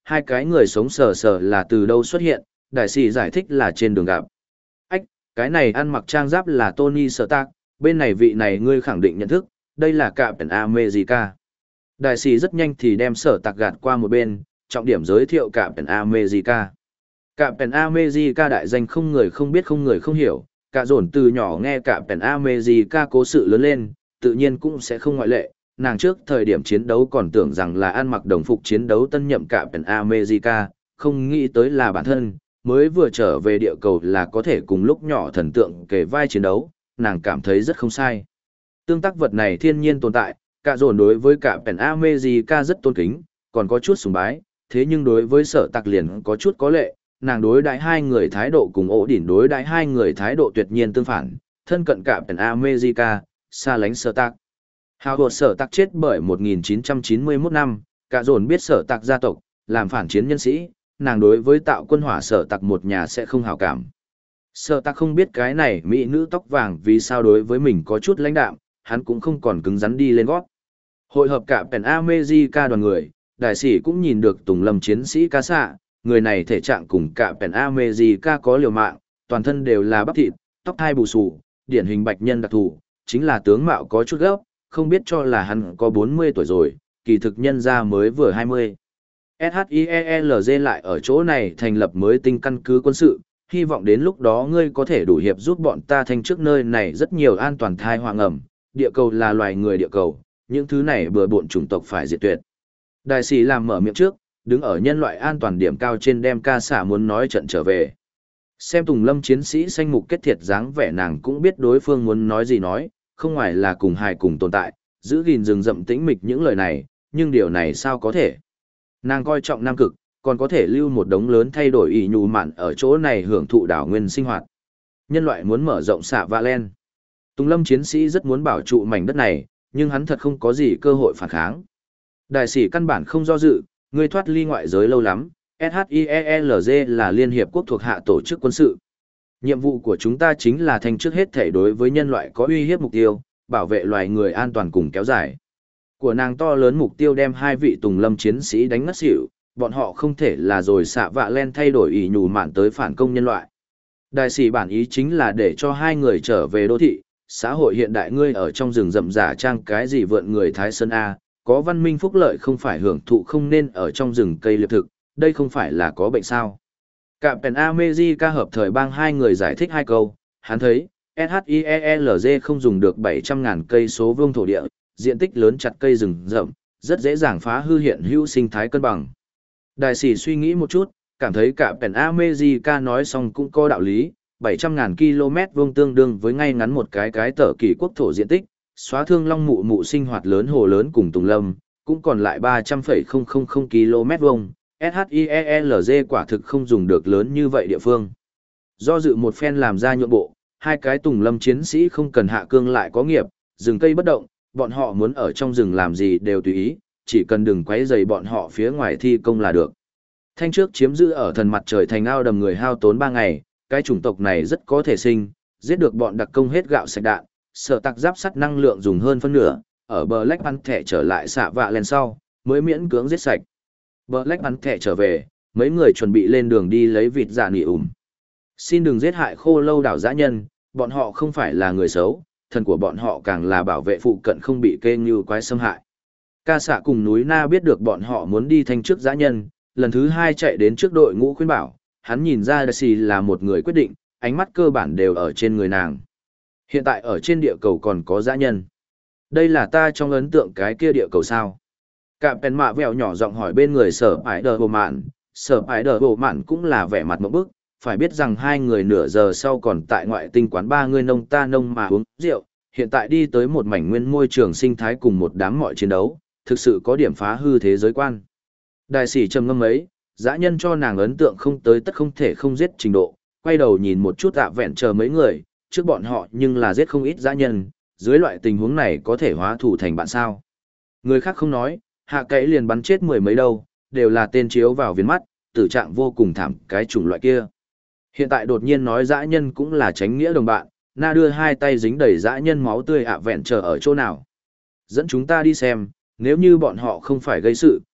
hai cái người sống sờ sờ là từ đâu xuất hiện, đại sĩ giải thích là trên đường gặp. Ách, cái này ăn mặc trang giáp là Tony Stark, bên này vị này ngươi khẳng định nhận thức, đây là Captain America. Đại sĩ rất nhanh thì đem sở tạc gạt qua một bên, trọng điểm giới thiệu Captain America. Captain America đại danh không người không biết không người không hiểu, cả dồn từ nhỏ nghe Captain America cố sự lớn lên, tự nhiên cũng sẽ không ngoại lệ. Nàng trước thời điểm chiến đấu còn tưởng rằng là ăn mặc đồng phục chiến đấu tân nhậm Captain America, không nghĩ tới là bản thân, mới vừa trở về địa cầu là có thể cùng lúc nhỏ thần tượng kề vai chiến đấu, nàng cảm thấy rất không sai. Tương tác vật này thiên nhiên tồn tại, cả dồn đối với Captain America rất tôn kính, còn có chút sùng bái, thế nhưng đối với sở tạc liền có chút có lệ, nàng đối đãi hai người thái độ cùng ổ đỉnh đối đãi hai người thái độ tuyệt nhiên tương phản, thân cận Captain America, xa lánh sở tạc. Hào hột sở tạc chết bởi một nghìn chín trăm chín mươi mốt năm, cả dồn biết sở tạc gia tộc, làm phản chiến nhân sĩ, nàng đối với tạo quân hỏa sở tạc một nhà sẽ không hảo cảm. Sở tạc không biết cái này mỹ nữ tóc vàng vì sao đối với mình có chút lãnh đạm, hắn cũng không còn cứng rắn đi lên gót. Hội hợp Captain America đoàn người, đại sĩ cũng nhìn được Tùng Lâm chiến sĩ cá xạ, người này thể trạng cùng Captain America có liều mạng, toàn thân đều là bắp thịt, tóc hai bù xù, điển hình bạch nhân đặc thù, chính là tướng mạo có chút gốc, không biết cho là hắn có bốn mươi tuổi rồi, kỳ thực nhân ra mới vừa hai mươi. ét hát i e lờ giê lại ở chỗ này thành lập mới tinh căn cứ quân sự, hy vọng đến lúc đó ngươi có thể đủ hiệp giúp bọn ta thanh trước nơi này rất nhiều an toàn thai hoàng ẩm, địa cầu là loài người địa cầu, những thứ này bừa bộn chủng tộc phải diệt tuyệt. Đại sĩ làm mở miệng trước, đứng ở nhân loại an toàn điểm cao trên đem ca xả muốn nói trận trở về. Xem Tùng Lâm chiến sĩ xanh mục kết thiệt dáng vẻ nàng cũng biết đối phương muốn nói gì nói, không ngoài là cùng hài cùng tồn tại, giữ gìn rừng rậm tĩnh mịch những lời này, nhưng điều này sao có thể. Nàng coi trọng Nam Cực, còn có thể lưu một đống lớn thay đổi ỷ nhù mạn ở chỗ này hưởng thụ đảo nguyên sinh hoạt. Nhân loại muốn mở rộng xạ vạ len. Tùng Lâm chiến sĩ rất muốn bảo trụ mảnh đất này, nhưng hắn thật không có gì cơ hội phản kháng. Đại sĩ căn bản không do dự, ngươi thoát ly ngoại giới lâu lắm, ét hát i e lờ giê là Liên Hiệp Quốc thuộc hạ tổ chức quân sự. Nhiệm vụ của chúng ta chính là thanh trước hết thể đối với nhân loại có uy hiếp mục tiêu, bảo vệ loài người an toàn cùng kéo dài. Của nàng to lớn mục tiêu đem hai vị Tùng Lâm chiến sĩ đánh ngất xỉu, bọn họ không thể là rồi xạ vạ len thay đổi ỷ nhù mạn tới phản công nhân loại. Đại sĩ bản ý chính là để cho hai người trở về đô thị, xã hội hiện đại ngươi ở trong rừng rậm giả trang cái gì vượn người Thái Sơn A, có văn minh phúc lợi không phải hưởng thụ không nên ở trong rừng cây liệp thực, đây không phải là có bệnh sao. Captain America hợp thời bang hai người giải thích hai câu, hắn thấy, ét hát i e lờ giê không dùng được bảy trăm ngàn cây số vuông thổ địa, diện tích lớn chặt cây rừng rậm, rất dễ dàng phá hư hiện hữu sinh thái cân bằng. Đại sĩ suy nghĩ một chút, cảm thấy Captain America nói xong cũng có đạo lý, bảy trăm ngàn km vuông tương đương với ngay ngắn một cái cái tở kỳ quốc thổ diện tích, xóa thương long mụ mụ sinh hoạt lớn hồ lớn cùng Tùng Lâm, cũng còn lại ba trăm phẩy không không không km vuông, ét hát i e lờ giê quả thực không dùng được lớn như vậy địa phương. Do dự một phen làm ra nhượng bộ, hai cái Tùng Lâm chiến sĩ không cần hạ cương lại có nghiệp, rừng cây bất động, bọn họ muốn ở trong rừng làm gì đều tùy ý, chỉ cần đừng quấy rầy bọn họ phía ngoài thi công là được. Thanh trước chiếm giữ ở thần mặt trời thành ao đầm người hao tốn ba ngày, cái chủng tộc này rất có thể sinh, giết được bọn đặc công hết gạo sạch đạn, sở tạc giáp sắt năng lượng dùng hơn phân nửa, ở bờ lách bắn thẻ trở lại xạ vạ len sau, mới miễn cưỡng giết sạch. Bờ lách bắn thẻ trở về, mấy người chuẩn bị lên đường đi lấy vịt dạ nỉ ủm. Xin đừng giết hại khô lâu đảo dã nhân, bọn họ không phải là người xấu, thần của bọn họ càng là bảo vệ phụ cận không bị kê như quái xâm hại. Ca xạ cùng núi na biết được bọn họ muốn đi thanh trước dã nhân, lần thứ hai chạy đến trước đội ngũ khuyên bảo, hắn nhìn ra Daisy là một người quyết định, ánh mắt cơ bản đều ở trên người nàng. Hiện tại ở trên địa cầu còn có dã nhân. Đây là ta trong ấn tượng cái kia địa cầu sao. Cạm pèn mạ vẹo nhỏ giọng hỏi bên người sở ái đờ hồ mạn, sở ái đờ hồ mạn cũng là vẻ mặt một bức, phải biết rằng hai người nửa giờ sau còn tại ngoại tinh quán ba người nông ta nông mà uống rượu, hiện tại đi tới một mảnh nguyên môi trường sinh thái cùng một đám mọi chiến đấu, thực sự có điểm phá hư thế giới quan. Đại sĩ trầm ngâm ấy, dã nhân cho nàng ấn tượng không tới tất không thể không giết trình độ, quay đầu nhìn một chút ạ vẹn chờ mấy người, trước bọn họ nhưng là giết không ít dã nhân, dưới loại tình huống này có thể hóa thủ thành bạn sao. Người khác không nói, hạ cậy liền bắn chết mười mấy đâu, đều là tên chiếu vào viền mắt, tử trạng vô cùng thảm cái chủng loại kia. Hiện tại đột nhiên nói dã nhân cũng là tránh nghĩa đồng bạn, na đưa hai tay dính đầy dã nhân máu tươi ạ vẹn chờ ở chỗ nào. Dẫn chúng ta đi xem, nếu như bọn họ không phải gây sự,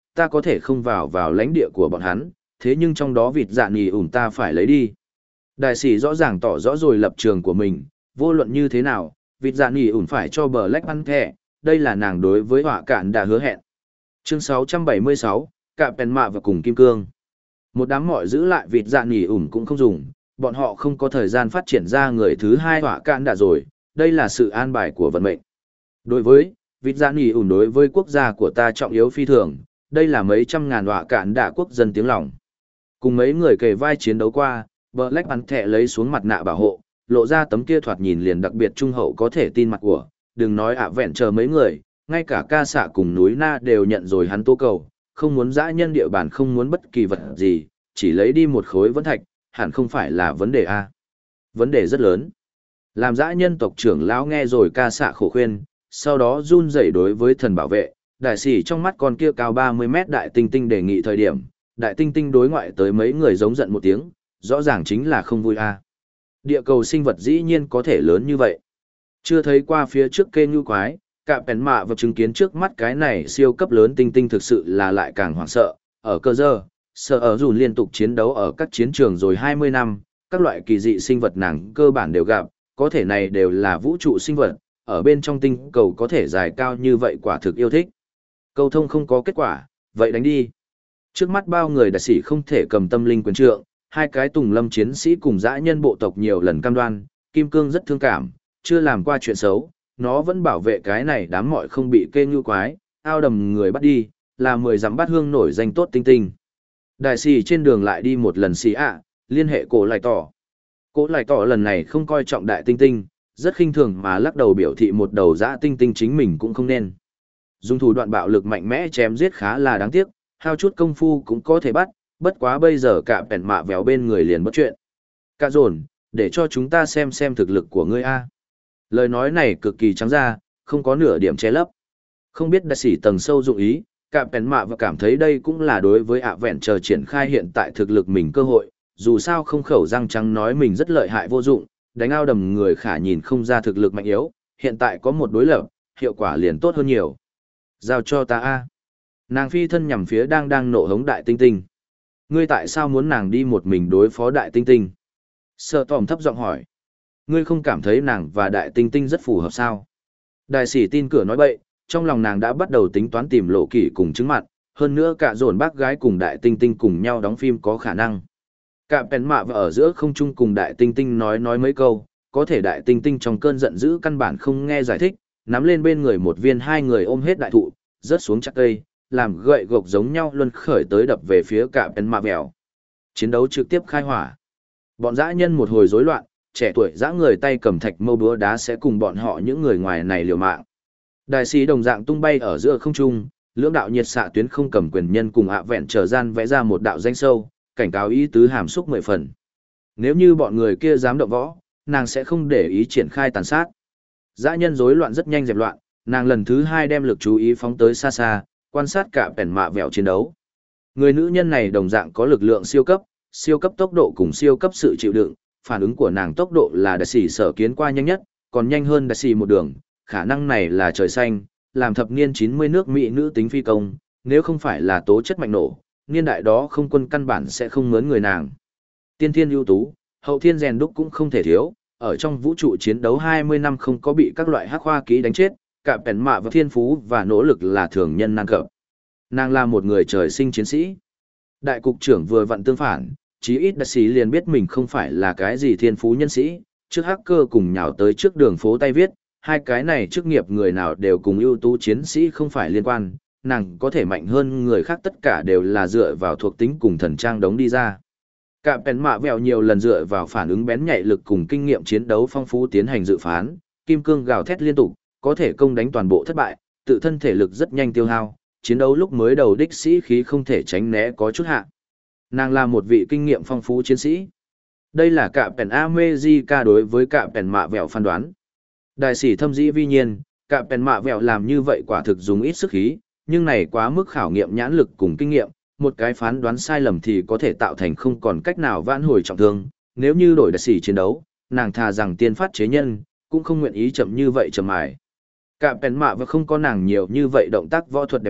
ta có thể không vào vào lãnh địa của bọn hắn, thế nhưng trong đó vịt dạ nỉ ủn ta phải lấy đi. Đại sĩ rõ ràng tỏ rõ rồi lập trường của mình, vô luận như thế nào, vịt dạ nỉ ủn phải cho bờ lách ăn thẻ, đây là nàng đối với họa cạn đã hứa hẹn. Chương sáu trăm bảy mươi sáu, Cạm Pèn Mạ và cùng Kim Cương. Một đám mọi giữ lại vịt dạ nỉ ủn cũng không dùng, bọn họ không có thời gian phát triển ra người thứ hai họa cạn đã rồi, đây là sự an bài của vận mệnh. Đối với, vịt dạ nỉ ủn đối với quốc gia của ta trọng yếu phi thường, đây là mấy trăm ngàn họa cạn đã quốc dân tiếng lòng. Cùng mấy người kề vai chiến đấu qua, Black bắn thẻ lấy xuống mặt nạ bảo hộ, lộ ra tấm kia thoạt nhìn liền đặc biệt trung hậu có thể tin mặt của, đừng nói ạ vẹn chờ mấy người, ngay cả ca xạ cùng núi na đều nhận rồi hắn tố cầu, không muốn dã nhân địa bàn, không muốn bất kỳ vật gì, chỉ lấy đi một khối vấn thạch, hẳn không phải là vấn đề a. Vấn đề rất lớn. Làm dã nhân tộc trưởng lão nghe rồi ca xạ khổ khuyên, sau đó run rẩy đối với thần bảo vệ, đại sĩ trong mắt con kia cao ba mươi mét đại tinh tinh đề nghị thời điểm, đại tinh tinh đối ngoại tới mấy người giống giận một tiếng, rõ ràng chính là không vui a. Địa cầu sinh vật dĩ nhiên có thể lớn như vậy. Chưa thấy qua phía trước kê như quái, Cạm Pèn Mạ và chứng kiến trước mắt cái này siêu cấp lớn tinh tinh thực sự là lại càng hoảng sợ. Ở cơ giờ, sợ ở dù liên tục chiến đấu ở các chiến trường rồi hai mươi năm, các loại kỳ dị sinh vật nàng cơ bản đều gặp, có thể này đều là vũ trụ sinh vật, ở bên trong tinh cầu có thể dài cao như vậy quả thực yêu thích. Câu thông không có kết quả, vậy đánh đi. Trước mắt bao người đại sĩ không thể cầm tâm linh quyền trượng, hai cái tùng lâm chiến sĩ cùng dã nhân bộ tộc nhiều lần cam đoan, Kim Cương rất thương cảm, chưa làm qua chuyện xấu, nó vẫn bảo vệ cái này đám mọi không bị kê như quái, ao đầm người bắt đi, là mười dặm bát hương nổi danh tốt tinh tinh. Đại sĩ trên đường lại đi một lần xì ạ, liên hệ cổ lại tỏ. Cổ lại tỏ lần này không coi trọng đại tinh tinh, rất khinh thường mà lắc đầu biểu thị một đầu dã tinh tinh chính mình cũng không nên. Dùng thủ đoạn bạo lực mạnh mẽ chém giết khá là đáng tiếc, hao chút công phu cũng có thể bắt, bất quá bây giờ cả Pèn Mạ véo bên người liền bất chuyện. Cả dồn, để cho chúng ta xem xem thực lực của ngươi a. Lời nói này cực kỳ trắng ra, không có nửa điểm che lấp. Không biết đại sĩ tầng sâu dụng ý, cả Pèn Mạ và cảm thấy đây cũng là đối với ạ vẹn chờ triển khai hiện tại thực lực mình cơ hội, dù sao không khẩu răng trắng nói mình rất lợi hại vô dụng, đánh ao đầm người khả nhìn không ra thực lực mạnh yếu, hiện tại có một đối lập, hiệu quả liền tốt hơn nhiều. Giao cho ta a. Nàng phi thân nhằm phía đang đang nộ hống đại tinh tinh. Ngươi tại sao muốn nàng đi một mình đối phó đại tinh tinh? Sợ tòm thấp giọng hỏi. Ngươi không cảm thấy nàng và đại tinh tinh rất phù hợp sao? Đại sĩ tin cửa nói bậy, trong lòng nàng đã bắt đầu tính toán tìm lộ kỷ cùng chứng mặt, hơn nữa cả dồn bác gái cùng đại tinh tinh cùng nhau đóng phim có khả năng. Cả Pèn Mạ và ở giữa không trung cùng đại tinh tinh nói nói mấy câu, có thể đại tinh tinh trong cơn giận dữ căn bản không nghe giải thích, nắm lên bên người một viên hai người ôm hết đại thụ, rớt xuống chắc cây, làm gậy gộc giống nhau luân khởi tới đập về phía cả Pèn Mạ vèo. Chiến đấu trực tiếp khai hỏa. Bọn dã nhân một hồi rối loạn, trẻ tuổi dã người tay cầm thạch mâu búa đá sẽ cùng bọn họ những người ngoài này liều mạng. Đại sĩ đồng dạng tung bay ở giữa không trung, lưỡng đạo nhiệt xạ tuyến không cầm quyền nhân cùng ạ vẹn trở gian vẽ ra một đạo danh sâu, cảnh cáo ý tứ hàm xúc mười phần. Nếu như bọn người kia dám động võ, nàng sẽ không để ý triển khai tàn sát. Dã nhân rối loạn rất nhanh dẹp loạn, nàng lần thứ hai đem lực chú ý phóng tới xa xa, quan sát cả Pèn Mạ vẹo chiến đấu. Người nữ nhân này đồng dạng có lực lượng siêu cấp, siêu cấp tốc độ cùng siêu cấp sự chịu đựng, phản ứng của nàng tốc độ là đại sĩ sở kiến qua nhanh nhất, còn nhanh hơn đại sĩ một đường, khả năng này là trời xanh, làm thập niên chín mươi nước Mỹ nữ tính phi công, nếu không phải là tố chất mạnh nổ, niên đại đó không quân căn bản sẽ không mướn người nàng. Tiên thiên ưu tú, hậu thiên rèn đúc cũng không thể thiếu, ở trong vũ trụ chiến đấu hai mươi năm không có bị các loại hắc khoa kỹ đánh chết, cả Pèn Mạ và thiên phú và nỗ lực là thường nhân nan cập. Nàng là một người trời sinh chiến sĩ. Đại cục trưởng vừa vặn tương phản, chí ít đại sĩ liền biết mình không phải là cái gì thiên phú nhân sĩ, trước hacker cùng nhào tới trước đường phố tay viết, hai cái này chức nghiệp người nào đều cùng ưu tú chiến sĩ không phải liên quan, nàng có thể mạnh hơn người khác tất cả đều là dựa vào thuộc tính cùng thần trang đống đi ra. Cả Pèn Mạ vẹo nhiều lần dựa vào phản ứng bén nhạy lực cùng kinh nghiệm chiến đấu phong phú tiến hành dự phán, kim cương gào thét liên tục, có thể công đánh toàn bộ thất bại, tự thân thể lực rất nhanh tiêu hao, chiến đấu lúc mới đầu đích sĩ khí không thể tránh né có chút hạ. Nàng là một vị kinh nghiệm phong phú chiến sĩ. Đây là cả Pèn America đối với cả Pèn Mạ vẹo phán đoán. Đại sĩ thâm dĩ vi nhiên, cả Pèn Mạ vẹo làm như vậy quả thực dùng ít sức khí, nhưng này quá mức khảo nghiệm nhãn lực cùng kinh nghiệm, một cái phán đoán sai lầm thì có thể tạo thành không còn cách nào vãn hồi trọng thương. Nếu như đổi đại sĩ chiến đấu, nàng thà rằng tiên phát chế nhân, cũng không nguyện ý chậm như vậy chậm mải. Cả Pèn Mạ và không có nàng nhiều như vậy động tác võ thuật đẹp mắt,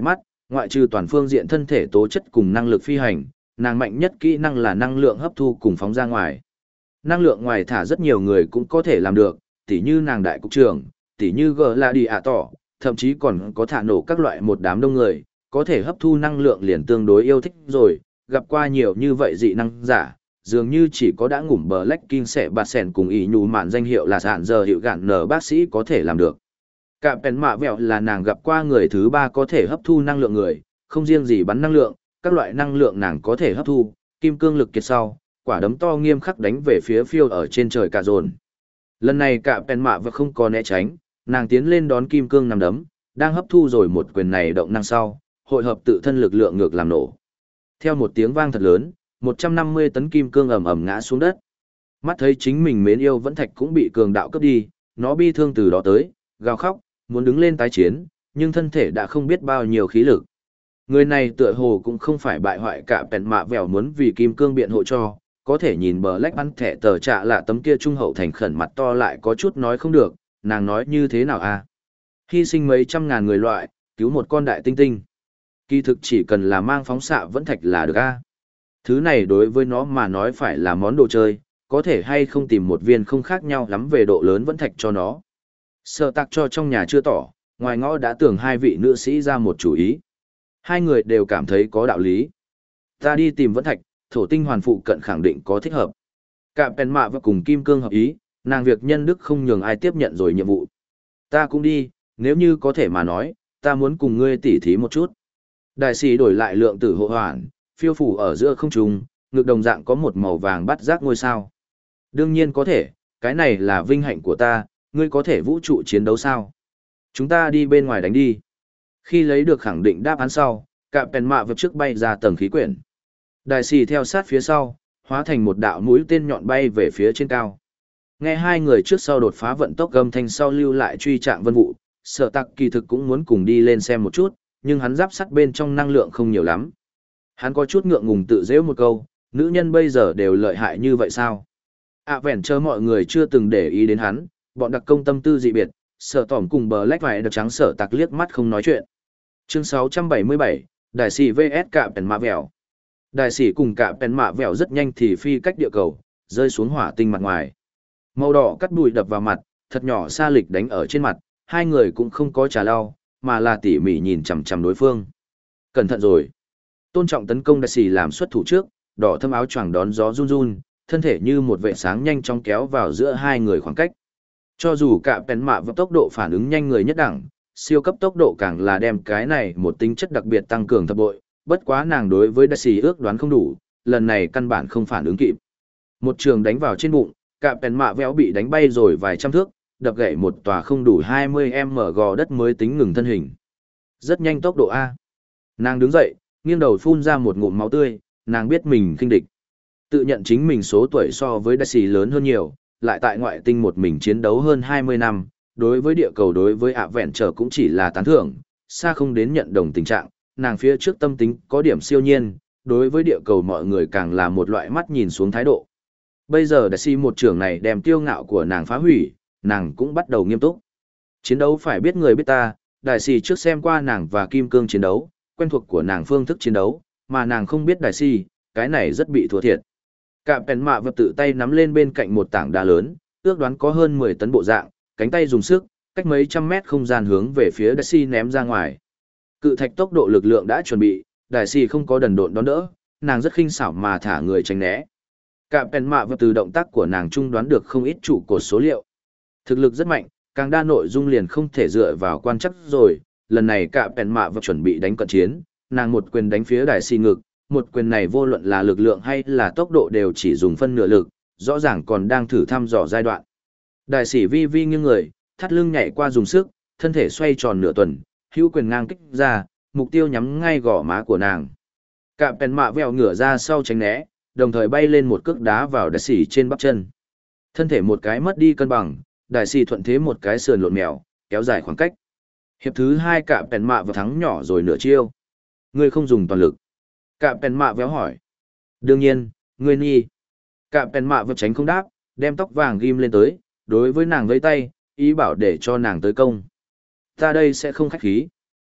Ngoại trừ toàn phương diện thân thể tố chất cùng năng lực phi hành, nàng mạnh nhất kỹ năng là năng lượng hấp thu cùng phóng ra ngoài. Năng lượng ngoài thả rất nhiều người cũng có thể làm được, tỉ như nàng đại cục trưởng, tỉ như gờ là đi ạ tỏ, thậm chí còn có thả nổ các loại một đám đông người, có thể hấp thu năng lượng liền tương đối yêu thích rồi, gặp qua nhiều như vậy dị năng giả, dường như chỉ có đã ngủm bờ Black King sẽ bạt sẻn cùng ý nhù mạn danh hiệu là sạn giờ hiệu gạn nở bác sĩ có thể làm được. Cả pèn mạ vẹo là nàng gặp qua người thứ ba có thể hấp thu năng lượng người, không riêng gì bắn năng lượng, các loại năng lượng nàng có thể hấp thu, kim cương lực kiệt sau, quả đấm to nghiêm khắc đánh về phía phiêu ở trên trời cả dồn. Lần này cả pèn mạ vẹo không có né tránh, nàng tiến lên đón kim cương nằm đấm, đang hấp thu rồi một quyền này động năng sau, hội hợp tự thân lực lượng ngược làm nổ. Theo một tiếng vang thật lớn, một trăm năm mươi tấn kim cương ầm ầm ngã xuống đất. Mắt thấy chính mình mến yêu vẫn thạch cũng bị cường đạo cướp đi, nó bi thương từ đó tới, gào khóc, muốn đứng lên tái chiến, nhưng thân thể đã không biết bao nhiêu khí lực. Người này tựa hồ cũng không phải bại hoại cả bèn mạ vẻo muốn vì kim cương biện hộ cho, có thể nhìn bờ lách bắn thẻ tờ trạ là tấm kia trung hậu thành khẩn mặt to lại có chút nói không được, nàng nói như thế nào à? Hy sinh mấy trăm ngàn người loại, cứu một con đại tinh tinh. Kỳ thực chỉ cần là mang phóng xạ vẫn thạch là được a. Thứ này đối với nó mà nói phải là món đồ chơi, có thể hay không tìm một viên không khác nhau lắm về độ lớn vẫn thạch cho nó. Sợ tạc cho trong nhà chưa tỏ, ngoài ngõ đã tưởng hai vị nữ sĩ ra một chủ ý. Hai người đều cảm thấy có đạo lý. Ta đi tìm vẫn thạch, thổ tinh hoàn phụ cận khẳng định có thích hợp. Cả bèn mạ và cùng kim cương hợp ý, nàng việc nhân đức không nhường ai tiếp nhận rồi nhiệm vụ. Ta cũng đi, nếu như có thể mà nói, ta muốn cùng ngươi tỉ thí một chút. Đại sĩ đổi lại lượng tử hộ hoàn, phiêu phủ ở giữa không trung, ngực đồng dạng có một màu vàng bắt giác ngôi sao. Đương nhiên có thể, cái này là vinh hạnh của ta, ngươi có thể vũ trụ chiến đấu sao? Chúng ta đi bên ngoài đánh đi. Khi lấy được khẳng định đáp án sau, cạm pèn mạ vượt trước bay ra tầng khí quyển. Đại sĩ theo sát phía sau, hóa thành một đạo mũi tên nhọn bay về phía trên cao. Nghe hai người trước sau đột phá vận tốc gầm thanh sau lưu lại truy trạng vân vụ, Sở Tạc kỳ thực cũng muốn cùng đi lên xem một chút, nhưng hắn giáp sắt bên trong năng lượng không nhiều lắm. Hắn có chút ngượng ngùng tự giễu một câu, nữ nhân bây giờ đều lợi hại như vậy sao? À vẻn chờ mọi người chưa từng để ý đến hắn, bọn đặc công tâm tư dị biệt, Sở Tỏm cùng bờ lách vải đặc trắng Sở Tạc liếc mắt không nói chuyện. Chương sáu trăm bảy mươi bảy, Đại sĩ vs Cạm Pèn Mạ Vẹo. Đại sĩ cùng Cạm Pèn Mạ Vẹo rất nhanh thì phi cách địa cầu, rơi xuống hỏa tinh mặt ngoài. Màu đỏ cắt bụi đập vào mặt, thật nhỏ sa lịch đánh ở trên mặt, hai người cũng không có trà lau, mà là tỉ mỉ nhìn chằm chằm đối phương. Cẩn thận rồi. Tôn trọng tấn công đại sĩ làm xuất thủ trước, đỏ thâm áo choàng đón gió run run, thân thể như một vệ sáng nhanh chóng kéo vào giữa hai người khoảng cách. Cho dù cả Pèn Mạ và tốc độ phản ứng nhanh người nhất đẳng, siêu cấp tốc độ càng là đem cái này một tính chất đặc biệt tăng cường thập bội, bất quá nàng đối với đại sĩ ước đoán không đủ, lần này căn bản không phản ứng kịp. Một trường đánh vào trên bụng, cả Pèn Mạ véo bị đánh bay rồi vài trăm thước, đập gãy một tòa không đủ hai mươi mét gò đất mới tính ngừng thân hình. Rất nhanh tốc độ A. Nàng đứng dậy, nghiêng đầu phun ra một ngụm máu tươi, nàng biết mình khinh địch. Tự nhận chính mình số tuổi so với đại sĩ lớn hơn nhiều, lại tại ngoại tinh một mình chiến đấu hơn hai mươi năm, đối với địa cầu đối với ạ vẹn trở cũng chỉ là tán thưởng, xa không đến nhận đồng tình trạng, nàng phía trước tâm tính có điểm siêu nhiên, đối với địa cầu mọi người càng là một loại mắt nhìn xuống thái độ. Bây giờ đại sĩ một trưởng này đem tiêu ngạo của nàng phá hủy, nàng cũng bắt đầu nghiêm túc. Chiến đấu phải biết người biết ta, đại sĩ trước xem qua nàng và Kim Cương chiến đấu, quen thuộc của nàng phương thức chiến đấu, mà nàng không biết đại sĩ, cái này rất bị thua thiệt. Cạm Pèn Mạ vật tự tay nắm lên bên cạnh một tảng đá lớn, ước đoán có hơn mười tấn bộ dạng, cánh tay dùng sức, cách mấy trăm mét không gian hướng về phía đại sĩ ném ra ngoài. Cự thạch tốc độ lực lượng đã chuẩn bị, đại sĩ không có đần độn đón đỡ, nàng rất khinh xảo mà thả người tránh né. Cạm Pèn Mạ vật từ động tác của nàng trung đoán được không ít trụ cột số liệu. Thực lực rất mạnh, càng đa nội dung liền không thể dựa vào quan chắc rồi, lần này Cạm Pèn Mạ vật chuẩn bị đánh cận chiến, nàng một quyền đánh phía đại sĩ ngực, một quyền này vô luận là lực lượng hay là tốc độ đều chỉ dùng phân nửa lực, rõ ràng còn đang thử thăm dò giai đoạn. Đại sĩ vi vi nghiêng người, thắt lưng nhảy qua dùng sức, thân thể xoay tròn nửa tuần, hữu quyền ngang kích ra, mục tiêu nhắm ngay gò má của nàng. Cạm Pèn Mạ vèo ngửa ra sau tránh né, đồng thời bay lên một cước đá vào đại sĩ trên bắp chân. Thân thể một cái mất đi cân bằng, đại sĩ thuận thế một cái sườn lộn mèo, kéo dài khoảng cách. Hiệp thứ hai Cạm Pèn Mạ vèo thắng nhỏ rồi nửa chiêu. Ngươi không dùng toàn lực. Cạm Pèn Mạ véo hỏi. Đương nhiên, ngươi nghi. Cạm Pèn Mạ vèo tránh không đáp, đem tóc vàng ghim lên tới, đối với nàng vẫy tay, ý bảo để cho nàng tới công. Ta đây sẽ không khách khí.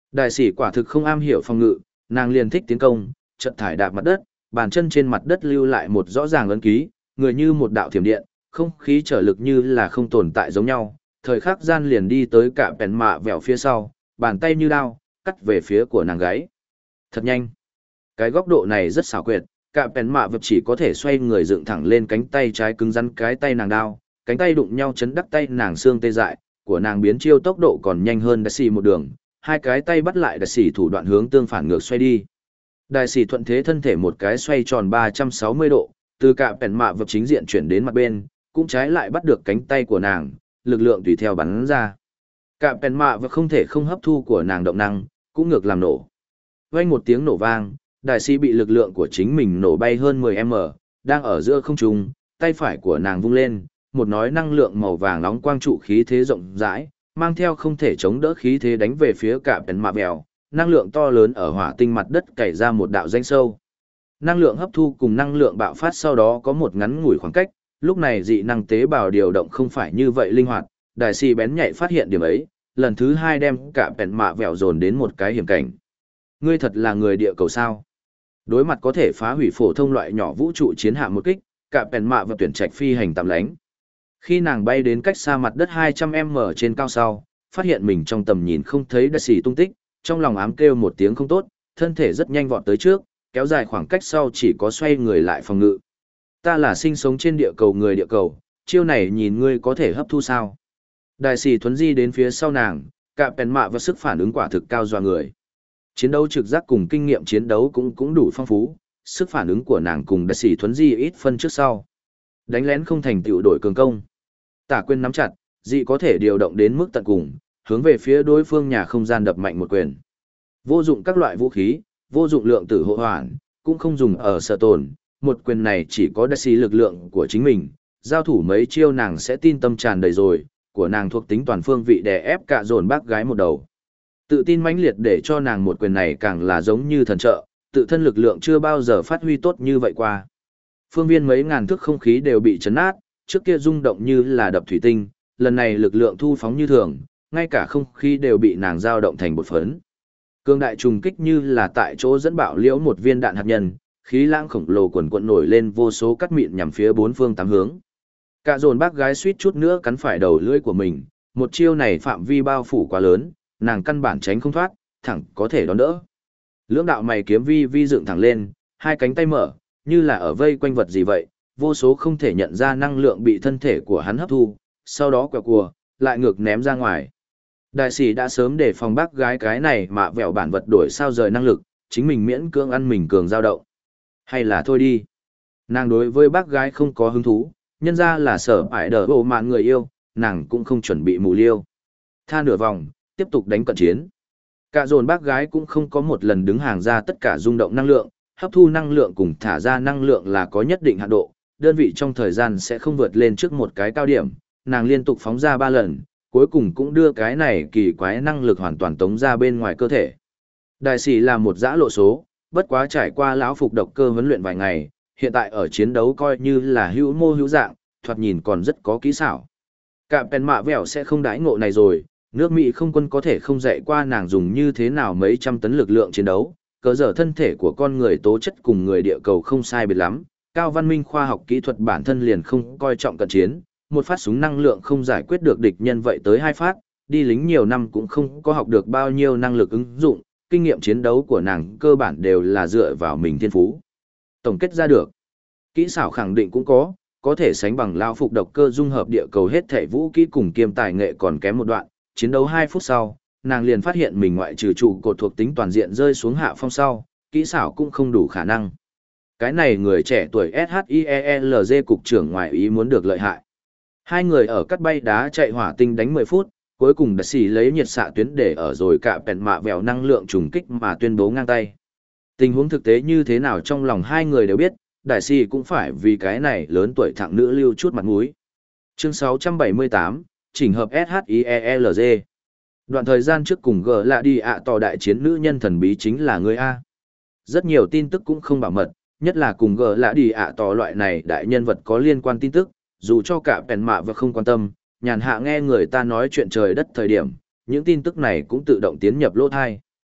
Đại sĩ quả thực không am hiểu phòng ngự, nàng liền thích tiến công, chợt thải đạp mặt đất, bàn chân trên mặt đất lưu lại một rõ ràng ấn ký, người như một đạo thiểm điện, không khí trở lực như là không tồn tại giống nhau, thời khắc gian liền đi tới cả bèn mạ vẹo phía sau, bàn tay như đao, cắt về phía của nàng gáy. Thật nhanh. Cái góc độ này rất xảo quyệt, cả bèn mạ vẹo chỉ có thể xoay người dựng thẳng lên cánh tay trái cứng rắn cái tay nàng đao, cánh tay đụng nhau chấn đắc tay nàng xương tê dại, của nàng biến chiêu tốc độ còn nhanh hơn đại sĩ một đường, hai cái tay bắt lại đại sĩ thủ đoạn hướng tương phản ngược xoay đi. Đại sĩ thuận thế thân thể một cái xoay tròn ba trăm sáu mươi độ, từ cả bèn mạ vẹo chính diện chuyển đến mặt bên, cũng trái lại bắt được cánh tay của nàng, lực lượng tùy theo bắn ra. Cả bèn mạ vẹo không thể không hấp thu của nàng động năng, cũng ngược làm nổ. Vang một tiếng nổ vang, đại sĩ bị lực lượng của chính mình nổ bay hơn mười mét, đang ở giữa không trung, tay phải của nàng vung lên, một nói năng lượng màu vàng nóng quang trụ khí thế rộng rãi, mang theo không thể chống đỡ khí thế đánh về phía cả bèn mạ vẹo, năng lượng to lớn ở hỏa tinh mặt đất cày ra một đạo rãnh sâu. Năng lượng hấp thu cùng năng lượng bạo phát sau đó có một ngắn ngủi khoảng cách, lúc này dị năng tế bào điều động không phải như vậy linh hoạt, đại sĩ bén nhạy phát hiện điểm ấy, lần thứ hai đem cả bèn mạ vẹo dồn đến một cái hiểm cảnh. Ngươi thật là người địa cầu sao? Đối mặt có thể phá hủy phổ thông loại nhỏ vũ trụ chiến hạm một kích, cả bèn mạ vẹo tuyển trạch phi hành tạm lánh. Khi nàng bay đến cách xa mặt đất hai trăm mét trên cao sau, phát hiện mình trong tầm nhìn không thấy đại sĩ tung tích, trong lòng ám kêu một tiếng không tốt, thân thể rất nhanh vọt tới trước, kéo dài khoảng cách sau chỉ có xoay người lại phòng ngự. Ta là sinh sống trên địa cầu người địa cầu, chiêu này nhìn ngươi có thể hấp thu sao? Đại sĩ thuấn di đến phía sau nàng, cả bèn mạ và sức phản ứng quả thực cao dọa người. Chiến đấu trực giác cùng kinh nghiệm chiến đấu cũng cũng đủ phong phú, sức phản ứng của nàng cùng đại sĩ thuấn di ít phân trước sau. Đánh lén không thành tựu đổi cường công. Tả quyền nắm chặt, dị có thể điều động đến mức tận cùng, hướng về phía đối phương nhà không gian đập mạnh một quyền. Vô dụng các loại vũ khí, vô dụng lượng tử hộ hoàn, cũng không dùng ở sở tồn, một quyền này chỉ có đại sĩ lực lượng của chính mình, giao thủ mấy chiêu nàng sẽ tin tâm tràn đầy rồi, của nàng thuộc tính toàn phương vị đè ép cả dồn bác gái một đầu. Tự tin mãnh liệt để cho nàng một quyền này càng là giống như thần trợ, tự thân lực lượng chưa bao giờ phát huy tốt như vậy qua. Phương viên mấy ngàn thước không khí đều bị chấn nát, trước kia rung động như là đập thủy tinh, lần này lực lượng thu phóng như thường, ngay cả không khí đều bị nàng dao động thành bột phấn. Cương đại trùng kích như là tại chỗ dẫn bạo liễu một viên đạn hạt nhân, khí lãng khổng lồ quần quận nổi lên vô số cắt mịn nhằm phía bốn phương tám hướng. Cả dồn bác gái suýt chút nữa cắn phải đầu lưỡi của mình, một chiêu này phạm vi bao phủ quá lớn, nàng căn bản tránh không thoát, thẳng có thể đón đỡ. Lưỡng đạo mày kiếm vi vi dựng thẳng lên, hai cánh tay mở, như là ở vây quanh vật gì vậy, vô số không thể nhận ra năng lượng bị thân thể của hắn hấp thu, sau đó quẹo cùa, lại ngược ném ra ngoài. Đại sĩ đã sớm để phòng bác gái cái này mà vẹo bản vật đổi sao rời năng lực, chính mình miễn cưỡng ăn mình cường dao động. Hay là thôi đi. Nàng đối với bác gái không có hứng thú, nhân ra là sở ải đỡ bộ mạn người yêu, nàng cũng không chuẩn bị mù liêu. Tha nửa vòng, tiếp tục đánh cận chiến. Cả dồn bác gái cũng không có một lần đứng hàng ra tất cả rung động năng lượng, hấp thu năng lượng cùng thả ra năng lượng là có nhất định hạn độ, đơn vị trong thời gian sẽ không vượt lên trước một cái cao điểm, nàng liên tục phóng ra ba lần, cuối cùng cũng đưa cái này kỳ quái năng lực hoàn toàn tống ra bên ngoài cơ thể. Đại sĩ là một dã lộ số, bất quá trải qua lão phục độc cơ huấn luyện vài ngày, hiện tại ở chiến đấu coi như là hữu mô hữu dạng, thoạt nhìn còn rất có kỹ xảo. Cả bèn mạ vẻo sẽ không đãi ngộ này rồi, nước Mỹ không quân có thể không dạy qua nàng dùng như thế nào mấy trăm tấn lực lượng chiến đấu, cỡ giờ thân thể của con người tố chất cùng người địa cầu không sai biệt lắm, cao văn minh khoa học kỹ thuật bản thân liền không coi trọng cận chiến, một phát súng năng lượng không giải quyết được địch nhân vậy tới hai phát, đi lính nhiều năm cũng không có học được bao nhiêu năng lực ứng dụng, kinh nghiệm chiến đấu của nàng cơ bản đều là dựa vào mình thiên phú. Tổng kết ra được, kỹ xảo khẳng định cũng có, có thể sánh bằng lao phục độc cơ dung hợp địa cầu hết thể vũ kỹ cùng kiêm tài nghệ còn kém một đoạn, chiến đấu hai phút sau, nàng liền phát hiện mình ngoại trừ trụ cột thuộc tính toàn diện rơi xuống hạ phong sau, kỹ xảo cũng không đủ khả năng. Cái này người trẻ tuổi ét hát i e lờ giê cục trưởng ngoại ý muốn được lợi hại. Hai người ở cắt bay đá chạy hỏa tinh đánh mười phút, cuối cùng đã xì lấy nhiệt xạ tuyến để ở rồi cả bèn mạ vèo năng lượng trùng kích mà tuyên bố ngang tay. Tình huống thực tế như thế nào trong lòng hai người đều biết, đại sĩ cũng phải vì cái này lớn tuổi thẳng nữ lưu chút mặt mũi. Chương sáu trăm bảy mươi tám, chỉnh hợp ét hát i e lờ giê. Đoạn thời gian trước cùng gỡ lạ đi ạ tỏ đại chiến nữ nhân thần bí chính là người A. Rất nhiều tin tức cũng không bảo mật, nhất là cùng gỡ lạ đi ạ tỏ loại này đại nhân vật có liên quan tin tức, dù cho cả bèn mạ và không quan tâm, nhàn hạ nghe người ta nói chuyện trời đất thời điểm, những tin tức này cũng tự động tiến nhập lỗ thai.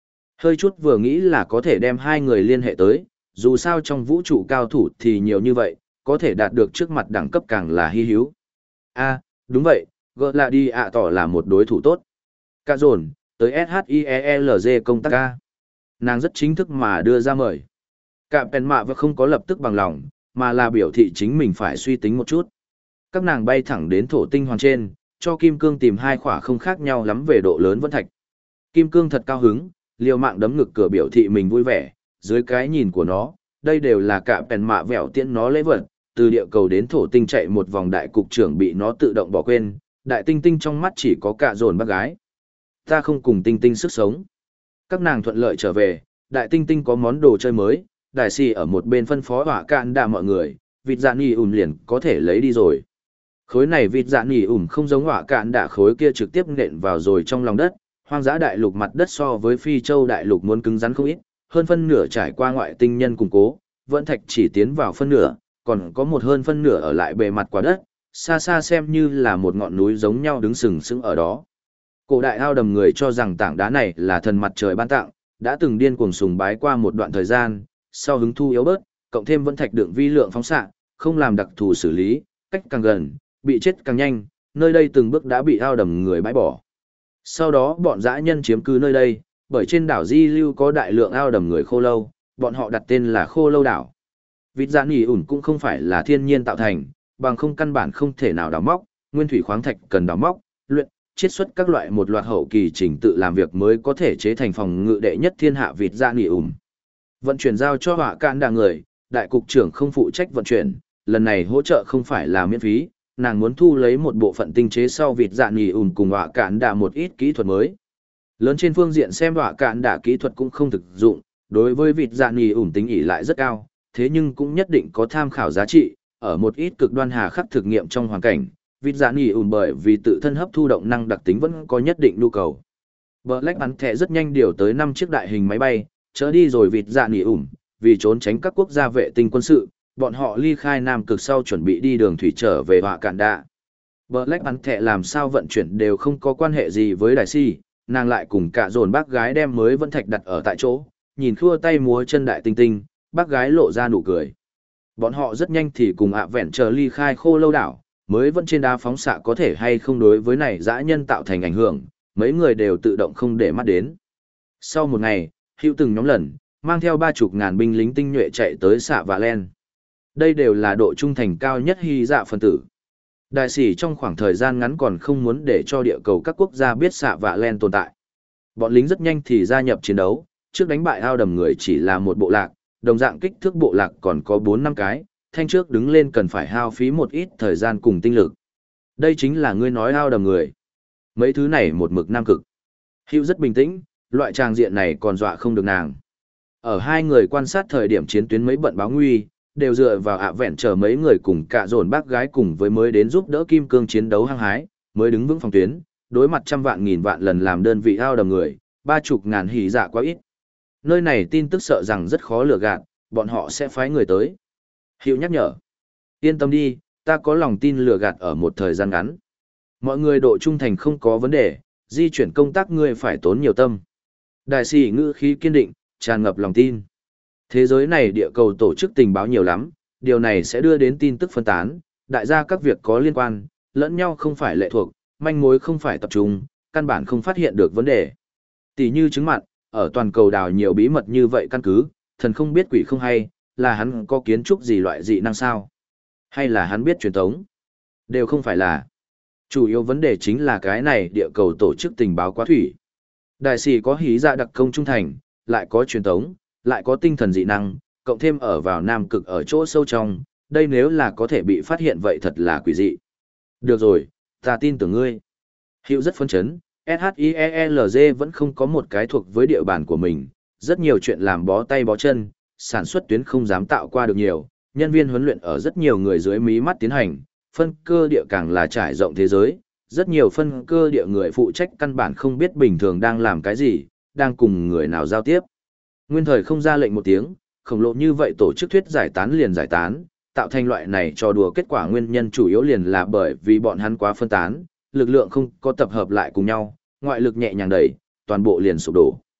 Hơi chút vừa nghĩ là có thể đem hai người liên hệ tới, dù sao trong vũ trụ cao thủ thì nhiều như vậy, có thể đạt được trước mặt đẳng cấp càng là hy hữu. A, đúng vậy, gỡ là đi ạ tỏ là một đối thủ tốt. Cả dồn, tới ét hát i e e lờ giê công tác ca. Nàng rất chính thức mà đưa ra mời. Cả bèn mạ và không có lập tức bằng lòng, mà là biểu thị chính mình phải suy tính một chút. Các nàng bay thẳng đến thổ tinh hoàng trên, cho Kim Cương tìm hai khỏa không khác nhau lắm về độ lớn vẫn thạch. Kim Cương thật cao hứng, liều mạng đấm ngực cửa biểu thị mình vui vẻ, dưới cái nhìn của nó, đây đều là cả bèn mạ vẹo tiễn nó lễ vật, từ địa cầu đến thổ tinh chạy một vòng đại cục trưởng bị nó tự động bỏ quên, đại tinh tinh trong mắt chỉ có cả dồn bác gái. Ta không cùng tinh tinh sức sống. Các nàng thuận lợi trở về, đại tinh tinh có món đồ chơi mới, đại sĩ ở một bên phân phó hỏa cạn đà mọi người, vịt dạ nỉ ủm liền có thể lấy đi rồi. Khối này vịt dạ nỉ ủm không giống hỏa cạn đà khối kia trực tiếp nện vào rồi trong lòng đất, hoang dã đại lục mặt đất so với phi châu đại lục muốn cứng rắn không ít, hơn phân nửa trải qua ngoại tinh nhân củng cố, vẫn thạch chỉ tiến vào phân nửa, còn có một hơn phân nửa ở lại bề mặt quả đất, xa xa xem như là một ngọn núi giống nhau đứng sừng sững ở đó. Cổ đại ao đầm người cho rằng tảng đá này là thần mặt trời ban tặng, đã từng điên cuồng sùng bái qua một đoạn thời gian, sau hứng thu yếu bớt, cộng thêm vẫn thạch đựng vi lượng phóng xạ, không làm đặc thù xử lý, cách càng gần, bị chết càng nhanh, nơi đây từng bước đã bị ao đầm người bãi bỏ. Sau đó bọn dã nhân chiếm cứ nơi đây, bởi trên đảo Di Lưu có đại lượng ao đầm người khô lâu, bọn họ đặt tên là khô lâu đảo. Vịt dạ nỉ ủn cũng không phải là thiên nhiên tạo thành, bằng không căn bản không thể nào đào móc, nguyên thủy khoáng thạch cần đào móc, luyện, chiết xuất các loại một loạt hậu kỳ trình tự làm việc mới có thể chế thành phòng ngự đệ nhất thiên hạ vịt dạ nỉ ủn. Vận chuyển giao cho họa cạn đà người, đại cục trưởng không phụ trách vận chuyển, lần này hỗ trợ không phải là miễn phí, nàng muốn thu lấy một bộ phận tinh chế sau vịt dạ nỉ ủn cùng họa cạn đà một ít kỹ thuật mới. Lớn trên phương diện xem họa cạn đà kỹ thuật cũng không thực dụng, đối với vịt dạ nỉ ủn tính ỷ lại rất cao, thế nhưng cũng nhất định có tham khảo giá trị, ở một ít cực đoan hà khắc thực nghiệm trong hoàn cảnh, vịt dạ nỉ ủn bởi vì tự thân hấp thu động năng đặc tính vẫn có nhất định nhu cầu. Black bắn thẻ rất nhanh điều tới năm chiếc đại hình máy bay, chở đi rồi vịt dạ nỉ ủn, vì trốn tránh các quốc gia vệ tinh quân sự, bọn họ ly khai Nam Cực sau chuẩn bị đi đường thủy trở về họa cạn đạ. Black bắn thẻ làm sao vận chuyển đều không có quan hệ gì với đại si, nàng lại cùng cả dồn bác gái đem mới vẫn thạch đặt ở tại chỗ, nhìn khua tay múa chân đại tinh tinh, bác gái lộ ra nụ cười. Bọn họ rất nhanh thì cùng ạ vẹn chờ ly khai khô lâu đảo, mới vẫn trên đá phóng xạ có thể hay không đối với này dã nhân tạo thành ảnh hưởng, mấy người đều tự động không để mắt đến. Sau một ngày, hữu từng nhóm lần, mang theo ba chục ngàn binh lính tinh nhuệ chạy tới xạ vạ len. Đây đều là độ trung thành cao nhất hy dạ phân tử. Đại sĩ trong khoảng thời gian ngắn còn không muốn để cho địa cầu các quốc gia biết xạ vạ len tồn tại. Bọn lính rất nhanh thì gia nhập chiến đấu, trước đánh bại ao đầm người chỉ là một bộ lạc, đồng dạng kích thước bộ lạc còn có bốn năm cái, thanh trước đứng lên cần phải hao phí một ít thời gian cùng tinh lực. Đây chính là ngươi nói ao đầm người. Mấy thứ này một mực nam cực. Hữu rất bình tĩnh, loại tràng diện này còn dọa không được nàng. Ở hai người quan sát thời điểm chiến tuyến mấy bận báo nguy, đều dựa vào ạ vẹn chờ mấy người cùng cả dồn bác gái cùng với mới đến giúp đỡ kim cương chiến đấu hăng hái, mới đứng vững phòng tuyến, đối mặt trăm vạn nghìn vạn lần làm đơn vị ao đầm người, ba chục ngàn hỉ dạ quá ít. Nơi này tin tức sợ rằng rất khó lừa gạt, bọn họ sẽ phái người tới. Hiệu nhắc nhở. Yên tâm đi, ta có lòng tin lừa gạt ở một thời gian ngắn. Mọi người độ trung thành không có vấn đề, di chuyển công tác ngươi phải tốn nhiều tâm. Đại sĩ ngữ khí kiên định, tràn ngập lòng tin. Thế giới này địa cầu tổ chức tình báo nhiều lắm, điều này sẽ đưa đến tin tức phân tán, đại gia các việc có liên quan, lẫn nhau không phải lệ thuộc, manh mối không phải tập trung, căn bản không phát hiện được vấn đề. Tỷ như chứng mặn, ở toàn cầu đào nhiều bí mật như vậy căn cứ, thần không biết quỷ không hay, là hắn có kiến trúc gì loại dị năng sao? Hay là hắn biết truyền thống? Đều không phải là. Chủ yếu vấn đề chính là cái này địa cầu tổ chức tình báo quá thủy. Đại sĩ có hí dạ đặc công trung thành, lại có truyền thống, lại có tinh thần dị năng, cộng thêm ở vào Nam Cực ở chỗ sâu trong, đây nếu là có thể bị phát hiện vậy thật là quỷ dị. Được rồi, ta tin tưởng ngươi. Hiệu rất phấn chấn, ét hát i e e lờ giê vẫn không có một cái thuộc với địa bàn của mình, rất nhiều chuyện làm bó tay bó chân, sản xuất tuyến không dám tạo qua được nhiều, nhân viên huấn luyện ở rất nhiều người dưới mí mắt tiến hành, phân cơ địa càng là trải rộng thế giới, rất nhiều phân cơ địa người phụ trách căn bản không biết bình thường đang làm cái gì, đang cùng người nào giao tiếp. Nguyên thời không ra lệnh một tiếng, khổng lồ như vậy tổ chức thuyết giải tán liền giải tán, tạo thành loại này trò đùa kết quả nguyên nhân chủ yếu liền là bởi vì bọn hắn quá phân tán, lực lượng không có tập hợp lại cùng nhau, ngoại lực nhẹ nhàng đẩy, toàn bộ liền sụp đổ.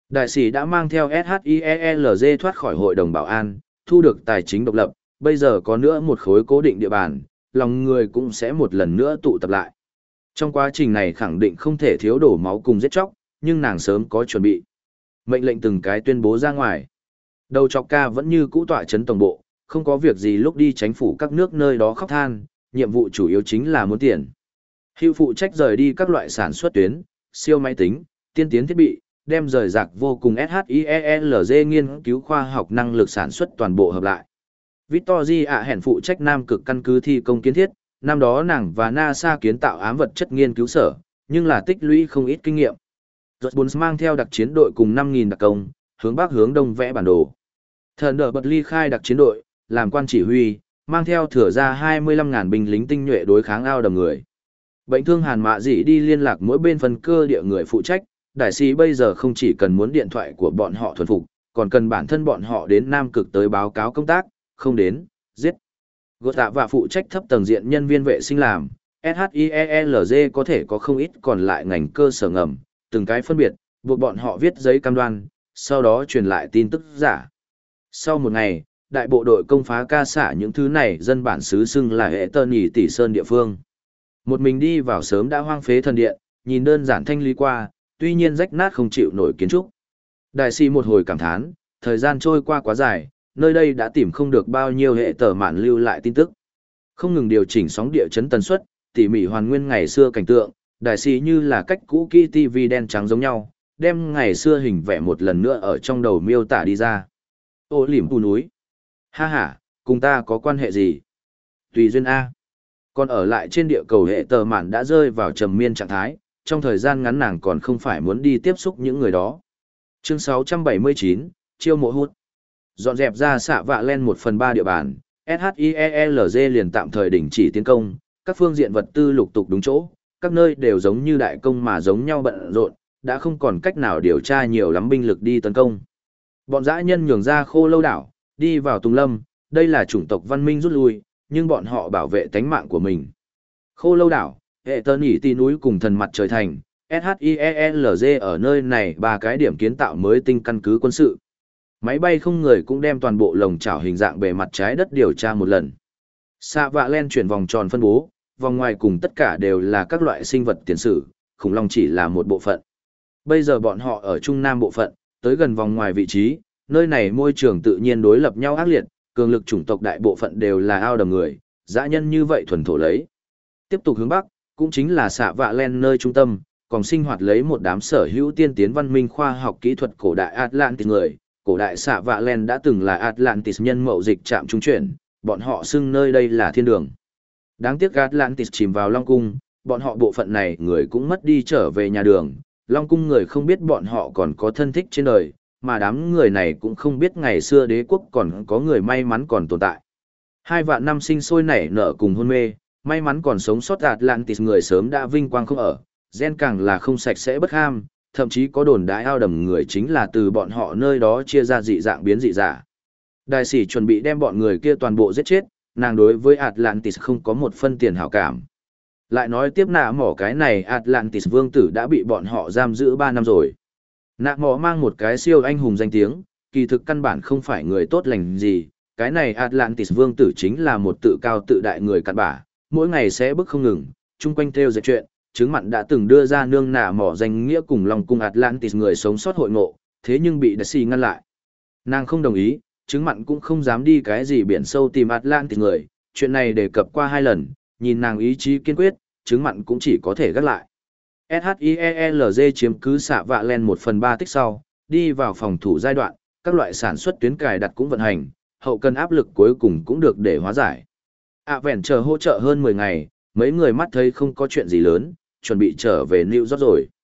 Đại sĩ đã mang theo ét hát i e lờ giê thoát khỏi hội đồng bảo an, thu được tài chính độc lập, bây giờ có nữa một khối cố định địa bàn, lòng người cũng sẽ một lần nữa tụ tập lại. Trong quá trình này khẳng định không thể thiếu đổ máu cùng giết chóc, nhưng nàng sớm có chuẩn bị. Mệnh lệnh từng cái tuyên bố ra ngoài. Đầu chọc ca vẫn như cũ tọa chấn tổng bộ, không có việc gì lúc đi chánh phủ các nước nơi đó khóc than, nhiệm vụ chủ yếu chính là muốn tiền. Hữu phụ trách rời đi các loại sản xuất tuyến, siêu máy tính, tiên tiến thiết bị, đem rời rạc vô cùng SHIELZ nghiên cứu khoa học năng lực sản xuất toàn bộ hợp lại. Victory ạ hẹn phụ trách Nam Cực căn cứ thi công kiến thiết, năm đó nàng và NASA kiến tạo ám vật chất nghiên cứu sở, nhưng là tích lũy không ít kinh nghiệm. George mang theo đặc chiến đội cùng năm nghìn đặc công, hướng bắc hướng đông vẽ bản đồ. Thần đỡ bật ly khai đặc chiến đội, làm quan chỉ huy, mang theo thừa ra hai mươi lăm nghìn binh lính tinh nhuệ đối kháng ao đầm người. Bệnh thương Hàn Mạ Dĩ đi liên lạc mỗi bên phần cơ địa người phụ trách, đại sĩ bây giờ không chỉ cần muốn điện thoại của bọn họ thuần phục, còn cần bản thân bọn họ đến Nam Cực tới báo cáo công tác, không đến, giết. Gột tạ và phụ trách thấp tầng diện nhân viên vệ sinh làm, SHIELZ có thể có không ít còn lại ngành cơ sở ngầm, từng cái phân biệt, buộc bọn họ viết giấy cam đoan, sau đó truyền lại tin tức giả. Sau một ngày, đại bộ đội công phá ca xả những thứ này dân bản xứ xưng là hệ tơ nhì tỷ sơn địa phương. Một mình đi vào sớm đã hoang phế thần điện, nhìn đơn giản thanh lý qua, tuy nhiên rách nát không chịu nổi kiến trúc. Đại sĩ một hồi cảm thán, thời gian trôi qua quá dài, nơi đây đã tìm không được bao nhiêu hệ tờ mạn lưu lại tin tức. Không ngừng điều chỉnh sóng địa chấn tần suất, tỉ mỉ hoàn nguyên ngày xưa cảnh tượng, đại sĩ như là cách cũ kỹ ti vi đen trắng giống nhau, đem ngày xưa hình vẽ một lần nữa ở trong đầu miêu tả đi ra. Ô lỉm phù núi. Ha ha, cùng ta có quan hệ gì? Tùy duyên A. Còn ở lại trên địa cầu hệ tờ mạn đã rơi vào trầm miên trạng thái, trong thời gian ngắn nàng còn không phải muốn đi tiếp xúc những người đó. Chương sáu trăm bảy mươi chín, chiêu mộ hút. Dọn dẹp ra xạ vạ len một phần ba địa bàn, SHIELZ liền tạm thời đình chỉ tiến công, các phương diện vật tư lục tục đúng chỗ, các nơi đều giống như đại công mà giống nhau bận rộn, đã không còn cách nào điều tra nhiều lắm binh lực đi tấn công. Bọn dã nhân nhường ra khô lâu đảo, đi vào Tùng Lâm, đây là chủng tộc văn minh rút lui, nhưng bọn họ bảo vệ tánh mạng của mình. Khô lâu đảo, hệ tơ nhỉ tì núi cùng thần mặt trời thành, SHIELZ ở nơi này ba cái điểm kiến tạo mới tinh căn cứ quân sự. Máy bay không người cũng đem toàn bộ lồng chảo hình dạng bề mặt trái đất điều tra một lần. Xạ vạ len chuyển vòng tròn phân bố, vòng ngoài cùng tất cả đều là các loại sinh vật tiền sử, khủng long chỉ là một bộ phận. Bây giờ bọn họ ở Trung Nam bộ phận, tới gần vòng ngoài vị trí, nơi này môi trường tự nhiên đối lập nhau ác liệt, cường lực chủng tộc đại bộ phận đều là ao đầm người, dã nhân như vậy thuần thổ lấy. Tiếp tục hướng bắc, cũng chính là xạ vạ len nơi trung tâm, còn sinh hoạt lấy một đám sở hữu tiên tiến văn minh khoa học kỹ thuật cổ đại Atlantis người. Cổ đại xạ vạ len đã từng là Atlantis nhân mậu dịch trạm trung chuyển, bọn họ xưng nơi đây là thiên đường. Đáng tiếc Atlantis chìm vào Long Cung, bọn họ bộ phận này người cũng mất đi trở về nhà đường. Long Cung người không biết bọn họ còn có thân thích trên đời, mà đám người này cũng không biết ngày xưa đế quốc còn có người may mắn còn tồn tại. Hai vạn năm sinh sôi nảy nở cùng hôn mê, may mắn còn sống sót Atlantis người sớm đã vinh quang không ở, gen càng là không sạch sẽ bất ham, thậm chí có đồn đại ao đầm người chính là từ bọn họ nơi đó chia ra dị dạng biến dị giả. Đại sĩ chuẩn bị đem bọn người kia toàn bộ giết chết, nàng đối với Atlantis không có một phân tiền hảo cảm. Lại nói tiếp nạ mỏ cái này Atlantis vương tử đã bị bọn họ giam giữ ba năm rồi. Nạ mỏ mang một cái siêu anh hùng danh tiếng, kỳ thực căn bản không phải người tốt lành gì, cái này Atlantis vương tử chính là một tự cao tự đại người cặn bã, mỗi ngày sẽ bức không ngừng, chung quanh theo dệt chuyện, chứng mặn đã từng đưa ra nương nạ mỏ danh nghĩa cùng Long Cung Atlantis người sống sót hội ngộ, thế nhưng bị Đại sĩ ngăn lại. Nàng không đồng ý, chứng mặn cũng không dám đi cái gì biển sâu tìm Atlantis người, chuyện này đề cập qua hai lần, nhìn nàng ý chí kiên quyết, chứng mặn cũng chỉ có thể gác lại. SHIELZ chiếm cứ xạ vạ len một phần ba tích sau, đi vào phòng thủ giai đoạn, các loại sản xuất tuyến cài đặt cũng vận hành, hậu cần áp lực cuối cùng cũng được để hóa giải. À vẹn chờ hỗ trợ hơn mười ngày, mấy người mắt thấy không có chuyện gì lớn, chuẩn bị trở về New York rồi.